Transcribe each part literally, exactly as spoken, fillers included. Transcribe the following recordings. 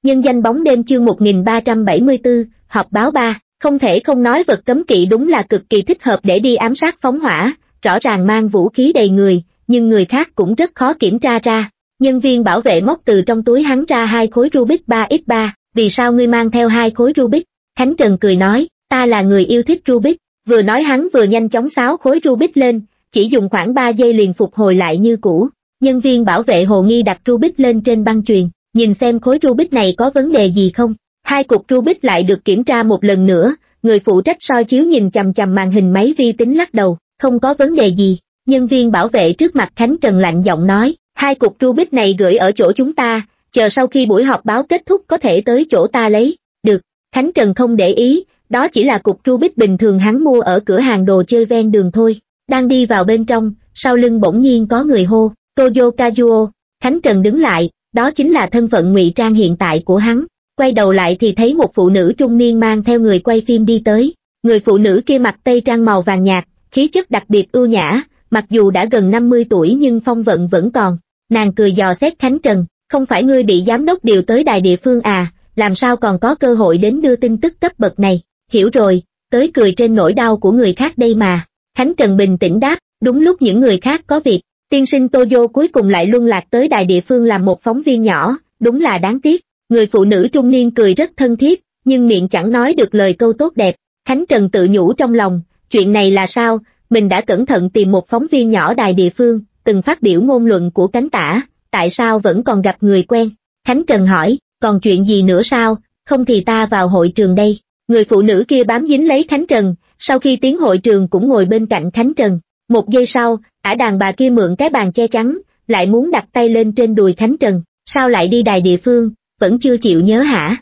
Nhân danh bóng đêm chương một nghìn ba trăm bảy mươi tư, họp báo ba, không thể không nói vật cấm kỵ đúng là cực kỳ thích hợp để đi ám sát phóng hỏa, rõ ràng mang vũ khí đầy người, nhưng người khác cũng rất khó kiểm tra ra. Nhân viên bảo vệ móc từ trong túi hắn ra hai khối Rubik ba nhân ba, vì sao ngươi mang theo hai khối Rubik? Khánh Trần cười nói, ta là người yêu thích Rubik, vừa nói hắn vừa nhanh chóng xáo khối Rubik lên, chỉ dùng khoảng ba giây liền phục hồi lại như cũ. Nhân viên bảo vệ hồ nghi đặt Rubik lên trên băng chuyền, nhìn xem khối Rubik này có vấn đề gì không. Hai cục Rubik lại được kiểm tra một lần nữa, người phụ trách soi chiếu nhìn chằm chằm màn hình máy vi tính lắc đầu, không có vấn đề gì. Nhân viên bảo vệ trước mặt Khánh Trần lạnh giọng nói, hai cục Rubik này gửi ở chỗ chúng ta, chờ sau khi buổi họp báo kết thúc có thể tới chỗ ta lấy. Được, Khánh Trần không để ý, đó chỉ là cục Rubik bình thường hắn mua ở cửa hàng đồ chơi ven đường thôi. Đang đi vào bên trong, sau lưng bỗng nhiên có người hô, Toyo Kazuo. Khánh Trần đứng lại, đó chính là thân phận ngụy trang hiện tại của hắn. Quay đầu lại thì thấy một phụ nữ trung niên mang theo người quay phim đi tới. Người phụ nữ kia mặc tây trang màu vàng nhạt, khí chất đặc biệt ưu nhã, mặc dù đã gần năm mươi tuổi nhưng phong vận vẫn còn. Nàng cười dò xét Khánh Trần, không phải ngươi bị giám đốc điều tới đài địa phương à, làm sao còn có cơ hội đến đưa tin tức cấp bậc này. Hiểu rồi, tới cười trên nỗi đau của người khác đây mà. Khánh Trần bình tĩnh đáp, đúng lúc những người khác có việc, tiên sinh Toyo cuối cùng lại luân lạc tới đài địa phương làm một phóng viên nhỏ, đúng là đáng tiếc. Người phụ nữ trung niên cười rất thân thiết, nhưng miệng chẳng nói được lời câu tốt đẹp. Khánh Trần tự nhủ trong lòng, chuyện này là sao, mình đã cẩn thận tìm một phóng viên nhỏ đài địa phương, từng phát biểu ngôn luận của cánh tả, tại sao vẫn còn gặp người quen. Khánh Trần hỏi, còn chuyện gì nữa sao, không thì ta vào hội trường đây. Người phụ nữ kia bám dính lấy Khánh Trần, sau khi tiến hội trường cũng ngồi bên cạnh Khánh Trần. Một giây sau, ả đàn bà kia mượn cái bàn che chắn, lại muốn đặt tay lên trên đùi Khánh Trần, sao lại đi đài địa phương, vẫn chưa chịu nhớ hả?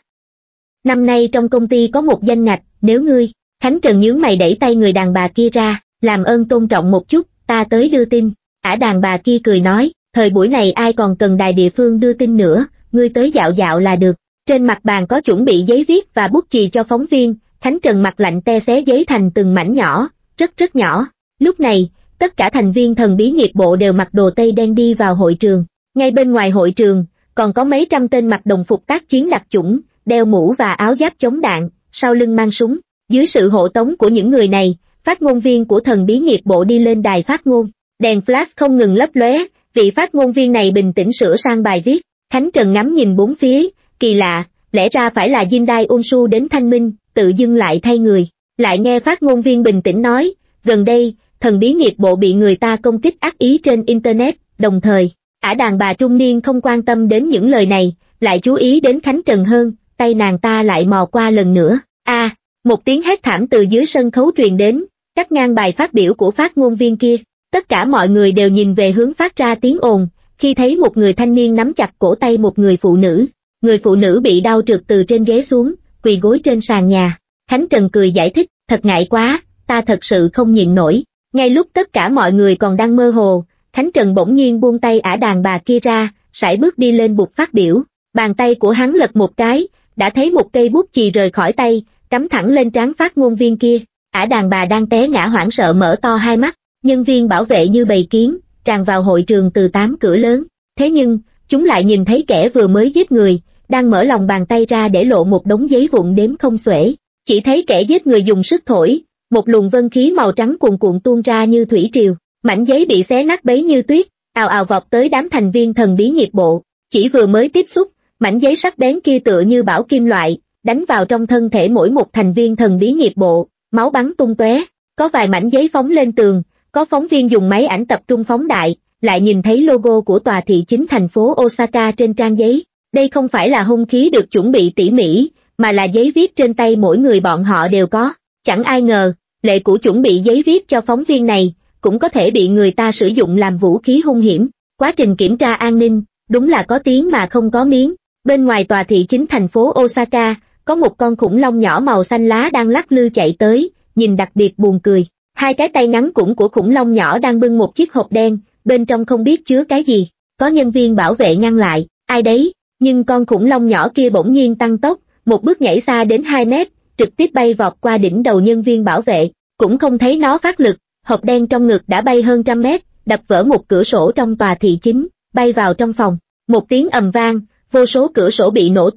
Năm nay trong công ty có một danh ngạch, nếu ngươi, Khánh Trần nhướng mày đẩy tay người đàn bà kia ra, làm ơn tôn trọng một chút, ta tới đưa tin. Ả đàn bà kia cười nói, thời buổi này ai còn cần đài địa phương đưa tin nữa, ngươi tới dạo dạo là được. Trên mặt bàn có chuẩn bị giấy viết và bút chì cho phóng viên, Khánh Trần mặt lạnh te xé giấy thành từng mảnh nhỏ, rất rất nhỏ. Lúc này, tất cả thành viên thần bí nghiệp bộ đều mặc đồ tây đen đi vào hội trường. Ngay bên ngoài hội trường, còn có mấy trăm tên mặc đồng phục tác chiến đặc chủng, đeo mũ và áo giáp chống đạn, sau lưng mang súng. Dưới sự hộ tống của những người này, phát ngôn viên của thần bí nghiệp bộ đi lên đài phát ngôn. Đèn flash không ngừng lấp lóe, vị phát ngôn viên này bình tĩnh sửa sang bài viết. Khánh Trần ngắm nhìn bốn phía, kỳ lạ, lẽ ra phải là Jindai Unsu đến thanh minh, tự dưng lại thay người. Lại nghe phát ngôn viên bình tĩnh nói, gần đây, thần bí nghiệp bộ bị người ta công kích ác ý trên Internet, đồng thời, ả đàn bà trung niên không quan tâm đến những lời này, lại chú ý đến Khánh Trần hơn, tay nàng ta lại mò qua lần nữa. A, à, một tiếng hét thảm từ dưới sân khấu truyền đến, cắt ngang bài phát biểu của phát ngôn viên kia. Tất cả mọi người đều nhìn về hướng phát ra tiếng ồn, khi thấy một người thanh niên nắm chặt cổ tay một người phụ nữ. Người phụ nữ bị đau trượt từ trên ghế xuống, quỳ gối trên sàn nhà. Khánh Trần cười giải thích, thật ngại quá, ta thật sự không nhịn nổi. Ngay lúc tất cả mọi người còn đang mơ hồ, Khánh Trần bỗng nhiên buông tay ả đàn bà kia ra, sải bước đi lên bục phát biểu. Bàn tay của hắn lật một cái, đã thấy một cây bút chì rời khỏi tay, cắm thẳng lên trán phát ngôn viên kia. Ả đàn bà đang té ngã hoảng sợ mở to hai mắt. Nhân viên bảo vệ như bầy kiến, tràn vào hội trường từ tám cửa lớn. Thế nhưng, chúng lại nhìn thấy kẻ vừa mới giết người, đang mở lòng bàn tay ra để lộ một đống giấy vụn đếm không xuể. Chỉ thấy kẻ giết người dùng sức thổi, một luồng vân khí màu trắng cuồn cuộn tuôn ra như thủy triều, mảnh giấy bị xé nát bấy như tuyết, ào ào vọt tới đám thành viên thần bí nghiệp bộ. Chỉ vừa mới tiếp xúc, mảnh giấy sắc bén kia tựa như bảo kim loại, đánh vào trong thân thể mỗi một thành viên thần bí nghiệp bộ, máu bắn tung tóe. Có vài mảnh giấy phóng lên tường, có phóng viên dùng máy ảnh tập trung phóng đại, lại nhìn thấy logo của tòa thị chính thành phố Osaka trên trang giấy. Đây không phải là hung khí được chuẩn bị tỉ mỉ, mà là giấy viết trên tay mỗi người bọn họ đều có. Chẳng ai ngờ, lệ cũ chuẩn bị giấy viết cho phóng viên này, cũng có thể bị người ta sử dụng làm vũ khí hung hiểm. Quá trình kiểm tra an ninh, đúng là có tiếng mà không có miếng. Bên ngoài tòa thị chính thành phố Osaka, có một con khủng long nhỏ màu xanh lá đang lắc lư chạy tới, nhìn đặc biệt buồn cười. Hai cái tay ngắn cũng của khủng long nhỏ đang bưng một chiếc hộp đen, bên trong không biết chứa cái gì. Có nhân viên bảo vệ ngăn lại, ai đấy, nhưng con khủng long nhỏ kia bỗng nhiên tăng tốc, một bước nhảy xa đến hai mét, trực tiếp bay vọt qua đỉnh đầu nhân viên bảo vệ, cũng không thấy nó phát lực, hộp đen trong ngực đã bay hơn trăm mét, đập vỡ một cửa sổ trong tòa thị chính, bay vào trong phòng. Một tiếng ầm vang, vô số cửa sổ bị nổ tung,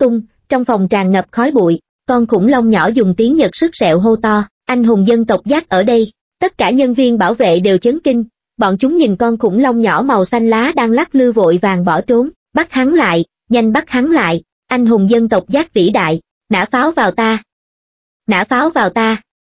trong phòng tràn ngập khói bụi, con khủng long nhỏ dùng tiếng Nhật sức sẹo hô to, anh hùng dân tộc Jack ở đây. Tất cả nhân viên bảo vệ đều chấn kinh, bọn chúng nhìn con khủng long nhỏ màu xanh lá đang lắc lư vội vàng bỏ trốn, bắt hắn lại, nhanh bắt hắn lại, anh hùng dân tộc Jack vĩ đại, nã pháo vào ta. Nã pháo vào ta.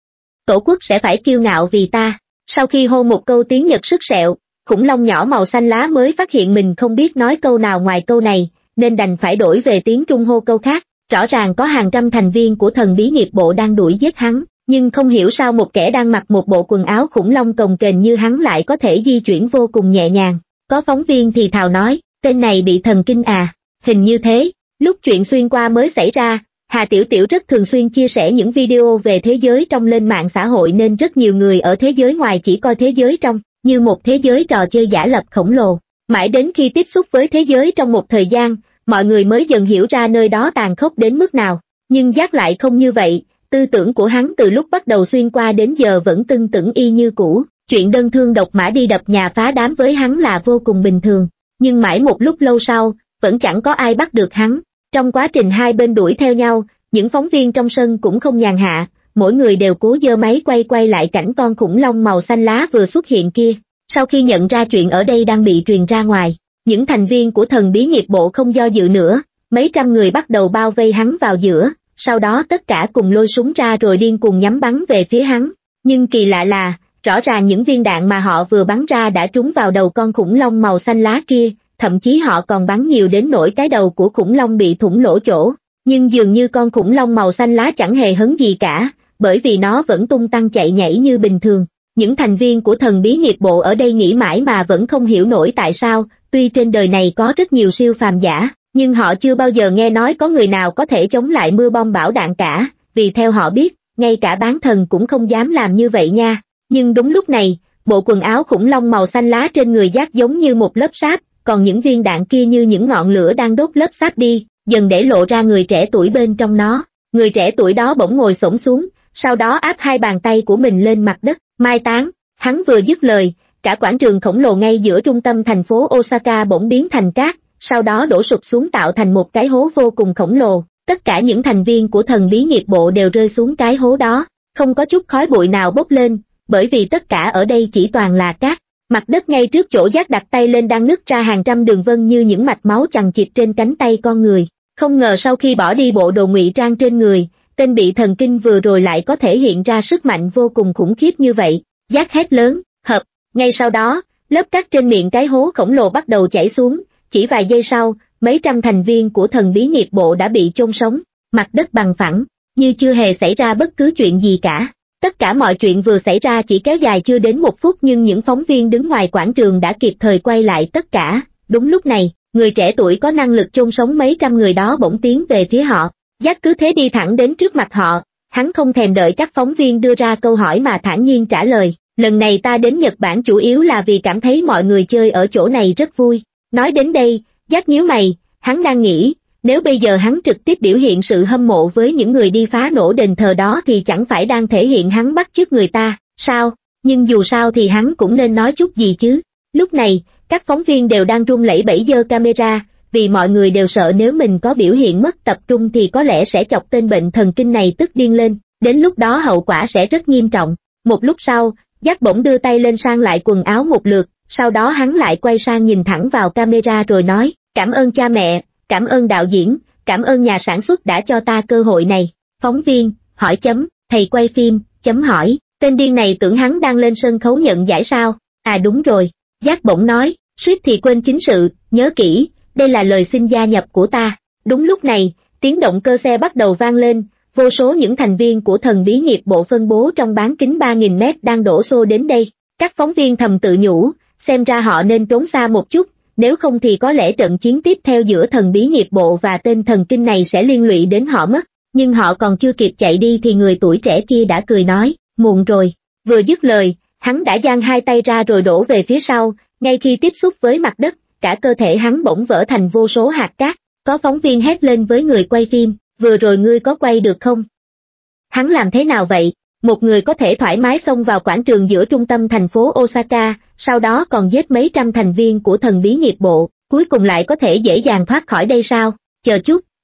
Tổ quốc sẽ phải kiêu ngạo vì ta. Sau khi hô một câu tiếng Nhật sức sẹo, khủng long nhỏ màu xanh lá mới phát hiện mình không biết nói câu nào ngoài câu này, nên đành phải đổi về tiếng Trung hô câu khác. Rõ ràng có hàng trăm thành viên của thần bí nghiệp bộ đang đuổi giết hắn, nhưng không hiểu sao một kẻ đang mặc một bộ quần áo khủng long cồng kềnh như hắn lại có thể di chuyển vô cùng nhẹ nhàng. Có phóng viên thì thào nói, tên này bị thần kinh à, hình như thế. Lúc chuyện xuyên qua mới xảy ra, Hà Tiểu Tiểu rất thường xuyên chia sẻ những video về thế giới trong lên mạng xã hội nên rất nhiều người ở thế giới ngoài chỉ coi thế giới trong như một thế giới trò chơi giả lập khổng lồ. Mãi đến khi tiếp xúc với thế giới trong một thời gian, mọi người mới dần hiểu ra nơi đó tàn khốc đến mức nào. Nhưng Jack lại không như vậy, tư tưởng của hắn từ lúc bắt đầu xuyên qua đến giờ vẫn tưng tửng y như cũ. Chuyện đơn thương độc mã đi đập nhà phá đám với hắn là vô cùng bình thường. Nhưng mãi một lúc lâu sau, vẫn chẳng có ai bắt được hắn. Trong quá trình hai bên đuổi theo nhau, những phóng viên trong sân cũng không nhàn hạ, mỗi người đều cố giơ máy quay quay lại cảnh con khủng long màu xanh lá vừa xuất hiện kia. Sau khi nhận ra chuyện ở đây đang bị truyền ra ngoài, những thành viên của thần bí nghiệp bộ không do dự nữa, mấy trăm người bắt đầu bao vây hắn vào giữa, sau đó tất cả cùng lôi súng ra rồi điên cuồng nhắm bắn về phía hắn. Nhưng kỳ lạ là, rõ ràng những viên đạn mà họ vừa bắn ra đã trúng vào đầu con khủng long màu xanh lá kia, thậm chí họ còn bắn nhiều đến nỗi cái đầu của khủng long bị thủng lỗ chỗ. Nhưng dường như con khủng long màu xanh lá chẳng hề hấn gì cả, bởi vì nó vẫn tung tăng chạy nhảy như bình thường. Những thành viên của thần bí nghiệp bộ ở đây nghĩ mãi mà vẫn không hiểu nổi tại sao, tuy trên đời này có rất nhiều siêu phàm giả, nhưng họ chưa bao giờ nghe nói có người nào có thể chống lại mưa bom bão đạn cả, vì theo họ biết, ngay cả bán thần cũng không dám làm như vậy nha. Nhưng đúng lúc này, bộ quần áo khủng long màu xanh lá trên người Jack giống như một lớp sáp, còn những viên đạn kia như những ngọn lửa đang đốt lớp sáp đi, dần để lộ ra người trẻ tuổi bên trong nó. Người trẻ tuổi đó bỗng ngồi xổm xuống, sau đó áp hai bàn tay của mình lên mặt đất, mai táng. Hắn vừa dứt lời, cả quảng trường khổng lồ ngay giữa trung tâm thành phố Osaka bỗng biến thành cát, sau đó đổ sụp xuống tạo thành một cái hố vô cùng khổng lồ. Tất cả những thành viên của thần bí nghiệp bộ đều rơi xuống cái hố đó, không có chút khói bụi nào bốc lên, bởi vì tất cả ở đây chỉ toàn là cát. Mặt đất ngay trước chỗ Jack đặt tay lên đang nứt ra hàng trăm đường vân như những mạch máu chằng chịt trên cánh tay con người. Không ngờ sau khi bỏ đi bộ đồ ngụy trang trên người, tên bị thần kinh vừa rồi lại có thể hiện ra sức mạnh vô cùng khủng khiếp như vậy. Jack hét lớn, hợp. Ngay sau đó, lớp cát trên miệng cái hố khổng lồ bắt đầu chảy xuống, chỉ vài giây sau, mấy trăm thành viên của thần bí nghiệp bộ đã bị chôn sống, mặt đất bằng phẳng, như chưa hề xảy ra bất cứ chuyện gì cả. Tất cả mọi chuyện vừa xảy ra chỉ kéo dài chưa đến một phút nhưng những phóng viên đứng ngoài quảng trường đã kịp thời quay lại tất cả. Đúng lúc này, người trẻ tuổi có năng lực chôn sống mấy trăm người đó bỗng tiến về phía họ. Jack cứ thế đi thẳng đến trước mặt họ, hắn không thèm đợi các phóng viên đưa ra câu hỏi mà thản nhiên trả lời. Lần này ta đến Nhật Bản chủ yếu là vì cảm thấy mọi người chơi ở chỗ này rất vui. Nói đến đây, Jack nhíu mày, hắn đang nghĩ, nếu bây giờ hắn trực tiếp biểu hiện sự hâm mộ với những người đi phá nổ đền thờ đó thì chẳng phải đang thể hiện hắn bắt chước người ta, sao? Nhưng dù sao thì hắn cũng nên nói chút gì chứ. Lúc này, các phóng viên đều đang run lẩy bẩy giơ camera, vì mọi người đều sợ nếu mình có biểu hiện mất tập trung thì có lẽ sẽ chọc tên bệnh thần kinh này tức điên lên, đến lúc đó hậu quả sẽ rất nghiêm trọng. Một lúc sau, Jack bỗng đưa tay lên sang lại quần áo một lượt, sau đó hắn lại quay sang nhìn thẳng vào camera rồi nói, cảm ơn cha mẹ, cảm ơn đạo diễn, cảm ơn nhà sản xuất đã cho ta cơ hội này. Phóng viên, hỏi chấm, thầy quay phim, chấm hỏi, tên điên này tưởng hắn đang lên sân khấu nhận giải sao? À đúng rồi, Jack bỗng nói, suýt thì quên chính sự, nhớ kỹ, đây là lời xin gia nhập của ta. Đúng lúc này, tiếng động cơ xe bắt đầu vang lên, vô số những thành viên của thần bí nghiệp bộ phân bố trong bán kính ba nghìn mét đang đổ xô đến đây. Các phóng viên thầm tự nhủ, xem ra họ nên trốn xa một chút, nếu không thì có lẽ trận chiến tiếp theo giữa thần bí nghiệp bộ và tên thần kinh này sẽ liên lụy đến họ mất. Nhưng họ còn chưa kịp chạy đi thì người tuổi trẻ kia đã cười nói, muộn rồi. Vừa dứt lời, hắn đã giang hai tay ra rồi đổ về phía sau, ngay khi tiếp xúc với mặt đất, cả cơ thể hắn bỗng vỡ thành vô số hạt cát. Có phóng viên hét lên với người quay phim, vừa rồi ngươi có quay được không? Hắn làm thế nào vậy? Một người có thể thoải mái xông vào quảng trường giữa trung tâm thành phố Osaka, sau đó còn giết mấy trăm thành viên của thần bí nghiệp bộ, cuối cùng lại có thể dễ dàng thoát khỏi đây sao? Chờ chút,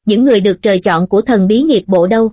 những người được trời chọn của thần bí nghiệp bộ đâu?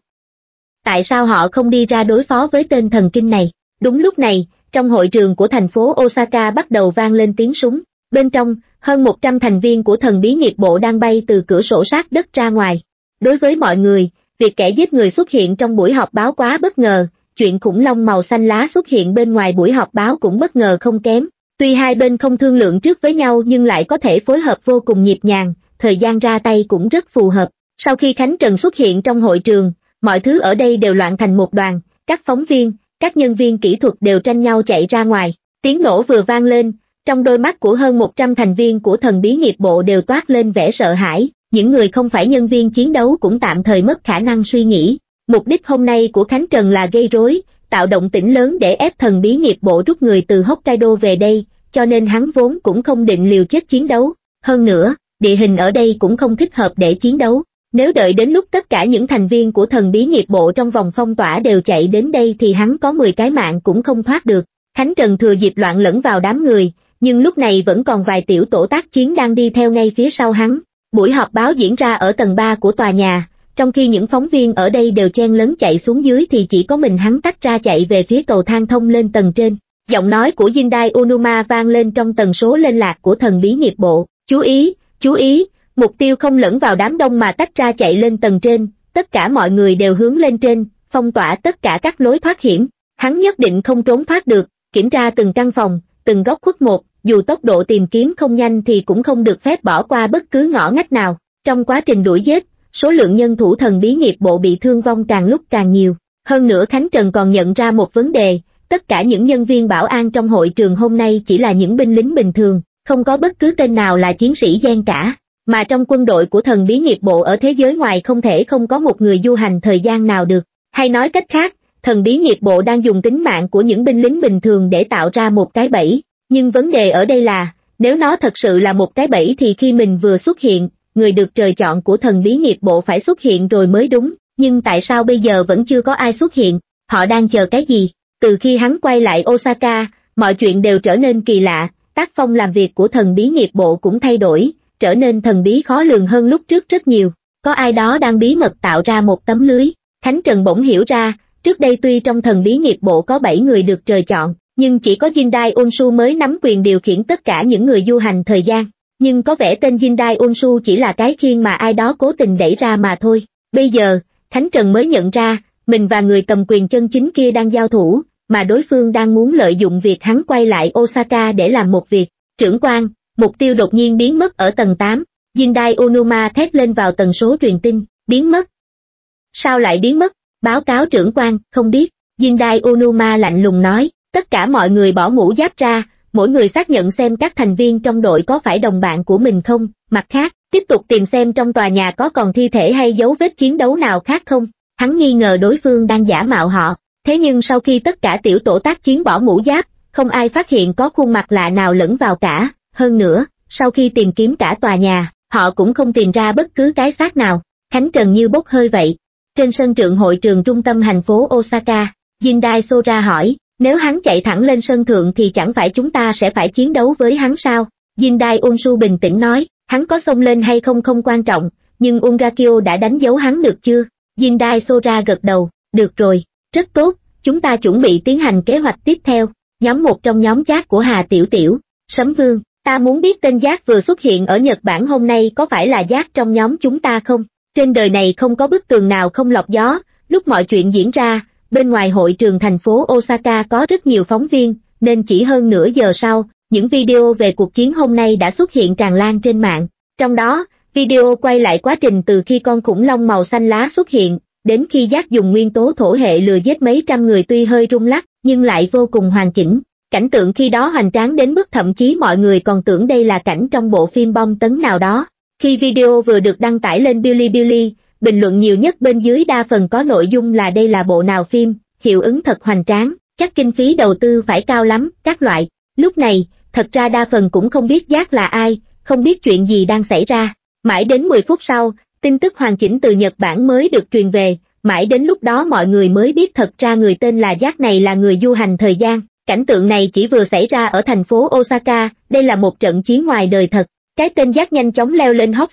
Tại sao họ không đi ra đối phó với tên thần kinh này? Đúng lúc này, trong hội trường của thành phố Osaka bắt đầu vang lên tiếng súng. Bên trong, hơn một trăm thành viên của thần bí nghiệp bộ đang bay từ cửa sổ sát đất ra ngoài. Đối với mọi người, việc kẻ giết người xuất hiện trong buổi họp báo quá bất ngờ, chuyện khủng long màu xanh lá xuất hiện bên ngoài buổi họp báo cũng bất ngờ không kém. Tuy hai bên không thương lượng trước với nhau nhưng lại có thể phối hợp vô cùng nhịp nhàng, thời gian ra tay cũng rất phù hợp. Sau khi Khánh Trần xuất hiện trong hội trường, mọi thứ ở đây đều loạn thành một đoàn, các phóng viên, các nhân viên kỹ thuật đều tranh nhau chạy ra ngoài. Tiếng nổ vừa vang lên, trong đôi mắt của hơn một trăm thành viên của thần bí nghiệp bộ đều toát lên vẻ sợ hãi, những người không phải nhân viên chiến đấu cũng tạm thời mất khả năng suy nghĩ. Mục đích hôm nay của Khánh Trần là gây rối, tạo động tĩnh lớn để ép thần bí nghiệp bộ rút người từ Hokkaido về đây, cho nên hắn vốn cũng không định liều chết chiến đấu. Hơn nữa, địa hình ở đây cũng không thích hợp để chiến đấu. Nếu đợi đến lúc tất cả những thành viên của thần bí nghiệp bộ trong vòng phong tỏa đều chạy đến đây thì hắn có mười cái mạng cũng không thoát được. Khánh Trần thừa dịp loạn lẫn vào đám người, nhưng lúc này vẫn còn vài tiểu tổ tác chiến đang đi theo ngay phía sau hắn. Buổi họp báo diễn ra ở tầng ba của tòa nhà, trong khi những phóng viên ở đây đều chen lấn chạy xuống dưới thì chỉ có mình hắn tách ra chạy về phía cầu thang thông lên tầng trên. Giọng nói của Jindai Onuma vang lên trong tần số liên lạc của thần bí nghiệp bộ. Chú ý, chú ý, mục tiêu không lẫn vào đám đông mà tách ra chạy lên tầng trên, tất cả mọi người đều hướng lên trên, phong tỏa tất cả các lối thoát hiểm. Hắn nhất định không trốn thoát được, kiểm tra từng căn phòng, từng góc khuất một, dù tốc độ tìm kiếm không nhanh thì cũng không được phép bỏ qua bất cứ ngõ ngách nào. Trong quá trình đuổi giết, số lượng nhân thủ thần bí nghiệp bộ bị thương vong càng lúc càng nhiều. Hơn nữa Khánh Trần còn nhận ra một vấn đề, tất cả những nhân viên bảo an trong hội trường hôm nay chỉ là những binh lính bình thường, không có bất cứ tên nào là chiến sĩ gen cả. Mà trong quân đội của thần bí nghiệp bộ ở thế giới ngoài không thể không có một người du hành thời gian nào được. Hay nói cách khác, thần bí nghiệp bộ đang dùng tính mạng của những binh lính bình thường để tạo ra một cái bẫy. Nhưng vấn đề ở đây là, nếu nó thật sự là một cái bẫy thì khi mình vừa xuất hiện, người được trời chọn của thần bí nghiệp bộ phải xuất hiện rồi mới đúng. Nhưng tại sao bây giờ vẫn chưa có ai xuất hiện? Họ đang chờ cái gì? Từ khi hắn quay lại Osaka, mọi chuyện đều trở nên kỳ lạ, tác phong làm việc của thần bí nghiệp bộ cũng thay đổi, trở nên thần bí khó lường hơn lúc trước rất nhiều. Có ai đó đang bí mật tạo ra một tấm lưới. Khánh Trần bỗng hiểu ra, trước đây tuy trong thần bí nghiệp bộ có bảy người được trời chọn, nhưng chỉ có Jindai Onshu mới nắm quyền điều khiển tất cả những người du hành thời gian. Nhưng có vẻ tên Jindai Onshu chỉ là cái khiên mà ai đó cố tình đẩy ra mà thôi. Bây giờ, Khánh Trần mới nhận ra, mình và người cầm quyền chân chính kia đang giao thủ, mà đối phương đang muốn lợi dụng việc hắn quay lại Osaka để làm một việc. Trưởng quan, mục tiêu đột nhiên biến mất ở tầng tám, Jindai Onuma thét lên vào tần số truyền tin, biến mất. Sao lại biến mất? Báo cáo trưởng quan, không biết. Jindai Onuma lạnh lùng nói, tất cả mọi người bỏ mũ giáp ra, mỗi người xác nhận xem các thành viên trong đội có phải đồng bạn của mình không, mặt khác, tiếp tục tìm xem trong tòa nhà có còn thi thể hay dấu vết chiến đấu nào khác không. Hắn nghi ngờ đối phương đang giả mạo họ, thế nhưng sau khi tất cả tiểu tổ tác chiến bỏ mũ giáp, không ai phát hiện có khuôn mặt lạ nào lẫn vào cả. Hơn nữa, sau khi tìm kiếm cả tòa nhà, họ cũng không tìm ra bất cứ cái xác nào. Khánh Trần như bốc hơi vậy. Trên sân thượng hội trường trung tâm thành phố Osaka, Jindai Sora hỏi, nếu hắn chạy thẳng lên sân thượng thì chẳng phải chúng ta sẽ phải chiến đấu với hắn sao? Jindai Onshu bình tĩnh nói, hắn có xông lên hay không không quan trọng, nhưng Ungakyo đã đánh dấu hắn được chưa? Jindai Sora gật đầu, được rồi, rất tốt, chúng ta chuẩn bị tiến hành kế hoạch tiếp theo. Nhóm một trong nhóm chat của Hà Tiểu Tiểu, Sấm Vương, ta muốn biết tên giác vừa xuất hiện ở Nhật Bản hôm nay có phải là giác trong nhóm chúng ta không? Trên đời này không có bức tường nào không lọc gió, lúc mọi chuyện diễn ra, bên ngoài hội trường thành phố Osaka có rất nhiều phóng viên, nên chỉ hơn nửa giờ sau, những video về cuộc chiến hôm nay đã xuất hiện tràn lan trên mạng. Trong đó, video quay lại quá trình từ khi con khủng long màu xanh lá xuất hiện, đến khi giác dùng nguyên tố thổ hệ lừa giết mấy trăm người tuy hơi rung lắc, nhưng lại vô cùng hoàn chỉnh. Cảnh tượng khi đó hoành tráng đến mức thậm chí mọi người còn tưởng đây là cảnh trong bộ phim bom tấn nào đó. Khi video vừa được đăng tải lên Bilibili, bình luận nhiều nhất bên dưới đa phần có nội dung là đây là bộ nào phim, hiệu ứng thật hoành tráng, chắc kinh phí đầu tư phải cao lắm, các loại. Lúc này, thật ra đa phần cũng không biết giác là ai, không biết chuyện gì đang xảy ra. Mãi đến mười phút sau, tin tức hoàn chỉnh từ Nhật Bản mới được truyền về, mãi đến lúc đó mọi người mới biết thật ra người tên là giác này là người du hành thời gian. Cảnh tượng này chỉ vừa xảy ra ở thành phố Osaka, đây là một trận chiến ngoài đời thật. Cái tên giác nhanh chóng leo lên hot search,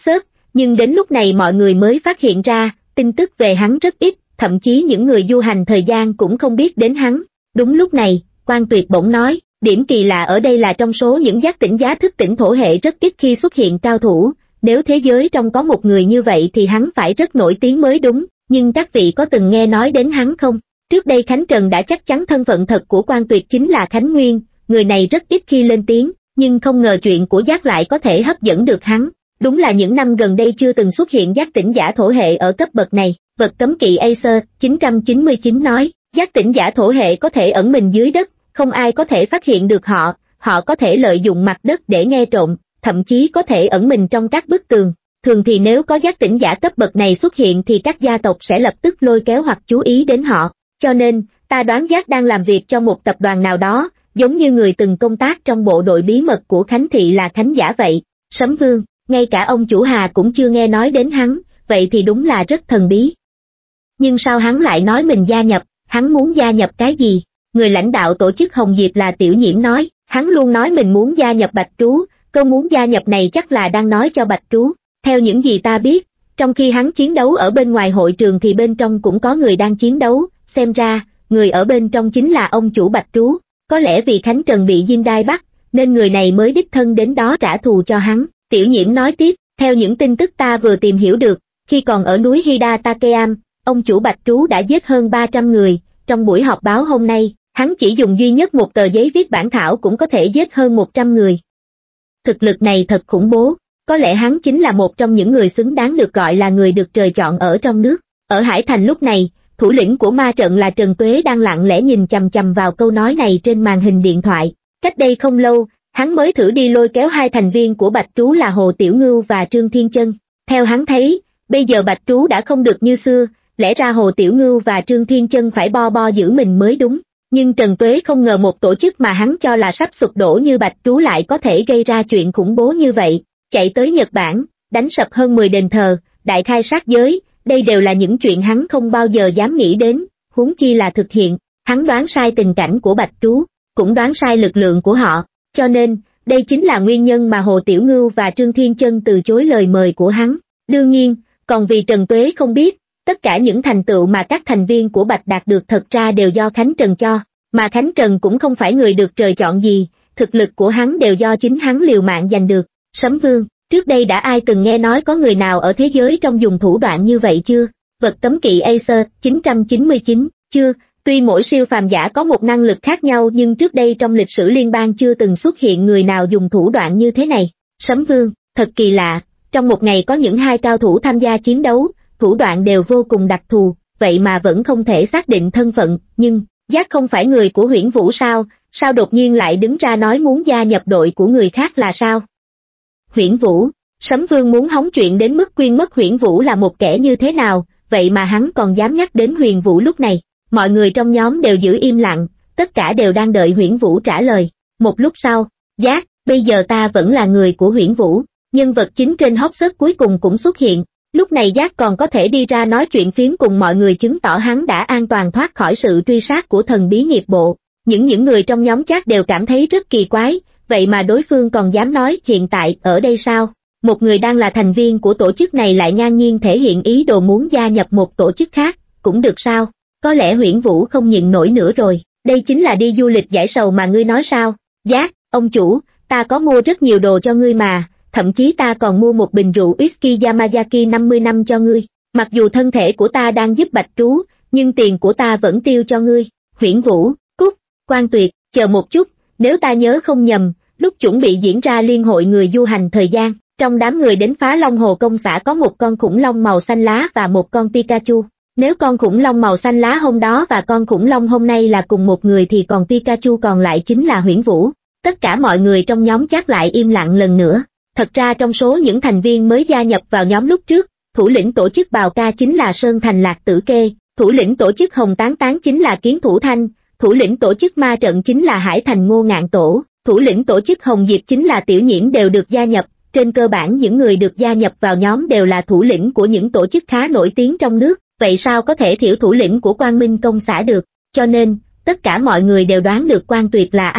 nhưng đến lúc này mọi người mới phát hiện ra, tin tức về hắn rất ít, thậm chí những người du hành thời gian cũng không biết đến hắn. Đúng lúc này, Quan Tuyệt bỗng nói, điểm kỳ lạ ở đây là trong số những giác tỉnh giá thức tỉnh thổ hệ rất ít khi xuất hiện cao thủ, nếu thế giới trong có một người như vậy thì hắn phải rất nổi tiếng mới đúng, nhưng các vị có từng nghe nói đến hắn không? Trước đây Khánh Trần đã chắc chắn thân phận thật của Quan Tuyệt chính là Khánh Nguyên, người này rất ít khi lên tiếng, nhưng không ngờ chuyện của giác lại có thể hấp dẫn được hắn. Đúng là những năm gần đây chưa từng xuất hiện giác tỉnh giả thổ hệ ở cấp bậc này. Vật cấm kỵ Acer chín trăm chín mươi chín nói, giác tỉnh giả thổ hệ có thể ẩn mình dưới đất, không ai có thể phát hiện được họ, họ có thể lợi dụng mặt đất để nghe trộm, thậm chí có thể ẩn mình trong các bức tường. Thường thì nếu có giác tỉnh giả cấp bậc này xuất hiện thì các gia tộc sẽ lập tức lôi kéo hoặc chú ý đến họ. Cho nên, ta đoán giác đang làm việc cho một tập đoàn nào đó, giống như người từng công tác trong bộ đội bí mật của Khánh Thị là Khánh Giả vậy. Sấm Vương, ngay cả ông chủ Hà cũng chưa nghe nói đến hắn, vậy thì đúng là rất thần bí. Nhưng sao hắn lại nói mình gia nhập, hắn muốn gia nhập cái gì? Người lãnh đạo tổ chức Hồng Diệp là Tiểu Nhiễm nói, hắn luôn nói mình muốn gia nhập Bạch Trú, câu muốn gia nhập này chắc là đang nói cho Bạch Trú. Theo những gì ta biết, trong khi hắn chiến đấu ở bên ngoài hội trường thì bên trong cũng có người đang chiến đấu, xem ra, người ở bên trong chính là ông chủ Bạch Trú. Có lẽ vì Khánh Trần bị Diêm Đai bắt, nên người này mới đích thân đến đó trả thù cho hắn. Tiểu Nhiễm nói tiếp, theo những tin tức ta vừa tìm hiểu được, khi còn ở núi Hida Takeam, ông chủ Bạch Trú đã giết hơn ba trăm người. Trong buổi họp báo hôm nay, hắn chỉ dùng duy nhất một tờ giấy viết bản thảo cũng có thể giết hơn một trăm người. Thực lực này thật khủng bố, có lẽ hắn chính là một trong những người xứng đáng được gọi là người được trời chọn ở trong nước. Ở Hải Thành lúc này, thủ lĩnh của ma trận là Trần Tuế đang lặng lẽ nhìn chằm chằm vào câu nói này trên màn hình điện thoại. Cách đây không lâu, hắn mới thử đi lôi kéo hai thành viên của Bạch Trú là Hồ Tiểu Ngưu và Trương Thiên Chân. Theo hắn thấy, bây giờ Bạch Trú đã không được như xưa, lẽ ra Hồ Tiểu Ngưu và Trương Thiên Chân phải bo bo giữ mình mới đúng. Nhưng Trần Tuế không ngờ một tổ chức mà hắn cho là sắp sụp đổ như Bạch Trú lại có thể gây ra chuyện khủng bố như vậy. Chạy tới Nhật Bản, đánh sập hơn mười đền thờ, đại khai sát giới, đây đều là những chuyện hắn không bao giờ dám nghĩ đến, huống chi là thực hiện. Hắn đoán sai tình cảnh của Bạch Trú, cũng đoán sai lực lượng của họ, cho nên, đây chính là nguyên nhân mà Hồ Tiểu Ngưu và Trương Thiên Chân từ chối lời mời của hắn. Đương nhiên, còn vì Trần Tuế không biết, tất cả những thành tựu mà các thành viên của Bạch đạt được thật ra đều do Khánh Trần cho, mà Khánh Trần cũng không phải người được trời chọn gì, thực lực của hắn đều do chính hắn liều mạng giành được. Sấm Vương, trước đây đã ai từng nghe nói có người nào ở thế giới trong dùng thủ đoạn như vậy chưa? Vật cấm kỵ Acer chín trăm chín mươi chín, chưa, tuy mỗi siêu phàm giả có một năng lực khác nhau nhưng trước đây trong lịch sử liên bang chưa từng xuất hiện người nào dùng thủ đoạn như thế này. Sấm Vương, thật kỳ lạ, trong một ngày có những hai cao thủ tham gia chiến đấu, thủ đoạn đều vô cùng đặc thù, vậy mà vẫn không thể xác định thân phận, nhưng, giác không phải người của Huyễn Vũ sao, sao đột nhiên lại đứng ra nói muốn gia nhập đội của người khác là sao? Huyễn Vũ, Sấm Vương muốn hóng chuyện đến mức quên mất Huyễn Vũ là một kẻ như thế nào, vậy mà hắn còn dám nhắc đến Huyền Vũ lúc này. Mọi người trong nhóm đều giữ im lặng, tất cả đều đang đợi Huyễn Vũ trả lời. Một lúc sau, giác, bây giờ ta vẫn là người của Huyễn Vũ, nhân vật chính trên hot search cuối cùng cũng xuất hiện. Lúc này giác còn có thể đi ra nói chuyện phiếm cùng mọi người chứng tỏ hắn đã an toàn thoát khỏi sự truy sát của thần bí nghiệp bộ. Những những người trong nhóm chat đều cảm thấy rất kỳ quái, vậy mà đối phương còn dám nói hiện tại ở đây sao? Một người đang là thành viên của tổ chức này lại ngang nhiên thể hiện ý đồ muốn gia nhập một tổ chức khác, cũng được sao? Có lẽ Huyễn Vũ không nhịn nổi nữa rồi, đây chính là đi du lịch giải sầu mà ngươi nói sao? Giác, ông chủ, ta có mua rất nhiều đồ cho ngươi mà, thậm chí ta còn mua một bình rượu whisky Yamazaki năm mươi năm cho ngươi. Mặc dù thân thể của ta đang giúp Bạch Trú, nhưng tiền của ta vẫn tiêu cho ngươi. Huyễn Vũ, cút, Quan Tuyệt, chờ một chút, nếu ta nhớ không nhầm, lúc chuẩn bị diễn ra liên hội người du hành thời gian, trong đám người đến Phá Long Hồ Công xã có một con khủng long màu xanh lá và một con Pikachu. Nếu con khủng long màu xanh lá hôm đó và con khủng long hôm nay là cùng một người thì còn Pikachu còn lại chính là Huyễn Vũ. Tất cả mọi người trong nhóm chat lại im lặng lần nữa. Thật ra trong số những thành viên mới gia nhập vào nhóm lúc trước, thủ lĩnh tổ chức Bào Ca chính là Sơn Thành Lạc Tử Kê, thủ lĩnh tổ chức Hồng Tán Tán chính là Kiến Thủ Thanh, thủ lĩnh tổ chức Ma Trận chính là Hải Thành Ngô Ngạn Tổ, thủ lĩnh tổ chức Hồng Diệp chính là Tiểu Nhiễm đều được gia nhập. Trên cơ bản những người được gia nhập vào nhóm đều là thủ lĩnh của những tổ chức khá nổi tiếng trong nước, vậy sao có thể thiểu thủ lĩnh của Quang Minh Công xã được, cho nên, tất cả mọi người đều đoán được Quan Tuyệt là ai.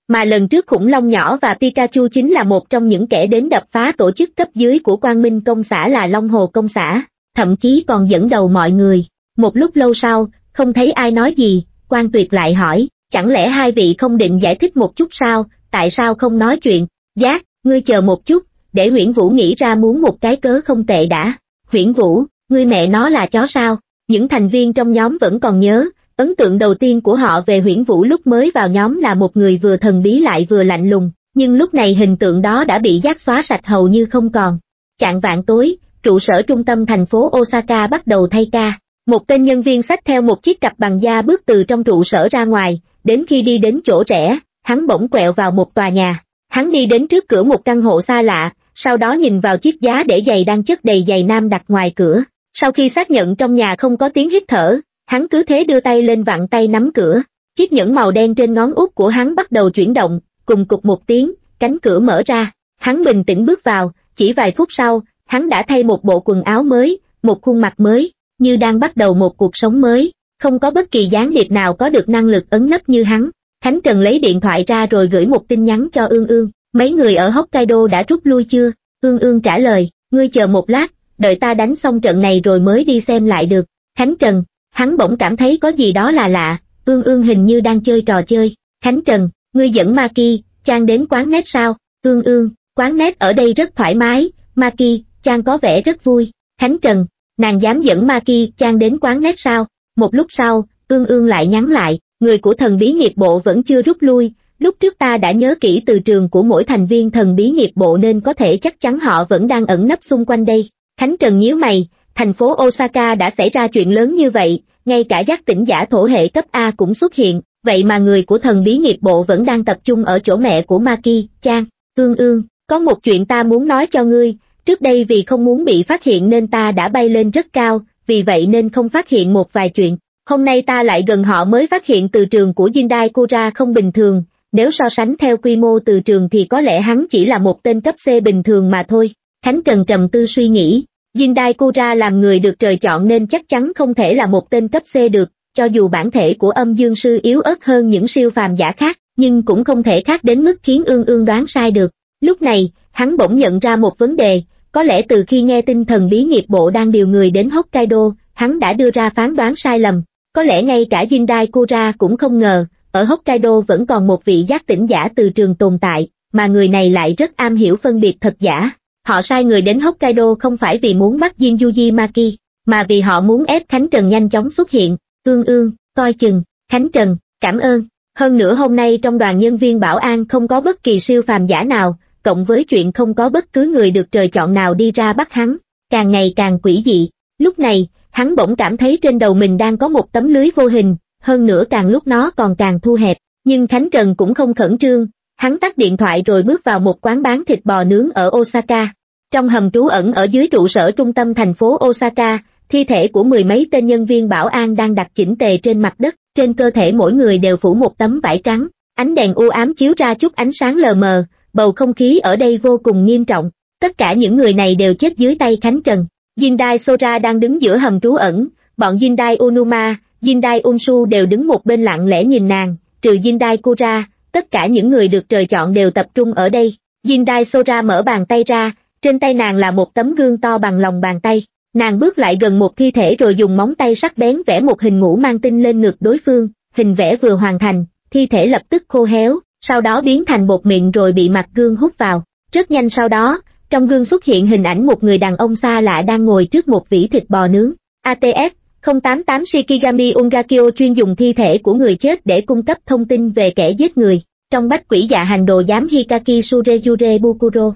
Mà lần trước khủng long nhỏ và Pikachu chính là một trong những kẻ đến đập phá tổ chức cấp dưới của Quang Minh công xã là Long Hồ công xã, thậm chí còn dẫn đầu mọi người. Một lúc lâu sau, không thấy ai nói gì, Quan Tuyệt lại hỏi, chẳng lẽ hai vị không định giải thích một chút sao, tại sao không nói chuyện? Giác, ngươi chờ một chút, để Huyễn Vũ nghĩ ra muốn một cái cớ không tệ đã. Huyễn Vũ, ngươi mẹ nó là chó sao? Những thành viên trong nhóm vẫn còn nhớ, ấn tượng đầu tiên của họ về Huyễn Vũ lúc mới vào nhóm là một người vừa thần bí lại vừa lạnh lùng, nhưng lúc này hình tượng đó đã bị Giác xóa sạch hầu như không còn. Chạng vạng tối, trụ sở trung tâm thành phố Osaka bắt đầu thay ca. Một tên nhân viên xách theo một chiếc cặp bằng da bước từ trong trụ sở ra ngoài, đến khi đi đến chỗ rẽ, hắn bỗng quẹo vào một tòa nhà. Hắn đi đến trước cửa một căn hộ xa lạ, sau đó nhìn vào chiếc giá để giày đang chất đầy giày nam đặt ngoài cửa. Sau khi xác nhận trong nhà không có tiếng hít thở, hắn cứ thế đưa tay lên vặn tay nắm cửa. Chiếc nhẫn màu đen trên ngón út của hắn bắt đầu chuyển động, cùng cục một tiếng, cánh cửa mở ra. Hắn bình tĩnh bước vào, chỉ vài phút sau, hắn đã thay một bộ quần áo mới, một khuôn mặt mới, như đang bắt đầu một cuộc sống mới. Không có bất kỳ gián điệp nào có được năng lực ấn nấp như hắn. Khánh Trần lấy điện thoại ra rồi gửi một tin nhắn cho Ương Ương. Mấy người ở Hokkaido đã rút lui chưa? Ương Ương trả lời, ngươi chờ một lát, đợi ta đánh xong trận này rồi mới đi xem lại được. Khánh Trần, hắn bỗng cảm thấy có gì đó là lạ, Ương Ương hình như đang chơi trò chơi. Khánh Trần, ngươi dẫn Maki, Chan đến quán net sao? Ương Ương, quán net ở đây rất thoải mái, Maki, Chan có vẻ rất vui. Khánh Trần, nàng dám dẫn Maki, Chan đến quán net sao? Một lúc sau, Ương Ương lại nhắn lại, người của thần bí nghiệp bộ vẫn chưa rút lui, lúc trước ta đã nhớ kỹ từ trường của mỗi thành viên thần bí nghiệp bộ nên có thể chắc chắn họ vẫn đang ẩn nấp xung quanh đây. Khánh Trần nhíu mày, thành phố Osaka đã xảy ra chuyện lớn như vậy, ngay cả giác tỉnh giả thổ hệ cấp A cũng xuất hiện, vậy mà người của thần bí nghiệp bộ vẫn đang tập trung ở chỗ mẹ của Maki, Chan. Ương Ương, có một chuyện ta muốn nói cho ngươi, trước đây vì không muốn bị phát hiện nên ta đã bay lên rất cao, vì vậy nên không phát hiện một vài chuyện. Hôm nay ta lại gần họ mới phát hiện từ trường của Jindai Kura không bình thường, nếu so sánh theo quy mô từ trường thì có lẽ hắn chỉ là một tên cấp C bình thường mà thôi. Khánh Trần trầm tư suy nghĩ, Jindai Kura làm người được trời chọn nên chắc chắn không thể là một tên cấp C được, cho dù bản thể của âm dương sư yếu ớt hơn những siêu phàm giả khác, nhưng cũng không thể khác đến mức khiến Ương Ương đoán sai được. Lúc này, hắn bỗng nhận ra một vấn đề, có lẽ từ khi nghe tin thần bí nghiệp bộ đang điều người đến Hokkaido, hắn đã đưa ra phán đoán sai lầm. Có lẽ ngay cả Jindai Kura cũng không ngờ, ở Hokkaido vẫn còn một vị giác tỉnh giả từ trường tồn tại, mà người này lại rất am hiểu phân biệt thật giả. Họ sai người đến Hokkaido không phải vì muốn bắt Jinjuji Maki, mà vì họ muốn ép Khánh Trần nhanh chóng xuất hiện. Ương Ương, coi chừng, Khánh Trần, cảm ơn. Hơn nữa hôm nay trong đoàn nhân viên bảo an không có bất kỳ siêu phàm giả nào, cộng với chuyện không có bất cứ người được trời chọn nào đi ra bắt hắn, càng ngày càng quỷ dị. Lúc này, hắn bỗng cảm thấy trên đầu mình đang có một tấm lưới vô hình, hơn nữa càng lúc nó còn càng thu hẹp, nhưng Khánh Trần cũng không khẩn trương, hắn tắt điện thoại rồi bước vào một quán bán thịt bò nướng ở Osaka. Trong hầm trú ẩn ở dưới trụ sở trung tâm thành phố Osaka, thi thể của mười mấy tên nhân viên bảo an đang đặt chỉnh tề trên mặt đất, trên cơ thể mỗi người đều phủ một tấm vải trắng, ánh đèn u ám chiếu ra chút ánh sáng lờ mờ, bầu không khí ở đây vô cùng nghiêm trọng, tất cả những người này đều chết dưới tay Khánh Trần. Jindai Sora đang đứng giữa hầm trú ẩn, bọn Jindai Onuma, Jindai Unshu đều đứng một bên lặng lẽ nhìn nàng, trừ Jindai Kura, tất cả những người được trời chọn đều tập trung ở đây. Jindai Sora mở bàn tay ra, trên tay nàng là một tấm gương to bằng lòng bàn tay, nàng bước lại gần một thi thể rồi dùng móng tay sắc bén vẽ một hình ngũ mang tinh lên ngực đối phương, hình vẽ vừa hoàn thành, thi thể lập tức khô héo, sau đó biến thành bột mịn rồi bị mặt gương hút vào. Rất nhanh sau đó, trong gương xuất hiện hình ảnh một người đàn ông xa lạ đang ngồi trước một vỉ thịt bò nướng. a tê ép không tám tám Shikigami Ungakyo chuyên dùng thi thể của người chết để cung cấp thông tin về kẻ giết người. Trong bách quỷ dạ hành đồ giám Hikaki Sureyure Bukuro,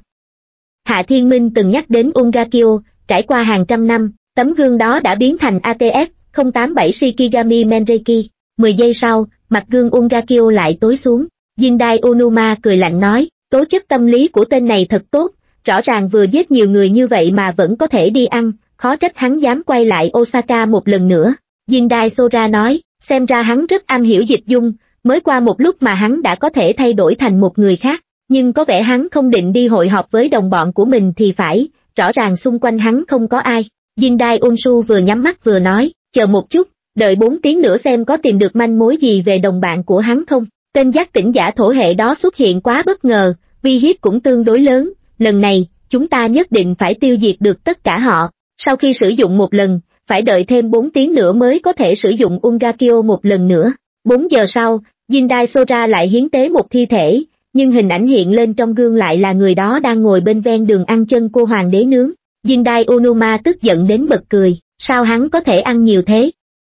Hạ Thiên Minh từng nhắc đến Ungakyo, trải qua hàng trăm năm, tấm gương đó đã biến thành a tê ép không tám bảy Shikigami Menreiki. mười giây sau, mặt gương Ungakyo lại tối xuống. Jindai Onuma cười lạnh nói, tố chất tâm lý của tên này thật tốt, rõ ràng vừa giết nhiều người như vậy mà vẫn có thể đi ăn, khó trách hắn dám quay lại Osaka một lần nữa. Jindai Sora nói, xem ra hắn rất am hiểu dịch dung, mới qua một lúc mà hắn đã có thể thay đổi thành một người khác, nhưng có vẻ hắn không định đi hội họp với đồng bọn của mình thì phải, rõ ràng xung quanh hắn không có ai. Jindai Unshu vừa nhắm mắt vừa nói, chờ một chút, đợi bốn tiếng nữa xem có tìm được manh mối gì về đồng bạn của hắn không. Tên giác tỉnh giả thổ hệ đó xuất hiện quá bất ngờ, uy hiếp cũng tương đối lớn, lần này, chúng ta nhất định phải tiêu diệt được tất cả họ. Sau khi sử dụng một lần, phải đợi thêm bốn tiếng nữa mới có thể sử dụng Ungakyo một lần nữa. bốn giờ sau, Jindai Sora lại hiến tế một thi thể, nhưng hình ảnh hiện lên trong gương lại là người đó đang ngồi bên ven đường ăn chân cô hoàng đế nướng. Jindai Onuma tức giận đến bật cười, sao hắn có thể ăn nhiều thế?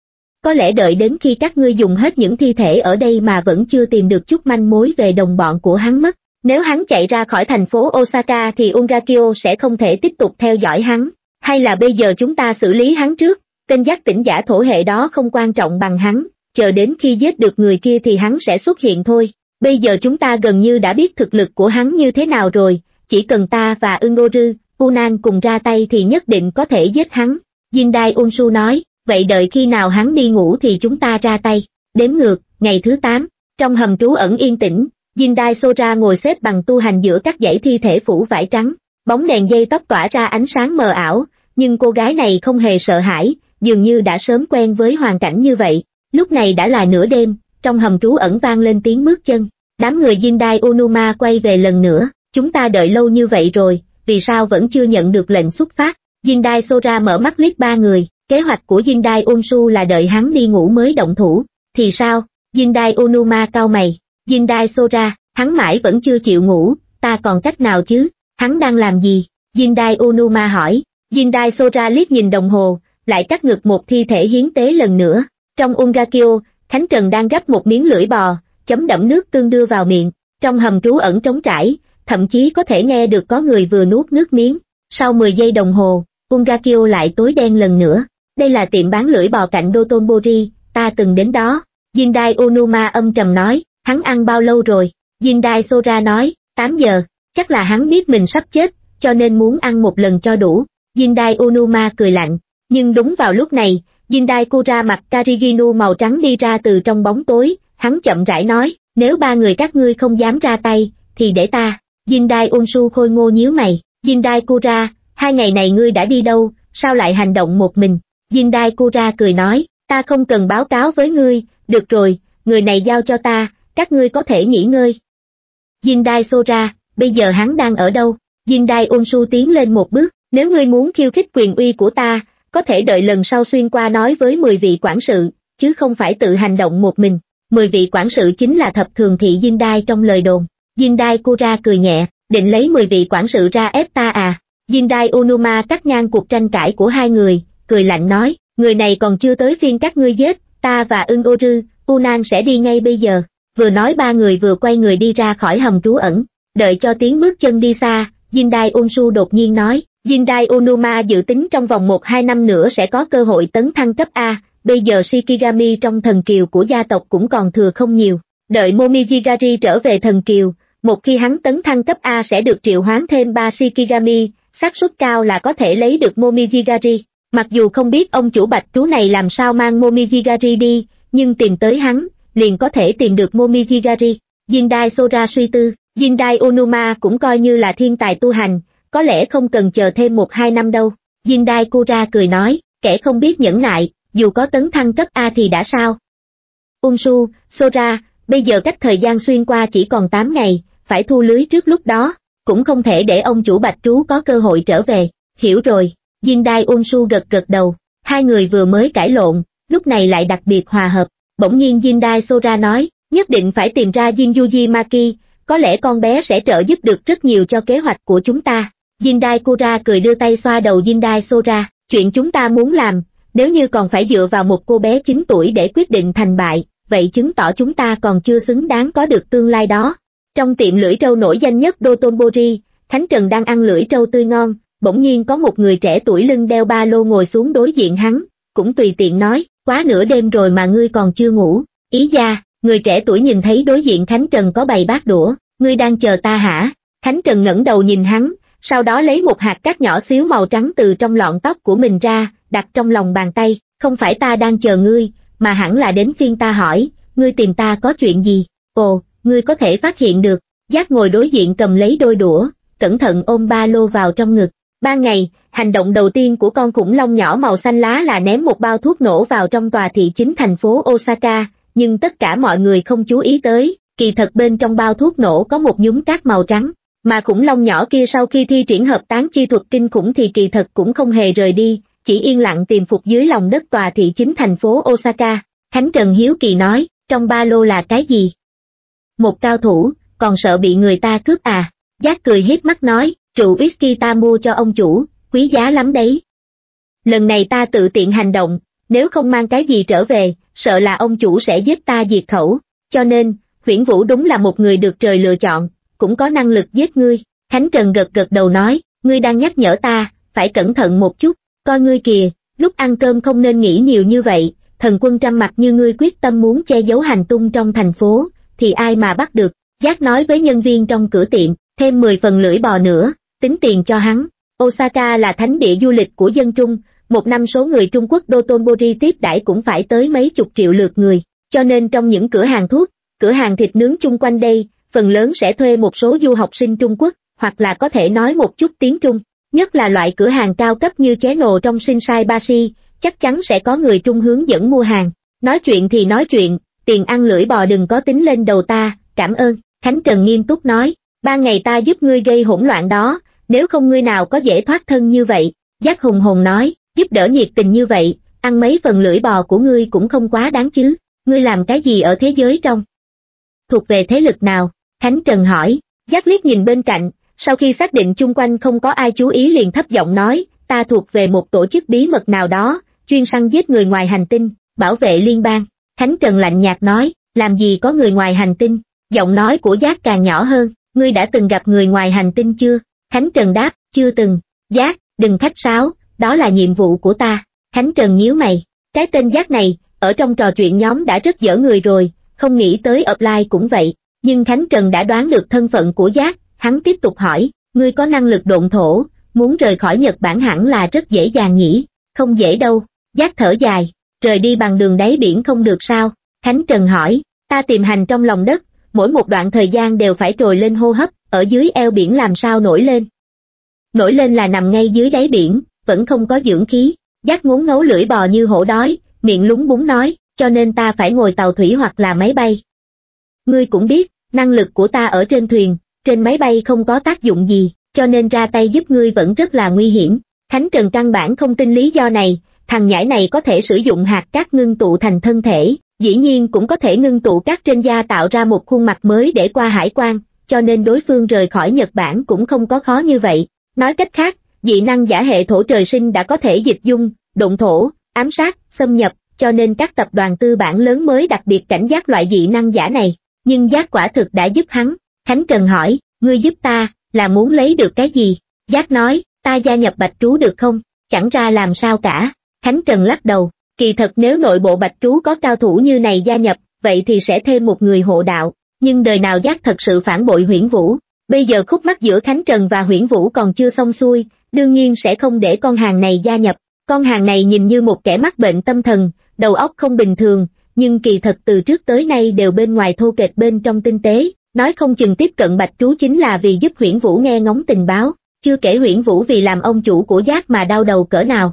Có lẽ đợi đến khi các ngươi dùng hết những thi thể ở đây mà vẫn chưa tìm được chút manh mối về đồng bọn của hắn mất. Nếu hắn chạy ra khỏi thành phố Osaka thì Ungakyo sẽ không thể tiếp tục theo dõi hắn. Hay là bây giờ chúng ta xử lý hắn trước, tên giác tỉnh giả thổ hệ đó không quan trọng bằng hắn, chờ đến khi giết được người kia thì hắn sẽ xuất hiện thôi. Bây giờ chúng ta gần như đã biết thực lực của hắn như thế nào rồi, chỉ cần ta và Ungoru, Unan cùng ra tay thì nhất định có thể giết hắn. Jindai Unshu nói, vậy đợi khi nào hắn đi ngủ thì chúng ta ra tay. Đếm ngược, ngày thứ tám, trong hầm trú ẩn yên tĩnh, Jindai Sora ngồi xếp bằng tu hành giữa các dãy thi thể phủ vải trắng, bóng đèn dây tóc tỏa ra ánh sáng mờ ảo, nhưng cô gái này không hề sợ hãi, dường như đã sớm quen với hoàn cảnh như vậy. Lúc này đã là nửa đêm, trong hầm trú ẩn vang lên tiếng bước chân, đám người Jindai Onuma quay về lần nữa, chúng ta đợi lâu như vậy rồi, vì sao vẫn chưa nhận được lệnh xuất phát? Jindai Sora mở mắt liếc ba người, kế hoạch của Jindai Onshu là đợi hắn đi ngủ mới động thủ, thì sao? Jindai Onuma cau mày, Jindai Sora, hắn mãi vẫn chưa chịu ngủ, ta còn cách nào chứ? Hắn đang làm gì? Jindai Onuma hỏi. Jindai Sora liếc nhìn đồng hồ, lại cắt ngực một thi thể hiến tế lần nữa. Trong Ungakyo, Khánh Trần đang gắp một miếng lưỡi bò, chấm đẫm nước tương đưa vào miệng. Trong hầm trú ẩn trống trải, thậm chí có thể nghe được có người vừa nuốt nước miếng. Sau mười giây đồng hồ, Ungakyo lại tối đen lần nữa. Đây là tiệm bán lưỡi bò cạnh Dotonbori, ta từng đến đó. Jindai Onuma âm trầm nói, hắn ăn bao lâu rồi? Jindai Sora nói, tám giờ, chắc là hắn biết mình sắp chết, cho nên muốn ăn một lần cho đủ. Jindai Onuma cười lạnh, nhưng đúng vào lúc này, Jindai Kura mặc Kariginu màu trắng đi ra từ trong bóng tối, hắn chậm rãi nói, nếu ba người các ngươi không dám ra tay, thì để ta. Jindai Onshu khôi ngô nhíu mày, Jindai Kura, hai ngày này ngươi đã đi đâu, sao lại hành động một mình? Jindai Kura cười nói, ta không cần báo cáo với ngươi, được rồi, người này giao cho ta, các ngươi có thể nghỉ ngơi. Jindai Sora, bây giờ hắn đang ở đâu? Jindai Onshu tiến lên một bước, nếu ngươi muốn khiêu khích quyền uy của ta, có thể đợi lần sau xuyên qua nói với mười vị quản sự, chứ không phải tự hành động một mình. Mười vị quản sự chính là thập thường thị Jindai trong lời đồn. Jindai Kura cười nhẹ, định lấy mười vị quản sự ra ép ta à? Jindai Onuma cắt ngang cuộc tranh cãi của hai người, cười lạnh nói, người này còn chưa tới phiên các ngươi giết, ta và Ungoru, Unan sẽ đi ngay bây giờ. Vừa nói ba người vừa quay người đi ra khỏi hầm trú ẩn, đợi cho tiếng bước chân đi xa, Jindai Onshu đột nhiên nói, Jindai Onuma dự tính trong vòng một hai năm nữa sẽ có cơ hội tấn thăng cấp A, bây giờ Shikigami trong thần kiều của gia tộc cũng còn thừa không nhiều, đợi Momijigari trở về thần kiều, một khi hắn tấn thăng cấp A sẽ được triệu hoán thêm ba Shikigami, xác suất cao là có thể lấy được Momijigari. Mặc dù không biết ông chủ bạch trú này làm sao mang Momijigari đi, nhưng tìm tới hắn, liền có thể tìm được Momijigari. Jindai Sora suy tư, Jindai Onuma cũng coi như là thiên tài tu hành, có lẽ không cần chờ thêm một hai năm đâu. Jindai Kura cười nói, kẻ không biết nhẫn nại, dù có tấn thăng cấp A thì đã sao? Unshu, Sora, bây giờ cách thời gian xuyên qua chỉ còn tám ngày, phải thu lưới trước lúc đó, cũng không thể để ông chủ bạch trú có cơ hội trở về. Hiểu rồi. Jindai Unshu gật gật đầu, hai người vừa mới cãi lộn, lúc này lại đặc biệt hòa hợp. Bỗng nhiên Jindai Sora nói, nhất định phải tìm ra Jinjuji Maki, có lẽ con bé sẽ trợ giúp được rất nhiều cho kế hoạch của chúng ta. Jindai Kura cười đưa tay xoa đầu Jindai Sora, chuyện chúng ta muốn làm, nếu như còn phải dựa vào một cô bé chín tuổi để quyết định thành bại, vậy chứng tỏ chúng ta còn chưa xứng đáng có được tương lai đó. Trong tiệm lưỡi trâu nổi danh nhất Dotonbori, Khánh Trần đang ăn lưỡi trâu tươi ngon, bỗng nhiên có một người trẻ tuổi lưng đeo ba lô ngồi xuống đối diện hắn, cũng tùy tiện nói, quá nửa đêm rồi mà ngươi còn chưa ngủ. Ý gia, người trẻ tuổi nhìn thấy đối diện Khánh Trần có bày bát đũa, ngươi đang chờ ta hả? Khánh Trần ngẩng đầu nhìn hắn, sau đó lấy một hạt cát nhỏ xíu màu trắng từ trong lọn tóc của mình ra, đặt trong lòng bàn tay, không phải ta đang chờ ngươi, mà hẳn là đến phiên ta hỏi, ngươi tìm ta có chuyện gì? Ồ, ngươi có thể phát hiện được. Giác ngồi đối diện cầm lấy đôi đũa, cẩn thận ôm ba lô vào trong ngực. Ban ngày, hành động đầu tiên của con khủng long nhỏ màu xanh lá là ném một bao thuốc nổ vào trong tòa thị chính thành phố Osaka, nhưng tất cả mọi người không chú ý tới, kỳ thật bên trong bao thuốc nổ có một nhúm cát màu trắng, mà khủng long nhỏ kia sau khi thi triển hợp tán chi thuật kinh khủng thì kỳ thật cũng không hề rời đi, chỉ yên lặng tìm phục dưới lòng đất tòa thị chính thành phố Osaka. Khánh Trần hiếu kỳ nói, trong ba lô là cái gì? Một cao thủ, còn sợ bị người ta cướp à? Giác cười hiếp mắt nói, rượu whisky ta mua cho ông chủ, quý giá lắm đấy. Lần này ta tự tiện hành động, nếu không mang cái gì trở về, sợ là ông chủ sẽ giết ta diệt khẩu, cho nên, Huyễn Vũ đúng là một người được trời lựa chọn, cũng có năng lực giết ngươi. Khánh Trần gật gật đầu nói, ngươi đang nhắc nhở ta, phải cẩn thận một chút, coi ngươi kìa, lúc ăn cơm không nên nghĩ nhiều như vậy, thần quân trăm mặt như ngươi quyết tâm muốn che giấu hành tung trong thành phố, thì ai mà bắt được. Giác nói với nhân viên trong cửa tiệm, thêm mười phần lưỡi bò nữa, tính tiền cho hắn. Osaka là thánh địa du lịch của dân Trung, một năm số người Trung Quốc Dotonbori tiếp đãi cũng phải tới mấy chục triệu lượt người, cho nên trong những cửa hàng thuốc, cửa hàng thịt nướng chung quanh đây, phần lớn sẽ thuê một số du học sinh Trung Quốc, hoặc là có thể nói một chút tiếng Trung, nhất là loại cửa hàng cao cấp như chế nồ trong Shinsai Bashi, chắc chắn sẽ có người Trung hướng dẫn mua hàng. Nói chuyện thì nói chuyện, tiền ăn lưỡi bò đừng có tính lên đầu ta, cảm ơn. Khánh Trần nghiêm túc nói, ba ngày ta giúp ngươi gây hỗn loạn đó, nếu không ngươi nào có dễ thoát thân như vậy. Giác hùng hồn nói, giúp đỡ nhiệt tình như vậy, ăn mấy phần lưỡi bò của ngươi cũng không quá đáng chứ, ngươi làm cái gì ở thế giới trong? Thuộc về thế lực nào? Khánh Trần hỏi. Giác liếc nhìn bên cạnh, sau khi xác định chung quanh không có ai chú ý liền thấp giọng nói, ta thuộc về một tổ chức bí mật nào đó, chuyên săn giết người ngoài hành tinh, bảo vệ liên bang. Khánh Trần lạnh nhạt nói, làm gì có người ngoài hành tinh? Giọng nói của Giác càng nhỏ hơn, ngươi đã từng gặp người ngoài hành tinh chưa? Khánh Trần đáp, chưa từng. Giác, đừng khách sáo, đó là nhiệm vụ của ta. Khánh Trần nhíu mày, cái tên Giác này, ở trong trò chuyện nhóm đã rất dở người rồi, không nghĩ tới offline cũng vậy. Nhưng Khánh Trần đã đoán được thân phận của Giác, hắn tiếp tục hỏi, ngươi có năng lực độn thổ, muốn rời khỏi Nhật Bản hẳn là rất dễ dàng nhỉ? Không dễ đâu. Giác thở dài, rời đi bằng đường đáy biển không được sao? Khánh Trần hỏi, ta tìm hành trong lòng đất, mỗi một đoạn thời gian đều phải trồi lên hô hấp, ở dưới eo biển làm sao nổi lên? Nổi lên là nằm ngay dưới đáy biển, vẫn không có dưỡng khí. Giác ngốn ngấu lưỡi bò như hổ đói, miệng lúng búng nói, cho nên ta phải ngồi tàu thủy hoặc là máy bay. Ngươi cũng biết, năng lực của ta ở trên thuyền, trên máy bay không có tác dụng gì, cho nên ra tay giúp ngươi vẫn rất là nguy hiểm. Khánh Trần căn bản không tin lý do này, thằng nhãi này có thể sử dụng hạt cát ngưng tụ thành thân thể, dĩ nhiên cũng có thể ngưng tụ cát trên da tạo ra một khuôn mặt mới để qua hải quan, cho nên đối phương rời khỏi Nhật Bản cũng không có khó như vậy. Nói cách khác, dị năng giả hệ thổ trời sinh đã có thể dịch dung, độn thổ, ám sát, xâm nhập, cho nên các tập đoàn tư bản lớn mới đặc biệt cảnh giác loại dị năng giả này. Nhưng Giác quả thực đã giúp hắn. Khánh Trần hỏi, ngươi giúp ta, là muốn lấy được cái gì? Giác nói, ta gia nhập Bạch Trú được không? Chẳng ra làm sao cả. Khánh Trần lắc đầu, kỳ thật nếu nội bộ Bạch Trú có cao thủ như này gia nhập, vậy thì sẽ thêm một người hộ đạo. Nhưng đời nào Giác thật sự phản bội Huyễn Vũ. Bây giờ khúc mắc giữa Khánh Trần và Huyễn Vũ còn chưa xong xuôi, đương nhiên sẽ không để con hàng này gia nhập. Con hàng này nhìn như một kẻ mắc bệnh tâm thần, đầu óc không bình thường, nhưng kỳ thật từ trước tới nay đều bên ngoài thô kệch bên trong tinh tế, nói không chừng tiếp cận Bạch Trú chính là vì giúp Huyễn Vũ nghe ngóng tình báo, chưa kể Huyễn Vũ vì làm ông chủ của Giác mà đau đầu cỡ nào.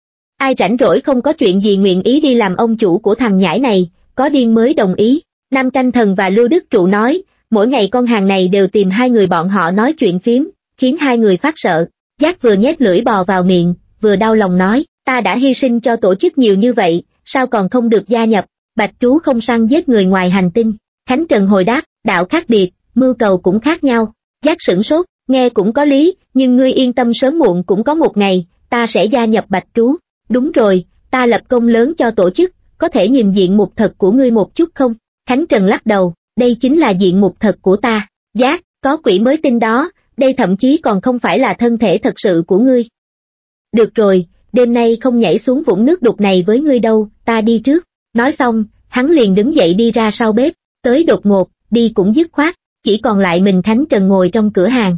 Ai rảnh rỗi không có chuyện gì nguyện ý đi làm ông chủ của thằng nhãi này, có điên mới đồng ý. Nam Canh Thần và Lưu Đức Trụ nói, mỗi ngày con hàng này đều tìm hai người bọn họ nói chuyện phiếm, khiến hai người phát sợ. Giác vừa nhét lưỡi bò vào miệng, vừa đau lòng nói, ta đã hy sinh cho tổ chức nhiều như vậy, sao còn không được gia nhập? Bạch Trú không săn giết người ngoài hành tinh. Khánh Trần hồi đáp, đạo khác biệt, mưu cầu cũng khác nhau. Giác sửng sốt, nghe cũng có lý, nhưng ngươi yên tâm sớm muộn cũng có một ngày, ta sẽ gia nhập Bạch Trú. Đúng rồi, ta lập công lớn cho tổ chức, có thể nhìn diện mục thật của ngươi một chút không? Khánh Trần lắc đầu, đây chính là diện mục thật của ta. Giác, có quỷ mới tin đó, đây thậm chí còn không phải là thân thể thật sự của ngươi. Được rồi, đêm nay không nhảy xuống vũng nước đục này với ngươi đâu, ta đi trước. Nói xong, hắn liền đứng dậy đi ra sau bếp, tới đột ngột, đi cũng dứt khoát, chỉ còn lại mình Khánh Trần ngồi trong cửa hàng.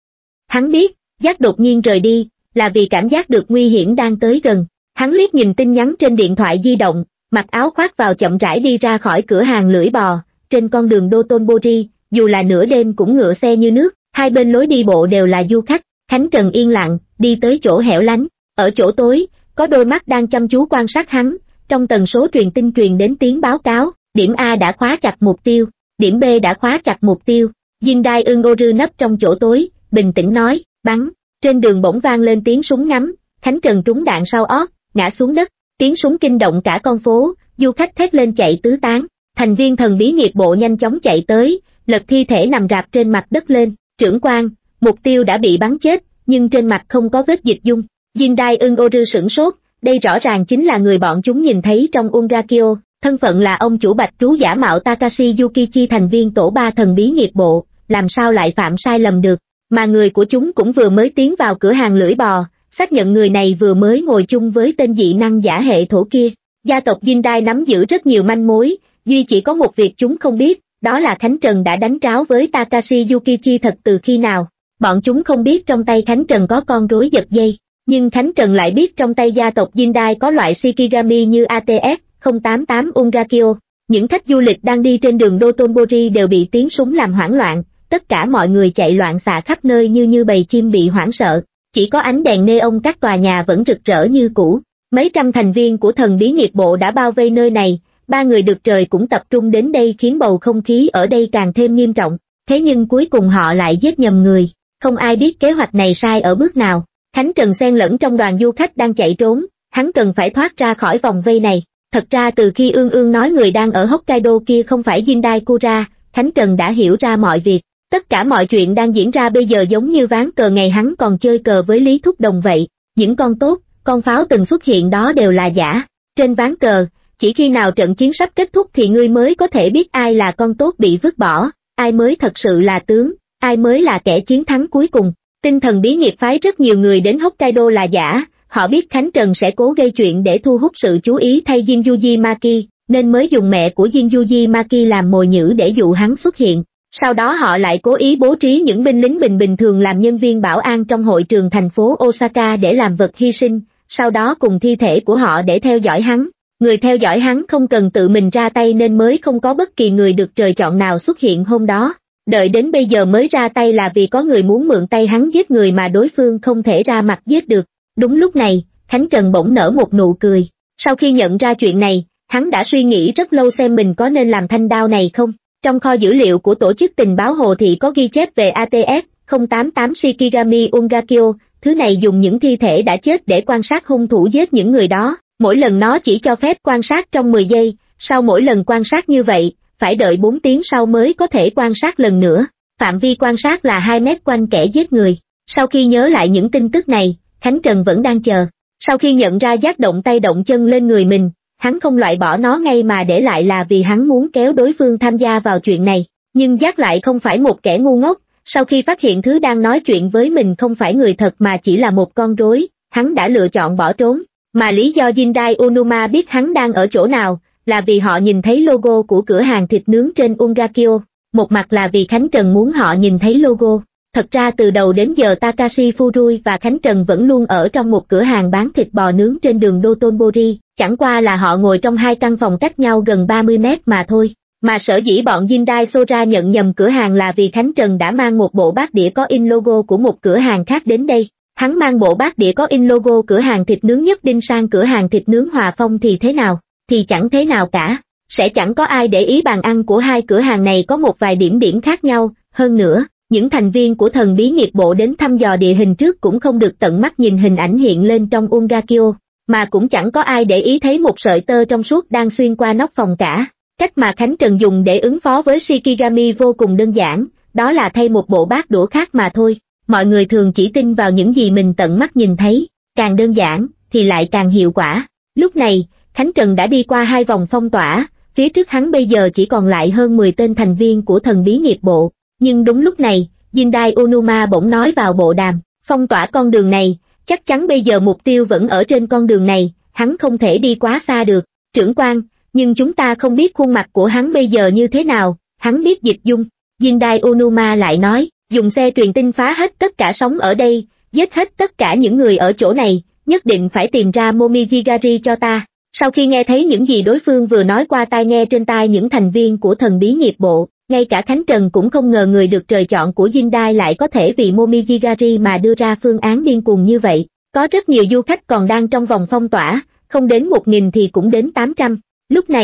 Hắn biết, Giác đột nhiên rời đi, là vì cảm giác được nguy hiểm đang tới gần. Hắn liếc nhìn tin nhắn trên điện thoại di động, mặc áo khoác vào chậm rãi đi ra khỏi cửa hàng lưỡi bò, trên con đường Dotonbori, dù là nửa đêm cũng ngựa xe như nước, hai bên lối đi bộ đều là du khách. Khánh Trần yên lặng, đi tới chỗ hẻo lánh, ở chỗ tối, có đôi mắt đang chăm chú quan sát hắn, trong tần số truyền tin truyền đến tiếng báo cáo, điểm A đã khóa chặt mục tiêu. điểm B đã khóa chặt mục tiêu. Jindai Ưng-ô-rư nấp trong chỗ tối, bình tĩnh nói, bắn. Trên đường bỗng vang lên tiếng súng ngắm, Khánh Trần trúng đạn sau ót, ngã xuống đất, tiếng súng kinh động cả con phố, du khách thét lên chạy tứ tán. Thành viên thần bí nghiệp bộ nhanh chóng chạy tới, lật thi thể nằm rạp trên mặt đất lên. Trưởng quan, mục tiêu đã bị bắn chết, nhưng trên mặt không có vết dịch dung. Jindai Ưng-ô-rư sửng sốt, đây rõ ràng chính là người bọn chúng nhìn thấy trong Ungakyo, thân phận là ông chủ bạch trú giả mạo Takashi Yukichi, thành viên tổ ba thần bí nghiệp bộ, làm sao lại phạm sai lầm được, mà người của chúng cũng vừa mới tiến vào cửa hàng lưỡi bò, xác nhận người này vừa mới ngồi chung với tên dị năng giả hệ thổ kia. Gia tộc Jindai nắm giữ rất nhiều manh mối, duy chỉ có một việc chúng không biết, đó là Khánh Trần đã đánh tráo với Takashi Yukichi thật từ khi nào. Bọn chúng không biết trong tay Khánh Trần có con rối giật dây, nhưng Khánh Trần lại biết trong tay gia tộc Jindai có loại Shikigami như a tê ét không tám tám Ungakyo. Những khách du lịch đang đi trên đường Dotonbori đều bị tiếng súng làm hoảng loạn, tất cả mọi người chạy loạn xạ khắp nơi như như bầy chim bị hoảng sợ, chỉ có ánh đèn neon các tòa nhà vẫn rực rỡ như cũ. Mấy trăm thành viên của thần bí nghiệp bộ đã bao vây nơi này, ba người được trời cũng tập trung đến đây khiến bầu không khí ở đây càng thêm nghiêm trọng, thế nhưng cuối cùng họ lại giết nhầm người, không ai biết kế hoạch này sai ở bước nào. Khánh Trần xen lẫn trong đoàn du khách đang chạy trốn, hắn cần phải thoát ra khỏi vòng vây này. Thật ra từ khi Ương Ương nói người đang ở Hokkaido kia không phải Jindai Kura, Khánh Trần đã hiểu ra mọi việc. Tất cả mọi chuyện đang diễn ra bây giờ giống như ván cờ ngày hắn còn chơi cờ với Lý Thúc Đồng vậy. Những con tốt, con pháo từng xuất hiện đó đều là giả. Trên ván cờ, chỉ khi nào trận chiến sắp kết thúc thì ngươi mới có thể biết ai là con tốt bị vứt bỏ, ai mới thật sự là tướng, ai mới là kẻ chiến thắng cuối cùng. Tinh thần bí nghiệp phái rất nhiều người đến Hokkaido là giả, họ biết Khánh Trần sẽ cố gây chuyện để thu hút sự chú ý thay Jinjuji Maki, nên mới dùng mẹ của Jinjuji Maki làm mồi nhử để dụ hắn xuất hiện. Sau đó họ lại cố ý bố trí những binh lính bình bình thường làm nhân viên bảo an trong hội trường thành phố Osaka để làm vật hy sinh, sau đó cùng thi thể của họ để theo dõi hắn. Người theo dõi hắn không cần tự mình ra tay nên mới không có bất kỳ người được trời chọn nào xuất hiện hôm đó. Đợi đến bây giờ mới ra tay là vì có người muốn mượn tay hắn giết người mà đối phương không thể ra mặt giết được. Đúng lúc này, Khánh Trần bỗng nở một nụ cười. Sau khi nhận ra chuyện này, hắn đã suy nghĩ rất lâu xem mình có nên làm thanh đao này không. Trong kho dữ liệu của tổ chức tình báo Hồ Thị có ghi chép về a tê ét không tám tám Shikigami Ungakyo, thứ này dùng những thi thể đã chết để quan sát hung thủ giết những người đó. Mỗi lần nó chỉ cho phép quan sát trong mười giây, sau mỗi lần quan sát như vậy, phải đợi bốn tiếng sau mới có thể quan sát lần nữa. Phạm vi quan sát là hai mét quanh kẻ giết người. Sau khi nhớ lại những tin tức này, Khánh Trần vẫn đang chờ. Sau khi nhận ra giác động tay động chân lên người mình, hắn không loại bỏ nó ngay mà để lại là vì hắn muốn kéo đối phương tham gia vào chuyện này. Nhưng giác lại không phải một kẻ ngu ngốc, sau khi phát hiện thứ đang nói chuyện với mình không phải người thật mà chỉ là một con rối, hắn đã lựa chọn bỏ trốn. Mà lý do Jindai Onuma biết hắn đang ở chỗ nào, là vì họ nhìn thấy logo của cửa hàng thịt nướng trên Ungakyo, một mặt là vì Khánh Trần muốn họ nhìn thấy logo. Thật ra từ đầu đến giờ Takashi Furui và Khánh Trần vẫn luôn ở trong một cửa hàng bán thịt bò nướng trên đường Dotonbori, chẳng qua là họ ngồi trong hai căn phòng cách nhau gần ba mươi mét mà thôi. Mà sở dĩ bọn Jindai Sora nhận nhầm cửa hàng là vì Khánh Trần đã mang một bộ bát đĩa có in logo của một cửa hàng khác đến đây. Hắn mang bộ bát đĩa có in logo cửa hàng thịt nướng Nhất Đinh sang cửa hàng thịt nướng Hòa Phong thì thế nào? Thì chẳng thế nào cả. Sẽ chẳng có ai để ý bàn ăn của hai cửa hàng này có một vài điểm điểm khác nhau. Hơn nữa, những thành viên của thần bí nghiệp bộ đến thăm dò địa hình trước cũng không được tận mắt nhìn hình ảnh hiện lên trong Ungakyo, mà cũng chẳng có ai để ý thấy một sợi tơ trong suốt đang xuyên qua nóc phòng cả. Cách mà Khánh Trần dùng để ứng phó với Shikigami vô cùng đơn giản, đó là thay một bộ bát đũa khác mà thôi. Mọi người thường chỉ tin vào những gì mình tận mắt nhìn thấy, càng đơn giản thì lại càng hiệu quả. Lúc này, Khánh Trần đã đi qua hai vòng phong tỏa, phía trước hắn bây giờ chỉ còn lại hơn mười tên thành viên của thần bí nghiệp bộ. Nhưng đúng lúc này, Jindai Onuma bỗng nói vào bộ đàm, phong tỏa con đường này, chắc chắn bây giờ mục tiêu vẫn ở trên con đường này, hắn không thể đi quá xa được. Trưởng quan, nhưng chúng ta không biết khuôn mặt của hắn bây giờ như thế nào, hắn biết dịch dung. Jindai Onuma lại nói, dùng xe truyền tin phá hết tất cả sóng ở đây, giết hết tất cả những người ở chỗ này, nhất định phải tìm ra Momijigari cho ta. Sau khi nghe thấy những gì đối phương vừa nói qua tai nghe trên tai những thành viên của thần bí nghiệp bộ, ngay cả Khánh Trần cũng không ngờ người được trời chọn của Jindai lại có thể vì Momijigari mà đưa ra phương án điên cuồng như vậy. Có rất nhiều du khách còn đang trong vòng phong tỏa, không đến một nghìn thì cũng đến tám trăm. Lúc này,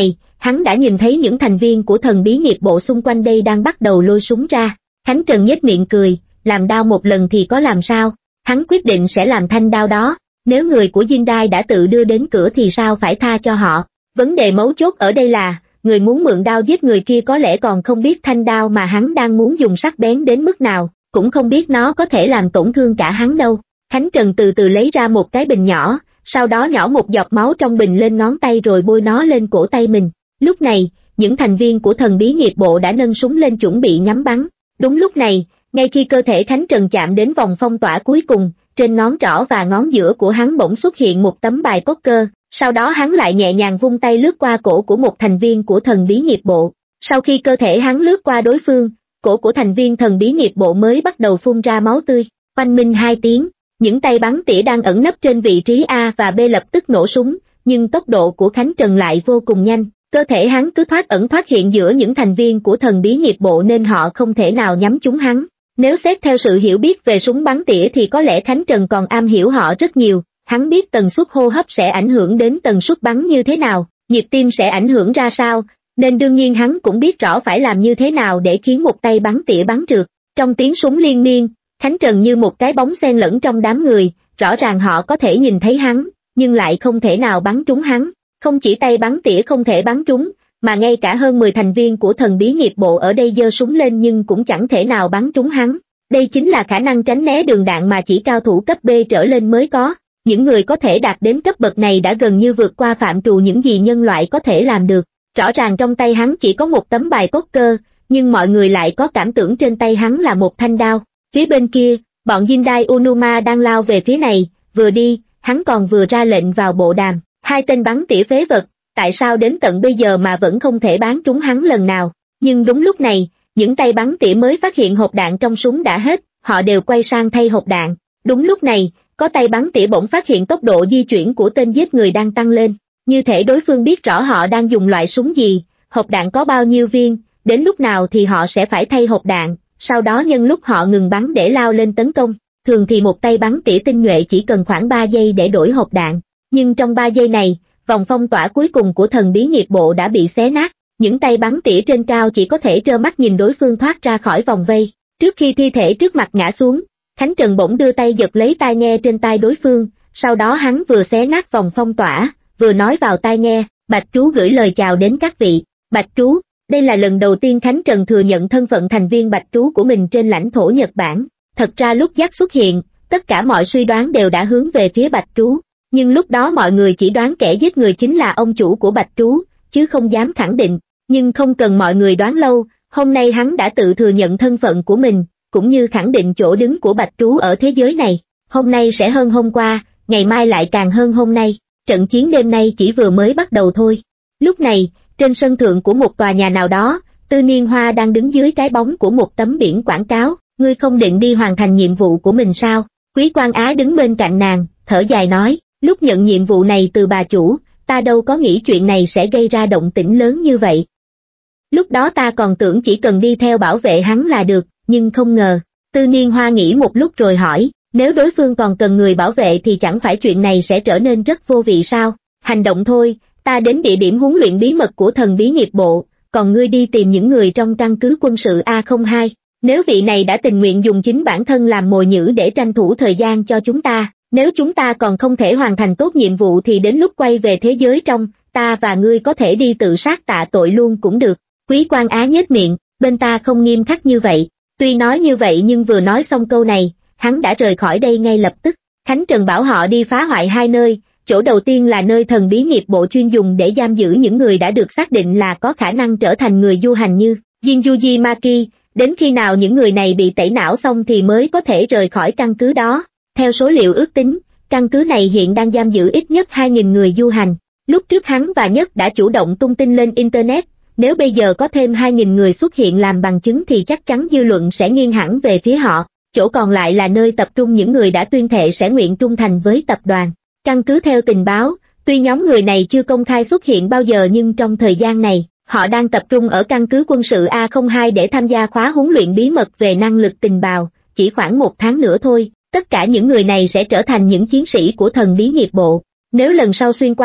hắn đã nhìn thấy những thành viên của thần bí nghiệp bộ xung quanh đây đang bắt đầu lôi súng ra. Khánh Trần nhếch miệng cười, làm đao một lần thì có làm sao, hắn quyết định sẽ làm thanh đao đó, nếu người của Dinh Đai đã tự đưa đến cửa thì sao phải tha cho họ. Vấn đề mấu chốt ở đây là, người muốn mượn đao giết người kia có lẽ còn không biết thanh đao mà hắn đang muốn dùng sắc bén đến mức nào, cũng không biết nó có thể làm tổn thương cả hắn đâu. Khánh Trần từ từ lấy ra một cái bình nhỏ, sau đó nhỏ một giọt máu trong bình lên ngón tay rồi bôi nó lên cổ tay mình. Lúc này, những thành viên của thần bí nghiệp bộ đã nâng súng lên chuẩn bị nhắm bắn. Đúng lúc này, ngay khi cơ thể Khánh Trần chạm đến vòng phong tỏa cuối cùng, trên ngón trỏ và ngón giữa của hắn bỗng xuất hiện một tấm bài poker, sau đó hắn lại nhẹ nhàng vung tay lướt qua cổ của một thành viên của thần bí nghiệp bộ. Sau khi cơ thể hắn lướt qua đối phương, cổ của thành viên thần bí nghiệp bộ mới bắt đầu phun ra máu tươi. Oanh minh hai tiếng, những tay bắn tỉa đang ẩn nấp trên vị trí A và B lập tức nổ súng, nhưng tốc độ của Khánh Trần lại vô cùng nhanh. Cơ thể hắn cứ thoát ẩn thoát hiện giữa những thành viên của thần bí nghiệp bộ nên họ không thể nào nhắm trúng hắn. Nếu xét theo sự hiểu biết về súng bắn tỉa thì có lẽ Khánh Trần còn am hiểu họ rất nhiều, hắn biết tần suất hô hấp sẽ ảnh hưởng đến tần suất bắn như thế nào, nhịp tim sẽ ảnh hưởng ra sao, nên đương nhiên hắn cũng biết rõ phải làm như thế nào để khiến một tay bắn tỉa bắn trượt. Trong tiếng súng liên miên, Khánh Trần như một cái bóng xen lẫn trong đám người, rõ ràng họ có thể nhìn thấy hắn, nhưng lại không thể nào bắn trúng hắn. Không chỉ tay bắn tỉa không thể bắn trúng, mà ngay cả hơn mười thành viên của thần bí nghiệp bộ ở đây giơ súng lên nhưng cũng chẳng thể nào bắn trúng hắn. Đây chính là khả năng tránh né đường đạn mà chỉ cao thủ cấp B trở lên mới có. Những người có thể đạt đến cấp bậc này đã gần như vượt qua phạm trù những gì nhân loại có thể làm được. Rõ ràng trong tay hắn chỉ có một tấm bài poker, nhưng mọi người lại có cảm tưởng trên tay hắn là một thanh đao. Phía bên kia, bọn Jindai Unuma đang lao về phía này, vừa đi, hắn còn vừa ra lệnh vào bộ đàm. Hai tên bắn tỉa phế vật, tại sao đến tận bây giờ mà vẫn không thể bắn trúng hắn lần nào? Nhưng đúng lúc này, những tay bắn tỉa mới phát hiện hộp đạn trong súng đã hết, họ đều quay sang thay hộp đạn. Đúng lúc này, có tay bắn tỉa bỗng phát hiện tốc độ di chuyển của tên giết người đang tăng lên. Như thể đối phương biết rõ họ đang dùng loại súng gì, hộp đạn có bao nhiêu viên, đến lúc nào thì họ sẽ phải thay hộp đạn, sau đó nhân lúc họ ngừng bắn để lao lên tấn công. Thường thì một tay bắn tỉa tinh nhuệ chỉ cần khoảng ba giây để đổi hộp đạn. Nhưng trong ba giây này, vòng phong tỏa cuối cùng của thần bí nghiệp bộ đã bị xé nát, những tay bắn tỉa trên cao chỉ có thể trơ mắt nhìn đối phương thoát ra khỏi vòng vây. Trước khi thi thể trước mặt ngã xuống, Khánh Trần bỗng đưa tay giật lấy tai nghe trên tai đối phương, sau đó hắn vừa xé nát vòng phong tỏa, vừa nói vào tai nghe, Bạch Trú gửi lời chào đến các vị. Bạch Trú, đây là lần đầu tiên Khánh Trần thừa nhận thân phận thành viên Bạch Trú của mình trên lãnh thổ Nhật Bản. Thật ra lúc Jack xuất hiện, tất cả mọi suy đoán đều đã hướng về phía Bạch Trú. Nhưng lúc đó mọi người chỉ đoán kẻ giết người chính là ông chủ của Bạch Trú, chứ không dám khẳng định. Nhưng không cần mọi người đoán lâu, hôm nay hắn đã tự thừa nhận thân phận của mình, cũng như khẳng định chỗ đứng của Bạch Trú ở thế giới này. Hôm nay sẽ hơn hôm qua, ngày mai lại càng hơn hôm nay. Trận chiến đêm nay chỉ vừa mới bắt đầu thôi. Lúc này, trên sân thượng của một tòa nhà nào đó, Tư Niên Hoa đang đứng dưới cái bóng của một tấm biển quảng cáo. Ngươi không định đi hoàn thành nhiệm vụ của mình sao? Quý Quan Á đứng bên cạnh nàng, thở dài nói. Lúc nhận nhiệm vụ này từ bà chủ, ta đâu có nghĩ chuyện này sẽ gây ra động tĩnh lớn như vậy. Lúc đó ta còn tưởng chỉ cần đi theo bảo vệ hắn là được, nhưng không ngờ. Tư Niên Hoa nghĩ một lúc rồi hỏi, nếu đối phương còn cần người bảo vệ thì chẳng phải chuyện này sẽ trở nên rất vô vị sao? Hành động thôi, ta đến địa điểm huấn luyện bí mật của thần bí nghiệp bộ, còn ngươi đi tìm những người trong căn cứ quân sự A không hai. Nếu vị này đã tình nguyện dùng chính bản thân làm mồi nhử để tranh thủ thời gian cho chúng ta, nếu chúng ta còn không thể hoàn thành tốt nhiệm vụ thì đến lúc quay về thế giới trong, ta và ngươi có thể đi tự sát tạ tội luôn cũng được. Quý Quan Á nhếch miệng, bên ta không nghiêm khắc như vậy. Tuy nói như vậy nhưng vừa nói xong câu này, hắn đã rời khỏi đây ngay lập tức. Khánh Trần bảo họ đi phá hoại hai nơi, chỗ đầu tiên là nơi thần bí nghiệp bộ chuyên dùng để giam giữ những người đã được xác định là có khả năng trở thành người du hành như Jinjuji Maki, đến khi nào những người này bị tẩy não xong thì mới có thể rời khỏi căn cứ đó. Theo số liệu ước tính, căn cứ này hiện đang giam giữ ít nhất hai nghìn người du hành. Lúc trước hắn và Nhất đã chủ động tung tin lên Internet, nếu bây giờ có thêm hai nghìn người xuất hiện làm bằng chứng thì chắc chắn dư luận sẽ nghiêng hẳn về phía họ. Chỗ còn lại là nơi tập trung những người đã tuyên thệ sẽ nguyện trung thành với tập đoàn. Căn cứ theo tình báo, tuy nhóm người này chưa công khai xuất hiện bao giờ nhưng trong thời gian này, họ đang tập trung ở căn cứ quân sự A không hai để tham gia khóa huấn luyện bí mật về năng lực tình báo. Chỉ khoảng một tháng nữa thôi, tất cả những người này sẽ trở thành những chiến sĩ của thần bí nghiệp bộ. Nếu lần sau xuyên qua,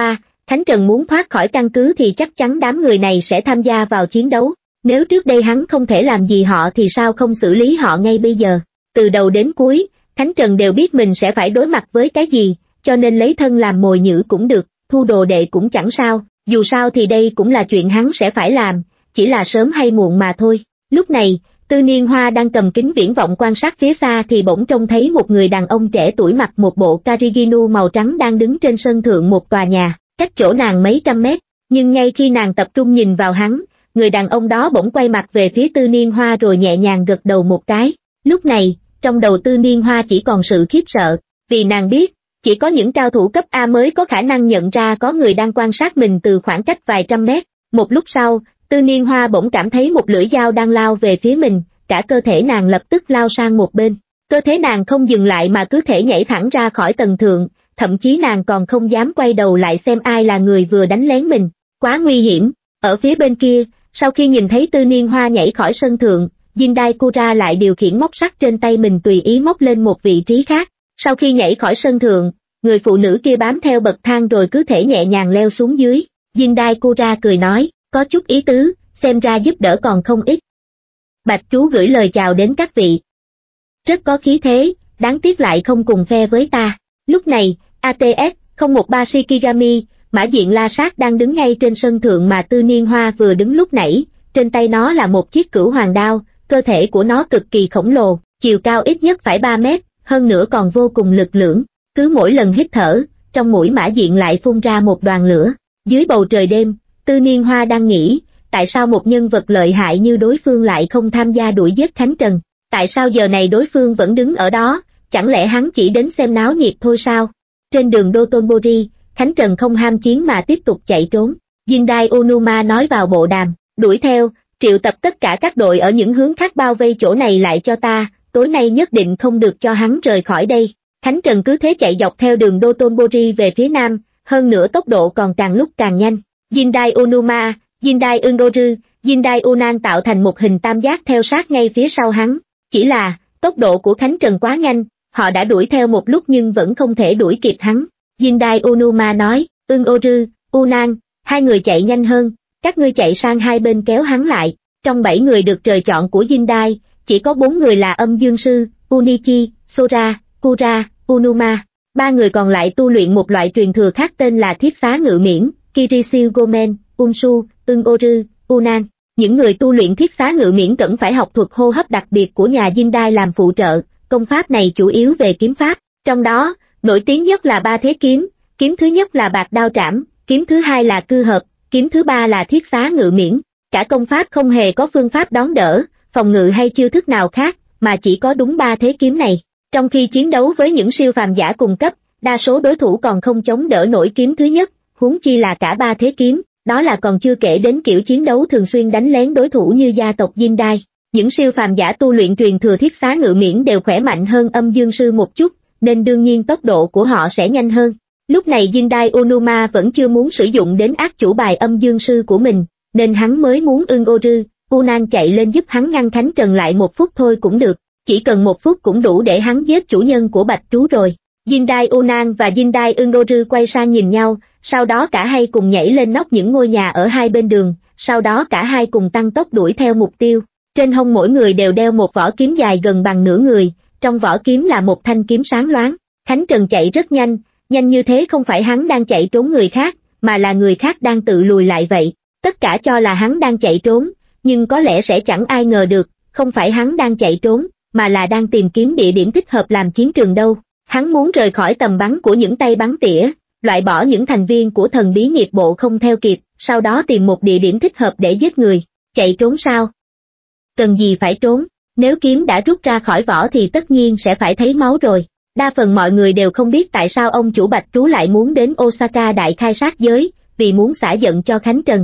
Khánh Trần muốn thoát khỏi căn cứ thì chắc chắn đám người này sẽ tham gia vào chiến đấu. Nếu trước đây hắn không thể làm gì họ thì sao không xử lý họ ngay bây giờ? Từ đầu đến cuối, Khánh Trần đều biết mình sẽ phải đối mặt với cái gì, cho nên lấy thân làm mồi nhử cũng được, thu đồ đệ cũng chẳng sao, dù sao thì đây cũng là chuyện hắn sẽ phải làm, chỉ là sớm hay muộn mà thôi. Lúc này, Tư Niên Hoa đang cầm kính viễn vọng quan sát phía xa thì bỗng trông thấy một người đàn ông trẻ tuổi mặc một bộ kariginu màu trắng đang đứng trên sân thượng một tòa nhà, cách chỗ nàng mấy trăm mét, nhưng ngay khi nàng tập trung nhìn vào hắn, người đàn ông đó bỗng quay mặt về phía Tư Niên Hoa rồi nhẹ nhàng gật đầu một cái. Lúc này, trong đầu Tư Niên Hoa chỉ còn sự khiếp sợ, vì nàng biết, chỉ có những cao thủ cấp A mới có khả năng nhận ra có người đang quan sát mình từ khoảng cách vài trăm mét. Một lúc sau, Tư Niên Hoa bỗng cảm thấy một lưỡi dao đang lao về phía mình, cả cơ thể nàng lập tức lao sang một bên. Cơ thể nàng không dừng lại mà cứ thể nhảy thẳng ra khỏi tầng thượng, thậm chí nàng còn không dám quay đầu lại xem ai là người vừa đánh lén mình. Quá nguy hiểm. Ở phía bên kia, sau khi nhìn thấy Tư Niên Hoa nhảy khỏi sân thượng, Jindai Kura lại điều khiển móc sắt trên tay mình tùy ý móc lên một vị trí khác. Sau khi nhảy khỏi sân thượng, người phụ nữ kia bám theo bậc thang rồi cứ thể nhẹ nhàng leo xuống dưới. Jindai Kura cười nói, có chút ý tứ, xem ra giúp đỡ còn không ít. Bạch Trú gửi lời chào đến các vị. Rất có khí thế, đáng tiếc lại không cùng phe với ta. Lúc này, a tê ét không một ba Shikigami, mã diện la sát đang đứng ngay trên sân thượng mà Tư Niên Hoa vừa đứng lúc nãy, trên tay nó là một chiếc cửu hoàng đao, cơ thể của nó cực kỳ khổng lồ, chiều cao ít nhất phải ba mét, hơn nữa còn vô cùng lực lưỡng, cứ mỗi lần hít thở, trong mũi mã diện lại phun ra một đoàn lửa. Dưới bầu trời đêm, Tư Niên Hoa đang nghĩ, tại sao một nhân vật lợi hại như đối phương lại không tham gia đuổi giết Khánh Trần, tại sao giờ này đối phương vẫn đứng ở đó, chẳng lẽ hắn chỉ đến xem náo nhiệt thôi sao? Trên đường Dotonbori, Khánh Trần không ham chiến mà tiếp tục chạy trốn. Jindai Onuma nói vào bộ đàm, đuổi theo, triệu tập tất cả các đội ở những hướng khác bao vây chỗ này lại cho ta, tối nay nhất định không được cho hắn rời khỏi đây. Khánh Trần cứ thế chạy dọc theo đường Dotonbori về phía nam, hơn nữa tốc độ còn càng lúc càng nhanh. Jindai Onuma, Jindai Ungoru, Jindai Unan tạo thành một hình tam giác theo sát ngay phía sau hắn. Chỉ là, tốc độ của Khánh Trần quá nhanh, họ đã đuổi theo một lúc nhưng vẫn không thể đuổi kịp hắn. Jindai Onuma nói, Ungoru, Unan, hai người chạy nhanh hơn, các ngươi chạy sang hai bên kéo hắn lại. Trong bảy người được trời chọn của Jindai, chỉ có bốn người là âm dương sư, Unichi, Sora, Kura, Unuma. Ba người còn lại tu luyện một loại truyền thừa khác tên là thiết xá ngự miễn, Kirishiu Gomen, Unsu, Ungoru, Unan. Những người tu luyện thiết xá ngự miễn cần phải học thuật hô hấp đặc biệt của nhà Jindai làm phụ trợ, công pháp này chủ yếu về kiếm pháp, trong đó, nổi tiếng nhất là ba thế kiếm, kiếm thứ nhất là bạc đao trảm, kiếm thứ hai là cư hợp, kiếm thứ ba là thiết xá ngự miễn. Cả công pháp không hề có phương pháp đón đỡ, phòng ngự hay chiêu thức nào khác, mà chỉ có đúng ba thế kiếm này. Trong khi chiến đấu với những siêu phàm giả cùng cấp, đa số đối thủ còn không chống đỡ nổi kiếm thứ nhất, huống chi là cả ba thế kiếm, đó là còn chưa kể đến kiểu chiến đấu thường xuyên đánh lén đối thủ như gia tộc Jindai. Những siêu phàm giả tu luyện truyền thừa thiết xá ngự miễn đều khỏe mạnh hơn âm dương sư một chút, nên đương nhiên tốc độ của họ sẽ nhanh hơn. Lúc này Jindai Onuma vẫn chưa muốn sử dụng đến ác chủ bài âm dương sư của mình, nên hắn mới muốn Ungoru, Unan chạy lên giúp hắn ngăn Khánh Trần lại một phút thôi cũng được, chỉ cần một phút cũng đủ để hắn giết chủ nhân của Bạch Trú rồi. Jindai Unan và Jindai Ungoru quay sang nhìn nhau, sau đó cả hai cùng nhảy lên nóc những ngôi nhà ở hai bên đường, sau đó cả hai cùng tăng tốc đuổi theo mục tiêu. Trên hông mỗi người đều đeo một vỏ kiếm dài gần bằng nửa người, trong vỏ kiếm là một thanh kiếm sáng loáng. Khánh Trần chạy rất nhanh, nhanh như thế không phải hắn đang chạy trốn người khác, mà là người khác đang tự lùi lại vậy. Tất cả cho là hắn đang chạy trốn, nhưng có lẽ sẽ chẳng ai ngờ được, không phải hắn đang chạy trốn, mà là đang tìm kiếm địa điểm thích hợp làm chiến trường đâu. Hắn muốn rời khỏi tầm bắn của những tay bắn tỉa, loại bỏ những thành viên của thần bí nghiệp bộ không theo kịp, sau đó tìm một địa điểm thích hợp để giết người. Chạy trốn sao? Cần gì phải trốn, nếu kiếm đã rút ra khỏi vỏ thì tất nhiên sẽ phải thấy máu rồi. Đa phần mọi người đều không biết tại sao ông chủ Bạch Trú lại muốn đến Osaka đại khai sát giới, vì muốn xả giận cho Khánh Trần.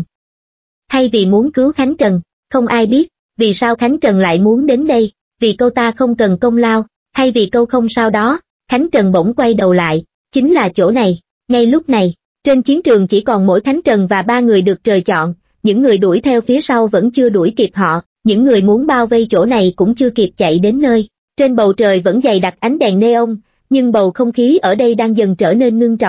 Hay vì muốn cứu Khánh Trần, không ai biết. Vì sao Khánh Trần lại muốn đến đây, vì câu ta không cần công lao, hay vì câu không sao đó. Khánh Trần bỗng quay đầu lại, chính là chỗ này. Ngay lúc này, trên chiến trường chỉ còn mỗi Khánh Trần và ba người được trời chọn, những người đuổi theo phía sau vẫn chưa đuổi kịp họ, những người muốn bao vây chỗ này cũng chưa kịp chạy đến nơi. Trên bầu trời vẫn dày đặc ánh đèn neon, nhưng bầu không khí ở đây đang dần trở nên ngưng trọng.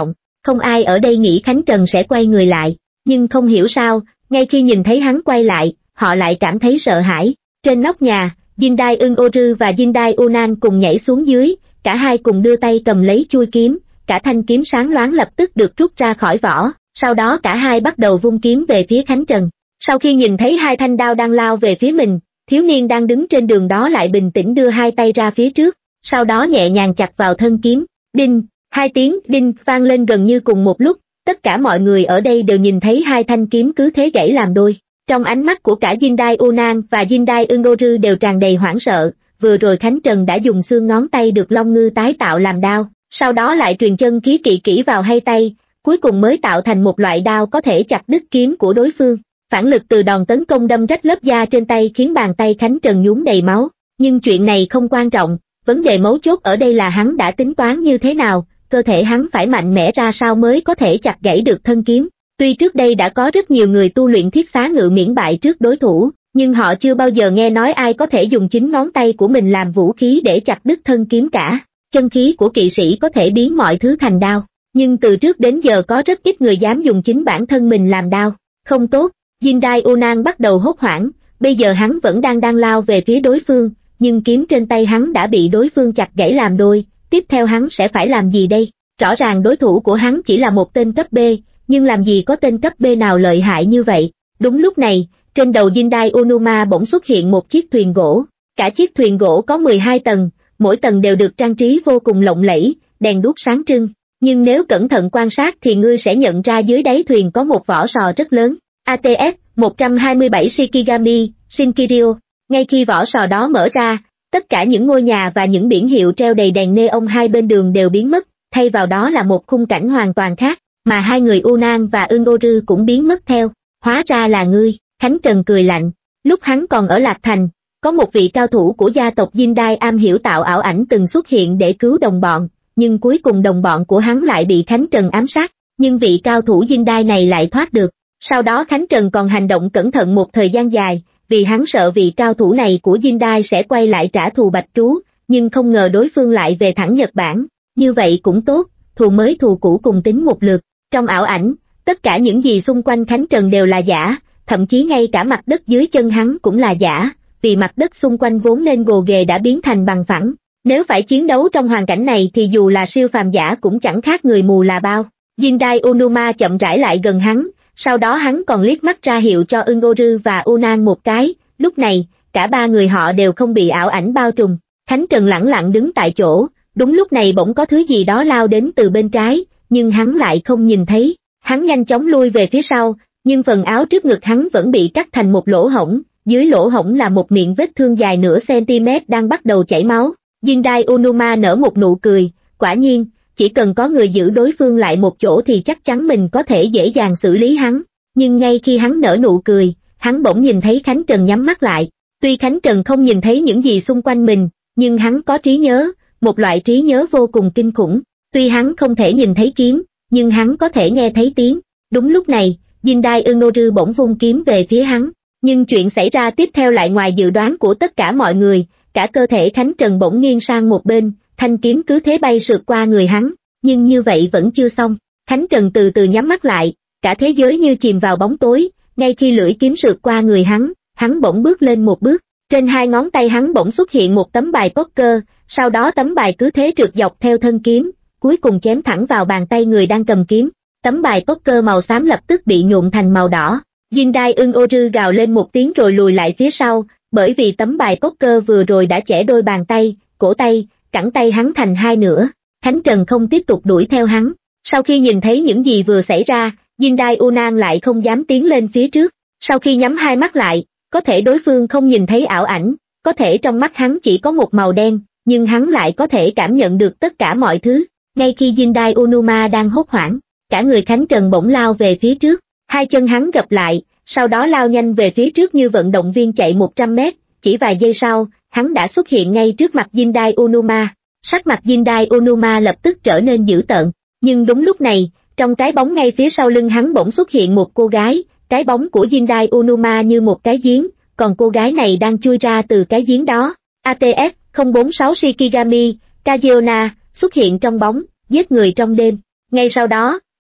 không ai ở đây nghĩ Khánh Trần sẽ quay người lại, nhưng không hiểu sao, ngay khi nhìn thấy hắn quay lại, họ lại cảm thấy sợ hãi. Trên nóc nhà, Jindai Eun-oru và Jindai Unan cùng nhảy xuống dưới, cả hai cùng đưa tay cầm lấy chuôi kiếm, cả thanh kiếm sáng loáng lập tức được rút ra khỏi vỏ, sau đó cả hai bắt đầu vung kiếm về phía Khánh Trần. Sau khi nhìn thấy hai thanh đao đang lao về phía mình, thiếu niên đang đứng trên đường đó lại bình tĩnh đưa hai tay ra phía trước, sau đó nhẹ nhàng chặt vào thân kiếm. Đinh, hai tiếng đinh vang lên gần như cùng một lúc, tất cả mọi người ở đây đều nhìn thấy hai thanh kiếm cứ thế gãy làm đôi. Trong ánh mắt của cả Jindai Unan và Jindai Eun-oru đều tràn đầy hoảng sợ, vừa rồi Khánh Trần đã dùng xương ngón tay được Long Ngư tái tạo làm đao, sau đó lại truyền chân khí kỵ kỹ vào hai tay, cuối cùng mới tạo thành một loại đao có thể chặt đứt kiếm của đối phương. Phản lực từ đòn tấn công đâm rách lớp da trên tay khiến bàn tay Khánh Trần nhuốm đầy máu, nhưng chuyện này không quan trọng, vấn đề mấu chốt ở đây là hắn đã tính toán như thế nào, cơ thể hắn phải mạnh mẽ ra sao mới có thể chặt gãy được thân kiếm. Tuy trước đây đã có rất nhiều người tu luyện thiết xá ngự miễn bại trước đối thủ, nhưng họ chưa bao giờ nghe nói ai có thể dùng chính ngón tay của mình làm vũ khí để chặt đứt thân kiếm cả. Chân khí của kỵ sĩ có thể biến mọi thứ thành đao, nhưng từ trước đến giờ có rất ít người dám dùng chính bản thân mình làm đao. Không tốt, Jindai Unan bắt đầu hốt hoảng, bây giờ hắn vẫn đang đang lao về phía đối phương, nhưng kiếm trên tay hắn đã bị đối phương chặt gãy làm đôi, tiếp theo hắn sẽ phải làm gì đây? Rõ ràng đối thủ của hắn chỉ là một tên cấp B, nhưng làm gì có tên cấp B nào lợi hại như vậy. Đúng lúc này, trên đầu Jindai Onuma bỗng xuất hiện một chiếc thuyền gỗ, cả chiếc thuyền gỗ có mười hai tầng, mỗi tầng đều được trang trí vô cùng lộng lẫy, đèn đuốc sáng trưng, nhưng nếu cẩn thận quan sát thì ngươi sẽ nhận ra dưới đáy thuyền có một vỏ sò rất lớn. a tê ét một trăm hai mươi bảy Shikigami, Shinkirio. Ngay khi vỏ sò đó mở ra, tất cả những ngôi nhà và những biển hiệu treo đầy đèn neon hai bên đường đều biến mất, thay vào đó là một khung cảnh hoàn toàn khác, mà hai người Unan và Eun-oru cũng biến mất theo. Hóa ra là ngươi, Khánh Trần cười lạnh. Lúc hắn còn ở Lạc Thành, có một vị cao thủ của gia tộc Jindai am hiểu tạo ảo ảnh từng xuất hiện để cứu đồng bọn, nhưng cuối cùng đồng bọn của hắn lại bị Khánh Trần ám sát, nhưng vị cao thủ Jindai này lại thoát được. Sau đó Khánh Trần còn hành động cẩn thận một thời gian dài, vì hắn sợ vị cao thủ này của Jindai sẽ quay lại trả thù Bạch Trú, nhưng không ngờ đối phương lại về thẳng Nhật Bản. Như vậy cũng tốt, thù mới thù cũ cùng tính một lượt. Trong ảo ảnh, tất cả những gì xung quanh Khánh Trần đều là giả, thậm chí ngay cả mặt đất dưới chân hắn cũng là giả, vì mặt đất xung quanh vốn nên gồ ghề đã biến thành bằng phẳng. Nếu phải chiến đấu trong hoàn cảnh này thì dù là siêu phàm giả cũng chẳng khác người mù là bao. Jindai Onuma chậm rãi lại gần hắn, sau đó hắn còn liếc mắt ra hiệu cho Eun-oru và Unan một cái. Lúc này, cả ba người họ đều không bị ảo ảnh bao trùm. Khánh Trần lẳng lặng đứng tại chỗ, đúng lúc này bỗng có thứ gì đó lao đến từ bên trái, nhưng hắn lại không nhìn thấy. Hắn nhanh chóng lui về phía sau, nhưng phần áo trước ngực hắn vẫn bị cắt thành một lỗ hổng, dưới lỗ hổng là một miệng vết thương dài nửa cm đang bắt đầu chảy máu. Jindai Onuma nở một nụ cười, quả nhiên, chỉ cần có người giữ đối phương lại một chỗ thì chắc chắn mình có thể dễ dàng xử lý hắn. Nhưng ngay khi hắn nở nụ cười, hắn bỗng nhìn thấy Khánh Trần nhắm mắt lại. Tuy Khánh Trần không nhìn thấy những gì xung quanh mình, nhưng hắn có trí nhớ, một loại trí nhớ vô cùng kinh khủng. Tuy hắn không thể nhìn thấy kiếm, nhưng hắn có thể nghe thấy tiếng. Đúng lúc này, Jindai Eun-oru bỗng vung kiếm về phía hắn. Nhưng chuyện xảy ra tiếp theo lại ngoài dự đoán của tất cả mọi người, cả cơ thể Khánh Trần bỗng nghiêng sang một bên, thanh kiếm cứ thế bay sượt qua người hắn. Nhưng như vậy vẫn chưa xong, Khánh Trần từ từ nhắm mắt lại, cả thế giới như chìm vào bóng tối. Ngay khi lưỡi kiếm sượt qua người hắn, hắn bỗng bước lên một bước. Trên hai ngón tay hắn bỗng xuất hiện một tấm bài poker, sau đó tấm bài cứ thế trượt dọc theo thân kiếm, cuối cùng chém thẳng vào bàn tay người đang cầm kiếm. Tấm bài poker màu xám lập tức bị nhuộm thành màu đỏ. Jindai Eun-oru gào lên một tiếng rồi lùi lại phía sau, bởi vì tấm bài poker vừa rồi đã chẻ đôi bàn tay, cổ tay, cẳng tay hắn thành hai nửa. Khánh Trần không tiếp tục đuổi theo hắn. Sau khi nhìn thấy những gì vừa xảy ra, Jindai Unan lại không dám tiến lên phía trước. Sau khi nhắm hai mắt lại, có thể đối phương không nhìn thấy ảo ảnh, có thể trong mắt hắn chỉ có một màu đen, nhưng hắn lại có thể cảm nhận được tất cả mọi thứ. Ngay khi Jindai Onuma đang hốt hoảng, cả người Khánh Trần bỗng lao về phía trước, hai chân hắn gập lại, sau đó lao nhanh về phía trước như vận động viên chạy một trăm mét, chỉ vài giây sau, hắn đã xuất hiện ngay trước mặt Jindai Onuma. Sắc mặt Jindai Onuma lập tức trở nên dữ tợn, nhưng đúng lúc này, trong cái bóng ngay phía sau lưng hắn bỗng xuất hiện một cô gái, cái bóng của Jindai Onuma như một cái giếng, còn cô gái này đang chui ra từ cái giếng đó. a tê ét không bốn sáu Shikigami, Kajiona, xuất hiện trong bóng, giết người trong đêm. Ngay sau đó,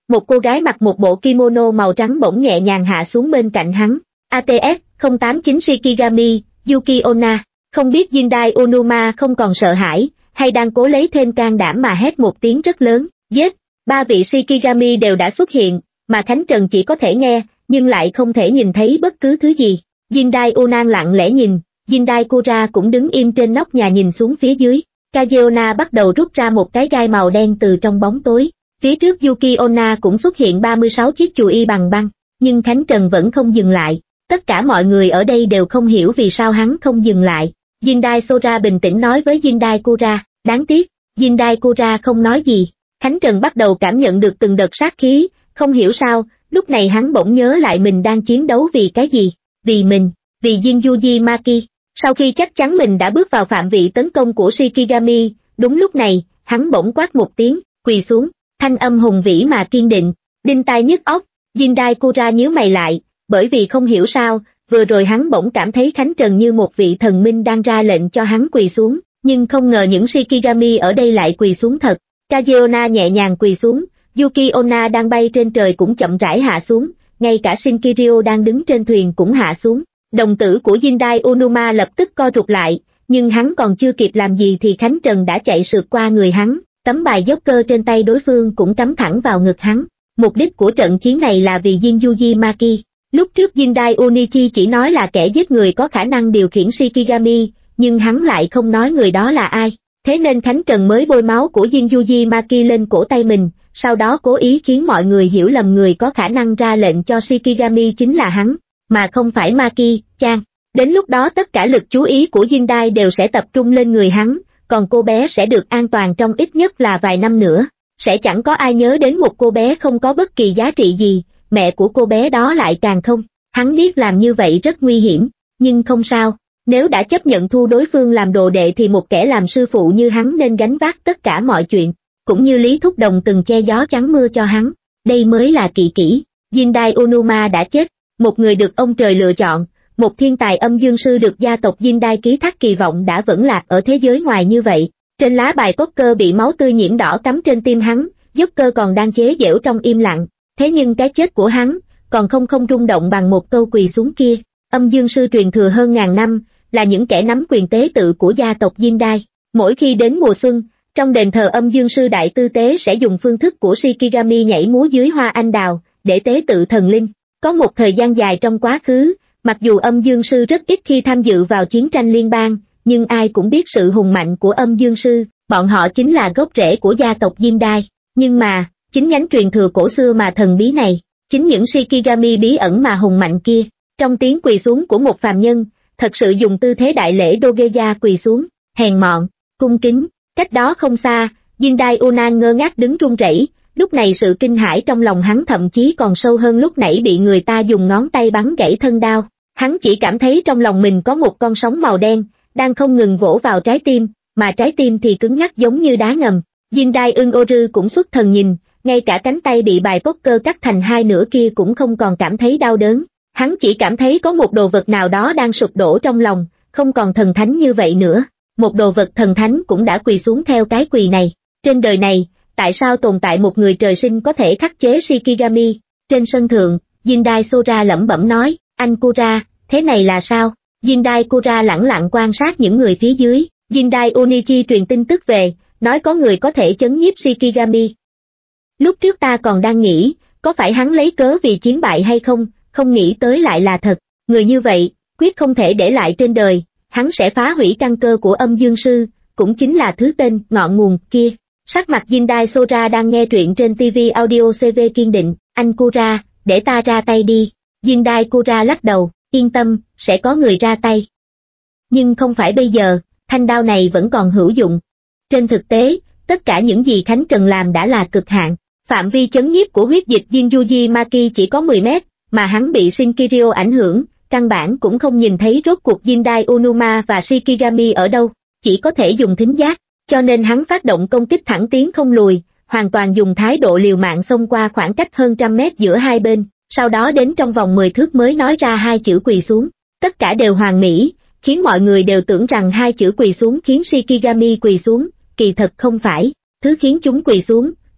một cô gái mặc một bộ kimono màu trắng bỗng nhẹ nhàng hạ xuống bên cạnh hắn. a tê ép không tám chín Shikigami, Yuki Onna. Không biết Jindai Onuma không còn sợ hãi, hay đang cố lấy thêm can đảm mà hét một tiếng rất lớn, giết. Ba vị Shikigami đều đã xuất hiện, mà Khánh Trần chỉ có thể nghe, nhưng lại không thể nhìn thấy bất cứ thứ gì. Jindai Onan lặng lẽ nhìn, Jindai Kura cũng đứng im trên nóc nhà nhìn xuống phía dưới. Kageona bắt đầu rút ra một cái gai màu đen từ trong bóng tối. Phía trước Yuki Onna cũng xuất hiện ba mươi sáu chiếc chùi y bằng băng, nhưng Khánh Trần vẫn không dừng lại. Tất cả mọi người ở đây đều không hiểu vì sao hắn không dừng lại. Jindai Sora bình tĩnh nói với Jindai Kura, đáng tiếc, Jindai Kura không nói gì. Khánh Trần bắt đầu cảm nhận được từng đợt sát khí, không hiểu sao, lúc này hắn bỗng nhớ lại mình đang chiến đấu vì cái gì, vì mình, vì Jinjuji Maki. Sau khi chắc chắn mình đã bước vào phạm vị tấn công của Shikigami, đúng lúc này, hắn bỗng quát một tiếng, quỳ xuống, thanh âm hùng vĩ mà kiên định, đinh tai nhức óc. Jindai Kura nhíu mày lại, bởi vì không hiểu sao, vừa rồi hắn bỗng cảm thấy Khánh Trần như một vị thần minh đang ra lệnh cho hắn quỳ xuống, nhưng không ngờ những Shikigami ở đây lại quỳ xuống thật. Kageona nhẹ nhàng quỳ xuống, Yuki Onna đang bay trên trời cũng chậm rãi hạ xuống, ngay cả Shinkirio đang đứng trên thuyền cũng hạ xuống. Đồng tử của Jindai Onuma lập tức co rụt lại, nhưng hắn còn chưa kịp làm gì thì Khánh Trần đã chạy sượt qua người hắn, tấm bài dốc cơ trên tay đối phương cũng cắm thẳng vào ngực hắn. Mục đích của trận chiến này là vì Jinjuji Maki. Lúc trước Jindai Onichi chỉ nói là kẻ giết người có khả năng điều khiển Shikigami, nhưng hắn lại không nói người đó là ai. Thế nên Khánh Trần mới bôi máu của Jinjuji Maki lên cổ tay mình, sau đó cố ý khiến mọi người hiểu lầm người có khả năng ra lệnh cho Shikigami chính là hắn, mà không phải Maki-chan. Đến lúc đó tất cả lực chú ý của Jindai đều sẽ tập trung lên người hắn, còn cô bé sẽ được an toàn trong ít nhất là vài năm nữa. Sẽ chẳng có ai nhớ đến một cô bé không có bất kỳ giá trị gì, mẹ của cô bé đó lại càng không. Hắn biết làm như vậy rất nguy hiểm, nhưng không sao. Nếu đã chấp nhận thu đối phương làm đồ đệ thì một kẻ làm sư phụ như hắn nên gánh vác tất cả mọi chuyện, cũng như Lý Thúc Đồng từng che gió chắn mưa cho hắn. Đây mới là kỳ kỹ. Jindai Onuma đã chết, một người được ông trời lựa chọn, một thiên tài âm dương sư được gia tộc Jindai ký thác kỳ vọng đã vẫn lạc ở thế giới ngoài như vậy. Trên lá bài poker bị máu tươi nhiễm đỏ cắm trên tim hắn, Joker còn đang chế giễu trong im lặng. Thế nhưng cái chết của hắn còn không không rung động bằng một câu quỳ xuống kia. Âm dương sư truyền thừa hơn ngàn năm, là những kẻ nắm quyền tế tự của gia tộc Jindai. Mỗi khi đến mùa xuân, trong đền thờ âm dương sư đại tư tế sẽ dùng phương thức của Shikigami nhảy múa dưới hoa anh đào, để tế tự thần linh. Có một thời gian dài trong quá khứ, mặc dù âm dương sư rất ít khi tham dự vào chiến tranh liên bang, nhưng ai cũng biết sự hùng mạnh của âm dương sư, bọn họ chính là gốc rễ của gia tộc Jindai. Nhưng mà, chính nhánh truyền thừa cổ xưa mà thần bí này, chính những Shikigami bí ẩn mà hùng mạnh kia, trong tiếng quỳ xuống của một phàm nhân, thật sự dùng tư thế đại lễ Dogeya quỳ xuống, hèn mọn, cung kính. Cách đó không xa, Jindai Onan ngơ ngác đứng run rẩy, lúc này sự kinh hãi trong lòng hắn thậm chí còn sâu hơn lúc nãy bị người ta dùng ngón tay bắn gãy thân đao. Hắn chỉ cảm thấy trong lòng mình có một con sóng màu đen, đang không ngừng vỗ vào trái tim, mà trái tim thì cứng nhắc giống như đá ngầm. Jindai Eun-oru cũng xuất thần nhìn, ngay cả cánh tay bị bài poker cắt thành hai nửa kia cũng không còn cảm thấy đau đớn. Hắn chỉ cảm thấy có một đồ vật nào đó đang sụp đổ trong lòng, không còn thần thánh như vậy nữa. Một đồ vật thần thánh cũng đã quỳ xuống theo cái quỳ này. Trên đời này, tại sao tồn tại một người trời sinh có thể khắc chế Shikigami? Trên sân thượng, Jindai Sora lẩm bẩm nói, anh Kura, thế này là sao? Jindai Kura lẳng lặng quan sát những người phía dưới. Jindai Onichi truyền tin tức về, nói có người có thể chấn nhiếp Shikigami. Lúc trước ta còn đang nghĩ, có phải hắn lấy cớ vì chiến bại hay không, không nghĩ tới lại là thật. Người như vậy, quyết không thể để lại trên đời, hắn sẽ phá hủy căn cơ của âm dương sư, cũng chính là thứ tên, ngọn nguồn, kia. Sắc mặt Jindai Sora đang nghe truyện trên ti vi Audio xê vê kiên định, anh Kura, để ta ra tay đi. Jindai Kura lắc đầu, yên tâm, sẽ có người ra tay. Nhưng không phải bây giờ, thanh đao này vẫn còn hữu dụng. Trên thực tế, tất cả những gì Khánh Trần làm đã là cực hạn. Phạm vi chấn nhiếp của huyết dịch Jinjuji Maki chỉ có mười mét, mà hắn bị Shinkirio ảnh hưởng, căn bản cũng không nhìn thấy rốt cuộc Jindai Onuma và Shikigami ở đâu, chỉ có thể dùng thính giác, cho nên hắn phát động công kích thẳng tiến không lùi, hoàn toàn dùng thái độ liều mạng xông qua khoảng cách hơn trăm mét giữa hai bên, sau đó đến trong vòng mười thước mới nói ra hai chữ quỳ xuống. Tất cả đều hoàn mỹ, khiến mọi người đều tưởng rằng hai chữ quỳ xuống khiến Shikigami quỳ xuống, kỳ thật không phải, thứ khiến chúng quỳ xuống,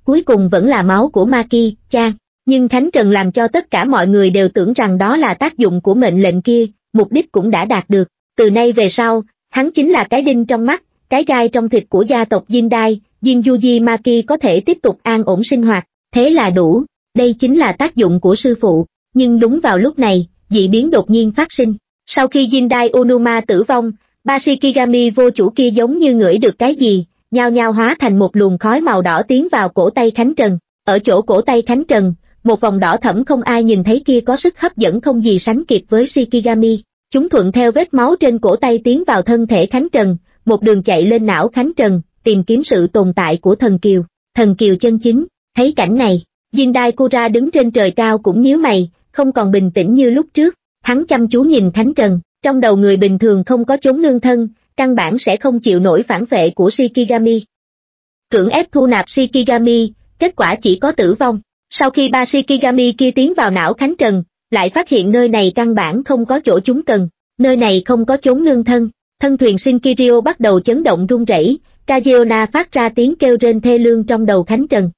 cuối cùng vẫn là máu của Maki, Chan. Nhưng Khánh Trần làm cho tất cả mọi người đều tưởng rằng đó là tác dụng của mệnh lệnh kia, mục đích cũng đã đạt được. Từ nay về sau, hắn chính là cái đinh trong mắt, cái gai trong thịt của gia tộc Jindai, Jinjuji Maki có thể tiếp tục an ổn sinh hoạt, thế là đủ, đây chính là tác dụng của sư phụ. Nhưng đúng vào lúc này, dị biến đột nhiên phát sinh. Sau khi Jindai Onuma tử vong, ba Shikigami vô chủ kia giống như ngửi được cái gì, nhao nhao hóa thành một luồng khói màu đỏ tiến vào cổ tay Khánh Trần. Ở chỗ cổ tay Khánh Trần, một vòng đỏ thẫm không ai nhìn thấy kia có sức hấp dẫn không gì sánh kịp với Shikigami. Chúng thuận theo vết máu trên cổ tay tiến vào thân thể Khánh Trần, một đường chạy lên não Khánh Trần, tìm kiếm sự tồn tại của thần kiều, thần kiều chân chính. Thấy cảnh này, Jindai Kura đứng trên trời cao cũng nhíu mày, không còn bình tĩnh như lúc trước. Hắn chăm chú nhìn Khánh Trần, trong đầu người bình thường không có chốn nương thân, căn bản sẽ không chịu nổi phản vệ của Shikigami. Cưỡng ép thu nạp Shikigami, kết quả chỉ có tử vong. Sau khi ba Shikigami kia tiến vào não Khánh Trần, lại phát hiện nơi này căn bản không có chỗ chúng cần, nơi này không có chốn nương thân. Thân thuyền Shinkirio bắt đầu chấn động rung rẩy, Kageona phát ra tiếng kêu rên thê lương trong đầu Khánh Trần.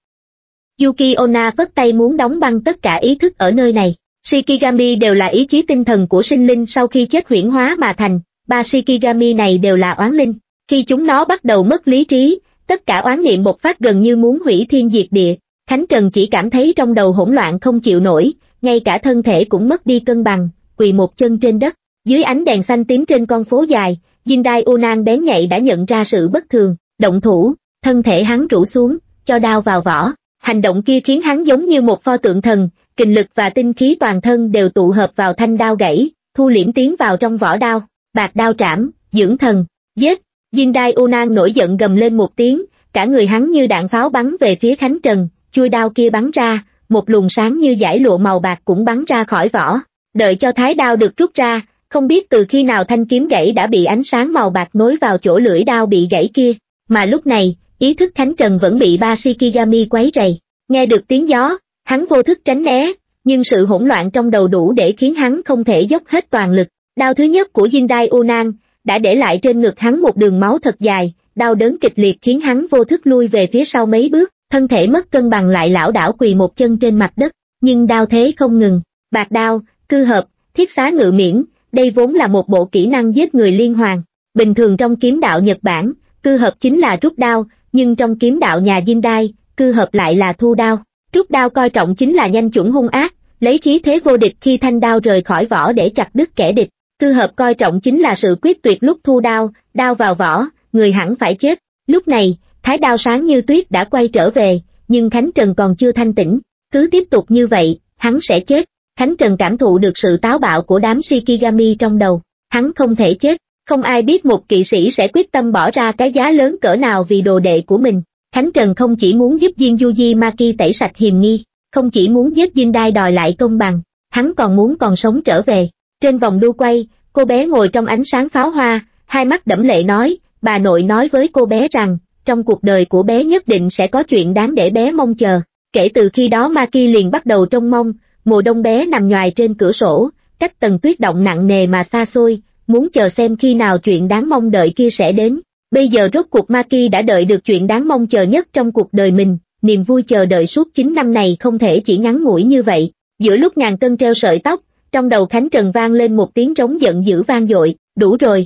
Yuki Onna phất tay muốn đóng băng tất cả ý thức ở nơi này. Shikigami đều là ý chí tinh thần của sinh linh sau khi chết huyễn hóa mà thành, ba Shikigami này đều là oán linh. Khi chúng nó bắt đầu mất lý trí, tất cả oán niệm bộc phát gần như muốn hủy thiên diệt địa. Khánh Trần chỉ cảm thấy trong đầu hỗn loạn không chịu nổi, ngay cả thân thể cũng mất đi cân bằng, quỳ một chân trên đất. Dưới ánh đèn xanh tím trên con phố dài, Jindai Onan bén nhạy đã nhận ra sự bất thường, động thủ, thân thể hắn rũ xuống, cho đao vào vỏ. Hành động kia khiến hắn giống như một pho tượng thần, kình lực và tinh khí toàn thân đều tụ hợp vào thanh đao gãy, thu liễm tiến vào trong vỏ đao, bạc đao trảm, dưỡng thần, giết. Jindai Onan nổi giận gầm lên một tiếng, cả người hắn như đạn pháo bắn về phía Khánh Trần, chuôi đao kia bắn ra, một luồng sáng như dải lụa màu bạc cũng bắn ra khỏi vỏ. Đợi cho thái đao được rút ra, không biết từ khi nào thanh kiếm gãy đã bị ánh sáng màu bạc nối vào chỗ lưỡi đao bị gãy kia, mà lúc này, ý thức Khánh Trần vẫn bị ba Shikigami quấy rầy. Nghe được tiếng gió, hắn vô thức tránh né, nhưng sự hỗn loạn trong đầu đủ để khiến hắn không thể dốc hết toàn lực. Đao thứ nhất của Jindai Onan đã để lại trên ngực hắn một đường máu thật dài, đau đớn kịch liệt khiến hắn vô thức lui về phía sau mấy bước, thân thể mất cân bằng lại lảo đảo quỳ một chân trên mặt đất, nhưng đao thế không ngừng. Bạc đao, cư hợp, thiết xá ngự miễn, đây vốn là một bộ kỹ năng giết người liên hoàn. Bình thường trong kiếm đạo Nhật Bản, cư hợp chính là rút đao, nhưng trong kiếm đạo nhà Jindai, cư hợp lại là thu đao. Rút đao coi trọng chính là nhanh chuẩn hung ác, lấy khí thế vô địch khi thanh đao rời khỏi vỏ để chặt đứt kẻ địch. Cư hợp coi trọng chính là sự quyết tuyệt lúc thu đao, đao vào vỏ, người hẳn phải chết. Lúc này, thái đao sáng như tuyết đã quay trở về, nhưng Khánh Trần còn chưa thanh tỉnh. Cứ tiếp tục như vậy, hắn sẽ chết. Khánh Trần cảm thụ được sự táo bạo của đám Shikigami trong đầu. Hắn không thể chết, không ai biết một kỵ sĩ sẽ quyết tâm bỏ ra cái giá lớn cỡ nào vì đồ đệ của mình. Khánh Trần không chỉ muốn giúp Jinjuji Maki tẩy sạch hiềm nghi, không chỉ muốn giết Jindai đòi lại công bằng, hắn còn muốn còn sống trở về. Trên vòng đu quay, cô bé ngồi trong ánh sáng pháo hoa, hai mắt đẫm lệ nói, bà nội nói với cô bé rằng, trong cuộc đời của bé nhất định sẽ có chuyện đáng để bé mong chờ. Kể từ khi đó Maki liền bắt đầu trông mong, mùa đông bé nằm nhoài trên cửa sổ, cách tầng tuyết động nặng nề mà xa xôi, muốn chờ xem khi nào chuyện đáng mong đợi kia sẽ đến. Bây giờ rốt cuộc Maki đã đợi được chuyện đáng mong chờ nhất trong cuộc đời mình, niềm vui chờ đợi suốt chín năm này không thể chỉ ngắn ngủi như vậy. Giữa lúc ngàn cân treo sợi tóc, trong đầu Khánh Trần vang lên một tiếng trống giận dữ vang dội, đủ rồi.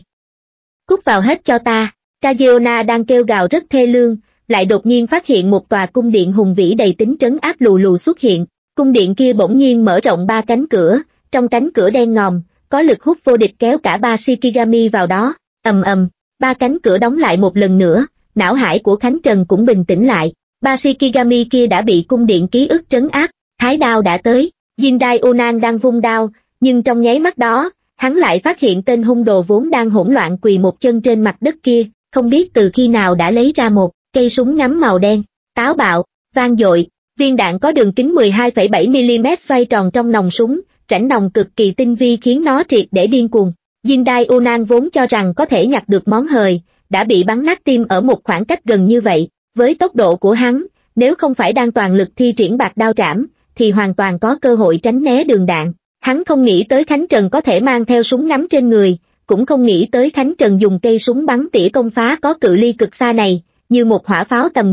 Cút vào hết cho ta. Kageona đang kêu gào rất thê lương, lại đột nhiên phát hiện một tòa cung điện hùng vĩ đầy tính trấn áp lù lù xuất hiện. Cung điện kia bỗng nhiên mở rộng ba cánh cửa, trong cánh cửa đen ngòm, có lực hút vô địch kéo cả ba Shikigami vào đó. Ầm ầm, ba cánh cửa đóng lại một lần nữa, não hải của Khánh Trần cũng bình tĩnh lại. Ba Shikigami kia đã bị cung điện ký ức trấn áp, thái đao đã tới. Jindai Onan đang vung đao, nhưng trong nháy mắt đó, hắn lại phát hiện tên hung đồ vốn đang hỗn loạn quỳ một chân trên mặt đất kia, không biết từ khi nào đã lấy ra một cây súng ngắm màu đen, táo bạo, vang dội, viên đạn có đường kính mười hai phẩy bảy mi-li-mét xoay tròn trong nòng súng, rãnh nòng cực kỳ tinh vi khiến nó triệt để điên cuồng. Jindai Onan vốn cho rằng có thể nhặt được món hời, đã bị bắn nát tim ở một khoảng cách gần như vậy, với tốc độ của hắn, nếu không phải đang toàn lực thi triển bạc đao trảm, thì hoàn toàn có cơ hội tránh né đường đạn. Hắn không nghĩ tới Khánh Trần có thể mang theo súng ngắm trên người, cũng không nghĩ tới Khánh Trần dùng cây súng bắn tỉa công phá có cự ly cực xa này, như một hỏa pháo tầm gần.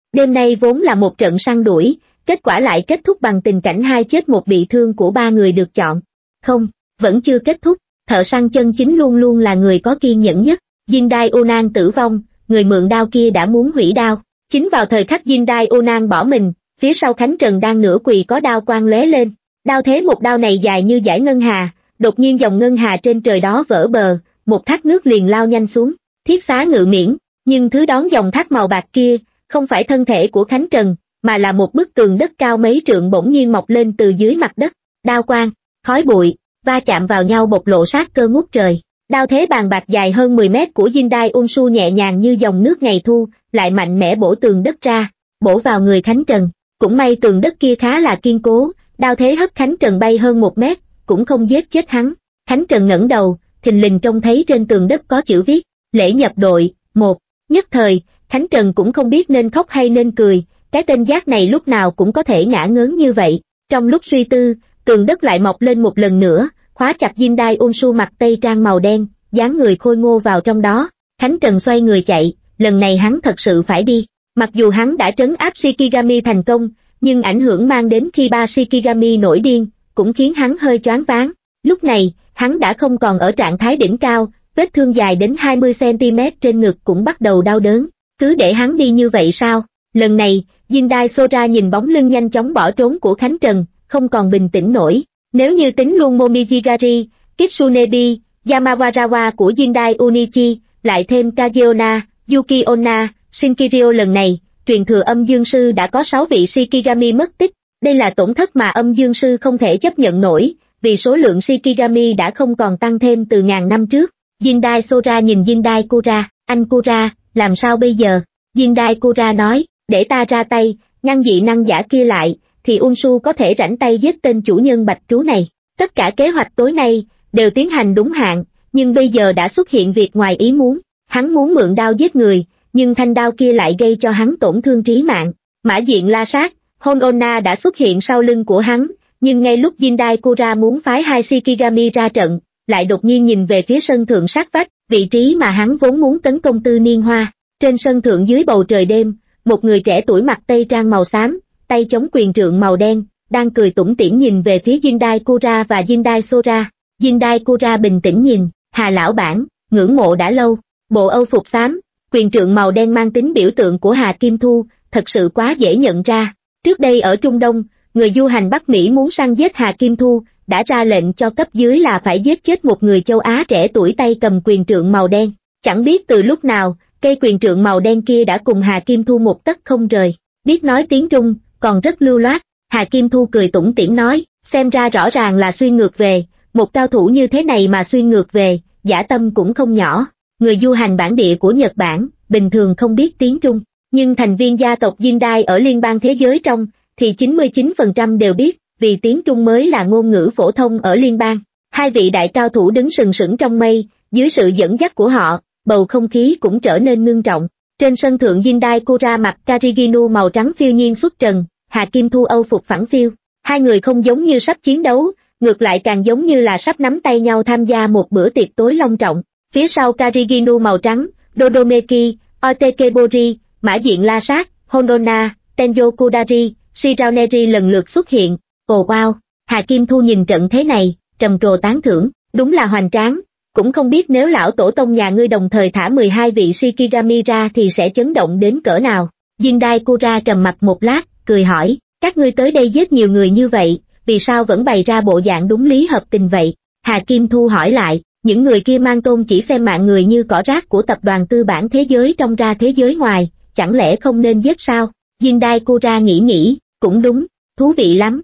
Đêm nay vốn là một trận săn đuổi, kết quả lại kết thúc bằng tình cảnh hai chết một bị thương của ba người được chọn. Không, vẫn chưa kết thúc, thợ săn chân chính luôn luôn là người có kiên nhẫn nhất. Jindai Onan tử vong, người mượn đao kia đã muốn hủy đao. Chính vào thời khắc Jindai Onan bỏ mình, phía sau Khánh Trần đang nửa quỳ có đao quang lóe lên. Đao thế một đao này dài như dải ngân hà, đột nhiên dòng ngân hà trên trời đó vỡ bờ, một thác nước liền lao nhanh xuống, thiết xá ngự miễn, nhưng thứ đón dòng thác màu bạc kia, không phải thân thể của Khánh Trần, mà là một bức tường đất cao mấy trượng bỗng nhiên mọc lên từ dưới mặt đất. Đao quang, khói bụi, va chạm vào nhau bộc lộ sát cơ ngút trời. Đao thế bàn bạc dài hơn mười mét của Jindai Unsu nhẹ nhàng như dòng nước ngày thu, lại mạnh mẽ bổ tường đất ra, bổ vào người Khánh Trần. Cũng may tường đất kia khá là kiên cố, đao thế hất Khánh Trần bay hơn một mét, cũng không giết chết hắn. Khánh Trần ngẩng đầu, thình lình trông thấy trên tường đất có chữ viết, lễ nhập đội, một. Nhất thời, Khánh Trần cũng không biết nên khóc hay nên cười, cái tên giác này lúc nào cũng có thể ngã ngớn như vậy. Trong lúc suy tư, tường đất lại mọc lên một lần nữa, khóa chặt Jindai Unsu mặc tây trang màu đen, dáng người khôi ngô vào trong đó. Khánh Trần xoay người chạy, lần này hắn thật sự phải đi. Mặc dù hắn đã trấn áp Shikigami thành công, nhưng ảnh hưởng mang đến khi ba Shikigami nổi điên, cũng khiến hắn hơi choáng váng. Lúc này, hắn đã không còn ở trạng thái đỉnh cao, vết thương dài đến hai mươi xăng-ti-mét trên ngực cũng bắt đầu đau đớn. Cứ để hắn đi như vậy sao? Lần này, Jindai Sora nhìn bóng lưng nhanh chóng bỏ trốn của Khánh Trần, không còn bình tĩnh nổi. Nếu như tính luôn Momijigari, Kitsunebi, Yamawarawa của Jindai Unichi, lại thêm Kageona, Yuki Onna, Shinkirio lần này, truyền thừa âm dương sư đã có sáu vị Shikigami mất tích. Đây là tổn thất mà âm dương sư không thể chấp nhận nổi, vì số lượng Shikigami đã không còn tăng thêm từ ngàn năm trước. Jindai Sora nhìn Jindai Kura, anh Kura, làm sao bây giờ? Jindai Kura nói, để ta ra tay, ngăn dị năng giả kia lại, thì Unsu có thể rảnh tay giết tên chủ nhân bạch trú này. Tất cả kế hoạch tối nay, đều tiến hành đúng hạn, nhưng bây giờ đã xuất hiện việc ngoài ý muốn. Hắn muốn mượn đao giết người, nhưng thanh đao kia lại gây cho hắn tổn thương trí mạng. Mã diện la sát, Hononna đã xuất hiện sau lưng của hắn, nhưng ngay lúc Jindai Kura muốn phái hai Shikigami ra trận, lại đột nhiên nhìn về phía sân thượng sát vách, vị trí mà hắn vốn muốn tấn công Tư Niên Hoa. Trên sân thượng dưới bầu trời đêm, một người trẻ tuổi mặc tây trang màu xám, tay chống quyền trượng màu đen, đang cười tủm tỉm nhìn về phía Jindai Kura và Jindai Sora. Jindai Kura bình tĩnh nhìn, Hà lão bản, ngưỡng mộ đã lâu, bộ âu phục xám, quyền trượng màu đen mang tính biểu tượng của Hà Kim Thu, thật sự quá dễ nhận ra. Trước đây ở Trung Đông, người du hành Bắc Mỹ muốn săn giết Hà Kim Thu, đã ra lệnh cho cấp dưới là phải giết chết một người châu Á trẻ tuổi tay cầm quyền trượng màu đen. Chẳng biết từ lúc nào, cây quyền trượng màu đen kia đã cùng Hà Kim Thu một tấc không rời. Biết nói tiếng Trung, còn rất lưu loát. Hà Kim Thu cười tủm tỉm nói, xem ra rõ ràng là xuyên ngược về, một cao thủ như thế này mà xuyên ngược về, dã tâm cũng không nhỏ. Người du hành bản địa của Nhật Bản, bình thường không biết tiếng Trung, nhưng thành viên gia tộc Jindai ở liên bang thế giới trong, thì chín mươi chín phần trăm đều biết, vì tiếng Trung mới là ngôn ngữ phổ thông ở liên bang. Hai vị đại cao thủ đứng sừng sững trong mây, dưới sự dẫn dắt của họ, bầu không khí cũng trở nên ngưng trọng. Trên sân thượng Jindai Kura mặc Kariginu màu trắng phiêu nhiên xuất trần, Hà Kim Thu âu phục phẳng phiu. Hai người không giống như sắp chiến đấu, ngược lại càng giống như là sắp nắm tay nhau tham gia một bữa tiệc tối long trọng. Phía sau Kariginu màu trắng, Dodomeki, Otekebori, Mã Diện La Sát, Hononna, Tenjo Kudari, Shiraoneri lần lượt xuất hiện. Ồ wow, Hà Kim Thu nhìn trận thế này, trầm trồ tán thưởng, đúng là hoành tráng, cũng không biết nếu lão tổ tông nhà ngươi đồng thời thả mười hai vị Shikigami ra thì sẽ chấn động đến cỡ nào. Jindai Kura trầm mặt một lát, cười hỏi, các ngươi tới đây giết nhiều người như vậy, vì sao vẫn bày ra bộ dạng đúng lý hợp tình vậy? Hà Kim Thu hỏi lại, những người kia mang tôn chỉ xem mạng người như cỏ rác của tập đoàn tư bản thế giới trong ra thế giới ngoài, chẳng lẽ không nên giết sao? Jindai Kura nghĩ nghĩ, cũng đúng, thú vị lắm.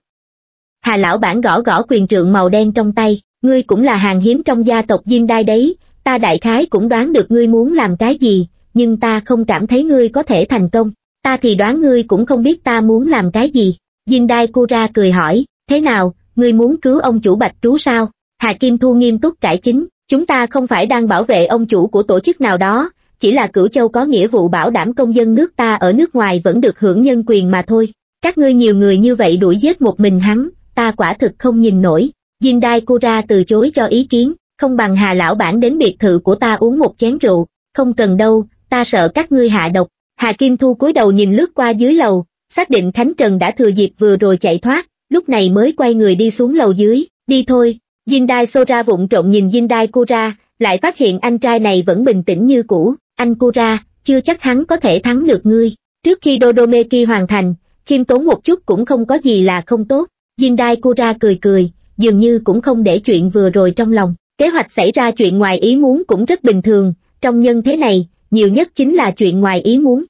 Hà lão bản gõ gõ quyền trượng màu đen trong tay, ngươi cũng là hàng hiếm trong gia tộc Jindai đấy, ta đại khái cũng đoán được ngươi muốn làm cái gì, nhưng ta không cảm thấy ngươi có thể thành công, ta thì đoán ngươi cũng không biết ta muốn làm cái gì. Jindai Kura cười hỏi, thế nào, ngươi muốn cứu ông chủ bạch trú sao? Hà Kim Thu nghiêm túc cải chính, chúng ta không phải đang bảo vệ ông chủ của tổ chức nào đó, chỉ là Cửu Châu có nghĩa vụ bảo đảm công dân nước ta ở nước ngoài vẫn được hưởng nhân quyền mà thôi. Các ngươi nhiều người như vậy đuổi giết một mình hắn, ta quả thực không nhìn nổi. Jindai Kura từ chối cho ý kiến, không bằng Hà lão bản đến biệt thự của ta uống một chén rượu, không cần đâu, ta sợ các ngươi hạ độc. Hà Kim Thu cúi đầu nhìn lướt qua dưới lầu, xác định Khánh Trần đã thừa dịp vừa rồi chạy thoát, lúc này mới quay người đi xuống lầu dưới. Đi thôi. Jindai Sora vụng trộm nhìn Jindai Kura, lại phát hiện anh trai này vẫn bình tĩnh như cũ. Anh Kura, chưa chắc hắn có thể thắng được ngươi. Trước khi Dodomeki hoàn thành, khiêm tốn một chút cũng không có gì là không tốt. Jindai Kura cười cười, dường như cũng không để chuyện vừa rồi trong lòng. Kế hoạch xảy ra chuyện ngoài ý muốn cũng rất bình thường, trong nhân thế này, nhiều nhất chính là chuyện ngoài ý muốn.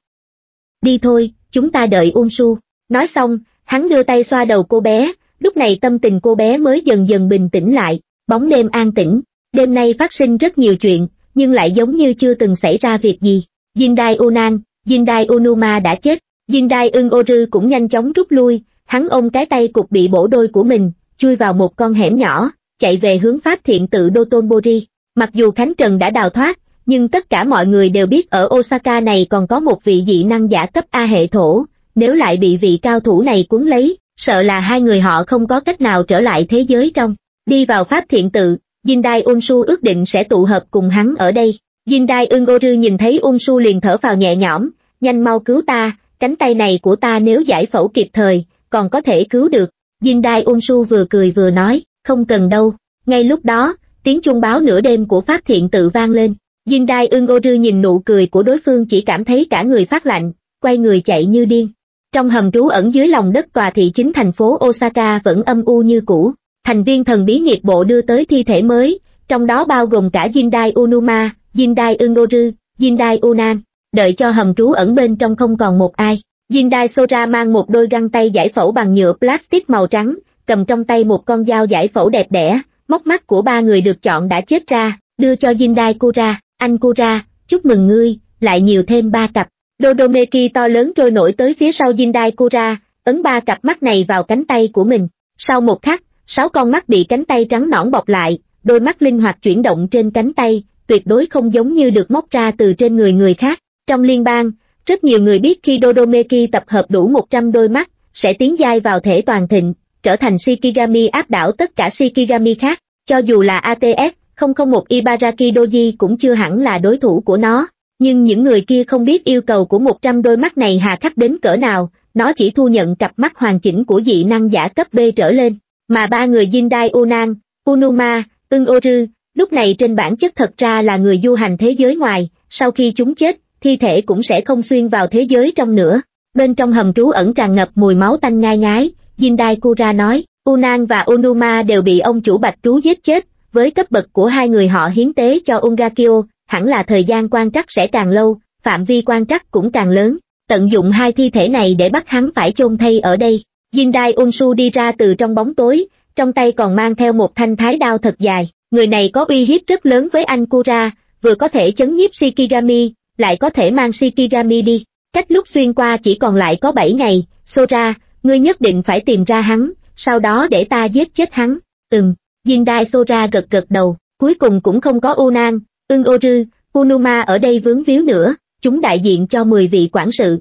Đi thôi, chúng ta đợi Unsu. Nói xong, hắn đưa tay xoa đầu cô bé, lúc này tâm tình cô bé mới dần dần bình tĩnh lại. Bóng đêm an tĩnh, đêm nay phát sinh rất nhiều chuyện, nhưng lại giống như chưa từng xảy ra việc gì. Jindai Unan, Jindai Unuma đã chết, Jindai Ưng-Oru cũng nhanh chóng rút lui, hắn ôm cái tay cục bị bổ đôi của mình, chui vào một con hẻm nhỏ, chạy về hướng Pháp Thiện tự Dotonbori. Mặc dù Khánh Trần đã đào thoát, nhưng tất cả mọi người đều biết ở Osaka này còn có một vị dị năng giả cấp A hệ thổ, nếu lại bị vị cao thủ này cuốn lấy, sợ là hai người họ không có cách nào trở lại thế giới trong. Đi vào Pháp Thiện tự, Jindai Unsu ước định sẽ tụ hợp cùng hắn ở đây. Jindai Ưng-Oru nhìn thấy Unsu liền thở phào nhẹ nhõm, nhanh mau cứu ta, cánh tay này của ta nếu giải phẫu kịp thời, còn có thể cứu được. Jindai Unsu vừa cười vừa nói, không cần đâu. Ngay lúc đó, tiếng chuông báo nửa đêm của Pháp Thiện tự vang lên. Jindai Ưng-Oru nhìn nụ cười của đối phương chỉ cảm thấy cả người phát lạnh, quay người chạy như điên. Trong hầm trú ẩn dưới lòng đất tòa thị chính thành phố Osaka vẫn âm u như cũ. Thành viên thần bí nghiệp bộ đưa tới thi thể mới, trong đó bao gồm cả Jindai Unuma, Jindai Ưng-Oru, Jindai Unan. Đợi cho hầm trú ẩn bên trong không còn một ai, Jindai Sora mang một đôi găng tay giải phẫu bằng nhựa plastic màu trắng, cầm trong tay một con dao giải phẫu đẹp đẽ, móc mắt của ba người được chọn đã chết ra, đưa cho Jindai Kura. Anh Kura, chúc mừng ngươi, lại nhiều thêm ba cặp. Dodomeki to lớn trôi nổi tới phía sau Jindai Kura, ấn ba cặp mắt này vào cánh tay của mình. Sau một khắc, sáu con mắt bị cánh tay trắng nõn bọc lại, đôi mắt linh hoạt chuyển động trên cánh tay, tuyệt đối không giống như được móc ra từ trên người người khác. Trong liên bang, rất nhiều người biết khi Dodomeki tập hợp đủ một trăm đôi mắt, sẽ tiến giai vào thể toàn thịnh, trở thành Shikigami áp đảo tất cả Shikigami khác. Cho dù là a tê ét không không một Ibaraki Doji cũng chưa hẳn là đối thủ của nó. Nhưng những người kia không biết yêu cầu của một trăm đôi mắt này hà khắc đến cỡ nào, nó chỉ thu nhận cặp mắt hoàn chỉnh của dị năng giả cấp B trở lên. Mà ba người Jindai Unan, Unuma, Ưng-Oru, lúc này trên bản chất thật ra là người du hành thế giới ngoài, sau khi chúng chết, thi thể cũng sẽ không xuyên vào thế giới trong nữa. Bên trong hầm trú ẩn tràn ngập mùi máu tanh ngai ngái, Jindai Kura nói, Unan và Unuma đều bị ông chủ bạch trú giết chết, với cấp bậc của hai người họ hiến tế cho Ungakyo, hẳn là thời gian quan trắc sẽ càng lâu, phạm vi quan trắc cũng càng lớn, tận dụng hai thi thể này để bắt hắn phải chôn thây ở đây. Jindai Unsu đi ra từ trong bóng tối, trong tay còn mang theo một thanh thái đao thật dài, người này có uy hiếp rất lớn với anh Kura, vừa có thể chấn nhiếp Shikigami, lại có thể mang Shikigami đi. Cách lúc xuyên qua chỉ còn lại có bảy ngày, Sora, ngươi nhất định phải tìm ra hắn, sau đó để ta giết chết hắn. Ừm, Jindai Sora gật gật đầu, cuối cùng cũng không có Unan, Ưng-Oru, Unuma ở đây vướng víu nữa, chúng đại diện cho mười vị quản sự.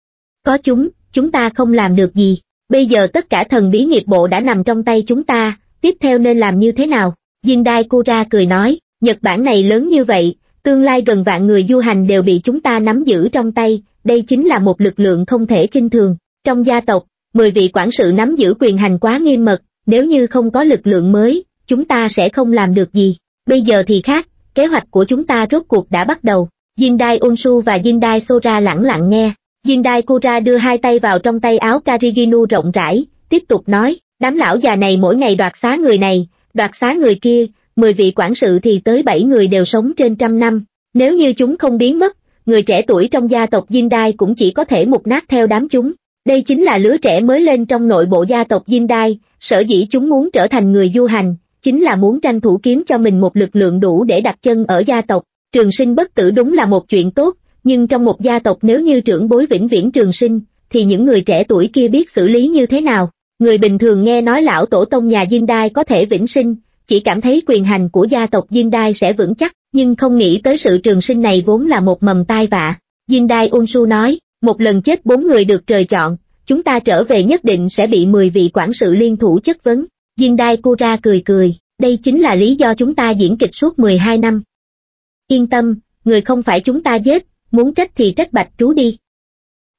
Có chúng, chúng ta không làm được gì, bây giờ tất cả thần bí nghiệp bộ đã nằm trong tay chúng ta, tiếp theo nên làm như thế nào? Jindai Kura cười nói, Nhật Bản này lớn như vậy, tương lai gần vạn người du hành đều bị chúng ta nắm giữ trong tay, đây chính là một lực lượng không thể khinh thường. Trong gia tộc, mười vị quản sự nắm giữ quyền hành quá nghiêm mật, nếu như không có lực lượng mới, chúng ta sẽ không làm được gì. Bây giờ thì khác, kế hoạch của chúng ta rốt cuộc đã bắt đầu. Jindai Unsu và Jindai Sora lẳng lặng nghe. Jindai Kura đưa hai tay vào trong tay áo Kariginu rộng rãi, tiếp tục nói, đám lão già này mỗi ngày đoạt xá người này, đoạt xá người kia, mười vị quản sự thì tới bảy người đều sống trên trăm năm. Nếu như chúng không biến mất, người trẻ tuổi trong gia tộc Jindai cũng chỉ có thể mục nát theo đám chúng. Đây chính là lứa trẻ mới lên trong nội bộ gia tộc Jindai, sở dĩ chúng muốn trở thành người du hành, chính là muốn tranh thủ kiếm cho mình một lực lượng đủ để đặt chân ở gia tộc. Trường sinh bất tử đúng là một chuyện tốt, nhưng trong một gia tộc nếu như trưởng bối vĩnh viễn trường sinh, thì những người trẻ tuổi kia biết xử lý như thế nào? Người bình thường nghe nói lão tổ tông nhà Jindai có thể vĩnh sinh, chỉ cảm thấy quyền hành của gia tộc Jindai sẽ vững chắc, nhưng không nghĩ tới sự trường sinh này vốn là một mầm tai vạ. Jindai Unsu nói, một lần chết bốn người được trời chọn, chúng ta trở về nhất định sẽ bị mười vị quản sự liên thủ chất vấn. Jindai Kura cười cười, đây chính là lý do chúng ta diễn kịch suốt mười hai năm. Yên tâm, người không phải chúng ta giết, muốn trách thì trách bạch trú đi.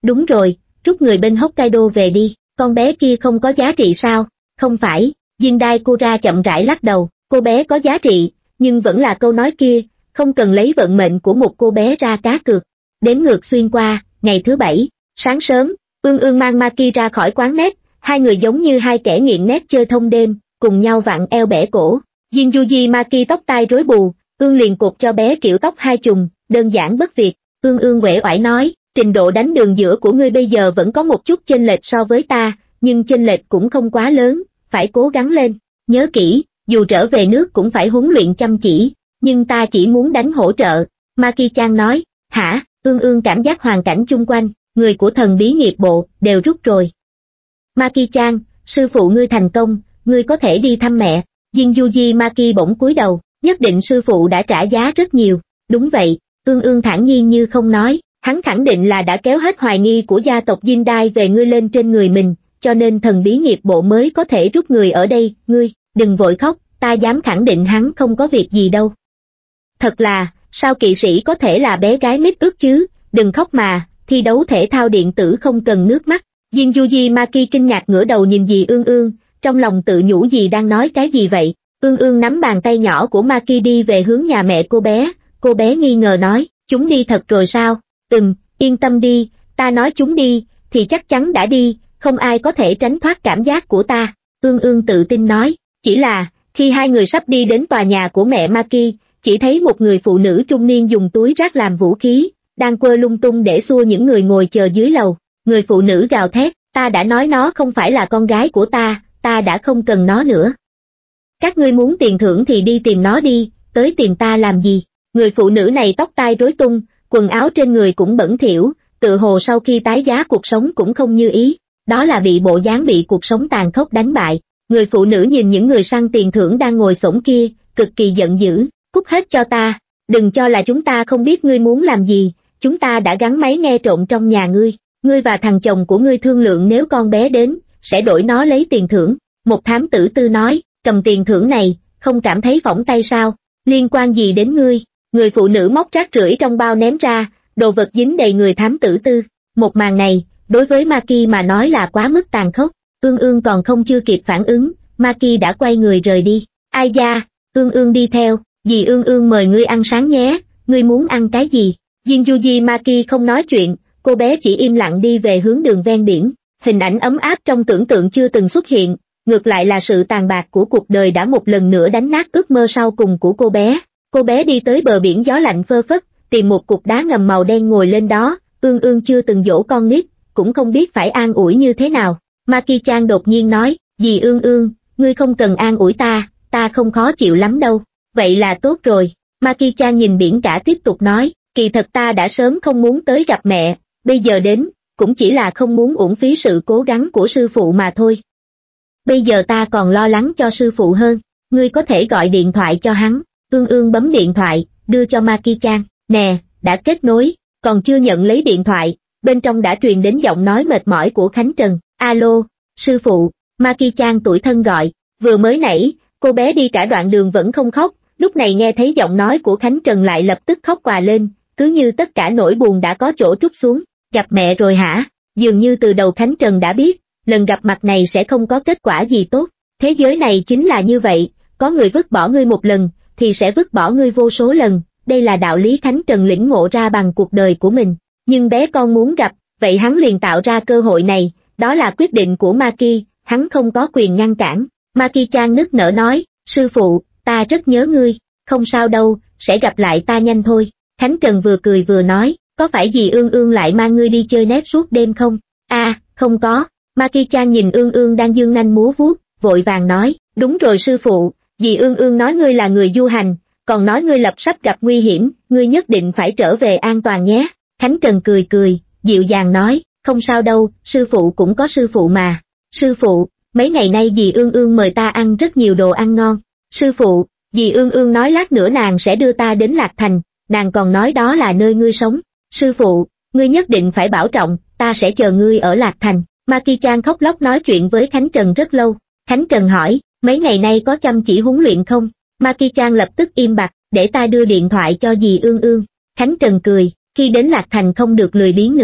Đúng rồi, rút người bên Hokkaido về đi, con bé kia không có giá trị sao? Không phải, Jindai Kura chậm rãi lắc đầu, cô bé có giá trị, nhưng vẫn là câu nói kia, không cần lấy vận mệnh của một cô bé ra cá cược. Đếm ngược xuyên qua, ngày thứ bảy, sáng sớm, Ương Ương mang Maki ra khỏi quán net, hai người giống như hai kẻ nghiện net chơi thông đêm, cùng nhau vặn eo bẻ cổ. Jinjuji Maki tóc tai rối bù, Ương liền cột cho bé kiểu tóc hai chùm, đơn giản bất việt. Ương Ương uể oải nói, trình độ đánh đường giữa của ngươi bây giờ vẫn có một chút chênh lệch so với ta, nhưng chênh lệch cũng không quá lớn, phải cố gắng lên. Nhớ kỹ, dù trở về nước cũng phải huấn luyện chăm chỉ, nhưng ta chỉ muốn đánh hỗ trợ. Maki-chan nói, hả? Ương Ương cảm giác hoàn cảnh chung quanh, người của thần bí nghiệp bộ, đều rút rồi. Maki-chan, sư phụ ngươi thành công, ngươi có thể đi thăm mẹ. Jinjuji Maki bỗng cúi đầu, nhất định sư phụ đã trả giá rất nhiều. Đúng vậy, Ương Ương thản nhiên như không nói, hắn khẳng định là đã kéo hết hoài nghi của gia tộc Jindai về ngươi lên trên người mình, cho nên thần bí nghiệp bộ mới có thể rút người ở đây. Ngươi, đừng vội khóc, ta dám khẳng định hắn không có việc gì đâu. Thật là, sao kỵ sĩ có thể là bé gái mít ướt chứ, đừng khóc mà, thi đấu thể thao điện tử không cần nước mắt. Jinjuji Maki kinh ngạc ngửa đầu nhìn dì Ương Ương, trong lòng tự nhủ dì đang nói cái gì vậy. Ương Ương nắm bàn tay nhỏ của Maki đi về hướng nhà mẹ cô bé, cô bé nghi ngờ nói, chúng đi thật rồi sao? Ừm, yên tâm đi, ta nói chúng đi, thì chắc chắn đã đi, không ai có thể tránh thoát cảm giác của ta. Ương Ương tự tin nói, chỉ là, khi hai người sắp đi đến tòa nhà của mẹ Maki, chỉ thấy một người phụ nữ trung niên dùng túi rác làm vũ khí, đang quơ lung tung để xua những người ngồi chờ dưới lầu. Người phụ nữ gào thét, ta đã nói nó không phải là con gái của ta, ta đã không cần nó nữa. Các ngươi muốn tiền thưởng thì đi tìm nó đi, tới tìm ta làm gì? Người phụ nữ này tóc tai rối tung, quần áo trên người cũng bẩn thỉu, tự hồ sau khi tái giá cuộc sống cũng không như ý, đó là bị bộ dáng bị cuộc sống tàn khốc đánh bại. Người phụ nữ nhìn những người săn tiền thưởng đang ngồi xổm kia, cực kỳ giận dữ, cút hết cho ta, đừng cho là chúng ta không biết ngươi muốn làm gì, chúng ta đã gắn máy nghe trộm trong nhà ngươi, ngươi và thằng chồng của ngươi thương lượng nếu con bé đến, sẽ đổi nó lấy tiền thưởng. Một thám tử tư nói, cầm tiền thưởng này, không cảm thấy phỏng tay sao, liên quan gì đến ngươi? Người phụ nữ móc rác rưởi trong bao ném ra, đồ vật dính đầy người thám tử tư. Một màn này, đối với Maki mà nói là quá mức tàn khốc. Ương Ương còn không chưa kịp phản ứng, Maki đã quay người rời đi. Ai da, Ương Ương đi theo, dì Ương Ương mời ngươi ăn sáng nhé, ngươi muốn ăn cái gì? Jinjuji Maki không nói chuyện, cô bé chỉ im lặng đi về hướng đường ven biển. Hình ảnh ấm áp trong tưởng tượng chưa từng xuất hiện, ngược lại là sự tàn bạc của cuộc đời đã một lần nữa đánh nát ước mơ sau cùng của cô bé. Cô bé đi tới bờ biển gió lạnh phơ phất, tìm một cục đá ngầm màu đen ngồi lên đó. Ương Ương chưa từng dỗ con nít, cũng không biết phải an ủi như thế nào. Maki-chan đột nhiên nói, dì Ương Ương, ngươi không cần an ủi ta, ta không khó chịu lắm đâu. Vậy là tốt rồi. Maki-chan nhìn biển cả tiếp tục nói, kỳ thật ta đã sớm không muốn tới gặp mẹ, bây giờ đến, cũng chỉ là không muốn uổng phí sự cố gắng của sư phụ mà thôi. Bây giờ ta còn lo lắng cho sư phụ hơn, ngươi có thể gọi điện thoại cho hắn. Ương Ương bấm điện thoại, đưa cho Maki-chan, nè, đã kết nối, còn chưa nhận lấy điện thoại, bên trong đã truyền đến giọng nói mệt mỏi của Khánh Trần, alo, sư phụ, Maki-chan tủi thân gọi, vừa mới nãy, cô bé đi cả đoạn đường vẫn không khóc, lúc này nghe thấy giọng nói của Khánh Trần lại lập tức khóc òa lên, cứ như tất cả nỗi buồn đã có chỗ trút xuống. Gặp mẹ rồi hả? Dường như từ đầu Khánh Trần đã biết, lần gặp mặt này sẽ không có kết quả gì tốt. Thế giới này chính là như vậy, có người vứt bỏ ngươi một lần, thì sẽ vứt bỏ ngươi vô số lần. Đây là đạo lý Khánh Trần lĩnh ngộ ra bằng cuộc đời của mình. Nhưng bé con muốn gặp, vậy hắn liền tạo ra cơ hội này, đó là quyết định của Maki, hắn không có quyền ngăn cản. Maki-chan nức nở nói, sư phụ, ta rất nhớ ngươi, không sao đâu, sẽ gặp lại ta nhanh thôi. Khánh Trần vừa cười vừa nói, có phải dì Ương Ương lại mang ngươi đi chơi net suốt đêm không? A, à, không có. Maki-chan nhìn Ương Ương đang dương nanh múa vuốt, vội vàng nói, đúng rồi sư phụ, dì Ương Ương nói ngươi là người du hành, còn nói ngươi lập sắp gặp nguy hiểm, ngươi nhất định phải trở về an toàn nhé. Khánh Trần cười cười, dịu dàng nói, không sao đâu, sư phụ cũng có sư phụ mà. Sư phụ, mấy ngày nay dì Ương Ương mời ta ăn rất nhiều đồ ăn ngon. Sư phụ, dì Ương Ương nói lát nữa nàng sẽ đưa ta đến Lạc Thành, nàng còn nói đó là nơi ngươi sống. Sư phụ, ngươi nhất định phải bảo trọng, ta sẽ chờ ngươi ở Lạc Thành. Maki-chan khóc lóc nói chuyện với Khánh Trần rất lâu. Khánh Trần hỏi, mấy ngày nay có chăm chỉ huấn luyện không? Maki-chan lập tức im bặt, để ta đưa điện thoại cho dì Ương Ương. Khánh Trần cười, khi đến Lạc Thành không được lười biếng nữa.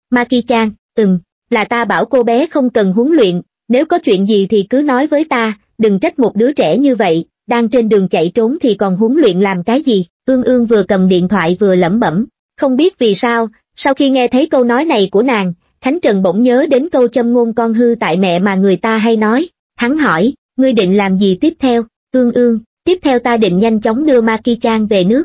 Maki-chan, ừm, là ta bảo cô bé không cần huấn luyện, nếu có chuyện gì thì cứ nói với ta, đừng trách một đứa trẻ như vậy, đang trên đường chạy trốn thì còn huấn luyện làm cái gì. Ương Ương vừa cầm điện thoại vừa lẩm bẩm, không biết vì sao, sau khi nghe thấy câu nói này của nàng, Khánh Trần bỗng nhớ đến câu châm ngôn con hư tại mẹ mà người ta hay nói. Hắn hỏi, ngươi định làm gì tiếp theo? Ương Ương, tiếp theo ta định nhanh chóng đưa Maki-chan về nước.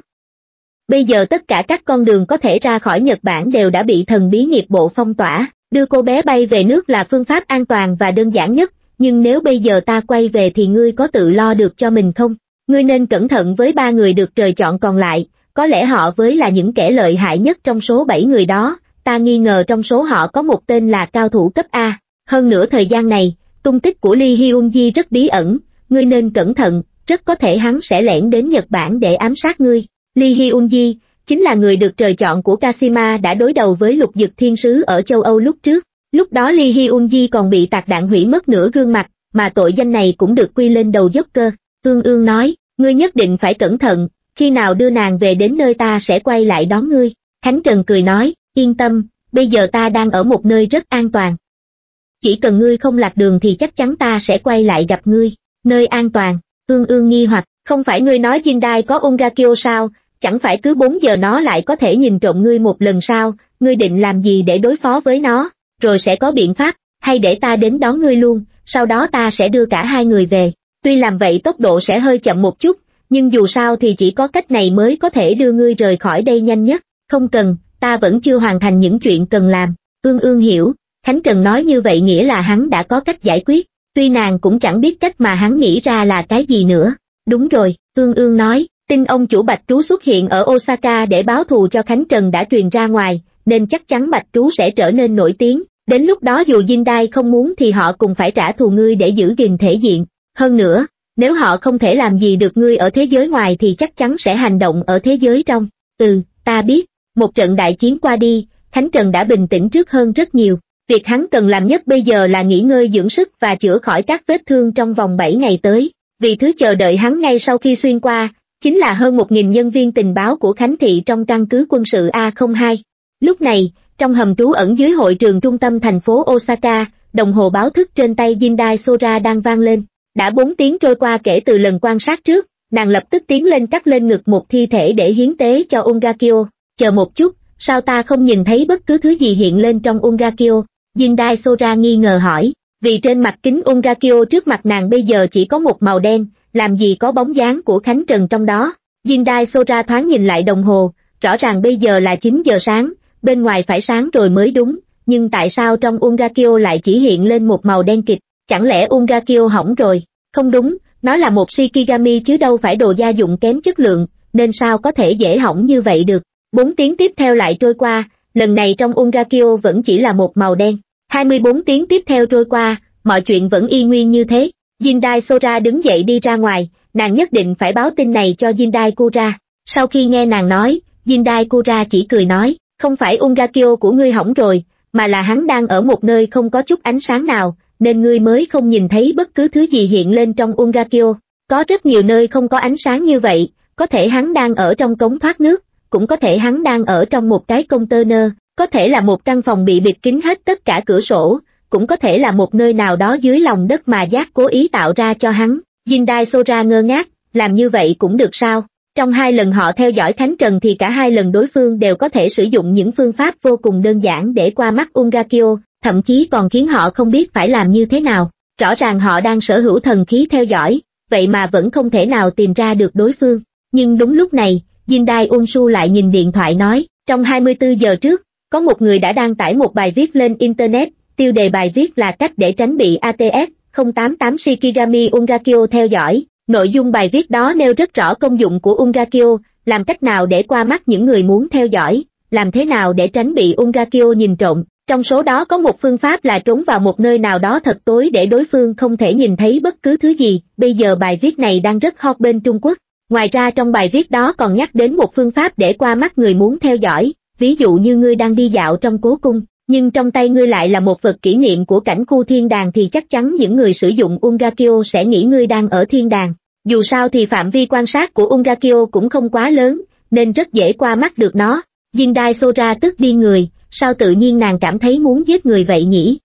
Bây giờ tất cả các con đường có thể ra khỏi Nhật Bản đều đã bị thần bí nghiệp bộ phong tỏa, đưa cô bé bay về nước là phương pháp an toàn và đơn giản nhất, nhưng nếu bây giờ ta quay về thì ngươi có tự lo được cho mình không? Ngươi nên cẩn thận với ba người được trời chọn còn lại, có lẽ họ với là những kẻ lợi hại nhất trong số bảy người đó, ta nghi ngờ trong số họ có một tên là cao thủ cấp A. Hơn nữa thời gian này, tung tích của Lee Hyun-ji rất bí ẩn, ngươi nên cẩn thận, rất có thể hắn sẽ lẻn đến Nhật Bản để ám sát ngươi. Lee Hyun-ji chính là người được trời chọn của Kashima đã đối đầu với Lục Dực Thiên Sứ ở châu Âu lúc trước. Lúc đó Lee Hyun-ji còn bị tạc đạn hủy mất nửa gương mặt, mà tội danh này cũng được quy lên đầu dốc cơ. Ương Ương nói, ngươi nhất định phải cẩn thận, khi nào đưa nàng về đến nơi ta sẽ quay lại đón ngươi. Khánh Trần cười nói, yên tâm, bây giờ ta đang ở một nơi rất an toàn. Chỉ cần ngươi không lạc đường thì chắc chắn ta sẽ quay lại gặp ngươi. Nơi an toàn, Ương Ương nghi hoặc, không phải ngươi nói Jindai có Ongakyo sao, chẳng phải cứ bốn giờ nó lại có thể nhìn trộm ngươi một lần sao, ngươi định làm gì để đối phó với nó, rồi sẽ có biện pháp, hay để ta đến đón ngươi luôn, sau đó ta sẽ đưa cả hai người về. Tuy làm vậy tốc độ sẽ hơi chậm một chút, nhưng dù sao thì chỉ có cách này mới có thể đưa ngươi rời khỏi đây nhanh nhất. Không cần, ta vẫn chưa hoàn thành những chuyện cần làm. Ương Ương hiểu, Khánh Trần nói như vậy nghĩa là hắn đã có cách giải quyết, tuy nàng cũng chẳng biết cách mà hắn nghĩ ra là cái gì nữa. Đúng rồi, Ương Ương nói, tin ông chủ Bạch Trú xuất hiện ở Osaka để báo thù cho Khánh Trần đã truyền ra ngoài, nên chắc chắn Bạch Trú sẽ trở nên nổi tiếng. Đến lúc đó dù Jindai không muốn thì họ cùng phải trả thù ngươi để giữ gìn thể diện. Hơn nữa, nếu họ không thể làm gì được ngươi ở thế giới ngoài thì chắc chắn sẽ hành động ở thế giới trong. Ừ, ta biết. Một trận đại chiến qua đi, Khánh Trần đã bình tĩnh trước hơn rất nhiều. Việc hắn cần làm nhất bây giờ là nghỉ ngơi dưỡng sức và chữa khỏi các vết thương trong vòng bảy ngày tới. Vì thứ chờ đợi hắn ngay sau khi xuyên qua, chính là hơn một nghìn nhân viên tình báo của Khánh Thị trong căn cứ quân sự A không hai. Lúc này, trong hầm trú ẩn dưới hội trường trung tâm thành phố Osaka, đồng hồ báo thức trên tay Jindai Sora đang vang lên. Đã bốn tiếng trôi qua kể từ lần quan sát trước, nàng lập tức tiến lên cắt lên ngực một thi thể để hiến tế cho Ongakyo. Chờ một chút, sao ta không nhìn thấy bất cứ thứ gì hiện lên trong Ongakyo? Jindai Sora nghi ngờ hỏi, vì trên mặt kính Ongakyo trước mặt nàng bây giờ chỉ có một màu đen, làm gì có bóng dáng của Khánh Trần trong đó. Jindai Sora thoáng nhìn lại đồng hồ, rõ ràng bây giờ là chín giờ sáng, bên ngoài phải sáng rồi mới đúng, nhưng tại sao trong Ongakyo lại chỉ hiện lên một màu đen kịt? Chẳng lẽ Ongakyo hỏng rồi? Không đúng, nó là một Shikigami chứ đâu phải đồ gia dụng kém chất lượng, nên sao có thể dễ hỏng như vậy được? Bốn tiếng tiếp theo lại trôi qua, lần này trong Ongakyo vẫn chỉ là một màu đen. hai mươi bốn tiếng tiếp theo trôi qua, mọi chuyện vẫn y nguyên như thế. Jindai Sora đứng dậy đi ra ngoài, nàng nhất định phải báo tin này cho Jindai Kura. Sau khi nghe nàng nói, Jindai Kura chỉ cười nói, không phải Ongakyo của ngươi hỏng rồi, mà là hắn đang ở một nơi không có chút ánh sáng nào, nên ngươi mới không nhìn thấy bất cứ thứ gì hiện lên trong Ongakyo. Có rất nhiều nơi không có ánh sáng như vậy, có thể hắn đang ở trong cống thoát nước, cũng có thể hắn đang ở trong một cái container, có thể là một căn phòng bị bịt kín hết tất cả cửa sổ, cũng có thể là một nơi nào đó dưới lòng đất mà Giác cố ý tạo ra cho hắn. Jindai Sora ngơ ngác, làm như vậy cũng được sao? Trong hai lần họ theo dõi Khánh Trần thì cả hai lần đối phương đều có thể sử dụng những phương pháp vô cùng đơn giản để qua mắt Ongakyo, thậm chí còn khiến họ không biết phải làm như thế nào. Rõ ràng họ đang sở hữu thần khí theo dõi, vậy mà vẫn không thể nào tìm ra được đối phương. Nhưng đúng lúc này, Jindai Unsu lại nhìn điện thoại nói, trong hai mươi tư giờ trước, có một người đã đăng tải một bài viết lên Internet, tiêu đề bài viết là cách để tránh bị A T S không tám tám Shikigami Ongakyo theo dõi. Nội dung bài viết đó nêu rất rõ công dụng của Ongakyo, làm cách nào để qua mắt những người muốn theo dõi, làm thế nào để tránh bị Ongakyo nhìn trộm. Trong số đó có một phương pháp là trốn vào một nơi nào đó thật tối để đối phương không thể nhìn thấy bất cứ thứ gì. Bây giờ bài viết này đang rất hot bên Trung Quốc. Ngoài ra trong bài viết đó còn nhắc đến một phương pháp để qua mắt người muốn theo dõi, ví dụ như ngươi đang đi dạo trong cố cung, nhưng trong tay ngươi lại là một vật kỷ niệm của cảnh khu thiên đàng thì chắc chắn những người sử dụng Ongakyo sẽ nghĩ ngươi đang ở thiên đàng. Dù sao thì phạm vi quan sát của Ongakyo cũng không quá lớn, nên rất dễ qua mắt được nó. Jindai Sora tức điên người, sao tự nhiên nàng cảm thấy muốn giết người vậy nhỉ?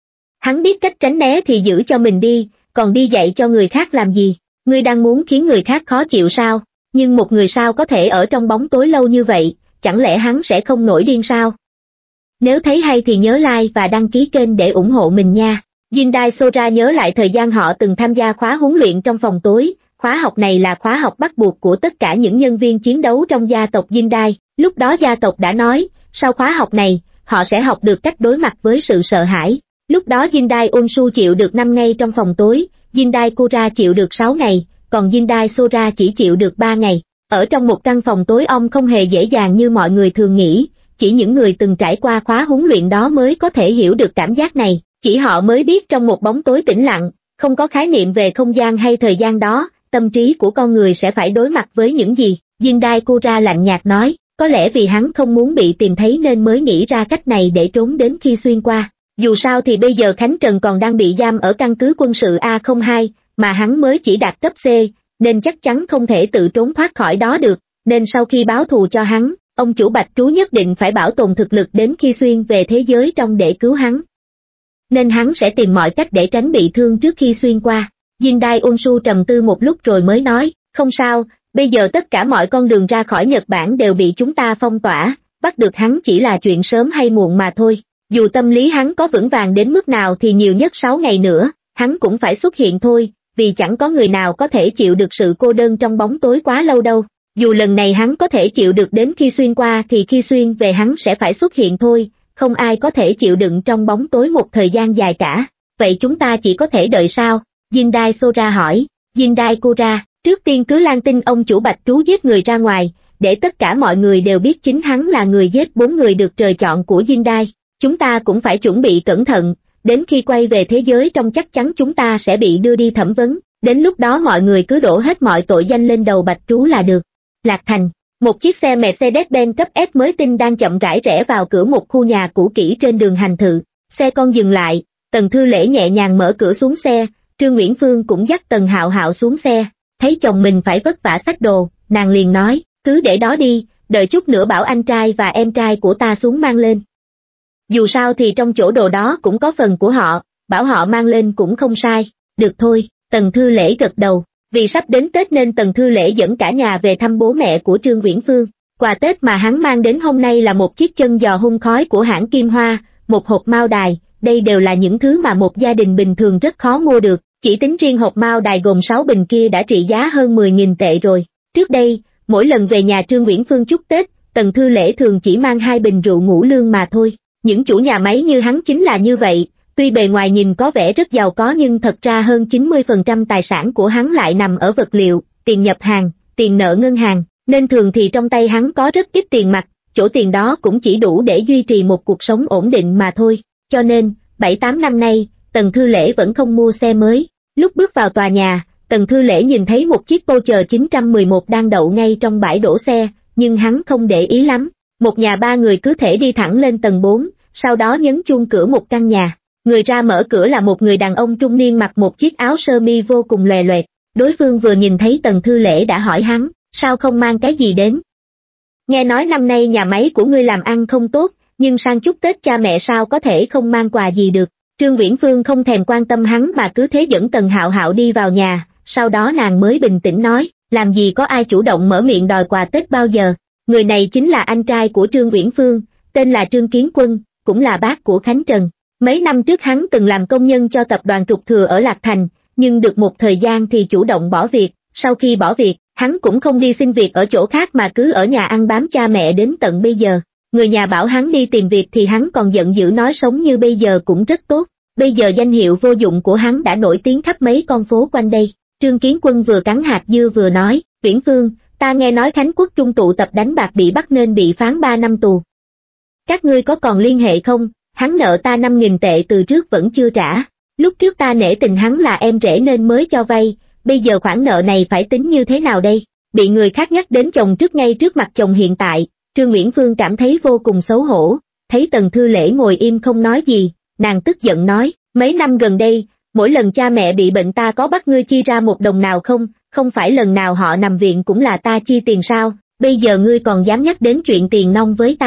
Hắn biết cách tránh né thì giữ cho mình đi, còn đi dạy cho người khác làm gì? Ngươi đang muốn khiến người khác khó chịu sao? Nhưng một người sao có thể ở trong bóng tối lâu như vậy, chẳng lẽ hắn sẽ không nổi điên sao? Nếu thấy hay thì nhớ like và đăng ký kênh để ủng hộ mình nha. Jindai Sora nhớ lại thời gian họ từng tham gia khóa huấn luyện trong phòng tối. Khóa học này là khóa học bắt buộc của tất cả những nhân viên chiến đấu trong gia tộc Jindai. Lúc đó gia tộc đã nói, sau khóa học này, họ sẽ học được cách đối mặt với sự sợ hãi. Lúc đó Jindai Onshu chịu được năm ngày trong phòng tối, Jindai Kura chịu được sáu ngày, còn Jindai Sora chỉ chịu được ba ngày. Ở trong một căn phòng tối om không hề dễ dàng như mọi người thường nghĩ, chỉ những người từng trải qua khóa huấn luyện đó mới có thể hiểu được cảm giác này, chỉ họ mới biết trong một bóng tối tĩnh lặng, không có khái niệm về không gian hay thời gian đó, tâm trí của con người sẽ phải đối mặt với những gì. Jindai Kura lạnh nhạt nói, có lẽ vì hắn không muốn bị tìm thấy nên mới nghĩ ra cách này để trốn đến khi xuyên qua. Dù sao thì bây giờ Khánh Trần còn đang bị giam ở căn cứ quân sự A không hai, mà hắn mới chỉ đạt cấp C, nên chắc chắn không thể tự trốn thoát khỏi đó được, nên sau khi báo thù cho hắn, ông chủ Bạch Trú nhất định phải bảo tồn thực lực đến khi xuyên về thế giới trong để cứu hắn. Nên hắn sẽ tìm mọi cách để tránh bị thương trước khi xuyên qua. Jindai Onshu trầm tư một lúc rồi mới nói, không sao, bây giờ tất cả mọi con đường ra khỏi Nhật Bản đều bị chúng ta phong tỏa, bắt được hắn chỉ là chuyện sớm hay muộn mà thôi. Dù tâm lý hắn có vững vàng đến mức nào thì nhiều nhất sáu ngày nữa, hắn cũng phải xuất hiện thôi, vì chẳng có người nào có thể chịu được sự cô đơn trong bóng tối quá lâu đâu. Dù lần này hắn có thể chịu được đến khi xuyên qua thì khi xuyên về hắn sẽ phải xuất hiện thôi, không ai có thể chịu đựng trong bóng tối một thời gian dài cả. Vậy chúng ta chỉ có thể đợi sao? Jindai Sora hỏi. Jindai Kura, trước tiên cứ lan tin ông chủ Bạch Trú giết người ra ngoài, để tất cả mọi người đều biết chính hắn là người giết bốn người được trời chọn của Jindai. Chúng ta cũng phải chuẩn bị cẩn thận, đến khi quay về thế giới trong chắc chắn chúng ta sẽ bị đưa đi thẩm vấn, đến lúc đó mọi người cứ đổ hết mọi tội danh lên đầu Bạch Trú là được. Lạc Thành, một chiếc xe Mercedes-Benz cấp S mới tinh đang chậm rãi rẽ vào cửa một khu nhà cũ kỹ trên đường Hành Thự. Xe con dừng lại, Tần Thư Lễ nhẹ nhàng mở cửa xuống xe, Trương Nguyễn Phương cũng dắt Tần Hạo Hạo xuống xe, thấy chồng mình phải vất vả xách đồ, nàng liền nói, cứ để đó đi, đợi chút nữa bảo anh trai và em trai của ta xuống mang lên. Dù sao thì trong chỗ đồ đó cũng có phần của họ, bảo họ mang lên cũng không sai, được thôi, Tần Thư Lễ gật đầu. Vì sắp đến Tết nên Tần Thư Lễ dẫn cả nhà về thăm bố mẹ của Trương Uyển Phương. Quà Tết mà hắn mang đến hôm nay là một chiếc chân giò hun khói của hãng Kim Hoa, một hộp mao đài, đây đều là những thứ mà một gia đình bình thường rất khó mua được. Chỉ tính riêng hộp mao đài gồm sáu bình kia đã trị giá hơn mười nghìn tệ rồi. Trước đây, mỗi lần về nhà Trương Uyển Phương chúc Tết, Tần Thư Lễ thường chỉ mang hai bình rượu ngũ lương mà thôi. Những chủ nhà máy như hắn chính là như vậy. Tuy bề ngoài nhìn có vẻ rất giàu có nhưng thật ra hơn chín mươi phần trăm tài sản của hắn lại nằm ở vật liệu, tiền nhập hàng, tiền nợ ngân hàng, nên thường thì trong tay hắn có rất ít tiền mặt, chỗ tiền đó cũng chỉ đủ để duy trì một cuộc sống ổn định mà thôi. Cho nên, bảy tám năm nay, Tần Thư Lễ vẫn không mua xe mới. Lúc bước vào tòa nhà, Tần Thư Lễ nhìn thấy một chiếc Porsche chín một một đang đậu ngay trong bãi đổ xe, nhưng hắn không để ý lắm. Một nhà ba người cứ thể đi thẳng lên tầng bốn, sau đó nhấn chuông cửa một căn nhà. Người ra mở cửa là một người đàn ông trung niên mặc một chiếc áo sơ mi vô cùng lòe loẹt. Đối phương vừa nhìn thấy Tần Thư Lễ đã hỏi hắn, sao không mang cái gì đến? Nghe nói năm nay nhà máy của ngươi làm ăn không tốt, nhưng sang chúc Tết cha mẹ sao có thể không mang quà gì được. Trương Uyển Phương không thèm quan tâm hắn mà cứ thế dẫn Tần Hạo Hạo đi vào nhà, sau đó nàng mới bình tĩnh nói, làm gì có ai chủ động mở miệng đòi quà Tết bao giờ. Người này chính là anh trai của Trương Uyển Phương, tên là Trương Kiến Quân, cũng là bác của Khánh Trần. Mấy năm trước hắn từng làm công nhân cho tập đoàn Trục Thừa ở Lạc Thành, nhưng được một thời gian thì chủ động bỏ việc. Sau khi bỏ việc, hắn cũng không đi xin việc ở chỗ khác mà cứ ở nhà ăn bám cha mẹ đến tận bây giờ. Người nhà bảo hắn đi tìm việc thì hắn còn giận dữ nói sống như bây giờ cũng rất tốt. Bây giờ danh hiệu vô dụng của hắn đã nổi tiếng khắp mấy con phố quanh đây. Trương Kiến Quân vừa cắn hạt dưa vừa nói, Uyển Phương, ta nghe nói Khánh Quốc Trung tụ tập đánh bạc bị bắt nên bị phán ba năm tù. Các ngươi có còn liên hệ không? Hắn nợ ta năm nghìn tệ từ trước vẫn chưa trả. Lúc trước ta nể tình hắn là em rể nên mới cho vay, bây giờ khoản nợ này phải tính như thế nào đây? Bị người khác nhắc đến chồng trước ngay trước mặt chồng hiện tại, Trương Uyển Phương cảm thấy vô cùng xấu hổ. Thấy Tần Thư Lễ ngồi im không nói gì, nàng tức giận nói, mấy năm gần đây, mỗi lần cha mẹ bị bệnh ta có bắt ngươi chi ra một đồng nào không? Không phải lần nào họ nằm viện cũng là ta chi tiền sao? Bây giờ ngươi còn dám nhắc đến chuyện tiền nong với ta?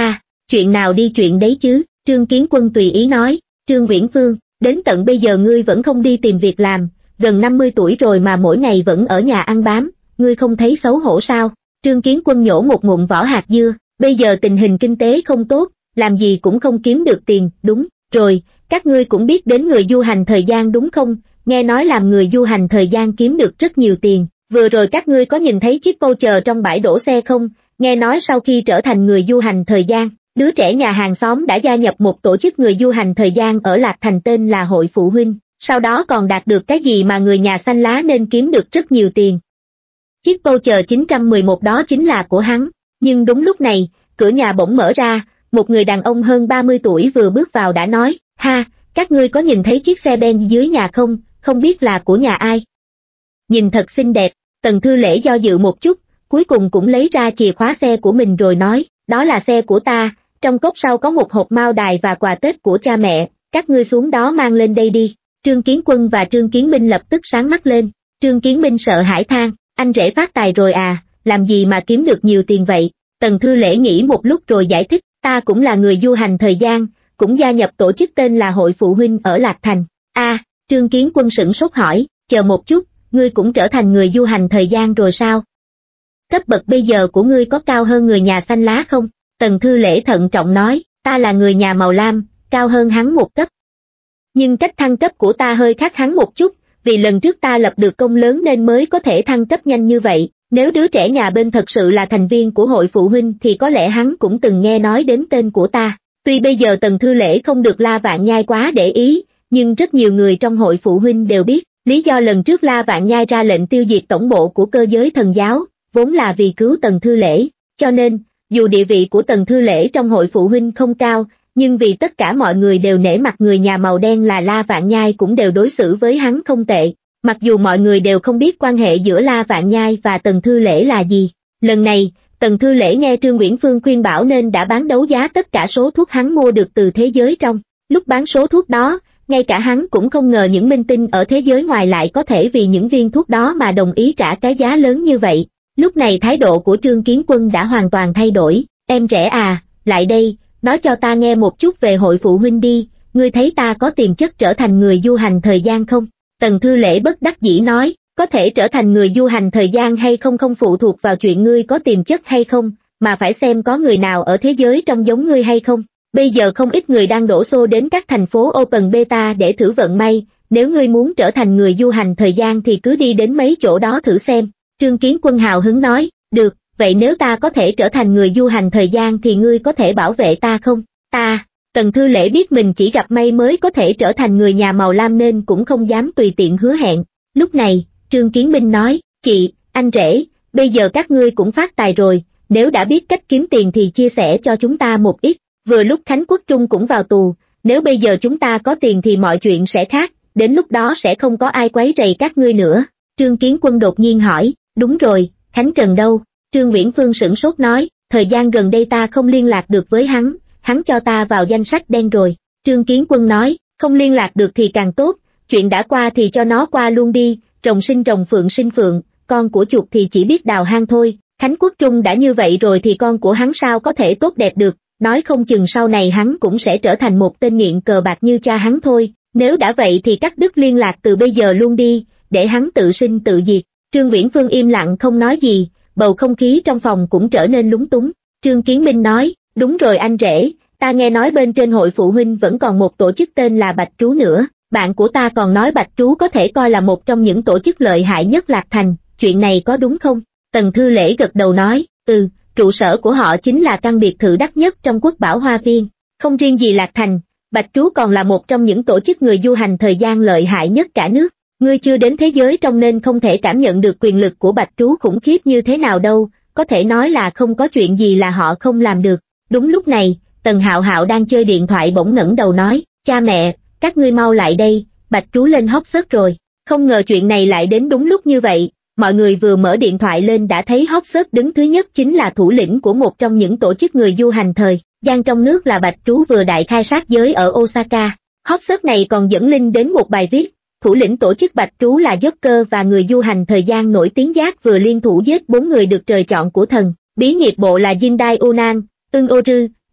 Chuyện nào đi chuyện đấy chứ, Trương Kiến Quân tùy ý nói. Trương Uyển Phương, đến tận bây giờ ngươi vẫn không đi tìm việc làm, gần năm mươi tuổi rồi mà mỗi ngày vẫn ở nhà ăn bám, ngươi không thấy xấu hổ sao? Trương Kiến Quân nhổ một ngụm vỏ hạt dưa, bây giờ tình hình kinh tế không tốt, làm gì cũng không kiếm được tiền, đúng rồi, các ngươi cũng biết đến người du hành thời gian đúng không? Nghe nói làm người du hành thời gian kiếm được rất nhiều tiền, vừa rồi các ngươi có nhìn thấy chiếc voucher trong bãi đổ xe không? Nghe nói sau khi trở thành người du hành thời gian, đứa trẻ nhà hàng xóm đã gia nhập một tổ chức người du hành thời gian ở Lạc Thành tên là Hội Phụ Huynh, sau đó còn đạt được cái gì mà người nhà xanh lá nên kiếm được rất nhiều tiền. Chiếc voucher chín trăm mười một đó chính là của hắn, nhưng đúng lúc này, cửa nhà bỗng mở ra, một người đàn ông hơn ba mươi tuổi vừa bước vào đã nói, ha, các ngươi có nhìn thấy chiếc xe ben dưới nhà không, không biết là của nhà ai. Nhìn thật xinh đẹp, Tần Thư Lễ do dự một chút, cuối cùng cũng lấy ra chìa khóa xe của mình rồi nói, đó là xe của ta, trong cốp sau có một hộp mao đài và quà Tết của cha mẹ, các ngươi xuống đó mang lên đây đi. Trương Kiến Quân và Trương Kiến Minh lập tức sáng mắt lên, Trương Kiến Minh sợ hãi than, anh rể phát tài rồi à, làm gì mà kiếm được nhiều tiền vậy. Tần Thư Lễ nghĩ một lúc rồi giải thích, ta cũng là người du hành thời gian, cũng gia nhập tổ chức tên là Hội Phụ Huynh ở Lạc Thành. A, à, Trương Kiến Quân sửng sốt hỏi, chờ một chút, ngươi cũng trở thành người du hành thời gian rồi sao? Cấp bậc bây giờ của ngươi có cao hơn người nhà xanh lá không? Tần Thư Lễ thận trọng nói, ta là người nhà màu lam, cao hơn hắn một cấp. Nhưng cách thăng cấp của ta hơi khác hắn một chút, vì lần trước ta lập được công lớn nên mới có thể thăng cấp nhanh như vậy. Nếu đứa trẻ nhà bên thật sự là thành viên của Hội Phụ Huynh thì có lẽ hắn cũng từng nghe nói đến tên của ta. Tuy bây giờ Tần Thư Lễ không được La Vạn Nhai quá để ý, nhưng rất nhiều người trong Hội Phụ Huynh đều biết, lý do lần trước La Vạn Nhai ra lệnh tiêu diệt tổng bộ của cơ giới thần giáo, vốn là vì cứu Tần Thư Lễ, cho nên, dù địa vị của Tần Thư Lễ trong Hội Phụ Huynh không cao, nhưng vì tất cả mọi người đều nể mặt người nhà màu đen là La Vạn Nhai cũng đều đối xử với hắn không tệ. Mặc dù mọi người đều không biết quan hệ giữa La Vạn Nhai và Tần Thư Lễ là gì. Lần này, Tần Thư Lễ nghe Trương Uyển Phương khuyên bảo nên đã bán đấu giá tất cả số thuốc hắn mua được từ thế giới trong. Lúc bán số thuốc đó, ngay cả hắn cũng không ngờ những minh tinh ở thế giới ngoài lại có thể vì những viên thuốc đó mà đồng ý trả cái giá lớn như vậy. Lúc này thái độ của Trương Kiến Quân đã hoàn toàn thay đổi. Em rẻ à, lại đây, nói cho ta nghe một chút về Hội Phụ Huynh đi, ngươi thấy ta có tiềm chất trở thành người du hành thời gian không? Tần Thư Lễ bất đắc dĩ nói, có thể trở thành người du hành thời gian hay không không phụ thuộc vào chuyện ngươi có tiềm chất hay không, mà phải xem có người nào ở thế giới trong giống ngươi hay không. Bây giờ không ít người đang đổ xô đến các thành phố Open Beta để thử vận may, nếu ngươi muốn trở thành người du hành thời gian thì cứ đi đến mấy chỗ đó thử xem. Trương Kiến Quân hào hứng nói, được, vậy nếu ta có thể trở thành người du hành thời gian thì ngươi có thể bảo vệ ta không? Ta, Tần Thư Lễ biết mình chỉ gặp may mới có thể trở thành người nhà màu lam nên cũng không dám tùy tiện hứa hẹn. Lúc này, Trương Kiến Minh nói, chị, anh rể, bây giờ các ngươi cũng phát tài rồi, nếu đã biết cách kiếm tiền thì chia sẻ cho chúng ta một ít. Vừa lúc Khánh Quốc Trung cũng vào tù, nếu bây giờ chúng ta có tiền thì mọi chuyện sẽ khác, đến lúc đó sẽ không có ai quấy rầy các ngươi nữa. Trương Kiến Quân đột nhiên hỏi, đúng rồi, Khánh Trần đâu? Trương Uyển Phương sửng sốt nói, thời gian gần đây ta không liên lạc được với hắn, hắn cho ta vào danh sách đen rồi. Trương Kiến Quân nói, không liên lạc được thì càng tốt, chuyện đã qua thì cho nó qua luôn đi, rồng sinh rồng phượng sinh phượng, con của chuột thì chỉ biết đào hang thôi. Khánh Quốc Trung đã như vậy rồi thì con của hắn sao có thể tốt đẹp được, nói không chừng sau này hắn cũng sẽ trở thành một tên nghiện cờ bạc như cha hắn thôi, nếu đã vậy thì cắt đứt liên lạc từ bây giờ luôn đi, để hắn tự sinh tự diệt. Trương Uyển Phương im lặng không nói gì, bầu không khí trong phòng cũng trở nên lúng túng. Trương Kiến Minh nói, đúng rồi anh rể, ta nghe nói bên trên Hội Phụ Huynh vẫn còn một tổ chức tên là Bạch Trú nữa, bạn của ta còn nói Bạch Trú có thể coi là một trong những tổ chức lợi hại nhất Lạc Thành, chuyện này có đúng không? Tần Thư Lễ gật đầu nói, ừ, trụ sở của họ chính là căn biệt thự đắt nhất trong Quốc Bảo Hoa Viên, không riêng gì Lạc Thành, Bạch Trú còn là một trong những tổ chức người du hành thời gian lợi hại nhất cả nước. Ngươi chưa đến thế giới trong nên không thể cảm nhận được quyền lực của Bạch Trú khủng khiếp như thế nào đâu, có thể nói là không có chuyện gì là họ không làm được. Đúng lúc này, Tần Hạo Hạo đang chơi điện thoại bỗng ngẩng đầu nói, cha mẹ, các ngươi mau lại đây, Bạch Trú lên hot search rồi. Không ngờ chuyện này lại đến đúng lúc như vậy, mọi người vừa mở điện thoại lên đã thấy hot search đứng thứ nhất chính là thủ lĩnh của một trong những tổ chức người du hành thời gian trong nước là Bạch Trú vừa đại khai sát giới ở Osaka. Hot search này còn dẫn link đến một bài viết. Thủ lĩnh tổ chức Bạch Trú là Joker và người du hành thời gian nổi tiếng Giác vừa liên thủ giết bốn người được trời chọn của thần. Bí nghiệp bộ là Jindai Unan, Ưng Ô Rư,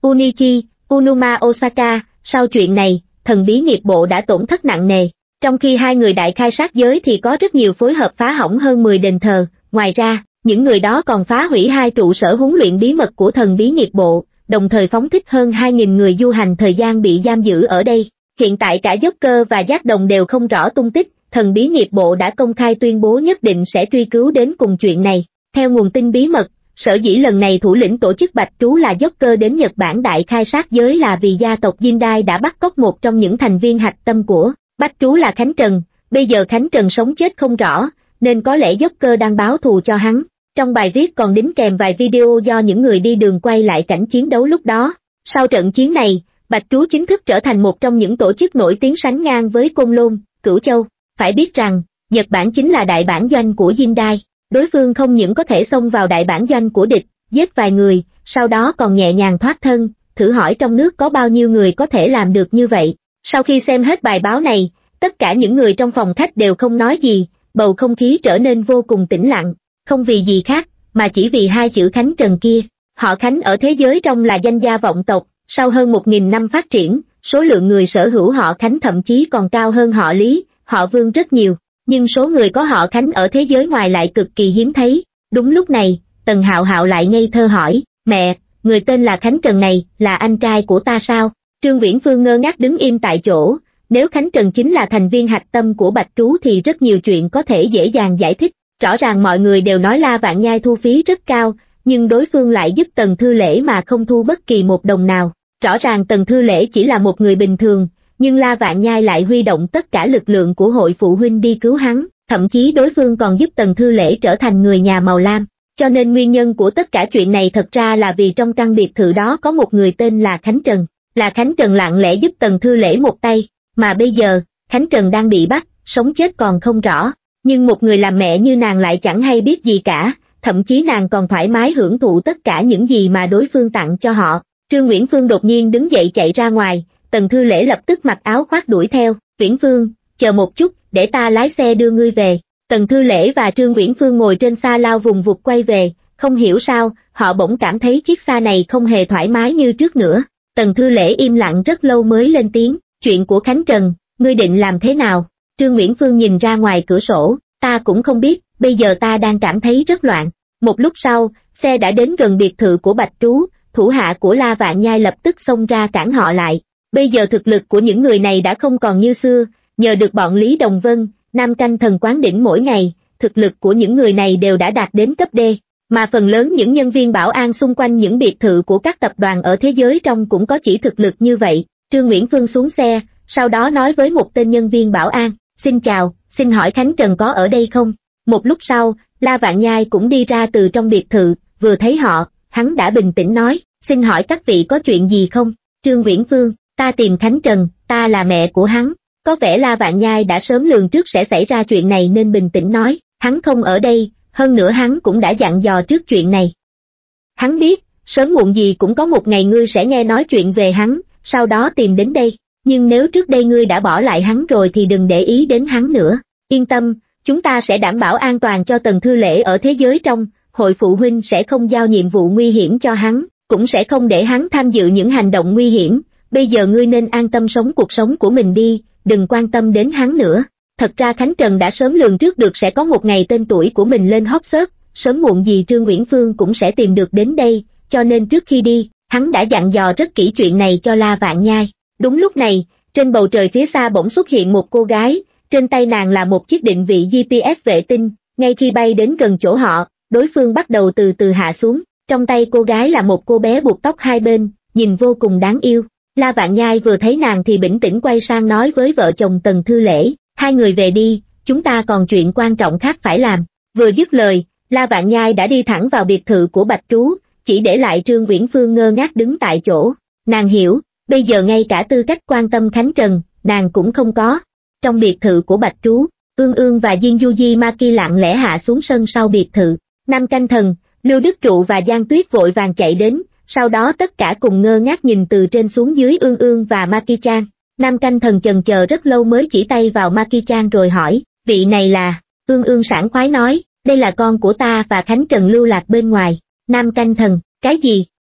Unichi, Unuma Osaka. Sau chuyện này, thần bí nghiệp bộ đã tổn thất nặng nề. Trong khi hai người đại khai sát giới thì có rất nhiều phối hợp phá hỏng hơn mười đền thờ. Ngoài ra, những người đó còn phá hủy hai trụ sở huấn luyện bí mật của thần bí nghiệp bộ, đồng thời phóng thích hơn hai nghìn người du hành thời gian bị giam giữ ở đây. Hiện tại cả Joker và Giác Đồng đều không rõ tung tích, thần bí nghiệp bộ đã công khai tuyên bố nhất định sẽ truy cứu đến cùng chuyện này. Theo nguồn tin bí mật, sở dĩ lần này thủ lĩnh tổ chức Bạch Trú là Joker đến Nhật Bản đại khai sát giới là vì gia tộc Jindai đã bắt cóc một trong những thành viên hạch tâm của Bạch Trú là Khánh Trần. Bây giờ Khánh Trần sống chết không rõ, nên có lẽ Joker đang báo thù cho hắn. Trong bài viết còn đính kèm vài video do những người đi đường quay lại cảnh chiến đấu lúc đó. Sau trận chiến này, Bạch Trú chính thức trở thành một trong những tổ chức nổi tiếng sánh ngang với Côn Lôn, Cửu Châu. Phải biết rằng, Nhật Bản chính là đại bản doanh của Jindai. Đối phương không những có thể xông vào đại bản doanh của địch, giết vài người, sau đó còn nhẹ nhàng thoát thân. Thử hỏi trong nước có bao nhiêu người có thể làm được như vậy. Sau khi xem hết bài báo này, tất cả những người trong phòng khách đều không nói gì, bầu không khí trở nên vô cùng tĩnh lặng. Không vì gì khác, mà chỉ vì hai chữ Khánh Trần kia. Họ Khánh ở thế giới trong là danh gia vọng tộc, sau hơn một nghìn năm phát triển, số lượng người sở hữu họ Khánh thậm chí còn cao hơn họ Lý, họ Vương rất nhiều. Nhưng số người có họ Khánh ở thế giới ngoài lại cực kỳ hiếm thấy. Đúng lúc này, Tần Hạo Hạo lại ngây thơ hỏi, mẹ, người tên là Khánh Trần này, là anh trai của ta sao? Trương Viễn Phương ngơ ngác đứng im tại chỗ, nếu Khánh Trần chính là thành viên hạch tâm của Bạch Trú thì rất nhiều chuyện có thể dễ dàng giải thích. Rõ ràng mọi người đều nói La Vạn Nhai thu phí rất cao, nhưng đối phương lại giúp Tần Thư Lễ mà không thu bất kỳ một đồng nào. Rõ ràng Tần Thư Lễ chỉ là một người bình thường, nhưng La Vạn Nhai lại huy động tất cả lực lượng của hội phụ huynh đi cứu hắn, thậm chí đối phương còn giúp Tần Thư Lễ trở thành người nhà màu lam. Cho nên nguyên nhân của tất cả chuyện này thật ra là vì trong căn biệt thự đó có một người tên là Khánh Trần. Là Khánh Trần lặng lẽ giúp Tần Thư Lễ một tay, mà bây giờ, Khánh Trần đang bị bắt, sống chết còn không rõ. Nhưng một người làm mẹ như nàng lại chẳng hay biết gì cả, thậm chí nàng còn thoải mái hưởng thụ tất cả những gì mà đối phương tặng cho họ. Trương Uyển Phương đột nhiên đứng dậy chạy ra ngoài, Tần Thư Lễ lập tức mặc áo khoác đuổi theo. Uyển Phương, chờ một chút, để ta lái xe đưa ngươi về. Tần Thư Lễ và Trương Uyển Phương ngồi trên xa lao vùng vụt quay về, không hiểu sao, họ bỗng cảm thấy chiếc xa này không hề thoải mái như trước nữa. Tần Thư Lễ im lặng rất lâu mới lên tiếng, chuyện của Khánh Trần, ngươi định làm thế nào? Trương Uyển Phương nhìn ra ngoài cửa sổ, ta cũng không biết, bây giờ ta đang cảm thấy rất loạn. Một lúc sau, xe đã đến gần biệt thự của Bạch Trú, thủ hạ của La Vạn Nhai lập tức xông ra cản họ lại. Bây giờ thực lực của những người này đã không còn như xưa, nhờ được bọn Lý Đồng Vân, Nam Canh Thần Quán Đỉnh mỗi ngày, thực lực của những người này đều đã đạt đến cấp D, mà phần lớn những nhân viên bảo an xung quanh những biệt thự của các tập đoàn ở thế giới trong cũng có chỉ thực lực như vậy. Trương Uyển Phương xuống xe, sau đó nói với một tên nhân viên bảo an, xin chào, xin hỏi Khánh Trần có ở đây không? Một lúc sau, La Vạn Nhai cũng đi ra từ trong biệt thự, vừa thấy họ, hắn đã bình tĩnh nói, xin hỏi các vị có chuyện gì không? Trương Uyển Phương, ta tìm Khánh Trần, ta là mẹ của hắn. Có vẻ La Vạn Nhai đã sớm lường trước sẽ xảy ra chuyện này nên bình tĩnh nói, hắn không ở đây, hơn nữa hắn cũng đã dặn dò trước chuyện này. Hắn biết, sớm muộn gì cũng có một ngày ngươi sẽ nghe nói chuyện về hắn, sau đó tìm đến đây, nhưng nếu trước đây ngươi đã bỏ lại hắn rồi thì đừng để ý đến hắn nữa. Yên tâm, chúng ta sẽ đảm bảo an toàn cho Tần Thư Lễ ở thế giới trong, hội phụ huynh sẽ không giao nhiệm vụ nguy hiểm cho hắn, cũng sẽ không để hắn tham dự những hành động nguy hiểm. Bây giờ ngươi nên an tâm sống cuộc sống của mình đi, đừng quan tâm đến hắn nữa. Thật ra Khánh Trần đã sớm lường trước được sẽ có một ngày tên tuổi của mình lên hot search, sớm muộn gì Trương Uyển Phương cũng sẽ tìm được đến đây, cho nên trước khi đi, hắn đã dặn dò rất kỹ chuyện này cho La Vạn Nhai. Đúng lúc này, trên bầu trời phía xa bỗng xuất hiện một cô gái, trên tay nàng là một chiếc định vị giê pê ét vệ tinh, ngay khi bay đến gần chỗ họ, đối phương bắt đầu từ từ hạ xuống, trong tay cô gái là một cô bé buộc tóc hai bên, nhìn vô cùng đáng yêu. La Vạn Nhai vừa thấy nàng thì bình tĩnh quay sang nói với vợ chồng Tần Thư Lễ, hai người về đi, chúng ta còn chuyện quan trọng khác phải làm. Vừa dứt lời, La Vạn Nhai đã đi thẳng vào biệt thự của Bạch Trú, chỉ để lại Trương Uyển Phương ngơ ngác đứng tại chỗ. Nàng hiểu, bây giờ ngay cả tư cách quan tâm Khánh Trần, nàng cũng không có. Trong biệt thự của Bạch Trú, Ương Ương và Diên Yuji Maki lặng lẽ hạ xuống sân sau biệt thự. Nam Canh Thần, Lưu Đức Trụ và Giang Tuyết vội vàng chạy đến, sau đó tất cả cùng ngơ ngác nhìn từ trên xuống dưới Ương Ương và Maki-chan. Nam Canh Thần chần chờ rất lâu mới chỉ tay vào Maki-chan rồi hỏi, vị này là, Ương Ương sảng khoái nói, đây là con của ta và Khánh Trần lưu lạc bên ngoài. Nam Canh Thần, cái gì?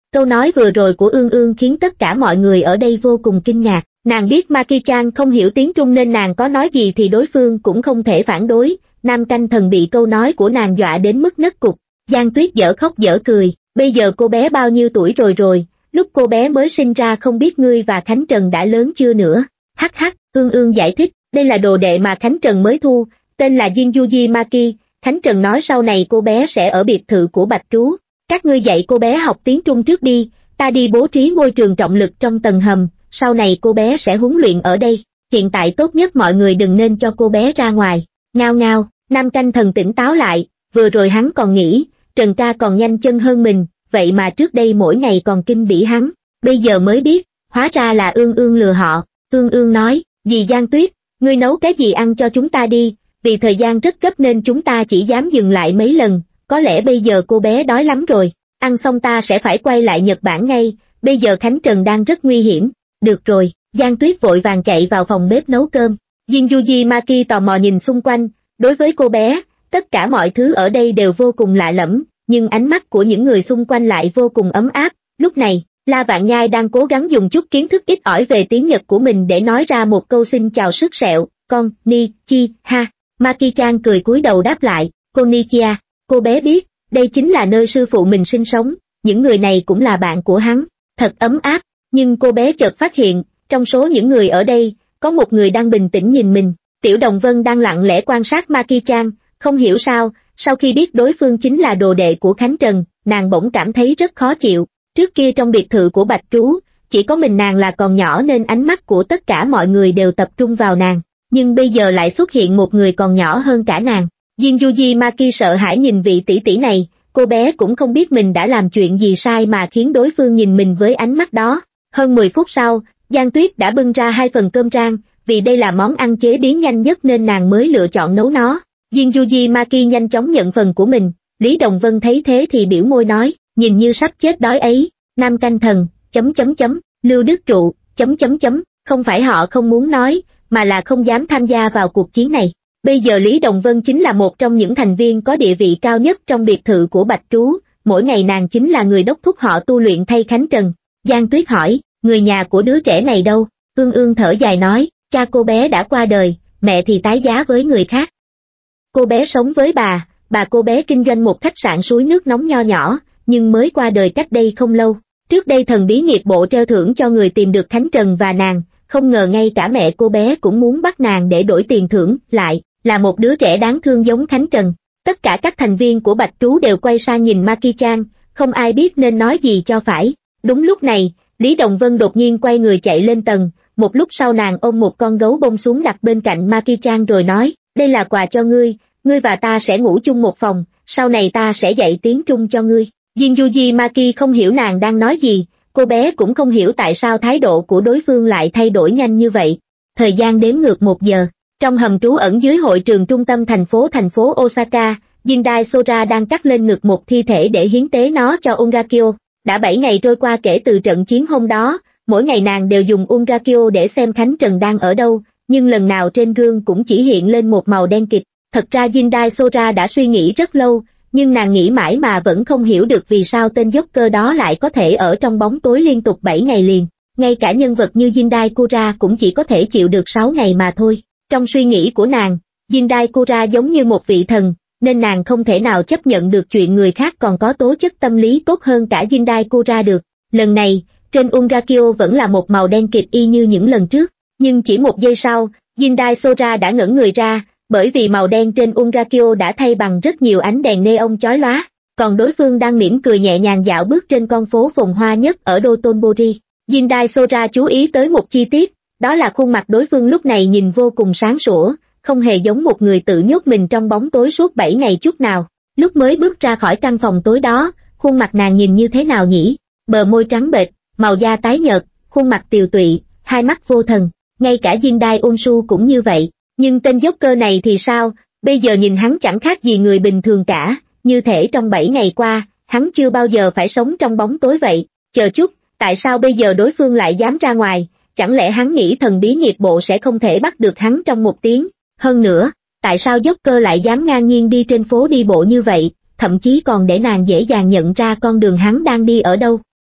Câu nói vừa rồi của Ương Ương khiến tất cả mọi người ở đây vô cùng kinh ngạc. Nàng biết Maki-chan không hiểu tiếng Trung nên nàng có nói gì thì đối phương cũng không thể phản đối. Nam Canh Thần bị câu nói của nàng dọa đến mức nấc cục. Giang Tuyết dở khóc dở cười. Bây giờ cô bé bao nhiêu tuổi rồi rồi, lúc cô bé mới sinh ra không biết ngươi và Khánh Trần đã lớn chưa nữa. Hắc hắc, Ương Ương giải thích, đây là đồ đệ mà Khánh Trần mới thu, tên là Jinjuji Maki. Khánh Trần nói sau này cô bé sẽ ở biệt thự của Bạch Trú. Các ngươi dạy cô bé học tiếng Trung trước đi, ta đi bố trí môi trường trọng lực trong tầng hầm, sau này cô bé sẽ huấn luyện ở đây. Hiện tại tốt nhất mọi người đừng nên cho cô bé ra ngoài. Ngao ngao, Nam Canh Thần tỉnh táo lại, vừa rồi hắn còn nghĩ, Trần ca còn nhanh chân hơn mình, vậy mà trước đây mỗi ngày còn kinh bỉ hắn, bây giờ mới biết, hóa ra là Ương Ương lừa họ. Ương Ương nói, dì Giang Tuyết, ngươi nấu cái gì ăn cho chúng ta đi, vì thời gian rất gấp nên chúng ta chỉ dám dừng lại mấy lần, có lẽ bây giờ cô bé đói lắm rồi, ăn xong ta sẽ phải quay lại Nhật Bản ngay, bây giờ Khánh Trần đang rất nguy hiểm. Được rồi, Giang Tuyết vội vàng chạy vào phòng bếp nấu cơm. Jinjuji Maki tò mò nhìn xung quanh, đối với cô bé, tất cả mọi thứ ở đây đều vô cùng lạ lẫm, nhưng ánh mắt của những người xung quanh lại vô cùng ấm áp. Lúc này, La Vạn Nhai đang cố gắng dùng chút kiến thức ít ỏi về tiếng Nhật của mình để nói ra một câu xin chào sức sẹo, con, ni, chi, ha. Maki-chan cười cúi đầu đáp lại, konnichiwa. Cô bé biết, đây chính là nơi sư phụ mình sinh sống, những người này cũng là bạn của hắn, thật ấm áp, nhưng cô bé chợt phát hiện, trong số những người ở đây, có một người đang bình tĩnh nhìn mình. Tiểu Đồng Vân đang lặng lẽ quan sát Maki-chan, không hiểu sao, sau khi biết đối phương chính là đồ đệ của Khánh Trần, nàng bỗng cảm thấy rất khó chịu. Trước kia trong biệt thự của Bạch Trú, chỉ có mình nàng là còn nhỏ nên ánh mắt của tất cả mọi người đều tập trung vào nàng, nhưng bây giờ lại xuất hiện một người còn nhỏ hơn cả nàng. Jinjuji Maki sợ hãi nhìn vị tỷ tỷ này, cô bé cũng không biết mình đã làm chuyện gì sai mà khiến đối phương nhìn mình với ánh mắt đó. Hơn mười phút sau, Giang Tuyết đã bưng ra hai phần cơm rang, vì đây là món ăn chế biến nhanh nhất nên nàng mới lựa chọn nấu nó. Jinjuji Maki nhanh chóng nhận phần của mình, Lý Đồng Vân thấy thế thì biểu môi nói, nhìn như sắp chết đói ấy, Nam Canh Thần, chấm chấm chấm, Lưu Đức Trụ, chấm chấm chấm, không phải họ không muốn nói, mà là không dám tham gia vào cuộc chiến này. Bây giờ Lý Đồng Vân chính là một trong những thành viên có địa vị cao nhất trong biệt thự của Bạch Trú, mỗi ngày nàng chính là người đốc thúc họ tu luyện thay Khánh Trần. Giang Tuyết hỏi, người nhà của đứa trẻ này đâu? Ương Ương thở dài nói, cha cô bé đã qua đời, mẹ thì tái giá với người khác. Cô bé sống với bà, bà cô bé kinh doanh một khách sạn suối nước nóng nho nhỏ, nhưng mới qua đời cách đây không lâu. Trước đây thần bí nghiệp bộ treo thưởng cho người tìm được Khánh Trần và nàng, không ngờ ngay cả mẹ cô bé cũng muốn bắt nàng để đổi tiền thưởng, lại là một đứa trẻ đáng thương giống Khánh Trần. Tất cả các thành viên của Bạch Trú đều quay sang nhìn Maki-chan, không ai biết nên nói gì cho phải. Đúng lúc này, Lý Đồng Vân đột nhiên quay người chạy lên tầng, một lúc sau nàng ôm một con gấu bông xuống đặt bên cạnh Maki-chan rồi nói, đây là quà cho ngươi, ngươi và ta sẽ ngủ chung một phòng, sau này ta sẽ dạy tiếng Trung cho ngươi. Jinjuji Maki không hiểu nàng đang nói gì, cô bé cũng không hiểu tại sao thái độ của đối phương lại thay đổi nhanh như vậy. Thời gian đếm ngược một giờ, trong hầm trú ẩn dưới hội trường trung tâm thành phố thành phố Osaka, Jindai Sora đang cắt lên ngực một thi thể để hiến tế nó cho Ungakyo. Đã bảy ngày trôi qua kể từ trận chiến hôm đó, mỗi ngày nàng đều dùng Ungakyo để xem Khánh Trần đang ở đâu, nhưng lần nào trên gương cũng chỉ hiện lên một màu đen kịt. Thật ra Jindai Sora đã suy nghĩ rất lâu, nhưng nàng nghĩ mãi mà vẫn không hiểu được vì sao tên Joker đó lại có thể ở trong bóng tối liên tục bảy ngày liền. Ngay cả nhân vật như Jindai Kura cũng chỉ có thể chịu được sáu ngày mà thôi. Trong suy nghĩ của nàng, Jindai Kura giống như một vị thần, nên nàng không thể nào chấp nhận được chuyện người khác còn có tố chất tâm lý tốt hơn cả Jindai Kura được. Lần này, trên Ungakyo vẫn là một màu đen kịt y như những lần trước, nhưng chỉ một giây sau, Jindai Sora đã ngẩng người ra, bởi vì màu đen trên Ungakyo đã thay bằng rất nhiều ánh đèn neon chói lóa, còn đối phương đang mỉm cười nhẹ nhàng dạo bước trên con phố phồn hoa nhất ở Dotonbori. Jindai Sora chú ý tới một chi tiết, đó là khuôn mặt đối phương lúc này nhìn vô cùng sáng sủa, không hề giống một người tự nhốt mình trong bóng tối suốt bảy ngày chút nào. Lúc mới bước ra khỏi căn phòng tối đó, khuôn mặt nàng nhìn như thế nào nhỉ? Bờ môi trắng bệch, màu da tái nhợt, khuôn mặt tiều tụy, hai mắt vô thần, ngay cả Jindai Onshu cũng như vậy. Nhưng tên Joker này thì sao, bây giờ nhìn hắn chẳng khác gì người bình thường cả, như thể trong bảy ngày qua, hắn chưa bao giờ phải sống trong bóng tối vậy. Chờ chút, tại sao bây giờ đối phương lại dám ra ngoài, chẳng lẽ hắn nghĩ thần bí nghiệp bộ sẽ không thể bắt được hắn trong một tiếng? Hơn nữa, tại sao Joker lại dám ngang nhiên đi trên phố đi bộ như vậy, thậm chí còn để nàng dễ dàng nhận ra con đường hắn đang đi ở đâu?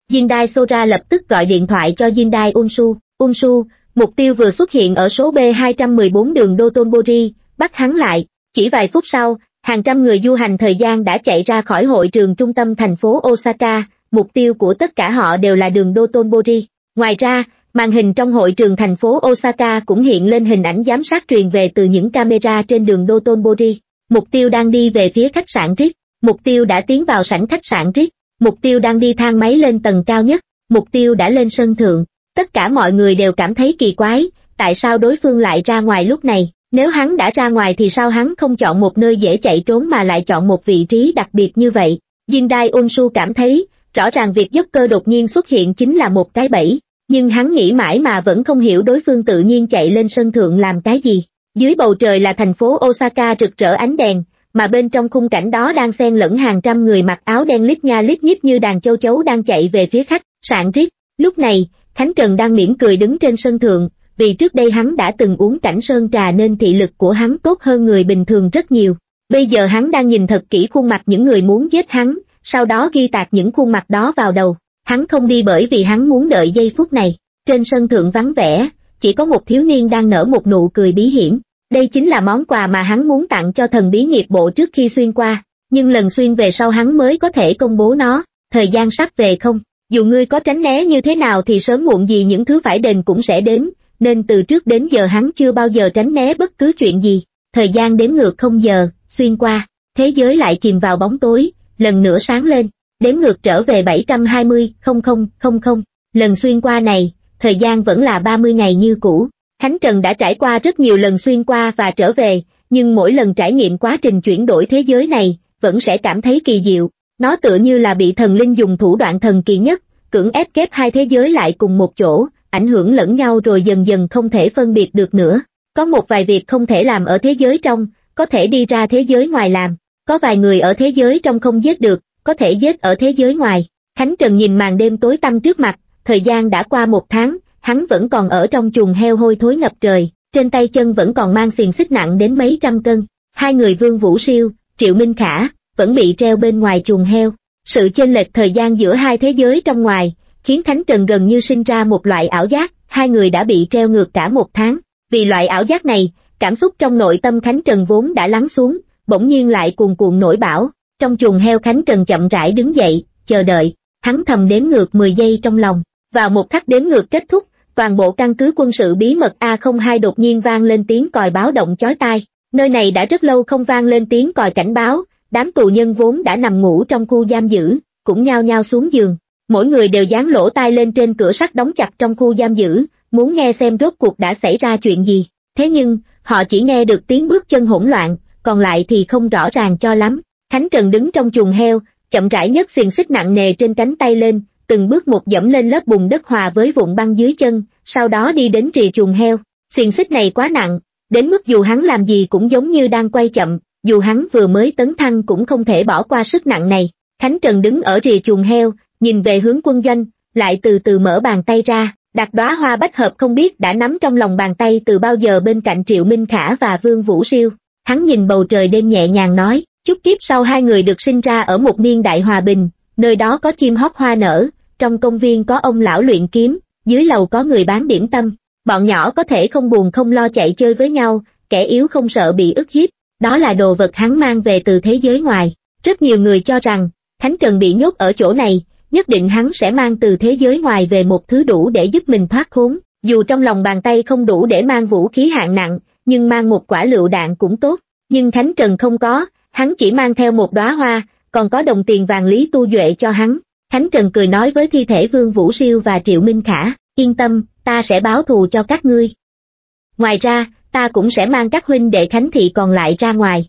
Jindai Sora lập tức gọi điện thoại cho Jindai Unsu. Unsu, mục tiêu vừa xuất hiện ở số B hai trăm mười bốn đường Dotonbori, bắt hắn lại. Chỉ vài phút sau, hàng trăm người du hành thời gian đã chạy ra khỏi hội trường trung tâm thành phố Osaka, mục tiêu của tất cả họ đều là đường Dotonbori. Ngoài ra, màn hình trong hội trường thành phố Osaka cũng hiện lên hình ảnh giám sát truyền về từ những camera trên đường Dotonbori. Mục tiêu đang đi về phía khách sạn Ritz. Mục tiêu đã tiến vào sảnh khách sạn Ritz. Mục tiêu đang đi thang máy lên tầng cao nhất. Mục tiêu đã lên sân thượng. Tất cả mọi người đều cảm thấy kỳ quái, tại sao đối phương lại ra ngoài lúc này? Nếu hắn đã ra ngoài thì sao hắn không chọn một nơi dễ chạy trốn mà lại chọn một vị trí đặc biệt như vậy? Jindai Unsu cảm thấy, rõ ràng việc giấc cơ đột nhiên xuất hiện chính là một cái bẫy, nhưng hắn nghĩ mãi mà vẫn không hiểu đối phương tự nhiên chạy lên sân thượng làm cái gì. Dưới bầu trời là thành phố Osaka rực rỡ ánh đèn, mà bên trong khung cảnh đó đang xen lẫn hàng trăm người mặc áo đen lít nha lít nhít như đàn châu chấu đang chạy về phía khách sạn Ritz. Lúc này, Khánh Trần đang mỉm cười đứng trên sân thượng, vì trước đây hắn đã từng uống cảnh sơn trà nên thị lực của hắn tốt hơn người bình thường rất nhiều. Bây giờ hắn đang nhìn thật kỹ khuôn mặt những người muốn giết hắn, sau đó ghi tạc những khuôn mặt đó vào đầu. Hắn không đi bởi vì hắn muốn đợi giây phút này. Trên sân thượng vắng vẻ, chỉ có một thiếu niên đang nở một nụ cười bí hiểm. Đây chính là món quà mà hắn muốn tặng cho thần bí nghiệp bộ trước khi xuyên qua, nhưng lần xuyên về sau hắn mới có thể công bố nó. Thời gian sắp về không? Dù ngươi có tránh né như thế nào thì sớm muộn gì những thứ phải đền cũng sẽ đến, nên từ trước đến giờ hắn chưa bao giờ tránh né bất cứ chuyện gì. Thời gian đếm ngược không giờ, xuyên qua, thế giới lại chìm vào bóng tối, lần nữa sáng lên, đếm ngược trở về bảy trăm hai mươi nghìn. Lần xuyên qua này, thời gian vẫn là ba mươi ngày như cũ. Khánh Trần đã trải qua rất nhiều lần xuyên qua và trở về, nhưng mỗi lần trải nghiệm quá trình chuyển đổi thế giới này, vẫn sẽ cảm thấy kỳ diệu. Nó tựa như là bị thần linh dùng thủ đoạn thần kỳ nhất, cưỡng ép kép hai thế giới lại cùng một chỗ, ảnh hưởng lẫn nhau rồi dần dần không thể phân biệt được nữa. Có một vài việc không thể làm ở thế giới trong, có thể đi ra thế giới ngoài làm. Có vài người ở thế giới trong không giết được, có thể giết ở thế giới ngoài. Khánh Trần nhìn màn đêm tối tăm trước mặt, thời gian đã qua một tháng, hắn vẫn còn ở trong chuồng heo hôi thối ngập trời, trên tay chân vẫn còn mang xiềng xích nặng đến mấy trăm cân. Hai người Vương Vũ Siêu, Triệu Minh Khả, vẫn bị treo bên ngoài chuồng heo. Sự chênh lệch thời gian giữa hai thế giới trong ngoài, khiến Khánh Trần gần như sinh ra một loại ảo giác, hai người đã bị treo ngược cả một tháng. Vì loại ảo giác này, cảm xúc trong nội tâm Khánh Trần vốn đã lắng xuống, bỗng nhiên lại cuồn cuộn nổi bão. Trong chuồng heo Khánh Trần chậm rãi đứng dậy, chờ đợi, hắn thầm đếm ngược mười giây trong lòng. Vào một khắc đếm ngược kết thúc, toàn bộ căn cứ quân sự bí mật A không hai đột nhiên vang lên tiếng còi báo động chói tai. Nơi này đã rất lâu không vang lên tiếng còi cảnh báo, đám tù nhân vốn đã nằm ngủ trong khu giam giữ, cũng nhao nhao xuống giường. Mỗi người đều dán lỗ tai lên trên cửa sắt đóng chặt trong khu giam giữ, muốn nghe xem rốt cuộc đã xảy ra chuyện gì. Thế nhưng, họ chỉ nghe được tiếng bước chân hỗn loạn, còn lại thì không rõ ràng cho lắm. Khánh Trần đứng trong chuồng heo, chậm rãi nhấc xiềng xích nặng nề trên cánh tay lên, từng bước một dẫm lên lớp bùn đất hòa với vụn băng dưới chân, sau đó đi đến rìa chuồng heo. Xiềng xích này quá nặng, đến mức dù hắn làm gì cũng giống như đang quay chậm, dù hắn vừa mới tấn thăng cũng không thể bỏ qua sức nặng này. Khánh Trần đứng ở rìa chuồng heo, nhìn về hướng quân doanh, lại từ từ mở bàn tay ra, đặt đóa hoa bách hợp không biết đã nắm trong lòng bàn tay từ bao giờ bên cạnh Triệu Minh Khả và Vương Vũ Siêu. Hắn nhìn bầu trời đêm nhẹ nhàng nói, chúc kiếp sau hai người được sinh ra ở một niên đại hòa bình, nơi đó có chim hót hoa nở, trong công viên có ông lão luyện kiếm, dưới lầu có người bán điểm tâm, bọn nhỏ có thể không buồn không lo chạy chơi với nhau, kẻ yếu không sợ bị ức hiếp. Đó là đồ vật hắn mang về từ thế giới ngoài. Rất nhiều người cho rằng, Khánh Trần bị nhốt ở chỗ này, nhất định hắn sẽ mang từ thế giới ngoài về một thứ đủ để giúp mình thoát khốn. Dù trong lòng bàn tay không đủ để mang vũ khí hạng nặng, nhưng mang một quả lựu đạn cũng tốt. Nhưng Khánh Trần không có, hắn chỉ mang theo một đóa hoa, còn có đồng tiền vàng Lý Tu Duệ cho hắn. Khánh Trần cười nói với thi thể Vương Vũ Siêu và Triệu Minh Khả, yên tâm, ta sẽ báo thù cho các ngươi. Ngoài ra, ta cũng sẽ mang các huynh đệ Khánh thị còn lại ra ngoài.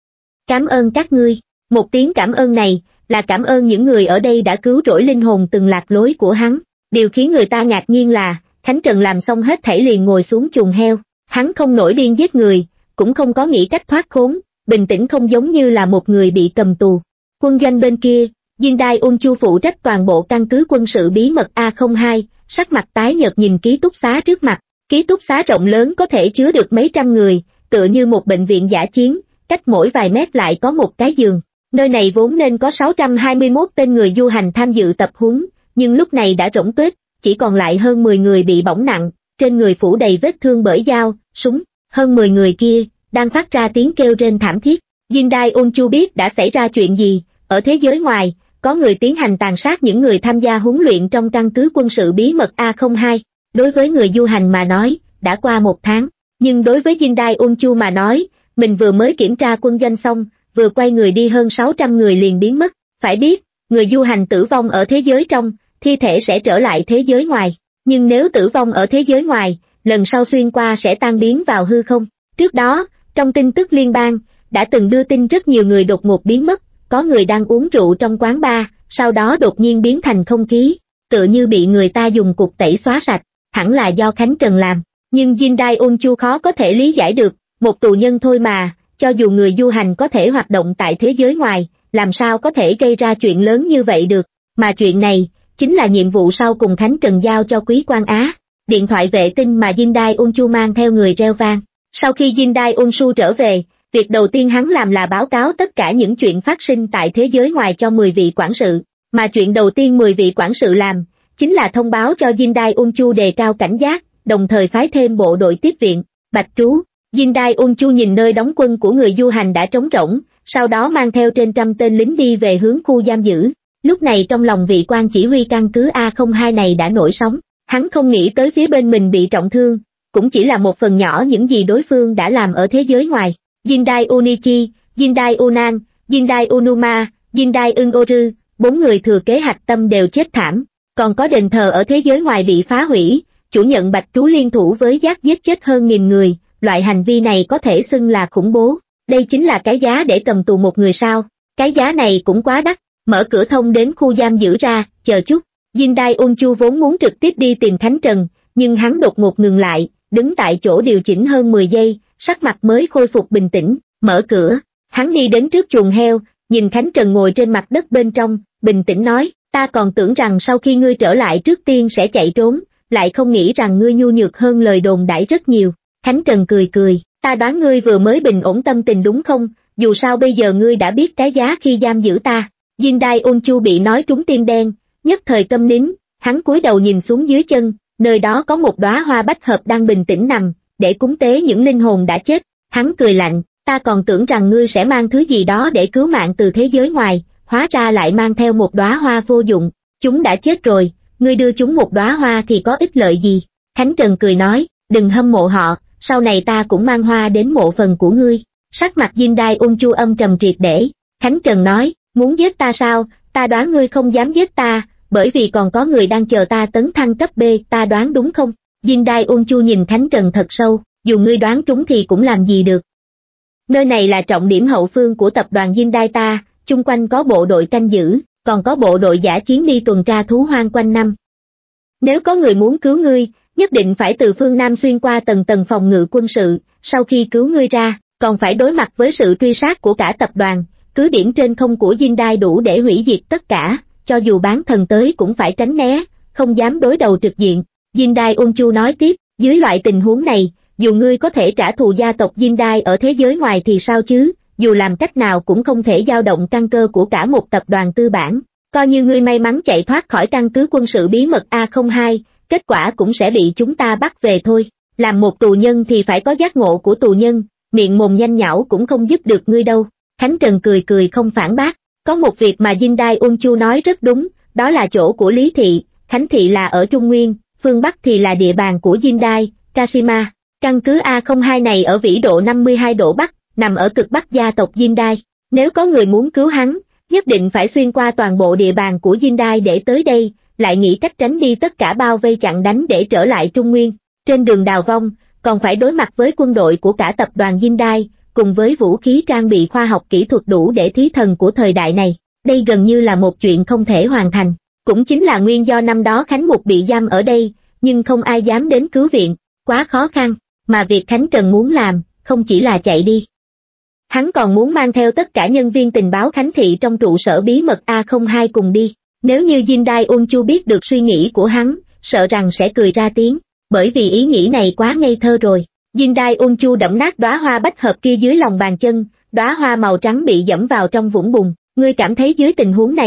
Cảm ơn các ngươi. Một tiếng cảm ơn này, là cảm ơn những người ở đây đã cứu rỗi linh hồn từng lạc lối của hắn. Điều khiến người ta ngạc nhiên là, Khánh Trần làm xong hết thảy liền ngồi xuống chuồng heo. Hắn không nổi điên giết người, cũng không có nghĩ cách thoát khốn, bình tĩnh không giống như là một người bị cầm tù. Quân doanh bên kia, Jindai Unchu phụ trách toàn bộ căn cứ quân sự bí mật A không hai, sắc mặt tái nhợt nhìn ký túc xá trước mặt. Ký túc xá rộng lớn có thể chứa được mấy trăm người, tựa như một bệnh viện dã chiến, cách mỗi vài mét lại có một cái giường. Nơi này vốn nên có sáu trăm hai mươi mốt tên người du hành tham dự tập huấn, nhưng lúc này đã rỗng tuếch, chỉ còn lại hơn mười người bị bỏng nặng, trên người phủ đầy vết thương bởi dao, súng. Hơn mười người kia đang phát ra tiếng kêu rên thảm thiết. Jindai Unchu biết đã xảy ra chuyện gì. Ở thế giới ngoài, có người tiến hành tàn sát những người tham gia huấn luyện trong căn cứ quân sự bí mật A không hai. Đối với người du hành mà nói, đã qua một tháng, nhưng đối với Jindai Unchu mà nói, mình vừa mới kiểm tra quân doanh xong, vừa quay người đi hơn sáu trăm người liền biến mất. Phải biết, người du hành tử vong ở thế giới trong, thi thể sẽ trở lại thế giới ngoài, nhưng nếu tử vong ở thế giới ngoài, lần sau xuyên qua sẽ tan biến vào hư không. Trước đó, trong tin tức liên bang, đã từng đưa tin rất nhiều người đột ngột biến mất, có người đang uống rượu trong quán bar, sau đó đột nhiên biến thành không khí, tựa như bị người ta dùng cục tẩy xóa sạch, hẳn là do Khánh Trần làm. Nhưng Jindai Unchu khó có thể lý giải được, một tù nhân thôi mà, cho dù người du hành có thể hoạt động tại thế giới ngoài, làm sao có thể gây ra chuyện lớn như vậy được, mà chuyện này, chính là nhiệm vụ sau cùng Khánh Trần giao cho Quý Quan Á. Điện thoại vệ tinh mà Jindai Unchu mang theo người reo vang. Sau khi Jindai Unchu trở về, việc đầu tiên hắn làm là báo cáo tất cả những chuyện phát sinh tại thế giới ngoài cho mười vị quản sự, mà chuyện đầu tiên mười vị quản sự làm, chính là thông báo cho Jindai Unchu đề cao cảnh giác, đồng thời phái thêm bộ đội tiếp viện. Bạch trú, Jindai Unchu nhìn nơi đóng quân của người du hành đã trống rỗng, sau đó mang theo trên trăm tên lính đi về hướng khu giam giữ. Lúc này trong lòng vị quan chỉ huy căn cứ A không hai này đã nổi sóng, hắn không nghĩ tới phía bên mình bị trọng thương, cũng chỉ là một phần nhỏ những gì đối phương đã làm ở thế giới ngoài. Jindai Unichi, Jindai Unan, Jindai Unuma, Jindai Unoru, bốn người thừa kế hạch tâm đều chết thảm, còn có đền thờ ở thế giới ngoài bị phá hủy, chủ nhận Bạch trú liên thủ với Giác giết chết hơn nghìn người, loại hành vi này có thể xưng là khủng bố. Đây chính là cái giá để cầm tù một người sao? Cái giá này cũng quá đắt. Mở cửa thông đến khu giam giữ ra, chờ chút. Jindai Unchu vốn muốn trực tiếp đi tìm Khánh Trần, nhưng hắn đột ngột ngừng lại, đứng tại chỗ điều chỉnh hơn mười giây, sắc mặt mới khôi phục bình tĩnh. Mở cửa, hắn đi đến trước chuồng heo, nhìn Khánh Trần ngồi trên mặt đất bên trong, bình tĩnh nói, ta còn tưởng rằng sau khi ngươi trở lại trước tiên sẽ chạy trốn, lại không nghĩ rằng ngươi nhu nhược hơn lời đồn đãi rất nhiều. Khánh Trần cười cười, ta đoán ngươi vừa mới bình ổn tâm tình đúng không, dù sao bây giờ ngươi đã biết cái giá khi giam giữ ta. Jindai Unchu bị nói trúng tim đen, nhất thời câm nín, hắn cúi đầu nhìn xuống dưới chân, nơi đó có một đóa hoa bách hợp đang bình tĩnh nằm, để cúng tế những linh hồn đã chết. Hắn cười lạnh, ta còn tưởng rằng ngươi sẽ mang thứ gì đó để cứu mạng từ thế giới ngoài, hóa ra lại mang theo một đóa hoa vô dụng, chúng đã chết rồi, ngươi đưa chúng một đóa hoa thì có ích lợi gì? Khánh Trần cười nói, đừng hâm mộ họ, sau này ta cũng mang hoa đến mộ phần của ngươi. Sắc mặt Jindai Unchu âm trầm triệt để. Khánh Trần nói, muốn giết ta sao? Ta đoán ngươi không dám giết ta, bởi vì còn có người đang chờ ta tấn thăng cấp B, ta đoán đúng không? Jindai Unchu nhìn Khánh Trần thật sâu, dù ngươi đoán trúng thì cũng làm gì được. Nơi này là trọng điểm hậu phương của tập đoàn Jindai ta, chung quanh có bộ đội canh giữ, còn có bộ đội dã chiến đi tuần tra thú hoang quanh năm. Nếu có người muốn cứu ngươi, nhất định phải từ phương Nam xuyên qua tầng tầng phòng ngự quân sự, sau khi cứu ngươi ra, còn phải đối mặt với sự truy sát của cả tập đoàn, cứ điểm trên không của Jindai đủ để hủy diệt tất cả, cho dù bán thần tới cũng phải tránh né, không dám đối đầu trực diện. Jindai Unchu nói tiếp, dưới loại tình huống này, dù ngươi có thể trả thù gia tộc Jindai ở thế giới ngoài thì sao chứ, dù làm cách nào cũng không thể dao động căn cơ của cả một tập đoàn tư bản, coi như ngươi may mắn chạy thoát khỏi căn cứ quân sự bí mật A không hai, kết quả cũng sẽ bị chúng ta bắt về thôi. Làm một tù nhân thì phải có giác ngộ của tù nhân, miệng mồm nhanh nhảu cũng không giúp được ngươi đâu. Khánh Trần cười cười không phản bác, có một việc mà Jindai Unchu nói rất đúng, đó là chỗ của Lý Thị, Khánh Thị là ở Trung Nguyên, phương Bắc thì là địa bàn của Jindai, Kashima. Căn cứ A không hai này ở vĩ độ năm mươi hai độ Bắc, nằm ở cực Bắc gia tộc Jindai. Nếu có người muốn cứu hắn, nhất định phải xuyên qua toàn bộ địa bàn của Jindai để tới đây, lại nghĩ cách tránh đi tất cả bao vây chặn đánh để trở lại Trung Nguyên. Trên đường đào vong, còn phải đối mặt với quân đội của cả tập đoàn Jindai, cùng với vũ khí trang bị khoa học kỹ thuật đủ để thí thần của thời đại này. Đây gần như là một chuyện không thể hoàn thành. Cũng chính là nguyên do năm đó Khánh Mục bị giam ở đây, nhưng không ai dám đến cứu viện, quá khó khăn. Mà việc Khánh Trần muốn làm, không chỉ là chạy đi. Hắn còn muốn mang theo tất cả nhân viên tình báo Khánh Thị trong trụ sở bí mật A không hai cùng đi. Nếu như Jindai Unchu biết được suy nghĩ của hắn, sợ rằng sẽ cười ra tiếng, bởi vì ý nghĩ này quá ngây thơ rồi. Jindai Unchu đẫm nát đóa hoa bách hợp kia dưới lòng bàn chân, đóa hoa màu trắng bị dẫm vào trong vũng bùn. Ngươi cảm thấy dưới tình huống này,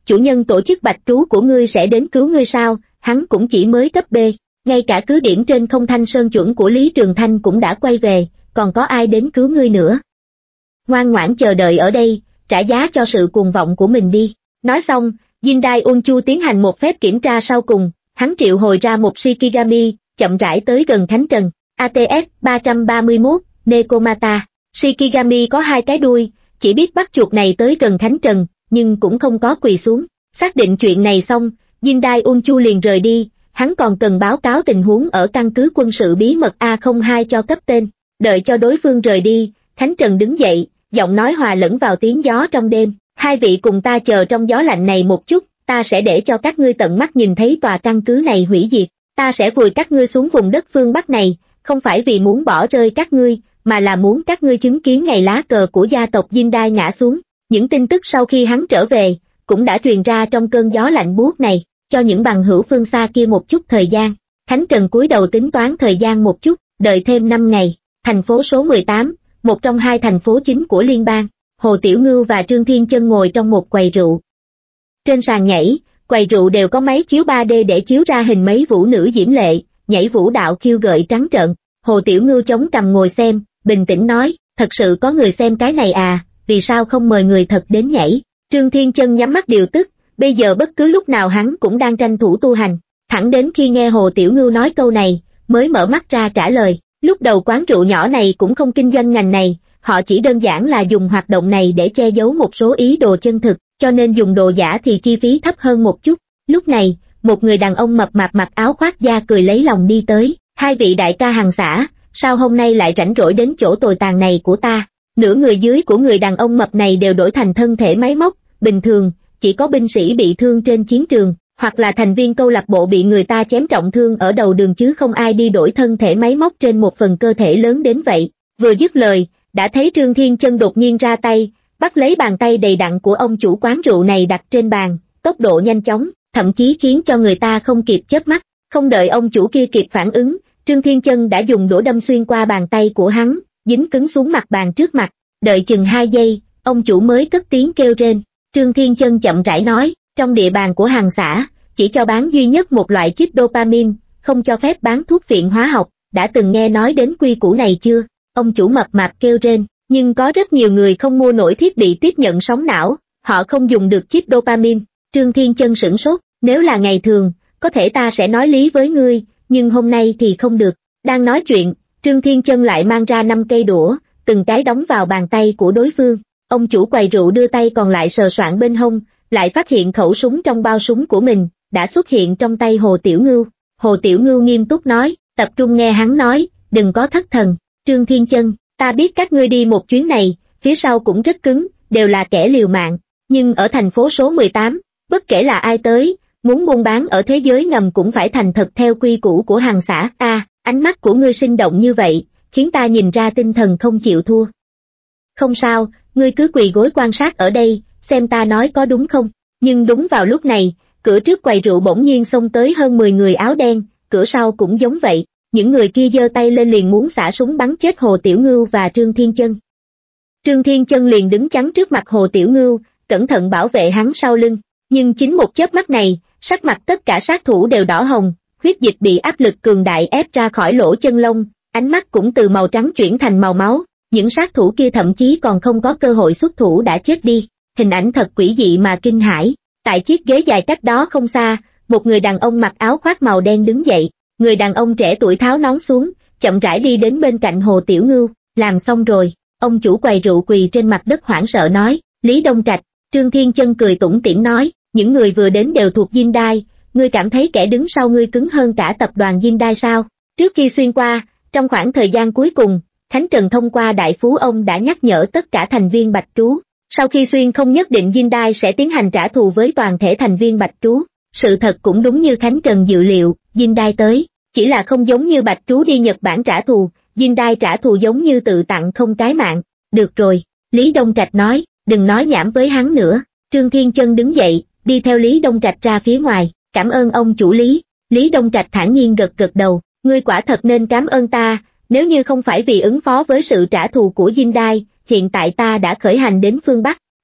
chủ nhân tổ chức bạch trú của ngươi sẽ đến cứu ngươi sao? Hắn cũng chỉ mới cấp B, ngay cả cứ điểm trên không thanh sơn chuẩn của Lý Trường Thanh cũng đã quay về, còn có ai đến cứu ngươi nữa? Ngoan ngoãn chờ đợi ở đây, trả giá cho sự cuồng vọng của mình đi. Nói xong, Jindai Unchu tiến hành một phép kiểm tra sau cùng, hắn triệu hồi ra một Shikigami, chậm rãi tới gần Thánh Trần. a tê ét ba ba mốt, Nekomata. Shikigami có hai cái đuôi, chỉ biết bắt chuột này tới gần Thánh Trần, nhưng cũng không có quỳ xuống. Xác định chuyện này xong, Jindai Unchu liền rời đi, hắn còn cần báo cáo tình huống ở căn cứ quân sự bí mật A không hai cho cấp tên. Đợi cho đối phương rời đi, Thánh Trần đứng dậy, giọng nói hòa lẫn vào tiếng gió trong đêm. Hai vị cùng ta chờ trong gió lạnh này một chút, ta sẽ để cho các ngươi tận mắt nhìn thấy tòa căn cứ này hủy diệt. Ta sẽ vùi các ngươi xuống vùng đất phương Bắc này, không phải vì muốn bỏ rơi các ngươi, mà là muốn các ngươi chứng kiến ngày lá cờ của gia tộc Jindai ngã xuống. Những tin tức sau khi hắn trở về, cũng đã truyền ra trong cơn gió lạnh buốt này, cho những bằng hữu phương xa kia một chút thời gian. Thánh Trần cúi đầu tính toán thời gian một chút, đợi thêm năm ngày, thành phố số mười tám, một trong hai thành phố chính của liên bang, Hồ Tiểu Ngưu và Trương Thiên Chân ngồi trong một quầy rượu. Trên sàn nhảy, quầy rượu đều có máy chiếu ba D để chiếu ra hình mấy vũ nữ diễm lệ, nhảy vũ đạo khiêu gợi trắng trợn. Hồ Tiểu Ngưu chống cằm ngồi xem, bình tĩnh nói, thật sự có người xem cái này à, vì sao không mời người thật đến nhảy? Trương Thiên Chân nhắm mắt điều tức, bây giờ bất cứ lúc nào hắn cũng đang tranh thủ tu hành, thẳng đến khi nghe Hồ Tiểu Ngưu nói câu này, mới mở mắt ra trả lời. Lúc đầu quán rượu nhỏ này cũng không kinh doanh ngành này, họ chỉ đơn giản là dùng hoạt động này để che giấu một số ý đồ chân thực, cho nên dùng đồ giả thì chi phí thấp hơn một chút. Lúc này, một người đàn ông mập mạp mặc áo khoác da cười lấy lòng đi tới, hai vị đại ca hàng xã, sao hôm nay lại rảnh rỗi đến chỗ tồi tàn này của ta? Nửa người dưới của người đàn ông mập này đều đổi thành thân thể máy móc, bình thường, chỉ có binh sĩ bị thương trên chiến trường, hoặc là thành viên câu lạc bộ bị người ta chém trọng thương ở đầu đường chứ không ai đi đổi thân thể máy móc trên một phần cơ thể lớn đến vậy. Vừa dứt lời, đã thấy Trương Thiên Chân đột nhiên ra tay, bắt lấy bàn tay đầy đặn của ông chủ quán rượu này đặt trên bàn, tốc độ nhanh chóng, thậm chí khiến cho người ta không kịp chớp mắt. Không đợi ông chủ kia kịp phản ứng, Trương Thiên Chân đã dùng đũa đâm xuyên qua bàn tay của hắn, dính cứng xuống mặt bàn trước mặt. Đợi chừng hai giây, ông chủ mới cất tiếng kêu rên. Trương Thiên Chân chậm rãi nói, trong địa bàn của hàng xã, chỉ cho bán duy nhất một loại chip dopamine, không cho phép bán thuốc viện hóa học, đã từng nghe nói đến quy củ này chưa? Ông chủ mập mạp kêu rên, nhưng có rất nhiều người không mua nổi thiết bị tiếp nhận sóng não, họ không dùng được chip dopamine. Trương Thiên Chân sửng sốt, nếu là ngày thường, có thể ta sẽ nói lý với ngươi, nhưng hôm nay thì không được. Đang nói chuyện, Trương Thiên Chân lại mang ra năm cây đũa, từng cái đóng vào bàn tay của đối phương. Ông chủ quầy rượu đưa tay còn lại sờ soạn bên hông, lại phát hiện khẩu súng trong bao súng của mình, đã xuất hiện trong tay Hồ Tiểu Ngưu. Hồ Tiểu Ngưu nghiêm túc nói, tập trung nghe hắn nói, đừng có thất thần. Trương Thiên Chân, ta biết các ngươi đi một chuyến này, phía sau cũng rất cứng, đều là kẻ liều mạng, nhưng ở thành phố số mười tám, bất kể là ai tới, muốn buôn bán ở thế giới ngầm cũng phải thành thật theo quy củ của hàng xã. A, à, ánh mắt của ngươi sinh động như vậy, khiến ta nhìn ra tinh thần không chịu thua. Không sao, ngươi cứ quỳ gối quan sát ở đây, xem ta nói có đúng không. Nhưng đúng vào lúc này, cửa trước quầy rượu bỗng nhiên xông tới hơn mười người áo đen, cửa sau cũng giống vậy. Những người kia giơ tay lên liền muốn xả súng bắn chết Hồ Tiểu Ngưu và Trương Thiên Chân. Trương Thiên Chân liền đứng chắn trước mặt Hồ Tiểu Ngưu, cẩn thận bảo vệ hắn sau lưng. Nhưng chính một chớp mắt này, sắc mặt tất cả sát thủ đều đỏ hồng, huyết dịch bị áp lực cường đại ép ra khỏi lỗ chân lông, ánh mắt cũng từ màu trắng chuyển thành màu máu. Những sát thủ kia thậm chí còn không có cơ hội xuất thủ đã chết đi. Hình ảnh thật quỷ dị mà kinh hãi. Tại chiếc ghế dài cách đó không xa, một người đàn ông mặc áo khoác màu đen đứng dậy. Người đàn ông trẻ tuổi tháo nón xuống, chậm rãi đi đến bên cạnh Hồ Tiểu Ngưu. Làm xong rồi, ông chủ quầy rượu quỳ trên mặt đất hoảng sợ nói, Lý Đông Trạch. Trương Thiên Chân cười tủm tỉm nói, những người vừa đến đều thuộc Jindai, ngươi cảm thấy kẻ đứng sau ngươi cứng hơn cả tập đoàn Jindai sao? Trước khi xuyên qua, trong khoảng thời gian cuối cùng, Thánh Trần thông qua đại phú ông đã nhắc nhở tất cả thành viên Bạch Trú. Sau khi xuyên không nhất định Jindai sẽ tiến hành trả thù với toàn thể thành viên Bạch Trú. Sự thật cũng đúng như Thánh Trần dự liệu, Jindai tới, chỉ là không giống như Bạch Trú đi Nhật Bản trả thù, Jindai trả thù giống như tự tặng không cái mạng. Được rồi, Lý Đông Trạch nói, đừng nói nhảm với hắn nữa. Trương Thiên Chân đứng dậy, đi theo Lý Đông Trạch ra phía ngoài, cảm ơn ông chủ Lý. Lý Đông Trạch thản nhiên gật gật đầu, ngươi quả thật nên cảm ơn ta, nếu như không phải vì ứng phó với sự trả thù của Jindai, hiện tại ta đã khởi hành đến phương Bắc.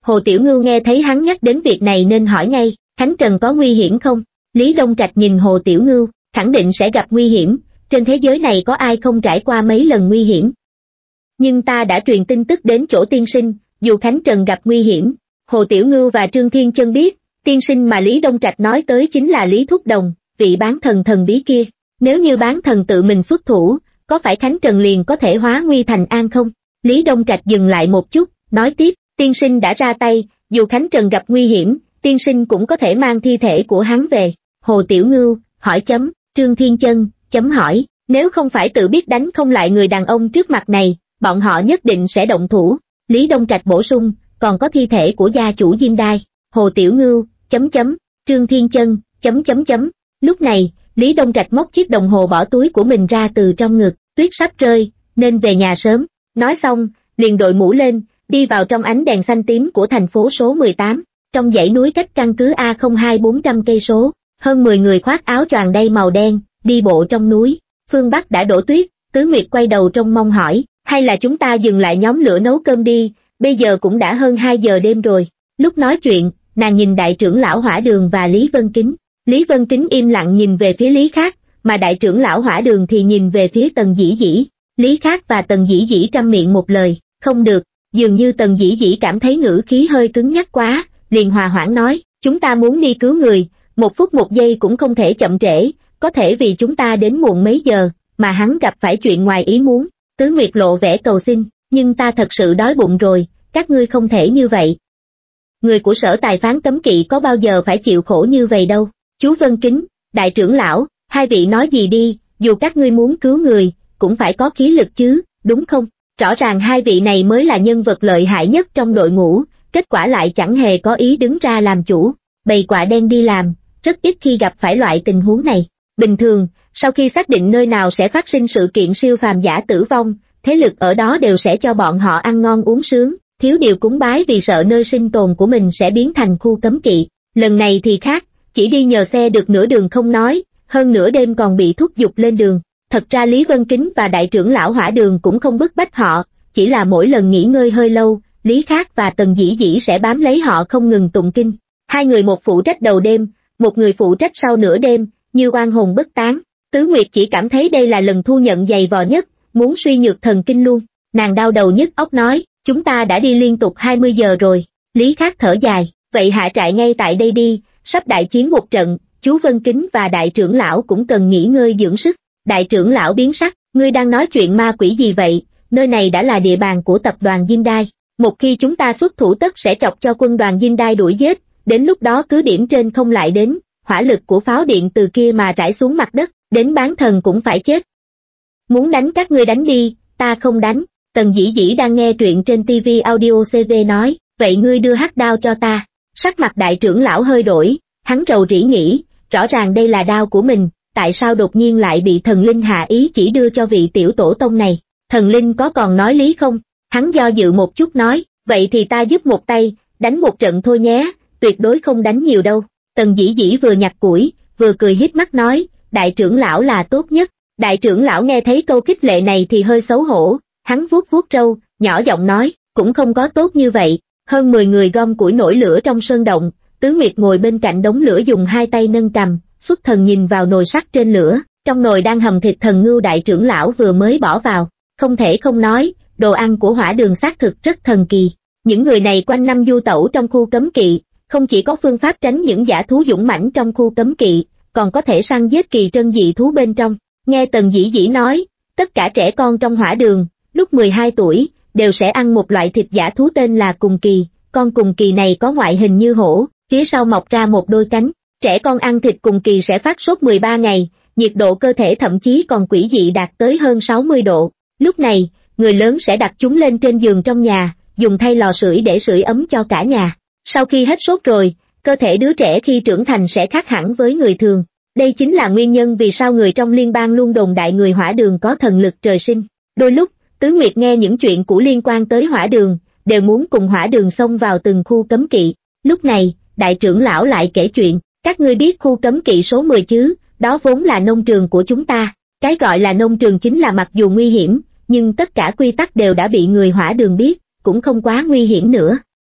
Hồ Tiểu Ngưu nghe thấy hắn nhắc đến việc này nên hỏi ngay, Khánh Trần có nguy hiểm không? Lý Đông Trạch nhìn Hồ Tiểu Ngưu, khẳng định sẽ gặp nguy hiểm, trên thế giới này có ai không trải qua mấy lần nguy hiểm. Nhưng ta đã truyền tin tức đến chỗ tiên sinh, dù Khánh Trần gặp nguy hiểm, Hồ Tiểu Ngưu và Trương Thiên Chân biết, tiên sinh mà Lý Đông Trạch nói tới chính là Lý Thúc Đồng, vị bán thần thần bí kia. Nếu như bán thần tự mình xuất thủ, có phải Khánh Trần liền có thể hóa nguy thành an không? Lý Đông Trạch dừng lại một chút, nói tiếp, tiên sinh đã ra tay, dù Khánh Trần gặp nguy hiểm, tiên sinh cũng có thể mang thi thể của hắn về. Hồ Tiểu Ngưu, hỏi chấm, Trương Thiên Chân, chấm hỏi, nếu không phải tự biết đánh không lại người đàn ông trước mặt này, bọn họ nhất định sẽ động thủ. Lý Đông Trạch bổ sung, còn có thi thể của gia chủ Diêm Đai. Hồ Tiểu Ngưu, chấm chấm, Trương Thiên Chân, chấm chấm chấm. Lúc này, Lý Đông Trạch móc chiếc đồng hồ bỏ túi của mình ra từ trong ngực, tuyết sắp rơi, nên về nhà sớm. Nói xong, liền đội mũ lên, đi vào trong ánh đèn xanh tím của thành phố số mười tám. Trong dãy núi cách căn cứ A không hai bốn trăm cây số, hơn mười người khoác áo choàng đay màu đen, đi bộ trong núi. Phương Bắc đã đổ tuyết, Tứ Nguyệt quay đầu trông mong hỏi, hay là chúng ta dừng lại nhóm lửa nấu cơm đi, bây giờ cũng đã hơn hai giờ đêm rồi. Lúc nói chuyện, nàng nhìn đại trưởng lão Hỏa Đường và Lý Vân Kính. Lý Vân Kính im lặng nhìn về phía Lý Khác, mà đại trưởng lão Hỏa Đường thì nhìn về phía Tần Dĩ Dĩ. Lý Khác và Tần Dĩ Dĩ trăm miệng một lời, không được, dường như Tần Dĩ Dĩ cảm thấy ngữ khí hơi cứng nhắc quá, liền hòa hoãn nói, chúng ta muốn đi cứu người, một phút một giây cũng không thể chậm trễ, có thể vì chúng ta đến muộn mấy giờ, mà hắn gặp phải chuyện ngoài ý muốn. Tứ Nguyệt lộ vẻ cầu xin, nhưng ta thật sự đói bụng rồi, các ngươi không thể như vậy. Người của sở tài phán cấm kỵ có bao giờ phải chịu khổ như vậy đâu. Chú Vân Kính, đại trưởng lão, hai vị nói gì đi, dù các ngươi muốn cứu người, cũng phải có khí lực chứ, đúng không? Rõ ràng hai vị này mới là nhân vật lợi hại nhất trong đội ngũ, kết quả lại chẳng hề có ý đứng ra làm chủ. Bầy quạ đen đi làm, rất ít khi gặp phải loại tình huống này. Bình thường, sau khi xác định nơi nào sẽ phát sinh sự kiện siêu phàm giả tử vong, thế lực ở đó đều sẽ cho bọn họ ăn ngon uống sướng, thiếu điều cúng bái vì sợ nơi sinh tồn của mình sẽ biến thành khu cấm kỵ. Lần này thì khác, chỉ đi nhờ xe được nửa đường không nói, hơn nửa đêm còn bị thúc giục lên đường. Thật ra Lý Vân Kính và đại trưởng lão Hỏa Đường cũng không bức bách họ, chỉ là mỗi lần nghỉ ngơi hơi lâu, Lý Khác và Tần Dĩ Dĩ sẽ bám lấy họ không ngừng tụng kinh. Hai người một phụ trách đầu đêm, một người phụ trách sau nửa đêm, như oan hồn bất tán. Tứ Nguyệt chỉ cảm thấy đây là lần thu nhận dày vò nhất, muốn suy nhược thần kinh luôn. Nàng đau đầu nhức óc nói, chúng ta đã đi liên tục hai mươi giờ rồi. Lý Khác thở dài, vậy hạ trại ngay tại đây đi, sắp đại chiến một trận, chú Vân Kính và đại trưởng lão cũng cần nghỉ ngơi dưỡng sức. Đại trưởng lão biến sắc, ngươi đang nói chuyện ma quỷ gì vậy, nơi này đã là địa bàn của tập đoàn Diêm Đai. Một khi chúng ta xuất thủ tất sẽ chọc cho quân đoàn Diêm Đai đuổi giết, đến lúc đó cứ điểm trên không lại đến, hỏa lực của pháo điện từ kia mà rải xuống mặt đất, đến bán thần cũng phải chết. Muốn đánh các ngươi đánh đi, ta không đánh. Tần Dĩ Dĩ đang nghe truyện trên ti vi Audio xê vê nói, vậy ngươi đưa hắc đao cho ta. Sắc mặt đại trưởng lão hơi đổi, hắn rầu rĩ nghĩ, rõ ràng đây là đao của mình, tại sao đột nhiên lại bị thần linh hạ ý chỉ đưa cho vị tiểu tổ tông này. Thần linh có còn nói lý không? Hắn do dự một chút nói, vậy thì ta giúp một tay, đánh một trận thôi nhé, tuyệt đối không đánh nhiều đâu. Tần Dĩ Dĩ vừa nhặt củi, vừa cười híp mắt nói, đại trưởng lão là tốt nhất. Đại trưởng lão nghe thấy câu khích lệ này thì hơi xấu hổ, hắn vuốt vuốt râu, nhỏ giọng nói, cũng không có tốt như vậy. Hơn mười người gom củi nổi lửa trong sơn động, Tứ Nguyệt ngồi bên cạnh đống lửa dùng hai tay nâng cầm, xuất thần nhìn vào nồi sắt trên lửa, trong nồi đang hầm thịt thần ngưu đại trưởng lão vừa mới bỏ vào. Không thể không nói, đồ ăn của Hỏa Đường xác thực rất thần kỳ. Những người này quanh năm du tẩu trong khu cấm kỵ, không chỉ có phương pháp tránh những dã thú dũng mãnh trong khu cấm kỵ, còn có thể săn giết kỳ trân dị thú bên trong. Nghe Tần Dĩ Dĩ nói, tất cả trẻ con trong Hỏa Đường, lúc mười hai tuổi, đều sẽ ăn một loại thịt dã thú tên là cùng kỳ. Con cùng kỳ này có ngoại hình như hổ, phía sau mọc ra một đôi cánh. Trẻ con ăn thịt cùng kỳ sẽ phát sốt mười ba ngày, nhiệt độ cơ thể thậm chí còn quỷ dị đạt tới hơn sáu mươi độ. Lúc này, người lớn sẽ đặt chúng lên trên giường trong nhà, dùng thay lò sưởi để sưởi ấm cho cả nhà. Sau khi hết sốt rồi, cơ thể đứa trẻ khi trưởng thành sẽ khác hẳn với người thường. Đây chính là nguyên nhân vì sao người trong liên bang luôn đồn đại người Hỏa Đường có thần lực trời sinh. Đôi lúc, Tứ Nguyệt nghe những chuyện cũ liên quan tới Hỏa Đường, đều muốn cùng Hỏa Đường xông vào từng khu cấm kỵ. Lúc này, đại trưởng lão lại kể chuyện, các ngươi biết khu cấm kỵ số mười chứ, đó vốn là nông trường của chúng ta. Cái gọi là nông trường chính là mặc dù nguy hiểm, nhưng tất cả quy tắc đều đã bị người Hỏa Đường biết, cũng không quá nguy hiểm nữa.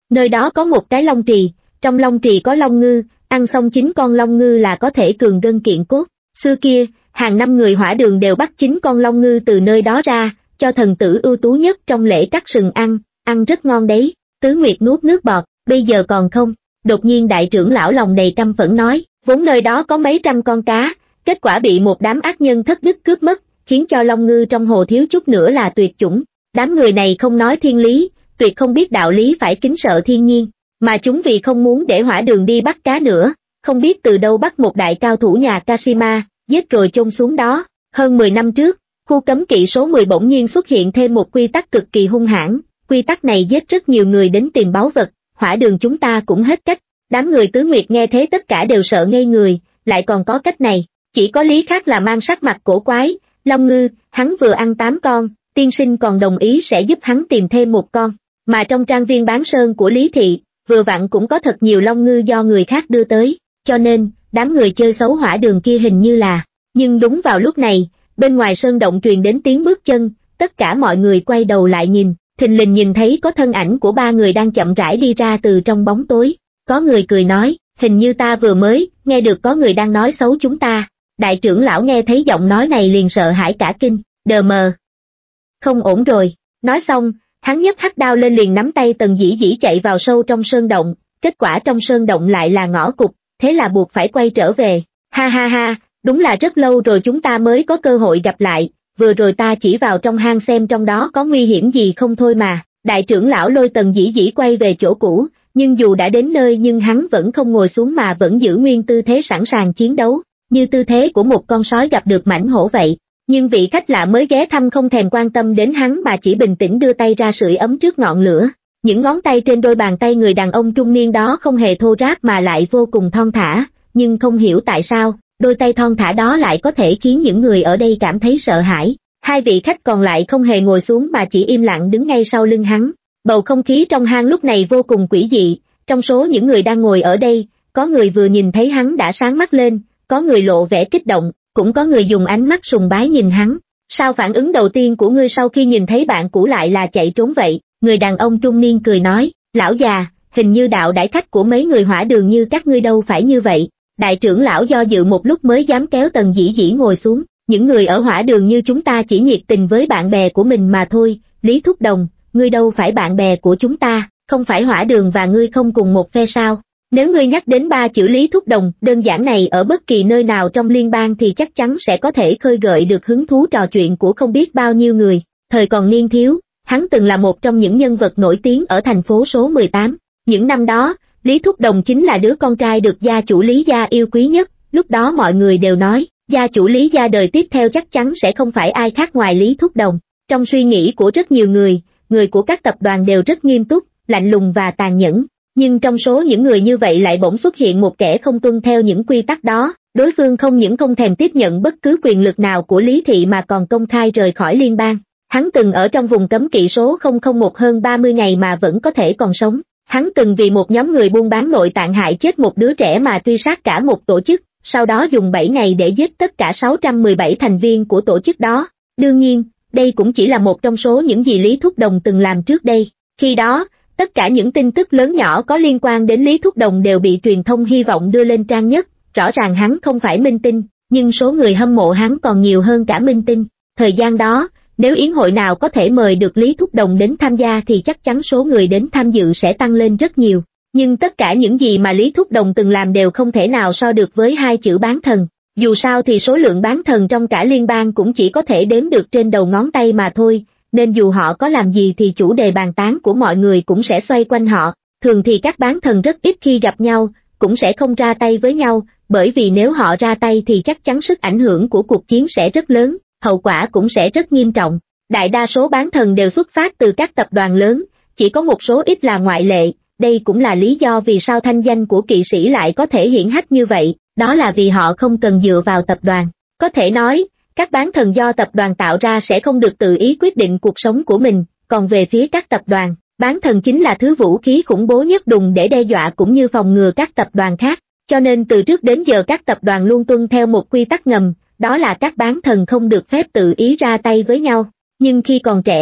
Nơi đó có một cái long trì, trong long trì có long ngư, ăn xong chín con long ngư là có thể cường gân kiện cốt. Xưa kia, hàng năm người Hỏa Đường đều bắt chín con long ngư từ nơi đó ra, cho thần tử ưu tú nhất trong lễ cắt sừng ăn, ăn rất ngon đấy. Tứ Nguyệt nuốt nước bọt, bây giờ còn không? Đột nhiên đại trưởng lão lòng đầy căm phẫn nói, vốn nơi đó có mấy trăm con cá, kết quả bị một đám ác nhân thất đức cướp mất, khiến cho long ngư trong hồ thiếu chút nữa là tuyệt chủng. Đám người này không nói thiên lý, tuyệt không biết đạo lý phải kính sợ thiên nhiên, mà chúng vì không muốn để Hỏa Đường đi bắt cá nữa, không biết từ đâu bắt một đại cao thủ nhà Kashima, giết rồi chôn xuống đó. Hơn mười năm trước, khu cấm kỵ số mười bỗng nhiên xuất hiện thêm một quy tắc cực kỳ hung hãn, quy tắc này giết rất nhiều người đến tìm báu vật, Hỏa Đường chúng ta cũng hết cách. Đám người Tứ Nguyệt nghe thế tất cả đều sợ ngây người, lại còn có cách này, chỉ có Lý Khác là mang sắc mặt cổ quái, long ngư, hắn vừa ăn tám con, tiên sinh còn đồng ý sẽ giúp hắn tìm thêm một con, mà trong trang viên bán sơn của Lý Thị, vừa vặn cũng có thật nhiều long ngư do người khác đưa tới, cho nên, đám người chơi xấu Hỏa Đường kia hình như là, nhưng đúng vào lúc này, bên ngoài sơn động truyền đến tiếng bước chân, tất cả mọi người quay đầu lại nhìn, thình lình nhìn thấy có thân ảnh của ba người đang chậm rãi đi ra từ trong bóng tối, có người cười nói, hình như ta vừa mới, nghe được có người đang nói xấu chúng ta, đại trưởng lão nghe thấy giọng nói này liền sợ hãi cả kinh, đờ mờ. Không ổn rồi, nói xong, hắn nhấc hắc đao lên liền nắm tay Tần Dĩ Dĩ chạy vào sâu trong sơn động, kết quả trong sơn động lại là ngõ cụt, thế là buộc phải quay trở về, ha ha ha, đúng là rất lâu rồi chúng ta mới có cơ hội gặp lại, vừa rồi ta chỉ vào trong hang xem trong đó có nguy hiểm gì không thôi mà, đại trưởng lão lôi Tần Dĩ Dĩ quay về chỗ cũ, nhưng dù đã đến nơi nhưng hắn vẫn không ngồi xuống mà vẫn giữ nguyên tư thế sẵn sàng chiến đấu, như tư thế của một con sói gặp được mãnh hổ vậy. Nhưng vị khách lạ mới ghé thăm không thèm quan tâm đến hắn mà chỉ bình tĩnh đưa tay ra sưởi ấm trước ngọn lửa. Những ngón tay trên đôi bàn tay người đàn ông trung niên đó không hề thô ráp mà lại vô cùng thon thả, nhưng không hiểu tại sao, đôi tay thon thả đó lại có thể khiến những người ở đây cảm thấy sợ hãi. Hai vị khách còn lại không hề ngồi xuống mà chỉ im lặng đứng ngay sau lưng hắn. Bầu không khí trong hang lúc này vô cùng quỷ dị, trong số những người đang ngồi ở đây, có người vừa nhìn thấy hắn đã sáng mắt lên, có người lộ vẻ kích động, cũng có người dùng ánh mắt sùng bái nhìn hắn. Sao phản ứng đầu tiên của ngươi sau khi nhìn thấy bạn cũ lại là chạy trốn vậy? Người đàn ông trung niên cười nói, lão già, hình như đạo đãi khách của mấy người Hỏa Đường như các ngươi đâu phải như vậy. Đại trưởng lão do dự một lúc mới dám kéo Tần Dĩ Dĩ ngồi xuống, những người ở Hỏa Đường như chúng ta chỉ nhiệt tình với bạn bè của mình mà thôi. Lý Thúc Đồng, ngươi đâu phải bạn bè của chúng ta, không phải Hỏa Đường và ngươi không cùng một phe sao? Nếu ngươi nhắc đến ba chữ Lý Thúc Đồng đơn giản này ở bất kỳ nơi nào trong liên bang thì chắc chắn sẽ có thể khơi gợi được hứng thú trò chuyện của không biết bao nhiêu người. Thời còn niên thiếu, hắn từng là một trong những nhân vật nổi tiếng ở thành phố số mười tám. Những năm đó, Lý Thúc Đồng chính là đứa con trai được gia chủ Lý gia yêu quý nhất, lúc đó mọi người đều nói, gia chủ Lý gia đời tiếp theo chắc chắn sẽ không phải ai khác ngoài Lý Thúc Đồng. Trong suy nghĩ của rất nhiều người, người của các tập đoàn đều rất nghiêm túc, lạnh lùng và tàn nhẫn. Nhưng trong số những người như vậy lại bỗng xuất hiện một kẻ không tuân theo những quy tắc đó, đối phương không những không thèm tiếp nhận bất cứ quyền lực nào của Lý Thị mà còn công khai rời khỏi liên bang. Hắn từng ở trong vùng cấm kỵ số không không một hơn ba mươi ngày mà vẫn có thể còn sống. Hắn từng vì một nhóm người buôn bán nội tạng hại chết một đứa trẻ mà truy sát cả một tổ chức, sau đó dùng bảy ngày để giết tất cả sáu trăm mười bảy thành viên của tổ chức đó. Đương nhiên, đây cũng chỉ là một trong số những gì Lý Thúc Đồng từng làm trước đây. Khi đó, tất cả những tin tức lớn nhỏ có liên quan đến Lý Thúc Đồng đều bị truyền thông hy vọng đưa lên trang nhất, rõ ràng hắn không phải minh tinh, nhưng số người hâm mộ hắn còn nhiều hơn cả minh tinh. Thời gian đó, nếu yến hội nào có thể mời được Lý Thúc Đồng đến tham gia thì chắc chắn số người đến tham dự sẽ tăng lên rất nhiều. Nhưng tất cả những gì mà Lý Thúc Đồng từng làm đều không thể nào so được với hai chữ bán thần. Dù sao thì số lượng bán thần trong cả liên bang cũng chỉ có thể đếm được trên đầu ngón tay mà thôi, nên dù họ có làm gì thì chủ đề bàn tán của mọi người cũng sẽ xoay quanh họ. Thường thì các bán thần rất ít khi gặp nhau, cũng sẽ không ra tay với nhau, bởi vì nếu họ ra tay thì chắc chắn sức ảnh hưởng của cuộc chiến sẽ rất lớn, hậu quả cũng sẽ rất nghiêm trọng. Đại đa số bán thần đều xuất phát từ các tập đoàn lớn, chỉ có một số ít là ngoại lệ. Đây cũng là lý do vì sao thanh danh của kỵ sĩ lại có thể hiển hách như vậy, đó là vì họ không cần dựa vào tập đoàn. Có thể nói, các bán thần do tập đoàn tạo ra sẽ không được tự ý quyết định cuộc sống của mình, còn về phía các tập đoàn, bán thần chính là thứ vũ khí khủng bố nhất dùng để đe dọa cũng như phòng ngừa các tập đoàn khác. Cho nên từ trước đến giờ các tập đoàn luôn tuân theo một quy tắc ngầm, đó là các bán thần không được phép tự ý ra tay với nhau. Nhưng khi còn trẻ,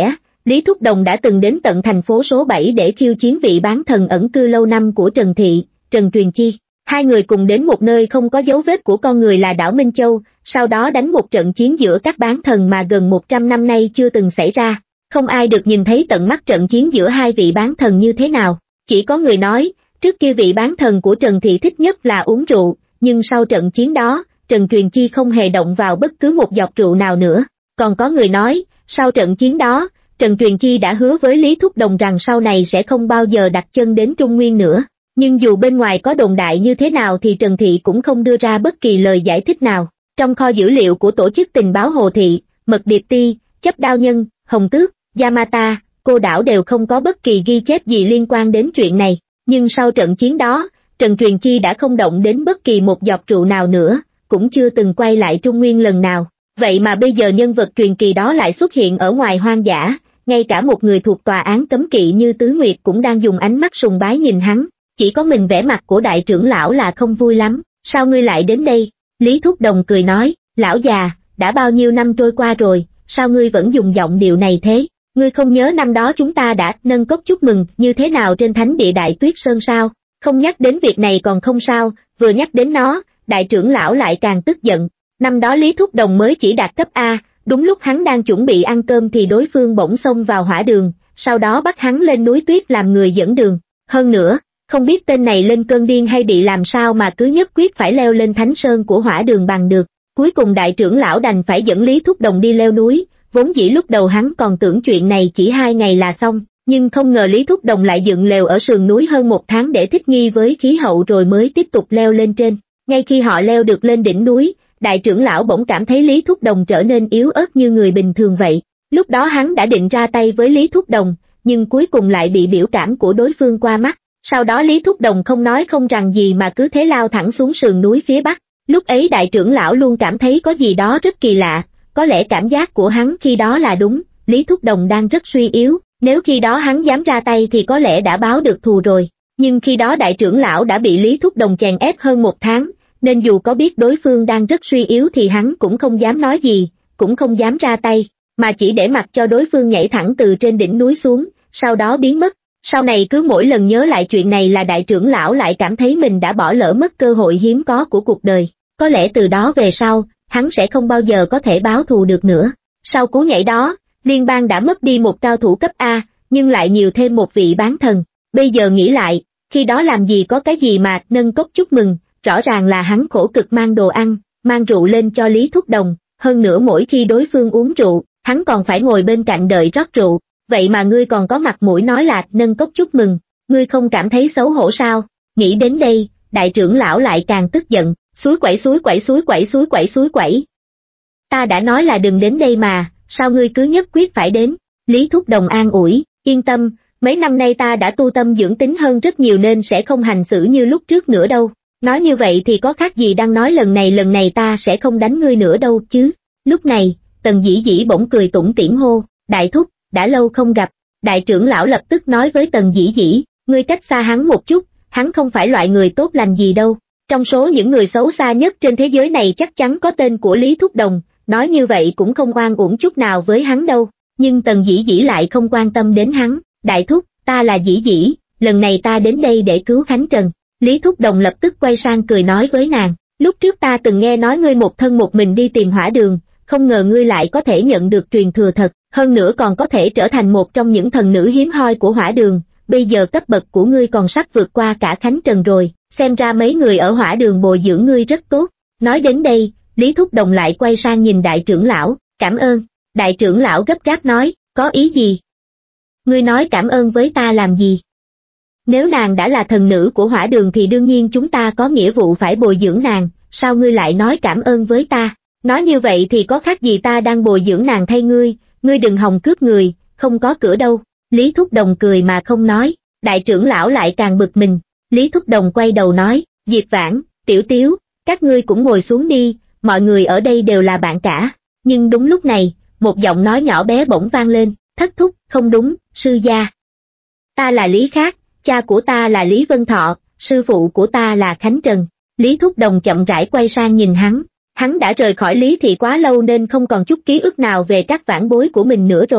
Lý Thúc Đồng đã từng đến tận thành phố số bảy để khiêu chiến vị bán thần ẩn cư lâu năm của Trần Thị, Trần Truyền Chi. Hai người cùng đến một nơi không có dấu vết của con người là đảo Minh Châu, sau đó đánh một trận chiến giữa các bán thần mà gần một trăm năm nay chưa từng xảy ra. Không ai được nhìn thấy tận mắt trận chiến giữa hai vị bán thần như thế nào. Chỉ có người nói, trước kia vị bán thần của Trần Thị thích nhất là uống rượu, nhưng sau trận chiến đó, Trần Truyền Chi không hề động vào bất cứ một giọt rượu nào nữa. Còn có người nói, sau trận chiến đó, Trần Truyền Chi đã hứa với Lý Thúc Đồng rằng sau này sẽ không bao giờ đặt chân đến Trung Nguyên nữa. Nhưng dù bên ngoài có đồn đại như thế nào thì Trần Thị cũng không đưa ra bất kỳ lời giải thích nào. Trong kho dữ liệu của tổ chức tình báo Hồ Thị, Mật Điệp Ti, Chấp Đao Nhân, Hồng Tước, Yamata, Cô Đảo đều không có bất kỳ ghi chép gì liên quan đến chuyện này. Nhưng sau trận chiến đó, Trần Truyền Chi đã không động đến bất kỳ một giọt rượu nào nữa, cũng chưa từng quay lại Trung Nguyên lần nào. Vậy mà bây giờ nhân vật truyền kỳ đó lại xuất hiện ở ngoài hoang dã, ngay cả một người thuộc tòa án cấm kỵ như Tứ Nguyệt cũng đang dùng ánh mắt sùng bái nhìn hắn. Chỉ có mình vẻ mặt của đại trưởng lão là không vui lắm. Sao ngươi lại đến đây? Lý Thúc Đồng cười nói, lão già, đã bao nhiêu năm trôi qua rồi, sao ngươi vẫn dùng giọng điệu này thế? Ngươi không nhớ năm đó chúng ta đã nâng cốc chúc mừng như thế nào trên thánh địa Đại Tuyết Sơn sao? Không nhắc đến việc này còn không sao, vừa nhắc đến nó, đại trưởng lão lại càng tức giận. Năm đó Lý Thúc Đồng mới chỉ đạt cấp A, đúng lúc hắn đang chuẩn bị ăn cơm thì đối phương bỗng xông vào hỏa đường, sau đó bắt hắn lên núi tuyết làm người dẫn đường. Hơn nữa, không biết tên này lên cơn điên hay bị làm sao mà cứ nhất quyết phải leo lên thánh sơn của hỏa đường bằng được. Cuối cùng đại trưởng lão đành phải dẫn Lý Thúc Đồng đi leo núi, vốn dĩ lúc đầu hắn còn tưởng chuyện này chỉ hai ngày là xong, nhưng không ngờ Lý Thúc Đồng lại dựng lều ở sườn núi hơn một tháng để thích nghi với khí hậu rồi mới tiếp tục leo lên trên. Ngay khi họ leo được lên đỉnh núi, đại trưởng lão bỗng cảm thấy Lý Thúc Đồng trở nên yếu ớt như người bình thường vậy. Lúc đó hắn đã định ra tay với Lý Thúc Đồng, nhưng cuối cùng lại bị biểu cảm của đối phương qua mắt. Sau đó Lý Thúc Đồng không nói không rằng gì mà cứ thế lao thẳng xuống sườn núi phía bắc. Lúc ấy đại trưởng lão luôn cảm thấy có gì đó rất kỳ lạ, có lẽ cảm giác của hắn khi đó là đúng, Lý Thúc Đồng đang rất suy yếu, nếu khi đó hắn dám ra tay thì có lẽ đã báo được thù rồi. Nhưng khi đó đại trưởng lão đã bị Lý Thúc Đồng chèn ép hơn một tháng, nên dù có biết đối phương đang rất suy yếu thì hắn cũng không dám nói gì, cũng không dám ra tay, mà chỉ để mặc cho đối phương nhảy thẳng từ trên đỉnh núi xuống, sau đó biến mất. Sau này cứ mỗi lần nhớ lại chuyện này là đại trưởng lão lại cảm thấy mình đã bỏ lỡ mất cơ hội hiếm có của cuộc đời. Có lẽ từ đó về sau, hắn sẽ không bao giờ có thể báo thù được nữa. Sau cú nhảy đó, liên bang đã mất đi một cao thủ cấp A, nhưng lại nhiều thêm một vị bán thần. Bây giờ nghĩ lại, khi đó làm gì có cái gì mà nâng cốc chúc mừng, rõ ràng là hắn khổ cực mang đồ ăn, mang rượu lên cho Lý Thúc Đồng, hơn nữa mỗi khi đối phương uống rượu, hắn còn phải ngồi bên cạnh đợi rót rượu. Vậy mà ngươi còn có mặt mũi nói là nâng cốc chúc mừng, ngươi không cảm thấy xấu hổ sao? Nghĩ đến đây, đại trưởng lão lại càng tức giận, suối quẩy suối quẩy suối quẩy suối quẩy suối quẩy. Ta đã nói là đừng đến đây mà, sao ngươi cứ nhất quyết phải đến? Lý Thúc Đồng an ủi, yên tâm, mấy năm nay ta đã tu tâm dưỡng tính hơn rất nhiều nên sẽ không hành xử như lúc trước nữa đâu. Nói như vậy thì có khác gì đang nói lần này lần này ta sẽ không đánh ngươi nữa đâu chứ. Lúc này, Tần Dĩ Dĩ bỗng cười tủm tỉm hô, đại thúc, đã lâu không gặp. Đại trưởng lão lập tức nói với Tần Dĩ Dĩ, ngươi cách xa hắn một chút, hắn không phải loại người tốt lành gì đâu. Trong số những người xấu xa nhất trên thế giới này chắc chắn có tên của Lý Thúc Đồng, nói như vậy cũng không oan uổng chút nào với hắn đâu. Nhưng Tần Dĩ Dĩ lại không quan tâm đến hắn, đại thúc, ta là Dĩ Dĩ, lần này ta đến đây để cứu Khánh Trần. Lý Thúc Đồng lập tức quay sang cười nói với nàng, lúc trước ta từng nghe nói ngươi một thân một mình đi tìm hỏa đường, không ngờ ngươi lại có thể nhận được truyền thừa thật, hơn nữa còn có thể trở thành một trong những thần nữ hiếm hoi của hỏa đường, bây giờ cấp bậc của ngươi còn sắp vượt qua cả Khánh Trần rồi, xem ra mấy người ở hỏa đường bồi dưỡng ngươi rất tốt. Nói đến đây, Lý Thúc Đồng lại quay sang nhìn đại trưởng lão, cảm ơn. Đại trưởng lão gấp gáp nói, có ý gì? Ngươi nói cảm ơn với ta làm gì? Nếu nàng đã là thần nữ của hỏa đường thì đương nhiên chúng ta có nghĩa vụ phải bồi dưỡng nàng, sao ngươi lại nói cảm ơn với ta? Nói như vậy thì có khác gì ta đang bồi dưỡng nàng thay ngươi, ngươi đừng hòng cướp người, không có cửa đâu. Lý Thúc Đồng cười mà không nói, đại trưởng lão lại càng bực mình. Lý Thúc Đồng quay đầu nói, Diệp Vãn, Tiểu Tiếu, các ngươi cũng ngồi xuống đi, mọi người ở đây đều là bạn cả. Nhưng đúng lúc này, một giọng nói nhỏ bé bỗng vang lên, thất thúc, không đúng, sư gia. Ta là Lý Khác, cha của ta là Lý Vân Thọ, sư phụ của ta là Khánh Trần. Lý Thúc Đồng chậm rãi quay sang nhìn hắn, hắn đã rời khỏi Lý Thị quá lâu nên không còn chút ký ức nào về các vãn bối của mình nữa rồi.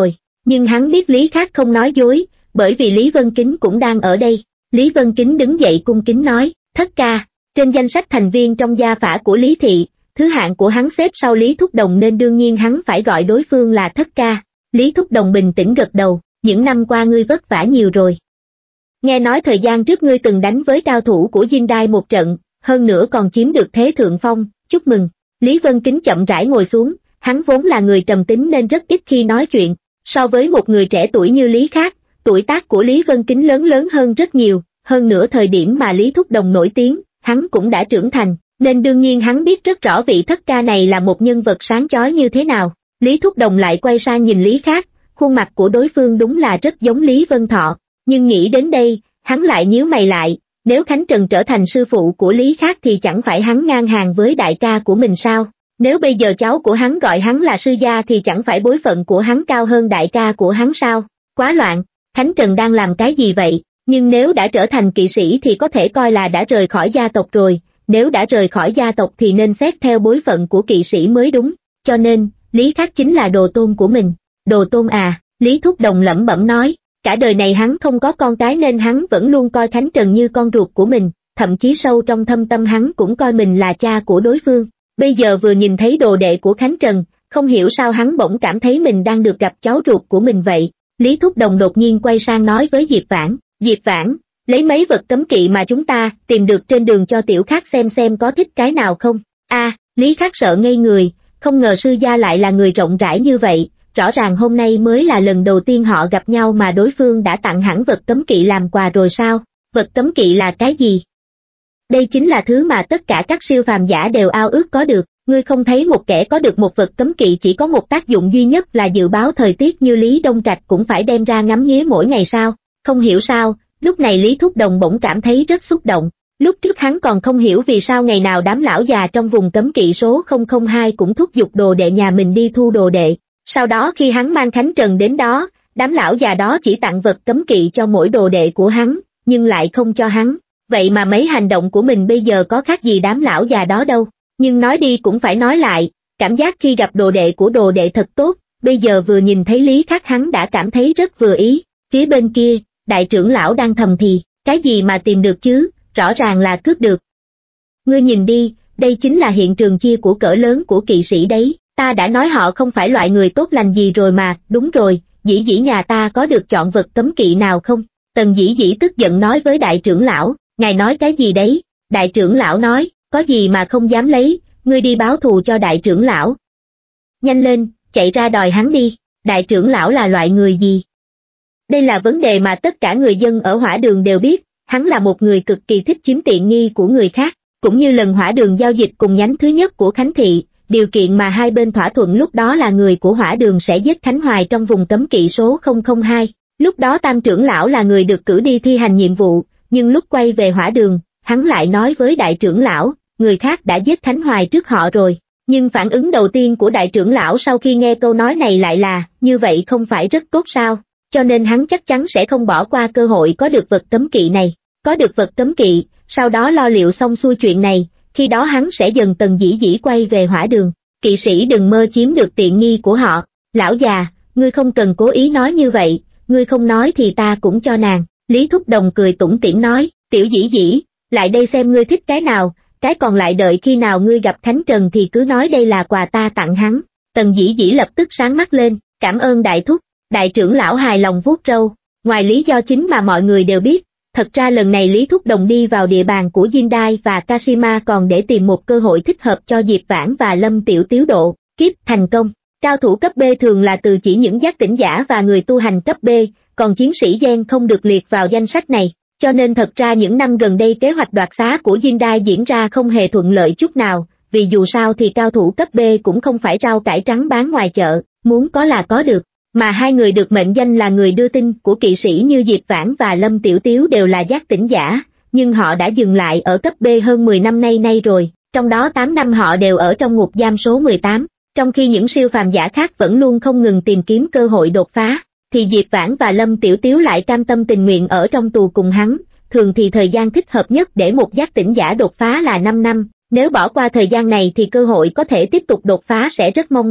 Nhưng hắn biết Lý Khắc không nói dối, bởi vì Lý Vân Kính cũng đang ở đây. Lý Vân Kính đứng dậy cung kính nói, thất ca, trên danh sách thành viên trong gia phả của Lý Thị, thứ hạng của hắn xếp sau Lý Thúc Đồng nên đương nhiên hắn phải gọi đối phương là thất ca. Lý Thúc Đồng bình tĩnh gật đầu, những năm qua ngươi vất vả nhiều rồi. Nghe nói thời gian trước ngươi từng đánh với cao thủ của Dinh Đai một trận, hơn nữa còn chiếm được thế thượng phong, chúc mừng. Lý Vân Kính chậm rãi ngồi xuống, hắn vốn là người trầm tính nên rất ít khi nói chuyện, so với một người trẻ tuổi như Lý Khắc, tuổi tác của Lý Vân Kính lớn lớn hơn rất nhiều, hơn nữa thời điểm mà Lý Thúc Đồng nổi tiếng, hắn cũng đã trưởng thành, nên đương nhiên hắn biết rất rõ vị thất ca này là một nhân vật sáng chói như thế nào. Lý Thúc Đồng lại quay sang nhìn Lý Khắc, khuôn mặt của đối phương đúng là rất giống Lý Vân Thọ, nhưng nghĩ đến đây, hắn lại nhíu mày lại, nếu Khánh Trần trở thành sư phụ của Lý Khắc thì chẳng phải hắn ngang hàng với đại ca của mình sao? Nếu bây giờ cháu của hắn gọi hắn là sư gia thì chẳng phải bối phận của hắn cao hơn đại ca của hắn sao? Quá loạn, Khánh Trần đang làm cái gì vậy? Nhưng nếu đã trở thành kỵ sĩ thì có thể coi là đã rời khỏi gia tộc rồi, nếu đã rời khỏi gia tộc thì nên xét theo bối phận của kỵ sĩ mới đúng, cho nên, Lý Khắc chính là đồ tôn của mình. Đồ tôn à, Lý Thúc Đồng lẩm bẩm nói, cả đời này hắn không có con cái nên hắn vẫn luôn coi Khánh Trần như con ruột của mình, thậm chí sâu trong thâm tâm hắn cũng coi mình là cha của đối phương. Bây giờ vừa nhìn thấy đồ đệ của Khánh Trần, không hiểu sao hắn bỗng cảm thấy mình đang được gặp cháu ruột của mình vậy. Lý Thúc Đồng đột nhiên quay sang nói với Diệp Vãn, Diệp Vãn, lấy mấy vật cấm kỵ mà chúng ta tìm được trên đường cho Tiểu Khắc xem xem có thích cái nào không. A, à, Lý Khắc sợ ngây người, không ngờ sư gia lại là người rộng rãi như vậy, rõ ràng hôm nay mới là lần đầu tiên họ gặp nhau mà đối phương đã tặng hẳn vật cấm kỵ làm quà rồi sao? Vật cấm kỵ là cái gì? Đây chính là thứ mà tất cả các siêu phàm giả đều ao ước có được, ngươi không thấy một kẻ có được một vật cấm kỵ chỉ có một tác dụng duy nhất là dự báo thời tiết như Lý Đông Trạch cũng phải đem ra ngắm nghía mỗi ngày sao? Không hiểu sao, lúc này Lý Thúc Đồng bỗng cảm thấy rất xúc động, lúc trước hắn còn không hiểu vì sao ngày nào đám lão già trong vùng cấm kỵ số không không hai cũng thúc giục đồ đệ nhà mình đi thu đồ đệ. Sau đó khi hắn mang Khánh Trần đến đó, đám lão già đó chỉ tặng vật cấm kỵ cho mỗi đồ đệ của hắn, nhưng lại không cho hắn. Vậy mà mấy hành động của mình bây giờ có khác gì đám lão già đó đâu. Nhưng nói đi cũng phải nói lại, cảm giác khi gặp đồ đệ của đồ đệ thật tốt, bây giờ vừa nhìn thấy Lý Khắc hắn đã cảm thấy rất vừa ý. Phía bên kia, đại trưởng lão đang thầm thì, cái gì mà tìm được chứ, rõ ràng là cướp được. Ngươi nhìn đi, đây chính là hiện trường chia của cỡ lớn của kỵ sĩ đấy. Ta đã nói họ không phải loại người tốt lành gì rồi mà, đúng rồi, dĩ dĩ nhà ta có được chọn vật cấm kỵ nào không? Tần dĩ dĩ tức giận nói với đại trưởng lão, ngài nói cái gì đấy? Đại trưởng lão nói, có gì mà không dám lấy, ngươi đi báo thù cho đại trưởng lão. Nhanh lên, chạy ra đòi hắn đi, đại trưởng lão là loại người gì? Đây là vấn đề mà tất cả người dân ở Hỏa Đường đều biết, hắn là một người cực kỳ thích chiếm tiện nghi của người khác, cũng như lần Hỏa Đường giao dịch cùng nhánh thứ nhất của Khánh Thị. Điều kiện mà hai bên thỏa thuận lúc đó là người của Hỏa Đường sẽ giết Khánh Hoài trong vùng cấm kỵ số không không hai. Lúc đó Tam trưởng lão là người được cử đi thi hành nhiệm vụ, nhưng lúc quay về Hỏa Đường, hắn lại nói với đại trưởng lão, người khác đã giết Khánh Hoài trước họ rồi. Nhưng phản ứng đầu tiên của đại trưởng lão sau khi nghe câu nói này lại là, như vậy không phải rất tốt sao? Cho nên hắn chắc chắn sẽ không bỏ qua cơ hội có được vật cấm kỵ này. Có được vật cấm kỵ, sau đó lo liệu xong xuôi chuyện này. Khi đó hắn sẽ dần Tần dĩ dĩ quay về Hỏa Đường. Kỵ sĩ đừng mơ chiếm được tiện nghi của họ. Lão già, ngươi không cần cố ý nói như vậy, ngươi không nói thì ta cũng cho nàng. Lý Thúc Đồng cười tủm tỉm nói, tiểu dĩ dĩ, lại đây xem ngươi thích cái nào, cái còn lại đợi khi nào ngươi gặp Khánh Trần thì cứ nói đây là quà ta tặng hắn. Tần dĩ dĩ lập tức sáng mắt lên, cảm ơn đại thúc. Đại trưởng lão hài lòng vuốt râu, ngoài lý do chính mà mọi người đều biết. Thật ra lần này Lý Thúc Đồng đi vào địa bàn của Jindai và Kashima còn để tìm một cơ hội thích hợp cho Diệp Vãn và Lâm Tiểu Tiếu độ kiếp thành công. Cao thủ cấp B thường là từ chỉ những giác tỉnh giả và người tu hành cấp B, còn chiến sĩ gen không được liệt vào danh sách này. Cho nên thật ra những năm gần đây kế hoạch đoạt xá của Jindai diễn ra không hề thuận lợi chút nào, vì dù sao thì cao thủ cấp B cũng không phải rau cải trắng bán ngoài chợ, muốn có là có được. Mà hai người được mệnh danh là người đưa tin của kỵ sĩ như Diệp Vãn và Lâm Tiểu Tiếu đều là giác tỉnh giả, nhưng họ đã dừng lại ở cấp B hơn mười năm nay nay rồi, trong đó tám năm họ đều ở trong ngục giam số mười tám, trong khi những siêu phàm giả khác vẫn luôn không ngừng tìm kiếm cơ hội đột phá, thì Diệp Vãn và Lâm Tiểu Tiếu lại cam tâm tình nguyện ở trong tù cùng hắn, thường thì thời gian thích hợp nhất để một giác tỉnh giả đột phá là năm năm, nếu bỏ qua thời gian này thì cơ hội có thể tiếp tục đột phá sẽ rất mong manh.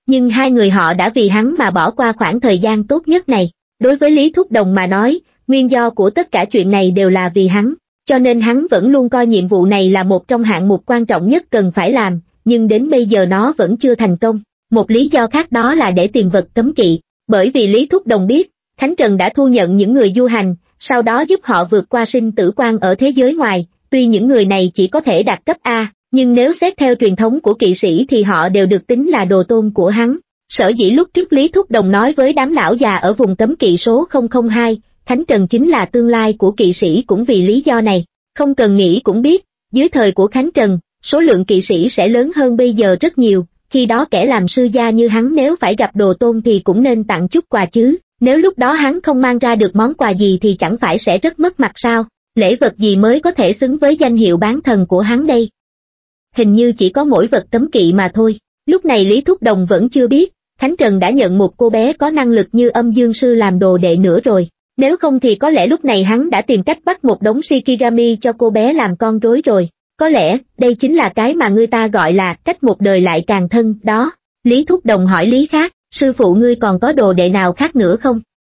nhưng hai người họ đã vì hắn mà bỏ qua khoảng thời gian tốt nhất này. Đối với Lý Thúc Đồng mà nói, nguyên do của tất cả chuyện này đều là vì hắn, cho nên hắn vẫn luôn coi nhiệm vụ này là một trong hạng mục quan trọng nhất cần phải làm, nhưng đến bây giờ nó vẫn chưa thành công. Một lý do khác đó là để tìm vật cấm kỵ, bởi vì Lý Thúc Đồng biết, Khánh Trần đã thu nhận những người du hành, sau đó giúp họ vượt qua sinh tử quan ở thế giới ngoài, tuy những người này chỉ có thể đạt cấp A, nhưng nếu xét theo truyền thống của kỵ sĩ thì họ đều được tính là đồ tôn của hắn. Sở dĩ lúc trước Lý Thúc Đồng nói với đám lão già ở vùng cấm kỵ số không không hai, Khánh Trần chính là tương lai của kỵ sĩ cũng vì lý do này. Không cần nghĩ cũng biết, dưới thời của Khánh Trần, số lượng kỵ sĩ sẽ lớn hơn bây giờ rất nhiều, khi đó kẻ làm sư gia như hắn nếu phải gặp đồ tôn thì cũng nên tặng chút quà chứ, nếu lúc đó hắn không mang ra được món quà gì thì chẳng phải sẽ rất mất mặt sao, lễ vật gì mới có thể xứng với danh hiệu bán thần của hắn đây. Hình như chỉ có mỗi vật cấm kỵ mà thôi. Lúc này Lý Thúc Đồng vẫn chưa biết, Khánh Trần đã nhận một cô bé có năng lực như âm dương sư làm đồ đệ nữa rồi. Nếu không thì có lẽ lúc này hắn đã tìm cách bắt một đống Shikigami cho cô bé làm con rối rồi. Có lẽ, đây chính là cái mà người ta gọi là cách một đời lại càng thân, đó. Lý Thúc Đồng hỏi Lý Khác, sư phụ ngươi còn có đồ đệ nào khác nữa không?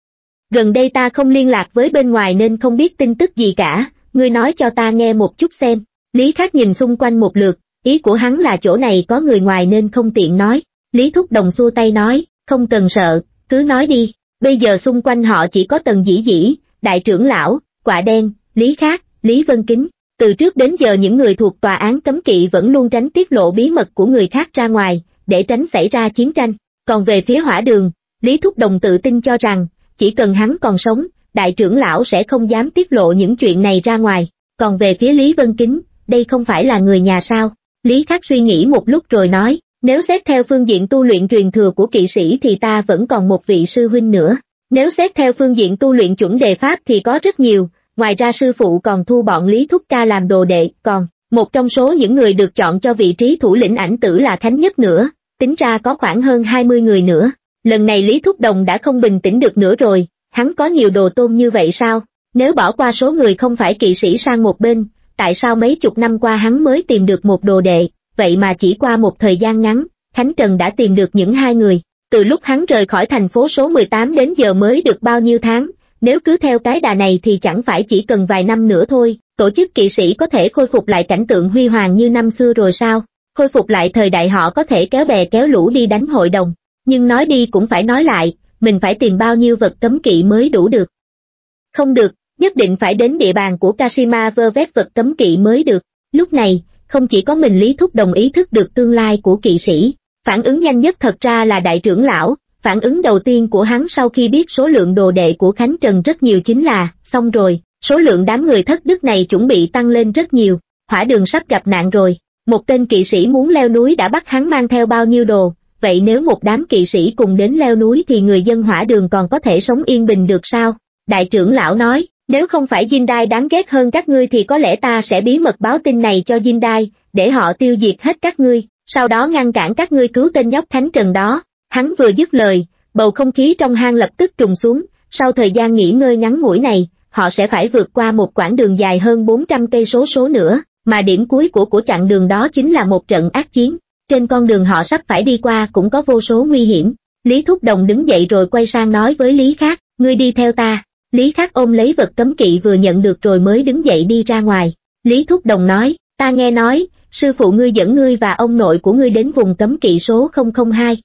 Gần đây ta không liên lạc với bên ngoài nên không biết tin tức gì cả, ngươi nói cho ta nghe một chút xem. Lý Khác nhìn xung quanh một lượt, ý của hắn là chỗ này có người ngoài nên không tiện nói. Lý Thúc Đồng xua tay nói, không cần sợ, cứ nói đi, bây giờ xung quanh họ chỉ có Tần Dĩ Dĩ, Đại trưởng lão, Quạ Đen, Lý Khác, Lý Vân Kính. Từ trước đến giờ những người thuộc tòa án cấm kỵ vẫn luôn tránh tiết lộ bí mật của người khác ra ngoài, để tránh xảy ra chiến tranh. Còn về phía Hỏa Đường, Lý Thúc Đồng tự tin cho rằng, chỉ cần hắn còn sống, Đại trưởng lão sẽ không dám tiết lộ những chuyện này ra ngoài. Còn về phía Lý Vân Kính, đây không phải là người nhà sao? Lý Khác suy nghĩ một lúc rồi nói, nếu xét theo phương diện tu luyện truyền thừa của kỵ sĩ thì ta vẫn còn một vị sư huynh nữa. Nếu xét theo phương diện tu luyện chuẩn đề pháp thì có rất nhiều, ngoài ra sư phụ còn thu bọn Lý Thúc Ca làm đồ đệ, còn một trong số những người được chọn cho vị trí thủ lĩnh ảnh tử là Khánh Nhất nữa, tính ra có khoảng hơn hai mươi người nữa. Lần này Lý Thúc Đồng đã không bình tĩnh được nữa rồi, hắn có nhiều đồ tôn như vậy sao? Nếu bỏ qua số người không phải kỵ sĩ sang một bên, tại sao mấy chục năm qua hắn mới tìm được một đồ đệ, vậy mà chỉ qua một thời gian ngắn, Khánh Trần đã tìm được những hai người. Từ lúc hắn rời khỏi thành phố số mười tám đến giờ mới được bao nhiêu tháng, nếu cứ theo cái đà này thì chẳng phải chỉ cần vài năm nữa thôi, tổ chức kỵ sĩ có thể khôi phục lại cảnh tượng huy hoàng như năm xưa rồi sao? Khôi phục lại thời đại họ có thể kéo bè kéo lũ đi đánh hội đồng, nhưng nói đi cũng phải nói lại, mình phải tìm bao nhiêu vật cấm kỵ mới đủ được. Không được, nhất định phải đến địa bàn của Kashima vơ vét vật cấm kỵ mới được. Lúc này, không chỉ có mình Lý Thúc Đồng ý thức được tương lai của kỵ sĩ, phản ứng nhanh nhất thật ra là đại trưởng lão. Phản ứng đầu tiên của hắn sau khi biết số lượng đồ đệ của Khánh Trần rất nhiều chính là, xong rồi, số lượng đám người thất đức này chuẩn bị tăng lên rất nhiều, Hỏa Đường sắp gặp nạn rồi. Một tên kỵ sĩ muốn leo núi đã bắt hắn mang theo bao nhiêu đồ, vậy nếu một đám kỵ sĩ cùng đến leo núi thì người dân Hỏa Đường còn có thể sống yên bình được sao? Đại trưởng lão nói, nếu không phải Jindai đáng ghét hơn các ngươi thì có lẽ ta sẽ bí mật báo tin này cho Jindai, để họ tiêu diệt hết các ngươi, sau đó ngăn cản các ngươi cứu tên nhóc Khánh Trần đó. Hắn vừa dứt lời, bầu không khí trong hang lập tức trùng xuống, sau thời gian nghỉ ngơi ngắn ngủi này, họ sẽ phải vượt qua một quãng đường dài hơn bốn trăm cây số số nữa, mà điểm cuối của của chặng đường đó chính là một trận ác chiến. Trên con đường họ sắp phải đi qua cũng có vô số nguy hiểm. Lý Thúc Đồng đứng dậy rồi quay sang nói với Lý Khác, ngươi đi theo ta. Lý Khác ôm lấy vật cấm kỵ vừa nhận được rồi mới đứng dậy đi ra ngoài. Lý Thúc Đồng nói, ta nghe nói, sư phụ ngươi dẫn ngươi và ông nội của ngươi đến vùng cấm kỵ số không không hai.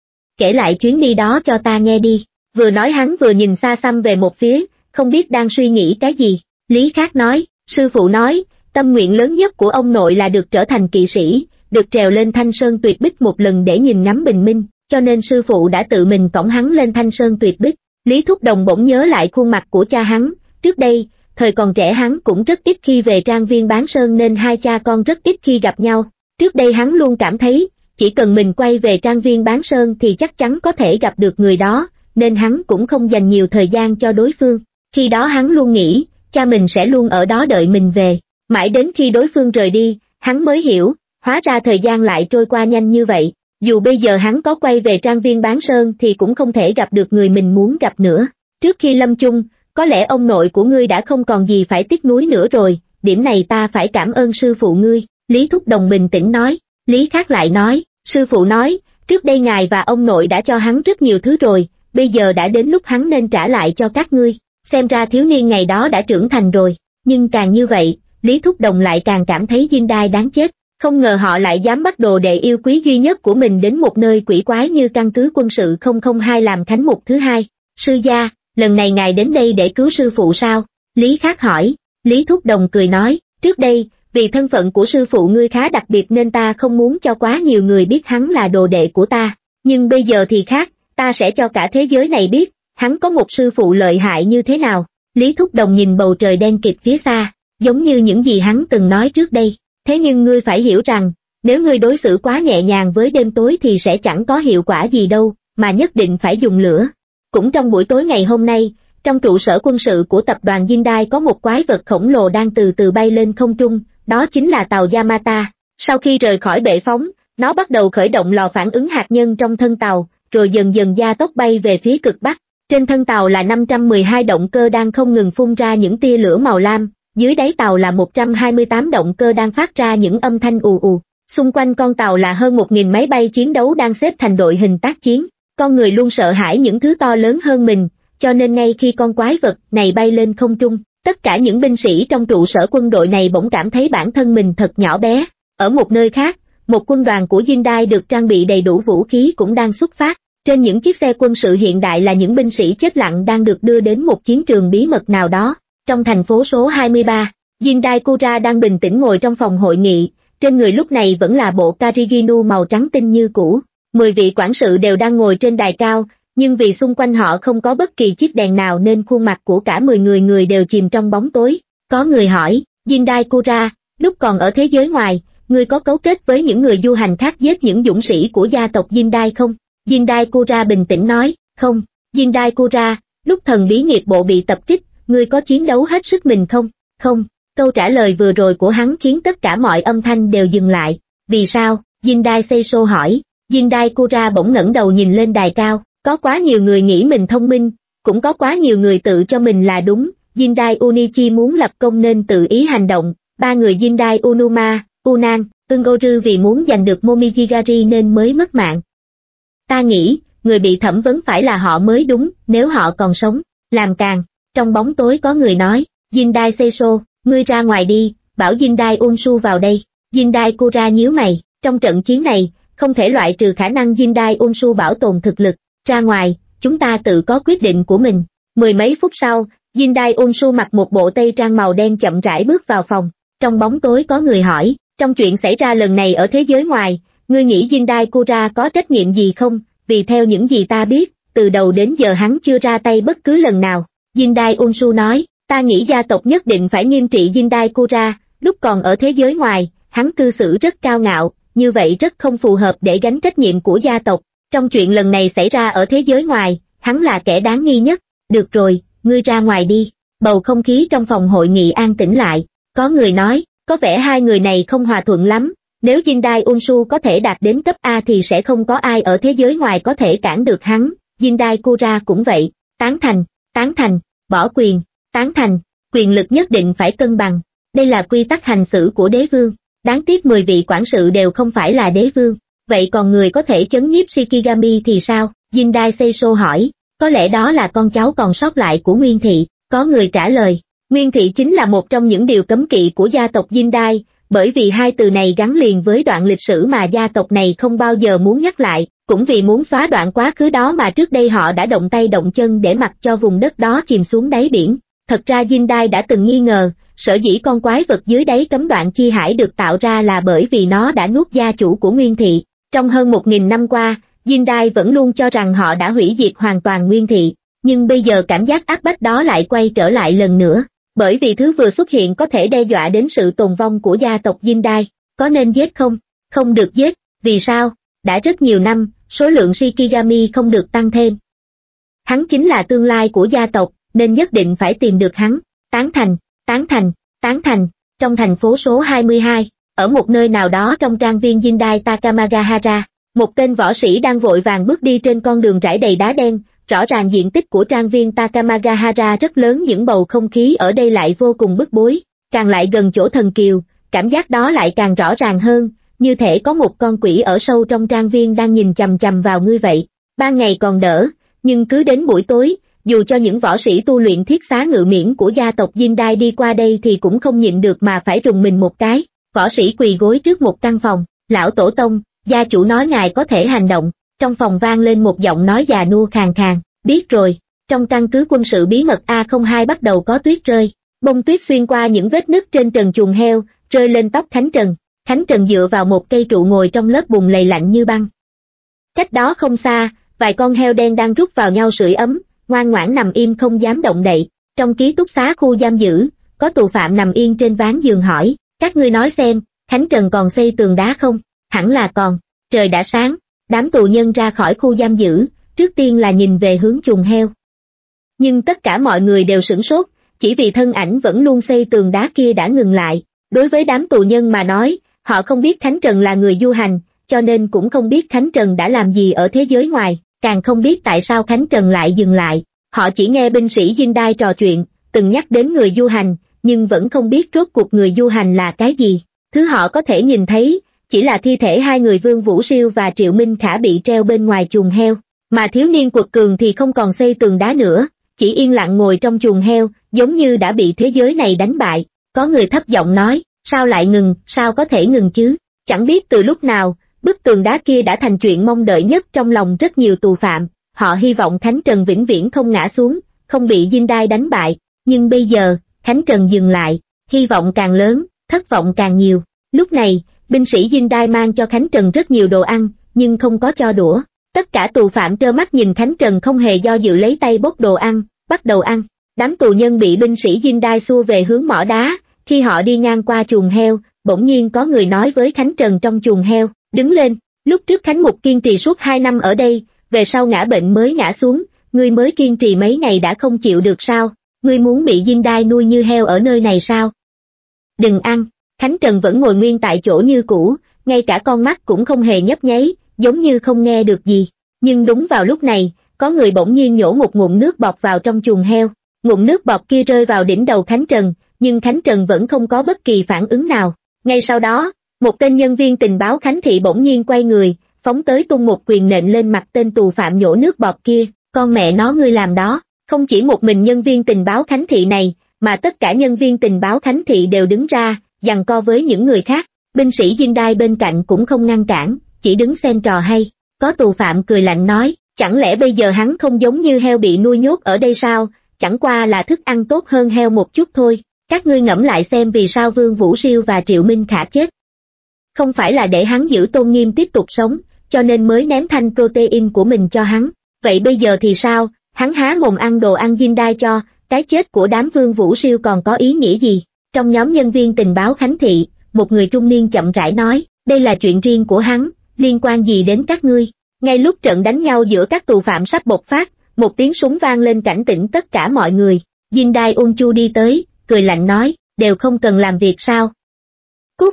Kể lại chuyến đi đó cho ta nghe đi. Vừa nói hắn vừa nhìn xa xăm về một phía, không biết đang suy nghĩ cái gì. Lý Khác nói, sư phụ nói, tâm nguyện lớn nhất của ông nội là được trở thành kỵ sĩ, được trèo lên Thanh Sơn Tuyệt Bích một lần để nhìn ngắm bình minh, cho nên sư phụ đã tự mình cõng hắn lên Thanh Sơn Tuyệt Bích. Lý Thúc Đồng bỗng nhớ lại khuôn mặt của cha hắn, trước đây, thời còn trẻ hắn cũng rất ít khi về trang viên Bán Sơn nên hai cha con rất ít khi gặp nhau. Trước đây hắn luôn cảm thấy, chỉ cần mình quay về trang viên Bán Sơn thì chắc chắn có thể gặp được người đó, nên hắn cũng không dành nhiều thời gian cho đối phương. Khi đó hắn luôn nghĩ, cha mình sẽ luôn ở đó đợi mình về. Mãi đến khi đối phương rời đi, hắn mới hiểu, hóa ra thời gian lại trôi qua nhanh như vậy. Dù bây giờ hắn có quay về trang viên Bán Sơn thì cũng không thể gặp được người mình muốn gặp nữa. Trước khi lâm chung, có lẽ ông nội của ngươi đã không còn gì phải tiếc nuối nữa rồi, điểm này ta phải cảm ơn sư phụ ngươi. Lý Thúc Đồng bình tĩnh nói. Lý Khác lại nói, sư phụ nói, trước đây ngài và ông nội đã cho hắn rất nhiều thứ rồi, bây giờ đã đến lúc hắn nên trả lại cho các ngươi. Xem ra thiếu niên ngày đó đã trưởng thành rồi, nhưng càng như vậy, Lý Thúc Đồng lại càng cảm thấy Jindai đáng chết. Không ngờ họ lại dám bắt đồ đệ yêu quý duy nhất của mình đến một nơi quỷ quái như căn cứ quân sự không không hai làm khánh mục thứ hai. Sư gia, lần này ngài đến đây để cứu sư phụ sao? Lý Khắc hỏi. Lý Thúc Đồng cười nói, trước đây, vì thân phận của sư phụ ngươi khá đặc biệt nên ta không muốn cho quá nhiều người biết hắn là đồ đệ của ta. Nhưng bây giờ thì khác, ta sẽ cho cả thế giới này biết, hắn có một sư phụ lợi hại như thế nào. Lý Thúc Đồng nhìn bầu trời đen kịt phía xa, giống như những gì hắn từng nói trước đây. Thế nhưng ngươi phải hiểu rằng, nếu ngươi đối xử quá nhẹ nhàng với đêm tối thì sẽ chẳng có hiệu quả gì đâu, mà nhất định phải dùng lửa. Cũng trong buổi tối ngày hôm nay, trong trụ sở quân sự của tập đoàn Jindai có một quái vật khổng lồ đang từ từ bay lên không trung, đó chính là tàu Yamata. Sau khi rời khỏi bệ phóng, nó bắt đầu khởi động lò phản ứng hạt nhân trong thân tàu, rồi dần dần gia tốc bay về phía cực bắc. Trên thân tàu là năm trăm mười hai động cơ đang không ngừng phun ra những tia lửa màu lam, dưới đáy tàu là một trăm hai mươi tám động cơ đang phát ra những âm thanh ù ù. Xung quanh con tàu là hơn một nghìn máy bay chiến đấu đang xếp thành đội hình tác chiến. Con người luôn sợ hãi những thứ to lớn hơn mình, cho nên ngay khi con quái vật này bay lên không trung, tất cả những binh sĩ trong trụ sở quân đội này bỗng cảm thấy bản thân mình thật nhỏ bé. Ở một nơi khác, một quân đoàn của Jindai được trang bị đầy đủ vũ khí cũng đang xuất phát. Trên những chiếc xe quân sự hiện đại là những binh sĩ chết lặng đang được đưa đến một chiến trường bí mật nào đó. Trong thành phố số hai mươi ba, Jindai Kura đang bình tĩnh ngồi trong phòng hội nghị, trên người lúc này vẫn là bộ Kariginu màu trắng tinh như cũ. Mười vị quản sự đều đang ngồi trên đài cao, nhưng vì xung quanh họ không có bất kỳ chiếc đèn nào nên khuôn mặt của cả mười người người đều chìm trong bóng tối. Có người hỏi, Jindai Kura, lúc còn ở thế giới ngoài, ngươi có cấu kết với những người du hành khác giết những dũng sĩ của gia tộc Jindai không? Jindai Kura bình tĩnh nói, không. Jindai Kura, lúc thần bí nghiệp bộ bị tập kích, ngươi có chiến đấu hết sức mình không? Không. Câu trả lời vừa rồi của hắn khiến tất cả mọi âm thanh đều dừng lại. Vì sao? Jindai Seiso hỏi. Jindai Kura bỗng ngẩng đầu nhìn lên đài cao, có quá nhiều người nghĩ mình thông minh, cũng có quá nhiều người tự cho mình là đúng. Jindai Unichi muốn lập công nên tự ý hành động, ba người Jindai Unuma, Unan, Ungoru vì muốn giành được Momijigari nên mới mất mạng. Ta nghĩ, người bị thẩm vấn phải là họ mới đúng, nếu họ còn sống. Làm càng, trong bóng tối có người nói, Jindai Seiso, ngươi ra ngoài đi, bảo Jindai Unsu vào đây. Jindai Kura nhíu mày, trong trận chiến này, không thể loại trừ khả năng Jindai Unsu bảo tồn thực lực. Ra ngoài, chúng ta tự có quyết định của mình. Mười mấy phút sau, Jindai Unsu mặc một bộ tây trang màu đen chậm rãi bước vào phòng. Trong bóng tối có người hỏi, trong chuyện xảy ra lần này ở thế giới ngoài, ngươi nghĩ Jindai Kura có trách nhiệm gì không? Vì theo những gì ta biết, từ đầu đến giờ hắn chưa ra tay bất cứ lần nào. Jindai Unsu nói, ta nghĩ gia tộc nhất định phải nghiêm trị Jindai Kura, lúc còn ở thế giới ngoài, hắn cư xử rất cao ngạo, như vậy rất không phù hợp để gánh trách nhiệm của gia tộc. Trong chuyện lần này xảy ra ở thế giới ngoài, hắn là kẻ đáng nghi nhất. Được rồi, ngươi ra ngoài đi. Bầu không khí trong phòng hội nghị an tĩnh lại. Có người nói, có vẻ hai người này không hòa thuận lắm. Nếu Jindai Unsu có thể đạt đến cấp A thì sẽ không có ai ở thế giới ngoài có thể cản được hắn. Jindai Kura cũng vậy. Tán thành, tán thành, bỏ quyền, tán thành, quyền lực nhất định phải cân bằng. Đây là quy tắc hành xử của đế vương. Đáng tiếc mười vị quản sự đều không phải là đế vương. Vậy còn người có thể chấn nhiếp Shikigami thì sao? Jindai Seiso hỏi. Có lẽ đó là con cháu còn sót lại của Nguyên Thị. Có người trả lời. Nguyên Thị chính là một trong những điều cấm kỵ của gia tộc Jindai, bởi vì hai từ này gắn liền với đoạn lịch sử mà gia tộc này không bao giờ muốn nhắc lại, cũng vì muốn xóa đoạn quá khứ đó mà trước đây họ đã động tay động chân để mặc cho vùng đất đó chìm xuống đáy biển. Thật ra Jindai đã từng nghi ngờ, sở dĩ con quái vật dưới đáy cấm đoạn chi hải được tạo ra là bởi vì nó đã nuốt gia chủ của Nguyên Thị. Trong hơn một nghìn năm qua, Jindai vẫn luôn cho rằng họ đã hủy diệt hoàn toàn Nguyên Thị, nhưng bây giờ cảm giác áp bách đó lại quay trở lại lần nữa, bởi vì thứ vừa xuất hiện có thể đe dọa đến sự tồn vong của gia tộc Jindai. Có nên giết không? Không được giết. Vì sao? Đã rất nhiều năm, số lượng Shikigami không được tăng thêm. Hắn chính là tương lai của gia tộc, nên nhất định phải tìm được hắn. Tán thành, tán thành, tán thành. Trong thành phố số hai mươi hai, ở một nơi nào đó trong trang viên Jindai Takamagahara, một tên võ sĩ đang vội vàng bước đi trên con đường rải đầy đá đen. Rõ ràng diện tích của trang viên Takamagahara rất lớn, những bầu không khí ở đây lại vô cùng bức bối. Càng lại gần chỗ thần kiều, cảm giác đó lại càng rõ ràng hơn. như thể có một con quỷ ở sâu trong trang viên đang nhìn chằm chằm vào ngươi vậy. Ban ngày còn đỡ, nhưng cứ đến buổi tối, dù cho những võ sĩ tu luyện thiết xá ngự miễn của gia tộc Jindai đi qua đây thì cũng không nhịn được mà phải rùng mình một cái. Võ sĩ quỳ gối trước một căn phòng, lão tổ tông, gia chủ nói ngài có thể hành động. Trong phòng vang lên một giọng nói già nua khàn khàn, biết rồi. Trong căn cứ quân sự bí mật A không hai bắt đầu có tuyết rơi, bông tuyết xuyên qua những vết nứt trên trần chuồng heo, rơi lên tóc Khánh Trần. Khánh Trần dựa vào một cây trụ ngồi trong lớp bùn lầy lạnh như băng. Cách đó không xa, vài con heo đen đang rút vào nhau sưởi ấm, ngoan ngoãn nằm im không dám động đậy. Trong ký túc xá khu giam giữ, có tù phạm nằm yên trên ván giường hỏi, các ngươi nói xem, Khánh Trần còn xây tường đá không? Hẳn là còn. Trời đã sáng, đám tù nhân ra khỏi khu giam giữ, trước tiên là nhìn về hướng chuồng heo. Nhưng tất cả mọi người đều sửng sốt, chỉ vì thân ảnh vẫn luôn xây tường đá kia đã ngừng lại. Đối với đám tù nhân mà nói, họ không biết Khánh Trần là người du hành, cho nên cũng không biết Khánh Trần đã làm gì ở thế giới ngoài, càng không biết tại sao Khánh Trần lại dừng lại. Họ chỉ nghe binh sĩ Jindai trò chuyện, từng nhắc đến người du hành, nhưng vẫn không biết rốt cuộc người du hành là cái gì. Thứ họ có thể nhìn thấy, chỉ là thi thể hai người Vương Vũ Siêu và Triệu Minh Khả bị treo bên ngoài chuồng heo, mà thiếu niên quật cường thì không còn xây tường đá nữa, chỉ yên lặng ngồi trong chuồng heo, giống như đã bị thế giới này đánh bại. Có người thấp giọng nói, sao lại ngừng, sao có thể ngừng chứ? Chẳng biết từ lúc nào, bức tường đá kia đã thành chuyện mong đợi nhất trong lòng rất nhiều tù phạm. Họ hy vọng Khánh Trần vĩnh viễn không ngã xuống, không bị Jindai đánh bại, nhưng bây giờ, Khánh Trần dừng lại, hy vọng càng lớn, thất vọng càng nhiều. Lúc này, binh sĩ Jindai mang cho Khánh Trần rất nhiều đồ ăn, nhưng không có cho đũa. Tất cả tù phạm trơ mắt nhìn Khánh Trần không hề do dự lấy tay bốc đồ ăn, bắt đầu ăn. Đám tù nhân bị binh sĩ Jindai xua về hướng mỏ đá, khi họ đi ngang qua chuồng heo, bỗng nhiên có người nói với Khánh Trần trong chuồng heo, đứng lên, lúc trước Khánh Mục kiên trì suốt hai năm ở đây, về sau ngã bệnh mới ngã xuống, ngươi mới kiên trì mấy ngày đã không chịu được sao, ngươi muốn bị Jindai nuôi như heo ở nơi này sao? Đừng ăn. Khánh Trần vẫn ngồi nguyên tại chỗ như cũ, ngay cả con mắt cũng không hề nhấp nháy, giống như không nghe được gì. Nhưng đúng vào lúc này, có người bỗng nhiên nhổ một ngụm nước bọt vào trong chuồng heo. Ngụm nước bọt kia rơi vào đỉnh đầu Khánh Trần, nhưng Khánh Trần vẫn không có bất kỳ phản ứng nào. Ngay sau đó, một tên nhân viên tình báo Khánh Thị bỗng nhiên quay người, phóng tới tung một quyền nện lên mặt tên tù phạm nhổ nước bọt kia. Con mẹ nó ngươi làm đó. Không chỉ một mình nhân viên tình báo Khánh Thị này, mà tất cả nhân viên tình báo Khánh Thị đều đứng ra, giằng co với những người khác. Binh sĩ Jindai bên cạnh cũng không ngăn cản, chỉ đứng xem trò hay. Có tù phạm cười lạnh nói, chẳng lẽ bây giờ hắn không giống như heo bị nuôi nhốt ở đây sao, chẳng qua là thức ăn tốt hơn heo một chút thôi. Các ngươi ngẫm lại xem vì sao Vương Vũ Siêu và Triệu Minh Khả chết. Không phải là để hắn giữ tôn nghiêm tiếp tục sống, cho nên mới ném thanh protein của mình cho hắn. Vậy bây giờ thì sao, hắn há mồm ăn đồ ăn Jindai cho, cái chết của đám Vương Vũ Siêu còn có ý nghĩa gì? Trong nhóm nhân viên tình báo Khánh Thị, một người trung niên chậm rãi nói, đây là chuyện riêng của hắn, liên quan gì đến các ngươi? Ngay lúc trận đánh nhau giữa các tù phạm sắp bộc phát, một tiếng súng vang lên cảnh tỉnh tất cả mọi người. Jindai Unchu đi tới, cười lạnh nói, đều không cần làm việc sao? Cút!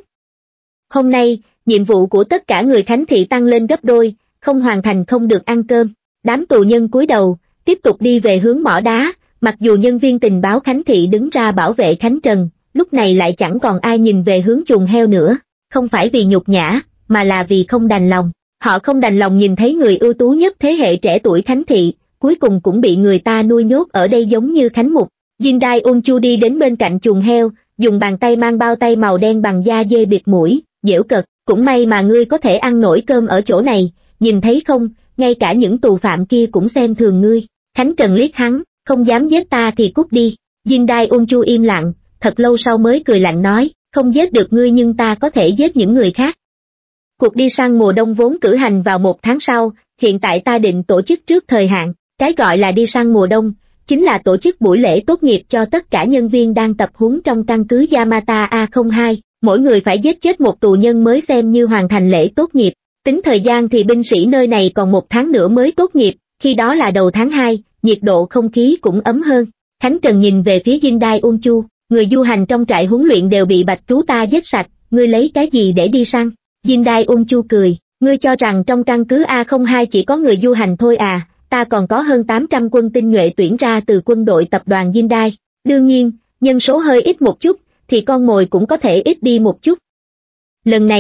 Hôm nay, nhiệm vụ của tất cả người Khánh Thị tăng lên gấp đôi, không hoàn thành không được ăn cơm. Đám tù nhân cúi đầu, tiếp tục đi về hướng mỏ đá, mặc dù nhân viên tình báo Khánh Thị đứng ra bảo vệ Khánh Trần, lúc này lại chẳng còn ai nhìn về hướng chuồng heo nữa, không phải vì nhục nhã, mà là vì không đành lòng. Họ không đành lòng nhìn thấy người ưu tú nhất thế hệ trẻ tuổi Khánh Thị, cuối cùng cũng bị người ta nuôi nhốt ở đây giống như Khánh Mục. Jindai Unchu đi đến bên cạnh chuồng heo, dùng bàn tay mang bao tay màu đen bằng da dê bịt mũi, giễu cợt, cũng may mà ngươi có thể ăn nổi cơm ở chỗ này, nhìn thấy không, ngay cả những tù phạm kia cũng xem thường ngươi. Khánh Trần liếc hắn, không dám giết ta thì cút đi. Jindai Unchu im lặng, thật lâu sau mới cười lạnh nói, không giết được ngươi nhưng ta có thể giết những người khác. Cuộc đi săn mùa đông vốn cử hành vào một tháng sau, hiện tại ta định tổ chức trước thời hạn. Cái gọi là đi săn mùa đông, chính là tổ chức buổi lễ tốt nghiệp cho tất cả nhân viên đang tập huấn trong căn cứ Yamata A không hai, mỗi người phải giết chết một tù nhân mới xem như hoàn thành lễ tốt nghiệp. Tính thời gian thì binh sĩ nơi này còn một tháng nữa mới tốt nghiệp, khi đó là đầu tháng hai, nhiệt độ không khí cũng ấm hơn. Khánh Trần nhìn về phía Jindai Unchu, người du hành trong trại huấn luyện đều bị bạch trú ta giết sạch, ngươi lấy cái gì để đi săn? Jindai Unchu cười, ngươi cho rằng trong căn cứ A không hai chỉ có người du hành thôi à, ta còn có hơn tám trăm quân tinh nhuệ tuyển ra từ quân đội tập đoàn Jindai. Đương nhiên, nhân số hơi ít một chút, thì con mồi cũng có thể ít đi một chút. Lần này,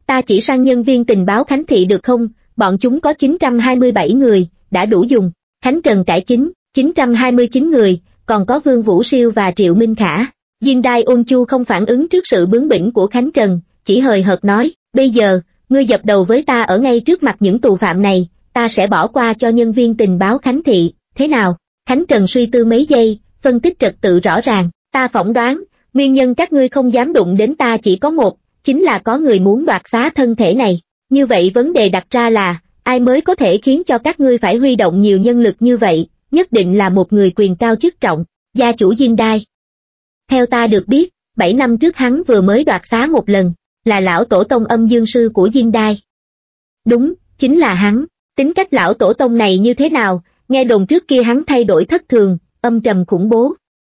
ta chỉ săn nhân viên tình báo Khánh Thị được không, bọn chúng có chín trăm hai mươi bảy người, đã đủ dùng. Khánh Trần cải chính, chín trăm hai mươi chín người, còn có Vương Vũ Siêu và Triệu Minh Khả. Jin Dai Un Chu không phản ứng trước sự bướng bỉnh của Khánh Trần, chỉ hời hợt nói, bây giờ, ngươi dập đầu với ta ở ngay trước mặt những tù phạm này, ta sẽ bỏ qua cho nhân viên tình báo Khánh Thị, thế nào? Khánh Trần suy tư mấy giây, phân tích trật tự rõ ràng, ta phỏng đoán, nguyên nhân các ngươi không dám đụng đến ta chỉ có một, chính là có người muốn đoạt xá thân thể này. Như vậy vấn đề đặt ra là, ai mới có thể khiến cho các ngươi phải huy động nhiều nhân lực như vậy, nhất định là một người quyền cao chức trọng, gia chủ Jin Dai. Theo ta được biết, bảy năm trước hắn vừa mới đoạt xá một lần, là lão tổ tông âm dương sư của Jin Dai. Đúng, chính là hắn. Tính cách lão tổ tông này như thế nào, nghe đồn trước kia hắn thay đổi thất thường, âm trầm khủng bố.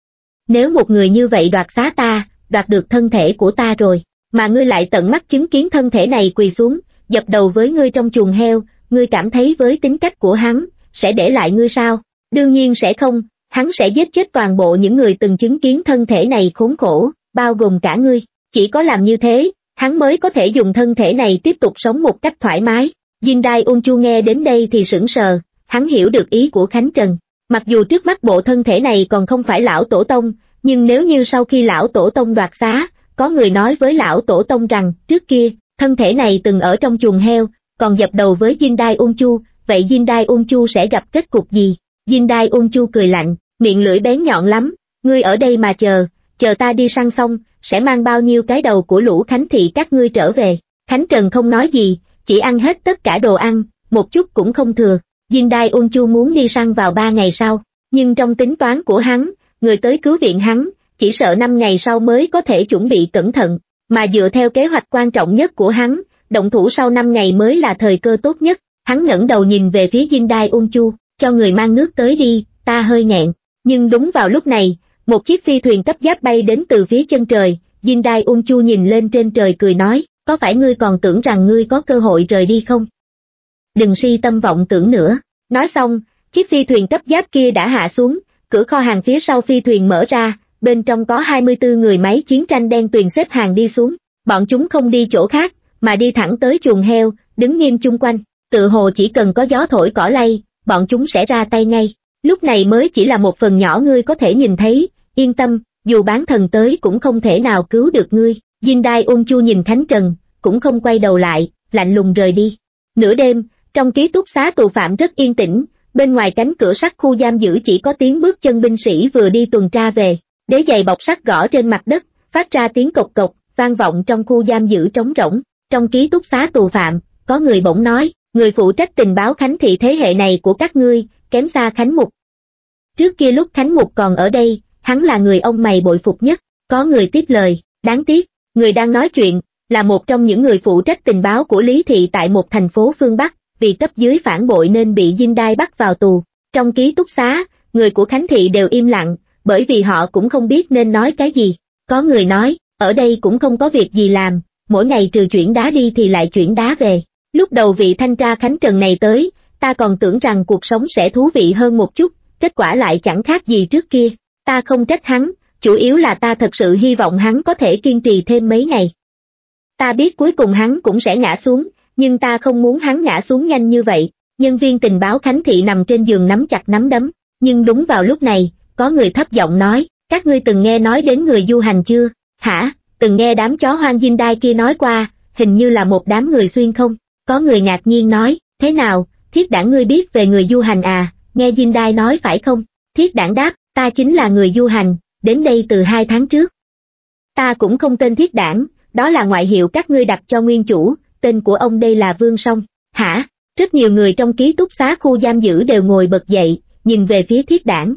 Nếu một người như vậy đoạt xá ta, đoạt được thân thể của ta rồi, mà ngươi lại tận mắt chứng kiến thân thể này quỳ xuống, dập đầu với ngươi trong chuồng heo, ngươi cảm thấy với tính cách của hắn, sẽ để lại ngươi sao? Đương nhiên sẽ không, hắn sẽ giết chết toàn bộ những người từng chứng kiến thân thể này khốn khổ, bao gồm cả ngươi. Chỉ có làm như thế, hắn mới có thể dùng thân thể này tiếp tục sống một cách thoải mái. Jin Dai Un Chu nghe đến đây thì sững sờ, hắn hiểu được ý của Khánh Trần. Mặc dù trước mắt bộ thân thể này còn không phải lão tổ tông, nhưng nếu như sau khi lão tổ tông đoạt xá, có người nói với lão tổ tông rằng, trước kia, thân thể này từng ở trong chuồng heo, còn dập đầu với Jin Dai Un Chu, vậy Jin Dai Un Chu sẽ gặp kết cục gì? Jin Dai Un Chu cười lạnh, miệng lưỡi bén nhọn lắm, ngươi ở đây mà chờ, chờ ta đi săn xong, sẽ mang bao nhiêu cái đầu của lũ Khánh Thị các ngươi trở về. Khánh Trần không nói gì, chỉ ăn hết tất cả đồ ăn, một chút cũng không thừa. Jin Dai Un Chu muốn đi săn vào ba ngày sau, nhưng trong tính toán của hắn, người tới cứu viện hắn, chỉ sợ năm ngày sau mới có thể chuẩn bị cẩn thận, mà dựa theo kế hoạch quan trọng nhất của hắn, động thủ sau năm ngày mới là thời cơ tốt nhất. Hắn ngẩng đầu nhìn về phía Jin Dai Un Chu, cho người mang nước tới đi, ta hơi nghẹn. Nhưng đúng vào lúc này, một chiếc phi thuyền cấp giáp bay đến từ phía chân trời, Jin Dai Un Chu nhìn lên trên trời cười nói, có phải ngươi còn tưởng rằng ngươi có cơ hội rời đi không? Đừng si tâm vọng tưởng nữa. Nói xong, chiếc phi thuyền cấp giáp kia đã hạ xuống, cửa kho hàng phía sau phi thuyền mở ra, bên trong có hai mươi tư người máy chiến tranh đen tuyền xếp hàng đi xuống. Bọn chúng không đi chỗ khác, mà đi thẳng tới chuồng heo, đứng nghiêm chung quanh, tự hồ chỉ cần có gió thổi cỏ lay, bọn chúng sẽ ra tay ngay. Lúc này mới chỉ là một phần nhỏ ngươi có thể nhìn thấy, yên tâm, dù bán thần tới cũng không thể nào cứu được ngươi. Jin Dai Un Chu nhìn Khánh Trần, cũng không quay đầu lại, lạnh lùng rời đi. Nửa đêm, trong ký túc xá tù phạm rất yên tĩnh, bên ngoài cánh cửa sắt khu giam giữ chỉ có tiếng bước chân binh sĩ vừa đi tuần tra về, đế giày bọc sắt gõ trên mặt đất, phát ra tiếng cộc cộc, vang vọng trong khu giam giữ trống rỗng. Trong ký túc xá tù phạm, có người bỗng nói, người phụ trách tình báo Khánh Thị thế hệ này của các ngươi, kém xa Khánh Mục. Trước kia lúc Khánh Mục còn ở đây, hắn là người ông mày bội phục nhất. Có người tiếp lời, đáng tiếc, người đang nói chuyện, là một trong những người phụ trách tình báo của Lý Thị tại một thành phố phương Bắc, vì cấp dưới phản bội nên bị Jin Dai bắt vào tù. Trong ký túc xá, người của Khánh Thị đều im lặng, bởi vì họ cũng không biết nên nói cái gì. Có người nói, ở đây cũng không có việc gì làm, mỗi ngày trừ chuyển đá đi thì lại chuyển đá về. Lúc đầu vị thanh tra Khánh Trần này tới, ta còn tưởng rằng cuộc sống sẽ thú vị hơn một chút, kết quả lại chẳng khác gì trước kia. Ta không trách hắn, chủ yếu là ta thật sự hy vọng hắn có thể kiên trì thêm mấy ngày. Ta biết cuối cùng hắn cũng sẽ ngã xuống, nhưng ta không muốn hắn ngã xuống nhanh như vậy. Nhân viên tình báo Khánh Thị nằm trên giường nắm chặt nắm đấm, nhưng đúng vào lúc này, có người thấp giọng nói, các ngươi từng nghe nói đến người du hành chưa? Hả? Từng nghe đám chó hoang Jin Dai kia nói qua, hình như là một đám người xuyên không? Có người ngạc nhiên nói, thế nào, Thiết Đản ngươi biết về người du hành à, nghe Jin Dai nói phải không? Thiết Đản đáp, ta chính là người du hành, đến đây từ hai tháng trước. Ta cũng không tên Thiết Đản, đó là ngoại hiệu các ngươi đặt cho nguyên chủ, tên của ông đây là Vương Song. Hả? Rất nhiều người trong ký túc xá khu giam giữ đều ngồi bật dậy, nhìn về phía Thiết Đản.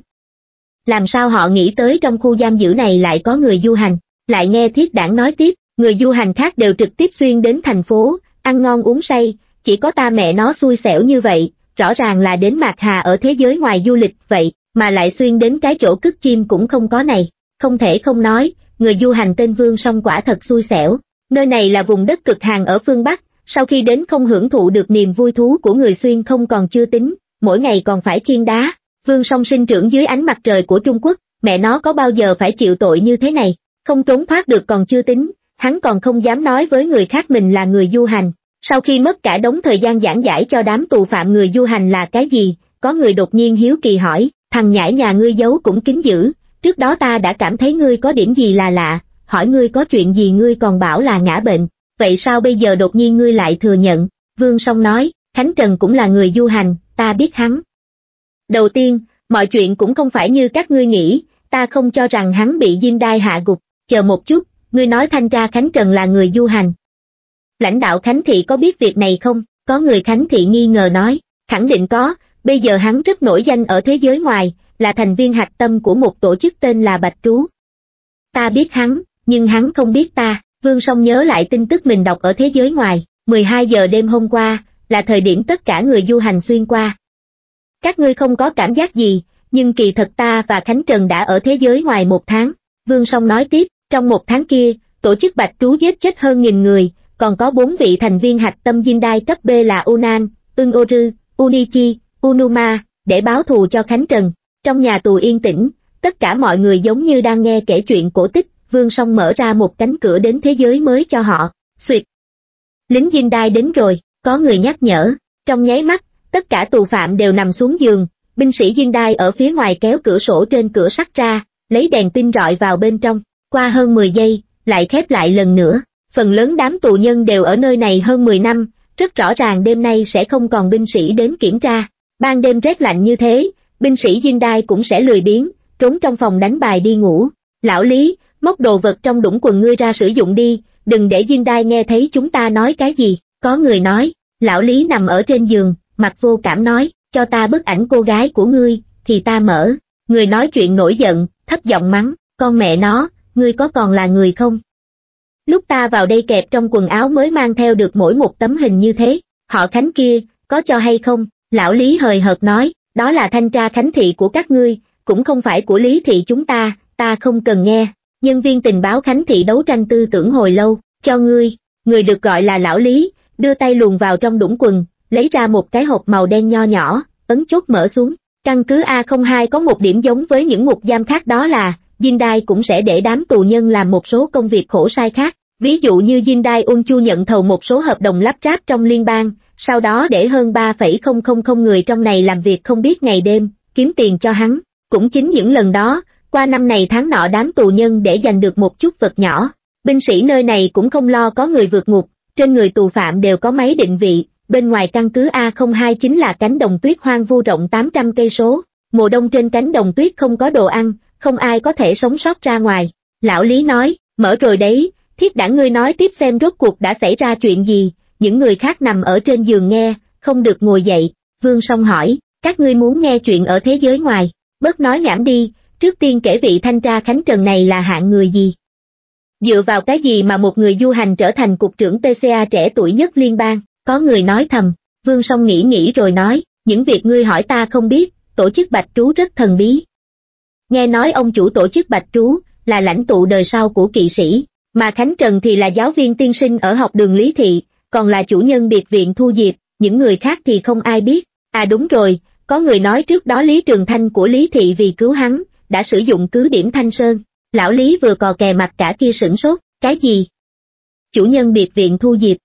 Làm sao họ nghĩ tới trong khu giam giữ này lại có người du hành? Lại nghe Thiết Đản nói tiếp, người du hành khác đều trực tiếp xuyên đến thành phố, ăn ngon uống say, chỉ có ta mẹ nó xui xẻo như vậy, rõ ràng là đến Mạc Hà ở thế giới ngoài du lịch vậy, mà lại xuyên đến cái chỗ cất chim cũng không có này. Không thể không nói, người du hành tên Vương Song quả thật xui xẻo. Nơi này là vùng đất cực hàn ở phương Bắc, sau khi đến không hưởng thụ được niềm vui thú của người xuyên không còn chưa tính, mỗi ngày còn phải khiêng đá. Vương Song sinh trưởng dưới ánh mặt trời của Trung Quốc, mẹ nó có bao giờ phải chịu tội như thế này, không trốn thoát được còn chưa tính, hắn còn không dám nói với người khác mình là người du hành. Sau khi mất cả đống thời gian giảng giải cho đám tù phạm người du hành là cái gì, có người đột nhiên hiếu kỳ hỏi, thằng nhãi nhà ngươi giấu cũng kín dữ, trước đó ta đã cảm thấy ngươi có điểm gì là lạ, hỏi ngươi có chuyện gì ngươi còn bảo là ngã bệnh, vậy sao bây giờ đột nhiên ngươi lại thừa nhận? Vương Song nói, Khánh Trần cũng là người du hành, ta biết hắn. Đầu tiên, mọi chuyện cũng không phải như các ngươi nghĩ, ta không cho rằng hắn bị Diêm Đai hạ gục, chờ một chút, ngươi nói thanh tra Khánh Trần là người du hành. Lãnh đạo Khánh Thị có biết việc này không? Có người Khánh Thị nghi ngờ nói, khẳng định có, bây giờ hắn rất nổi danh ở thế giới ngoài, là thành viên hạch tâm của một tổ chức tên là Bạch Trú. Ta biết hắn, nhưng hắn không biết ta. Vương Song nhớ lại tin tức mình đọc ở thế giới ngoài, mười hai giờ đêm hôm qua, là thời điểm tất cả người du hành xuyên qua. Các ngươi không có cảm giác gì, nhưng kỳ thật ta và Khánh Trần đã ở thế giới ngoài một tháng. Vương Song nói tiếp, trong một tháng kia, tổ chức Bạch Trú giết chết hơn nghìn người, còn có bốn vị thành viên hạch tâm Diêm Đai cấp B là Unan, Ưng Ô Rư, Unichi, Unuma, để báo thù cho Khánh Trần. Trong nhà tù yên tĩnh, tất cả mọi người giống như đang nghe kể chuyện cổ tích. Vương Song mở ra một cánh cửa đến thế giới mới cho họ. Xuyệt. Lính Diêm Đai đến rồi, có người nhắc nhở. Trong nháy mắt, tất cả tù phạm đều nằm xuống giường. Binh sĩ Diêm Đai ở phía ngoài kéo cửa sổ trên cửa sắt ra, lấy đèn pin rọi vào bên trong. Qua hơn mười giây, lại khép lại lần nữa. Phần lớn đám tù nhân đều ở nơi này hơn mười năm, rất rõ ràng đêm nay sẽ không còn binh sĩ đến kiểm tra. Ban đêm rét lạnh như thế, binh sĩ Diêm Đai cũng sẽ lười biếng, trốn trong phòng đánh bài đi ngủ. Lão Lý, móc đồ vật trong đũng quần ngươi ra sử dụng đi, đừng để Diêm Đai nghe thấy chúng ta nói cái gì. Có người nói, lão Lý nằm ở trên giường, mặt vô cảm nói, cho ta bức ảnh cô gái của ngươi, thì ta mở. Người nói chuyện nổi giận, thấp giọng mắng, con mẹ nó, ngươi có còn là người không? Lúc ta vào đây kẹp trong quần áo mới mang theo được mỗi một tấm hình như thế, họ Khánh kia, có cho hay không? Lão Lý hời hợt nói, đó là thanh tra Khánh Thị của các ngươi, cũng không phải của Lý Thị chúng ta, ta không cần nghe. Nhân viên tình báo Khánh Thị đấu tranh tư tưởng hồi lâu, cho ngươi, người được gọi là lão Lý, đưa tay luồn vào trong đũng quần, lấy ra một cái hộp màu đen nho nhỏ, ấn chốt mở xuống. Căn cứ A không hai có một điểm giống với những ngục giam khác, đó là, Diêm Đai cũng sẽ để đám tù nhân làm một số công việc khổ sai khác. Ví dụ như Diêm Đai Unchu nhận thầu một số hợp đồng lắp ráp trong liên bang, sau đó để hơn ba phẩy không không không người trong này làm việc không biết ngày đêm, kiếm tiền cho hắn. Cũng chính những lần đó, qua năm này tháng nọ đám tù nhân để giành được một chút vật nhỏ. Binh sĩ nơi này cũng không lo có người vượt ngục, trên người tù phạm đều có máy định vị, bên ngoài căn cứ A không hai chính là cánh đồng tuyết hoang vu rộng tám trăm cây số. Mùa đông trên cánh đồng tuyết không có đồ ăn, không ai có thể sống sót ra ngoài. Lão Lý nói, mở rồi đấy, thiết đảng ngươi nói tiếp xem rốt cuộc đã xảy ra chuyện gì. Những người khác nằm ở trên giường nghe, không được ngồi dậy. Vương Song hỏi, các ngươi muốn nghe chuyện ở thế giới ngoài, bớt nói nhảm đi, trước tiên kể vị thanh tra Khánh Trần này là hạng người gì? Dựa vào cái gì mà một người du hành trở thành cục trưởng pê xê a trẻ tuổi nhất liên bang? Có người nói thầm. Vương Song nghĩ nghĩ rồi nói, những việc ngươi hỏi ta không biết, tổ chức Bạch Trú rất thần bí. Nghe nói ông chủ tổ chức Bạch Trú là lãnh tụ đời sau của kỵ sĩ, mà Khánh Trần thì là giáo viên tiên sinh ở học đường Lý Thị, còn là chủ nhân biệt viện Thu Diệp, những người khác thì không ai biết. À đúng rồi, có người nói trước đó Lý Trường Thanh của Lý Thị vì cứu hắn, đã sử dụng cứ điểm Thanh Sơn. Lão Lý vừa cò kè mặt cả kia sửng sốt, cái gì? Chủ nhân biệt viện Thu Diệp.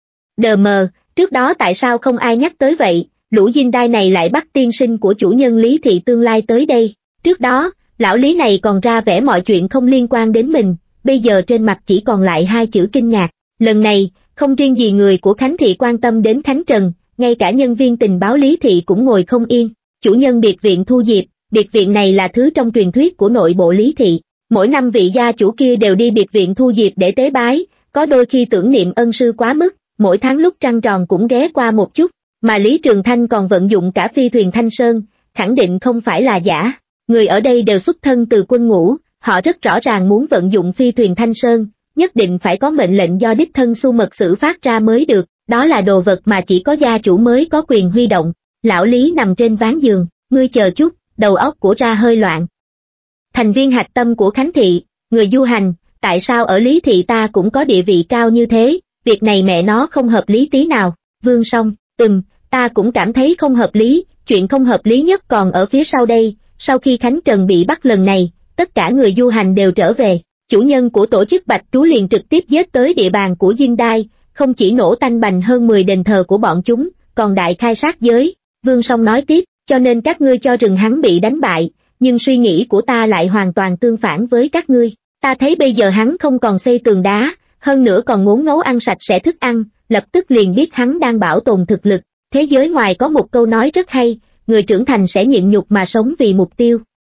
Đờ mờ, trước đó tại sao không ai nhắc tới vậy, lũ Diêm Đai này lại bắt tiên sinh của chủ nhân Lý Thị tương lai tới đây. Trước đó, lão Lý này còn ra vẻ mọi chuyện không liên quan đến mình, bây giờ trên mặt chỉ còn lại hai chữ kinh ngạc. Lần này, không riêng gì người của Khánh Thị quan tâm đến Khánh Trần, ngay cả nhân viên tình báo Lý Thị cũng ngồi không yên. Chủ nhân biệt viện Thu Diệp, biệt viện này là thứ trong truyền thuyết của nội bộ Lý Thị. Mỗi năm vị gia chủ kia đều đi biệt viện Thu Diệp để tế bái, có đôi khi tưởng niệm ân sư quá mức, mỗi tháng lúc trăng tròn cũng ghé qua một chút, mà Lý Trường Thanh còn vận dụng cả phi thuyền Thanh Sơn, khẳng định không phải là giả. Người ở đây đều xuất thân từ quân ngũ, họ rất rõ ràng muốn vận dụng phi thuyền Thanh Sơn, nhất định phải có mệnh lệnh do đích thân Su Mật Sử phát ra mới được, đó là đồ vật mà chỉ có gia chủ mới có quyền huy động. Lão Lý nằm trên ván giường, ngươi chờ chút, đầu óc của ra hơi loạn. Thành viên hạch tâm của Khánh Thị, người du hành, tại sao ở Lý Thị ta cũng có địa vị cao như thế, việc này mẹ nó không hợp lý tí nào. Vương Song, ừm, ta cũng cảm thấy không hợp lý, chuyện không hợp lý nhất còn ở phía sau đây. Sau khi Khánh Trần bị bắt lần này, tất cả người du hành đều trở về, chủ nhân của tổ chức Bạch Trú liền trực tiếp giết tới địa bàn của Dinh Đai, không chỉ nổ tanh bành hơn mười đền thờ của bọn chúng, còn đại khai sát giới. Vương Song nói tiếp, cho nên các ngươi cho rằng hắn bị đánh bại, nhưng suy nghĩ của ta lại hoàn toàn tương phản với các ngươi. Ta thấy bây giờ hắn không còn xây tường đá, hơn nữa còn ngốn ngấu ăn sạch sẽ thức ăn, lập tức liền biết hắn đang bảo tồn thực lực. Thế giới ngoài có một câu nói rất hay, người trưởng thành sẽ nhịn nhục mà sống vì mục tiêu.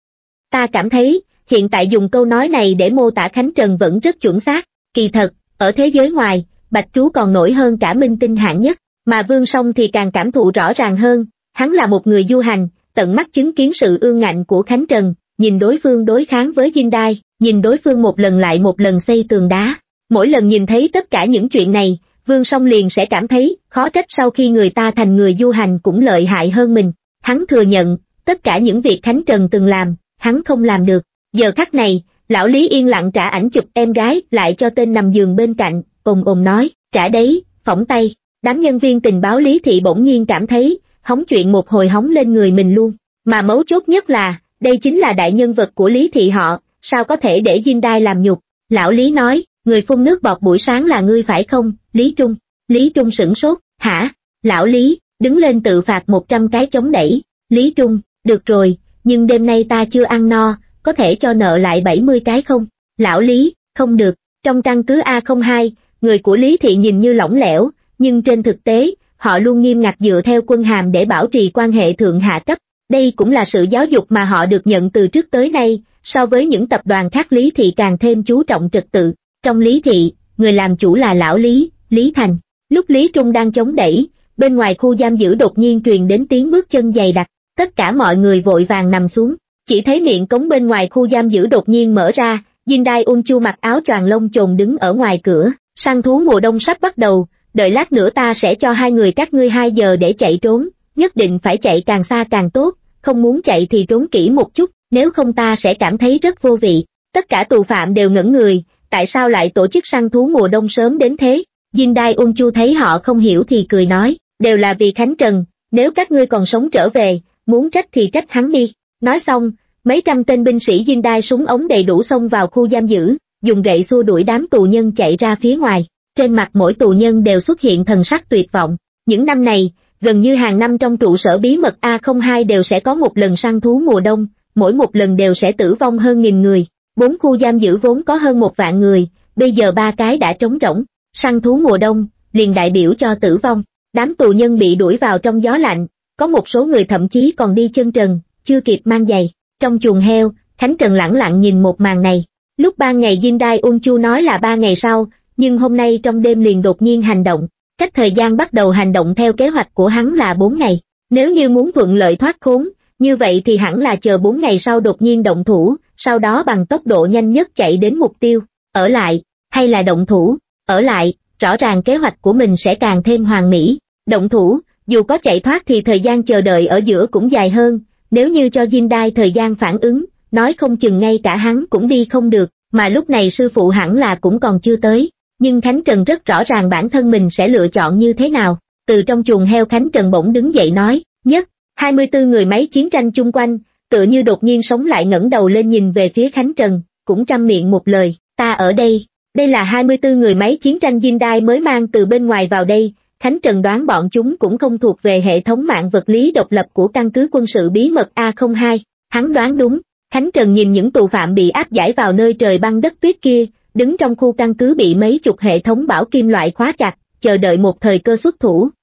Ta cảm thấy, hiện tại dùng câu nói này để mô tả Khánh Trần vẫn rất chuẩn xác. Kỳ thật, ở thế giới ngoài, Bạch Trú còn nổi hơn cả minh tinh hạng nhất, mà Vương Song thì càng cảm thụ rõ ràng hơn. Hắn là một người du hành, tận mắt chứng kiến sự ương ngạnh của Khánh Trần, nhìn đối phương đối kháng với Dinh Đai, nhìn đối phương một lần lại một lần xây tường đá. Mỗi lần nhìn thấy tất cả những chuyện này, Vương Song liền sẽ cảm thấy, khó trách sau khi người ta thành người du hành cũng lợi hại hơn mình. Hắn thừa nhận, tất cả những việc Khánh Trần từng làm, hắn không làm được. Giờ khắc này, lão Lý yên lặng trả ảnh chụp em gái lại cho tên nằm giường bên cạnh, ồm ồm nói, trả đấy, phỏng tay. Đám nhân viên tình báo Lý Thị bỗng nhiên cảm thấy, hóng chuyện một hồi hóng lên người mình luôn. Mà mấu chốt nhất là, đây chính là đại nhân vật của Lý Thị họ, sao có thể để Dinh Đai làm nhục. Lão Lý nói, người phun nước bọt buổi sáng là ngươi phải không, Lý Trung? Lý Trung sửng sốt, hả? Lão Lý, đứng lên tự phạt một trăm cái chống đẩy. Lý Trung, được rồi, nhưng đêm nay ta chưa ăn no, có thể cho nợ lại bảy mươi cái không? Lão Lý, không được. Trong căn cứ A không hai, người của Lý Thị nhìn như lỏng lẻo, nhưng trên thực tế, họ luôn nghiêm ngặt dựa theo quân hàm để bảo trì quan hệ thượng hạ cấp. Đây cũng là sự giáo dục mà họ được nhận từ trước tới nay, so với những tập đoàn khác Lý Thị càng thêm chú trọng trật tự. Trong Lý Thị, người làm chủ là lão Lý, Lý Thành. Lúc Lý Trung đang chống đẩy, bên ngoài khu giam giữ đột nhiên truyền đến tiếng bước chân dày đặc, tất cả mọi người vội vàng nằm xuống. Chỉ thấy miệng cống bên ngoài khu giam giữ đột nhiên mở ra, Dinh Đai Un Chu mặc áo choàng lông chồn đứng ở ngoài cửa. Săn thú mùa đông sắp bắt đầu, đợi lát nữa ta sẽ cho hai người các ngươi hai giờ để chạy trốn, nhất định phải chạy càng xa càng tốt, không muốn chạy thì trốn kỹ một chút, nếu không ta sẽ cảm thấy rất vô vị. Tất cả tù phạm đều ngẩn người, tại sao lại tổ chức săn thú mùa đông sớm đến thế? Dinh Đai Un Chu thấy họ không hiểu thì cười nói, đều là vì Khánh Trần, nếu các ngươi còn sống trở về, muốn trách thì trách hắn đi. Nói xong, mấy trăm tên binh sĩ Dinh Đai súng ống đầy đủ xông vào khu giam giữ, dùng gậy xua đuổi đám tù nhân chạy ra phía ngoài. Trên mặt mỗi tù nhân đều xuất hiện thần sắc tuyệt vọng. Những năm này, gần như hàng năm trong trụ sở bí mật A không hai đều sẽ có một lần săn thú mùa đông, mỗi một lần đều sẽ tử vong hơn nghìn người. Bốn khu giam giữ vốn có hơn một vạn người, bây giờ ba cái đã trống rỗng. Săn thú mùa đông, liền đại biểu cho tử vong. Đám tù nhân bị đuổi vào trong gió lạnh, có một số người thậm chí còn đi chân trần, chưa kịp mang giày. Trong chuồng heo, Khánh Trần lẳng lặng nhìn một màn này. Lúc ba ngày Dinh Đai Un Chu nói là ba ngày sau, nhưng hôm nay trong đêm liền đột nhiên hành động. Cách thời gian bắt đầu hành động theo kế hoạch của hắn là bốn ngày. Nếu như muốn thuận lợi thoát khốn, như vậy thì hẳn là chờ bốn ngày sau đột nhiên động thủ, sau đó bằng tốc độ nhanh nhất chạy đến mục tiêu. Ở lại, hay là động thủ? Ở lại, rõ ràng kế hoạch của mình sẽ càng thêm hoàn mỹ. Động thủ, dù có chạy thoát thì thời gian chờ đợi ở giữa cũng dài hơn. Nếu như cho Dinh Đai thời gian phản ứng, nói không chừng ngay cả hắn cũng đi không được, mà lúc này sư phụ hẳn là cũng còn chưa tới. Nhưng Khánh Trần rất rõ ràng bản thân mình sẽ lựa chọn như thế nào. Từ trong chuồng heo Khánh Trần bỗng đứng dậy nói, nhất, hai mươi tư người máy chiến tranh chung quanh, tựa như đột nhiên sống lại ngẩng đầu lên nhìn về phía Khánh Trần, cũng trăm miệng một lời, ta ở đây. Đây là hai mươi tư người máy chiến tranh Dinh Đai mới mang từ bên ngoài vào đây. Khánh Trần đoán bọn chúng cũng không thuộc về hệ thống mạng vật lý độc lập của căn cứ quân sự bí mật A không hai. Hắn đoán đúng. Khánh Trần nhìn những tù phạm bị áp giải vào nơi trời băng đất tuyết kia, đứng trong khu căn cứ bị mấy chục hệ thống bảo kim loại khóa chặt, chờ đợi một thời cơ xuất thủ.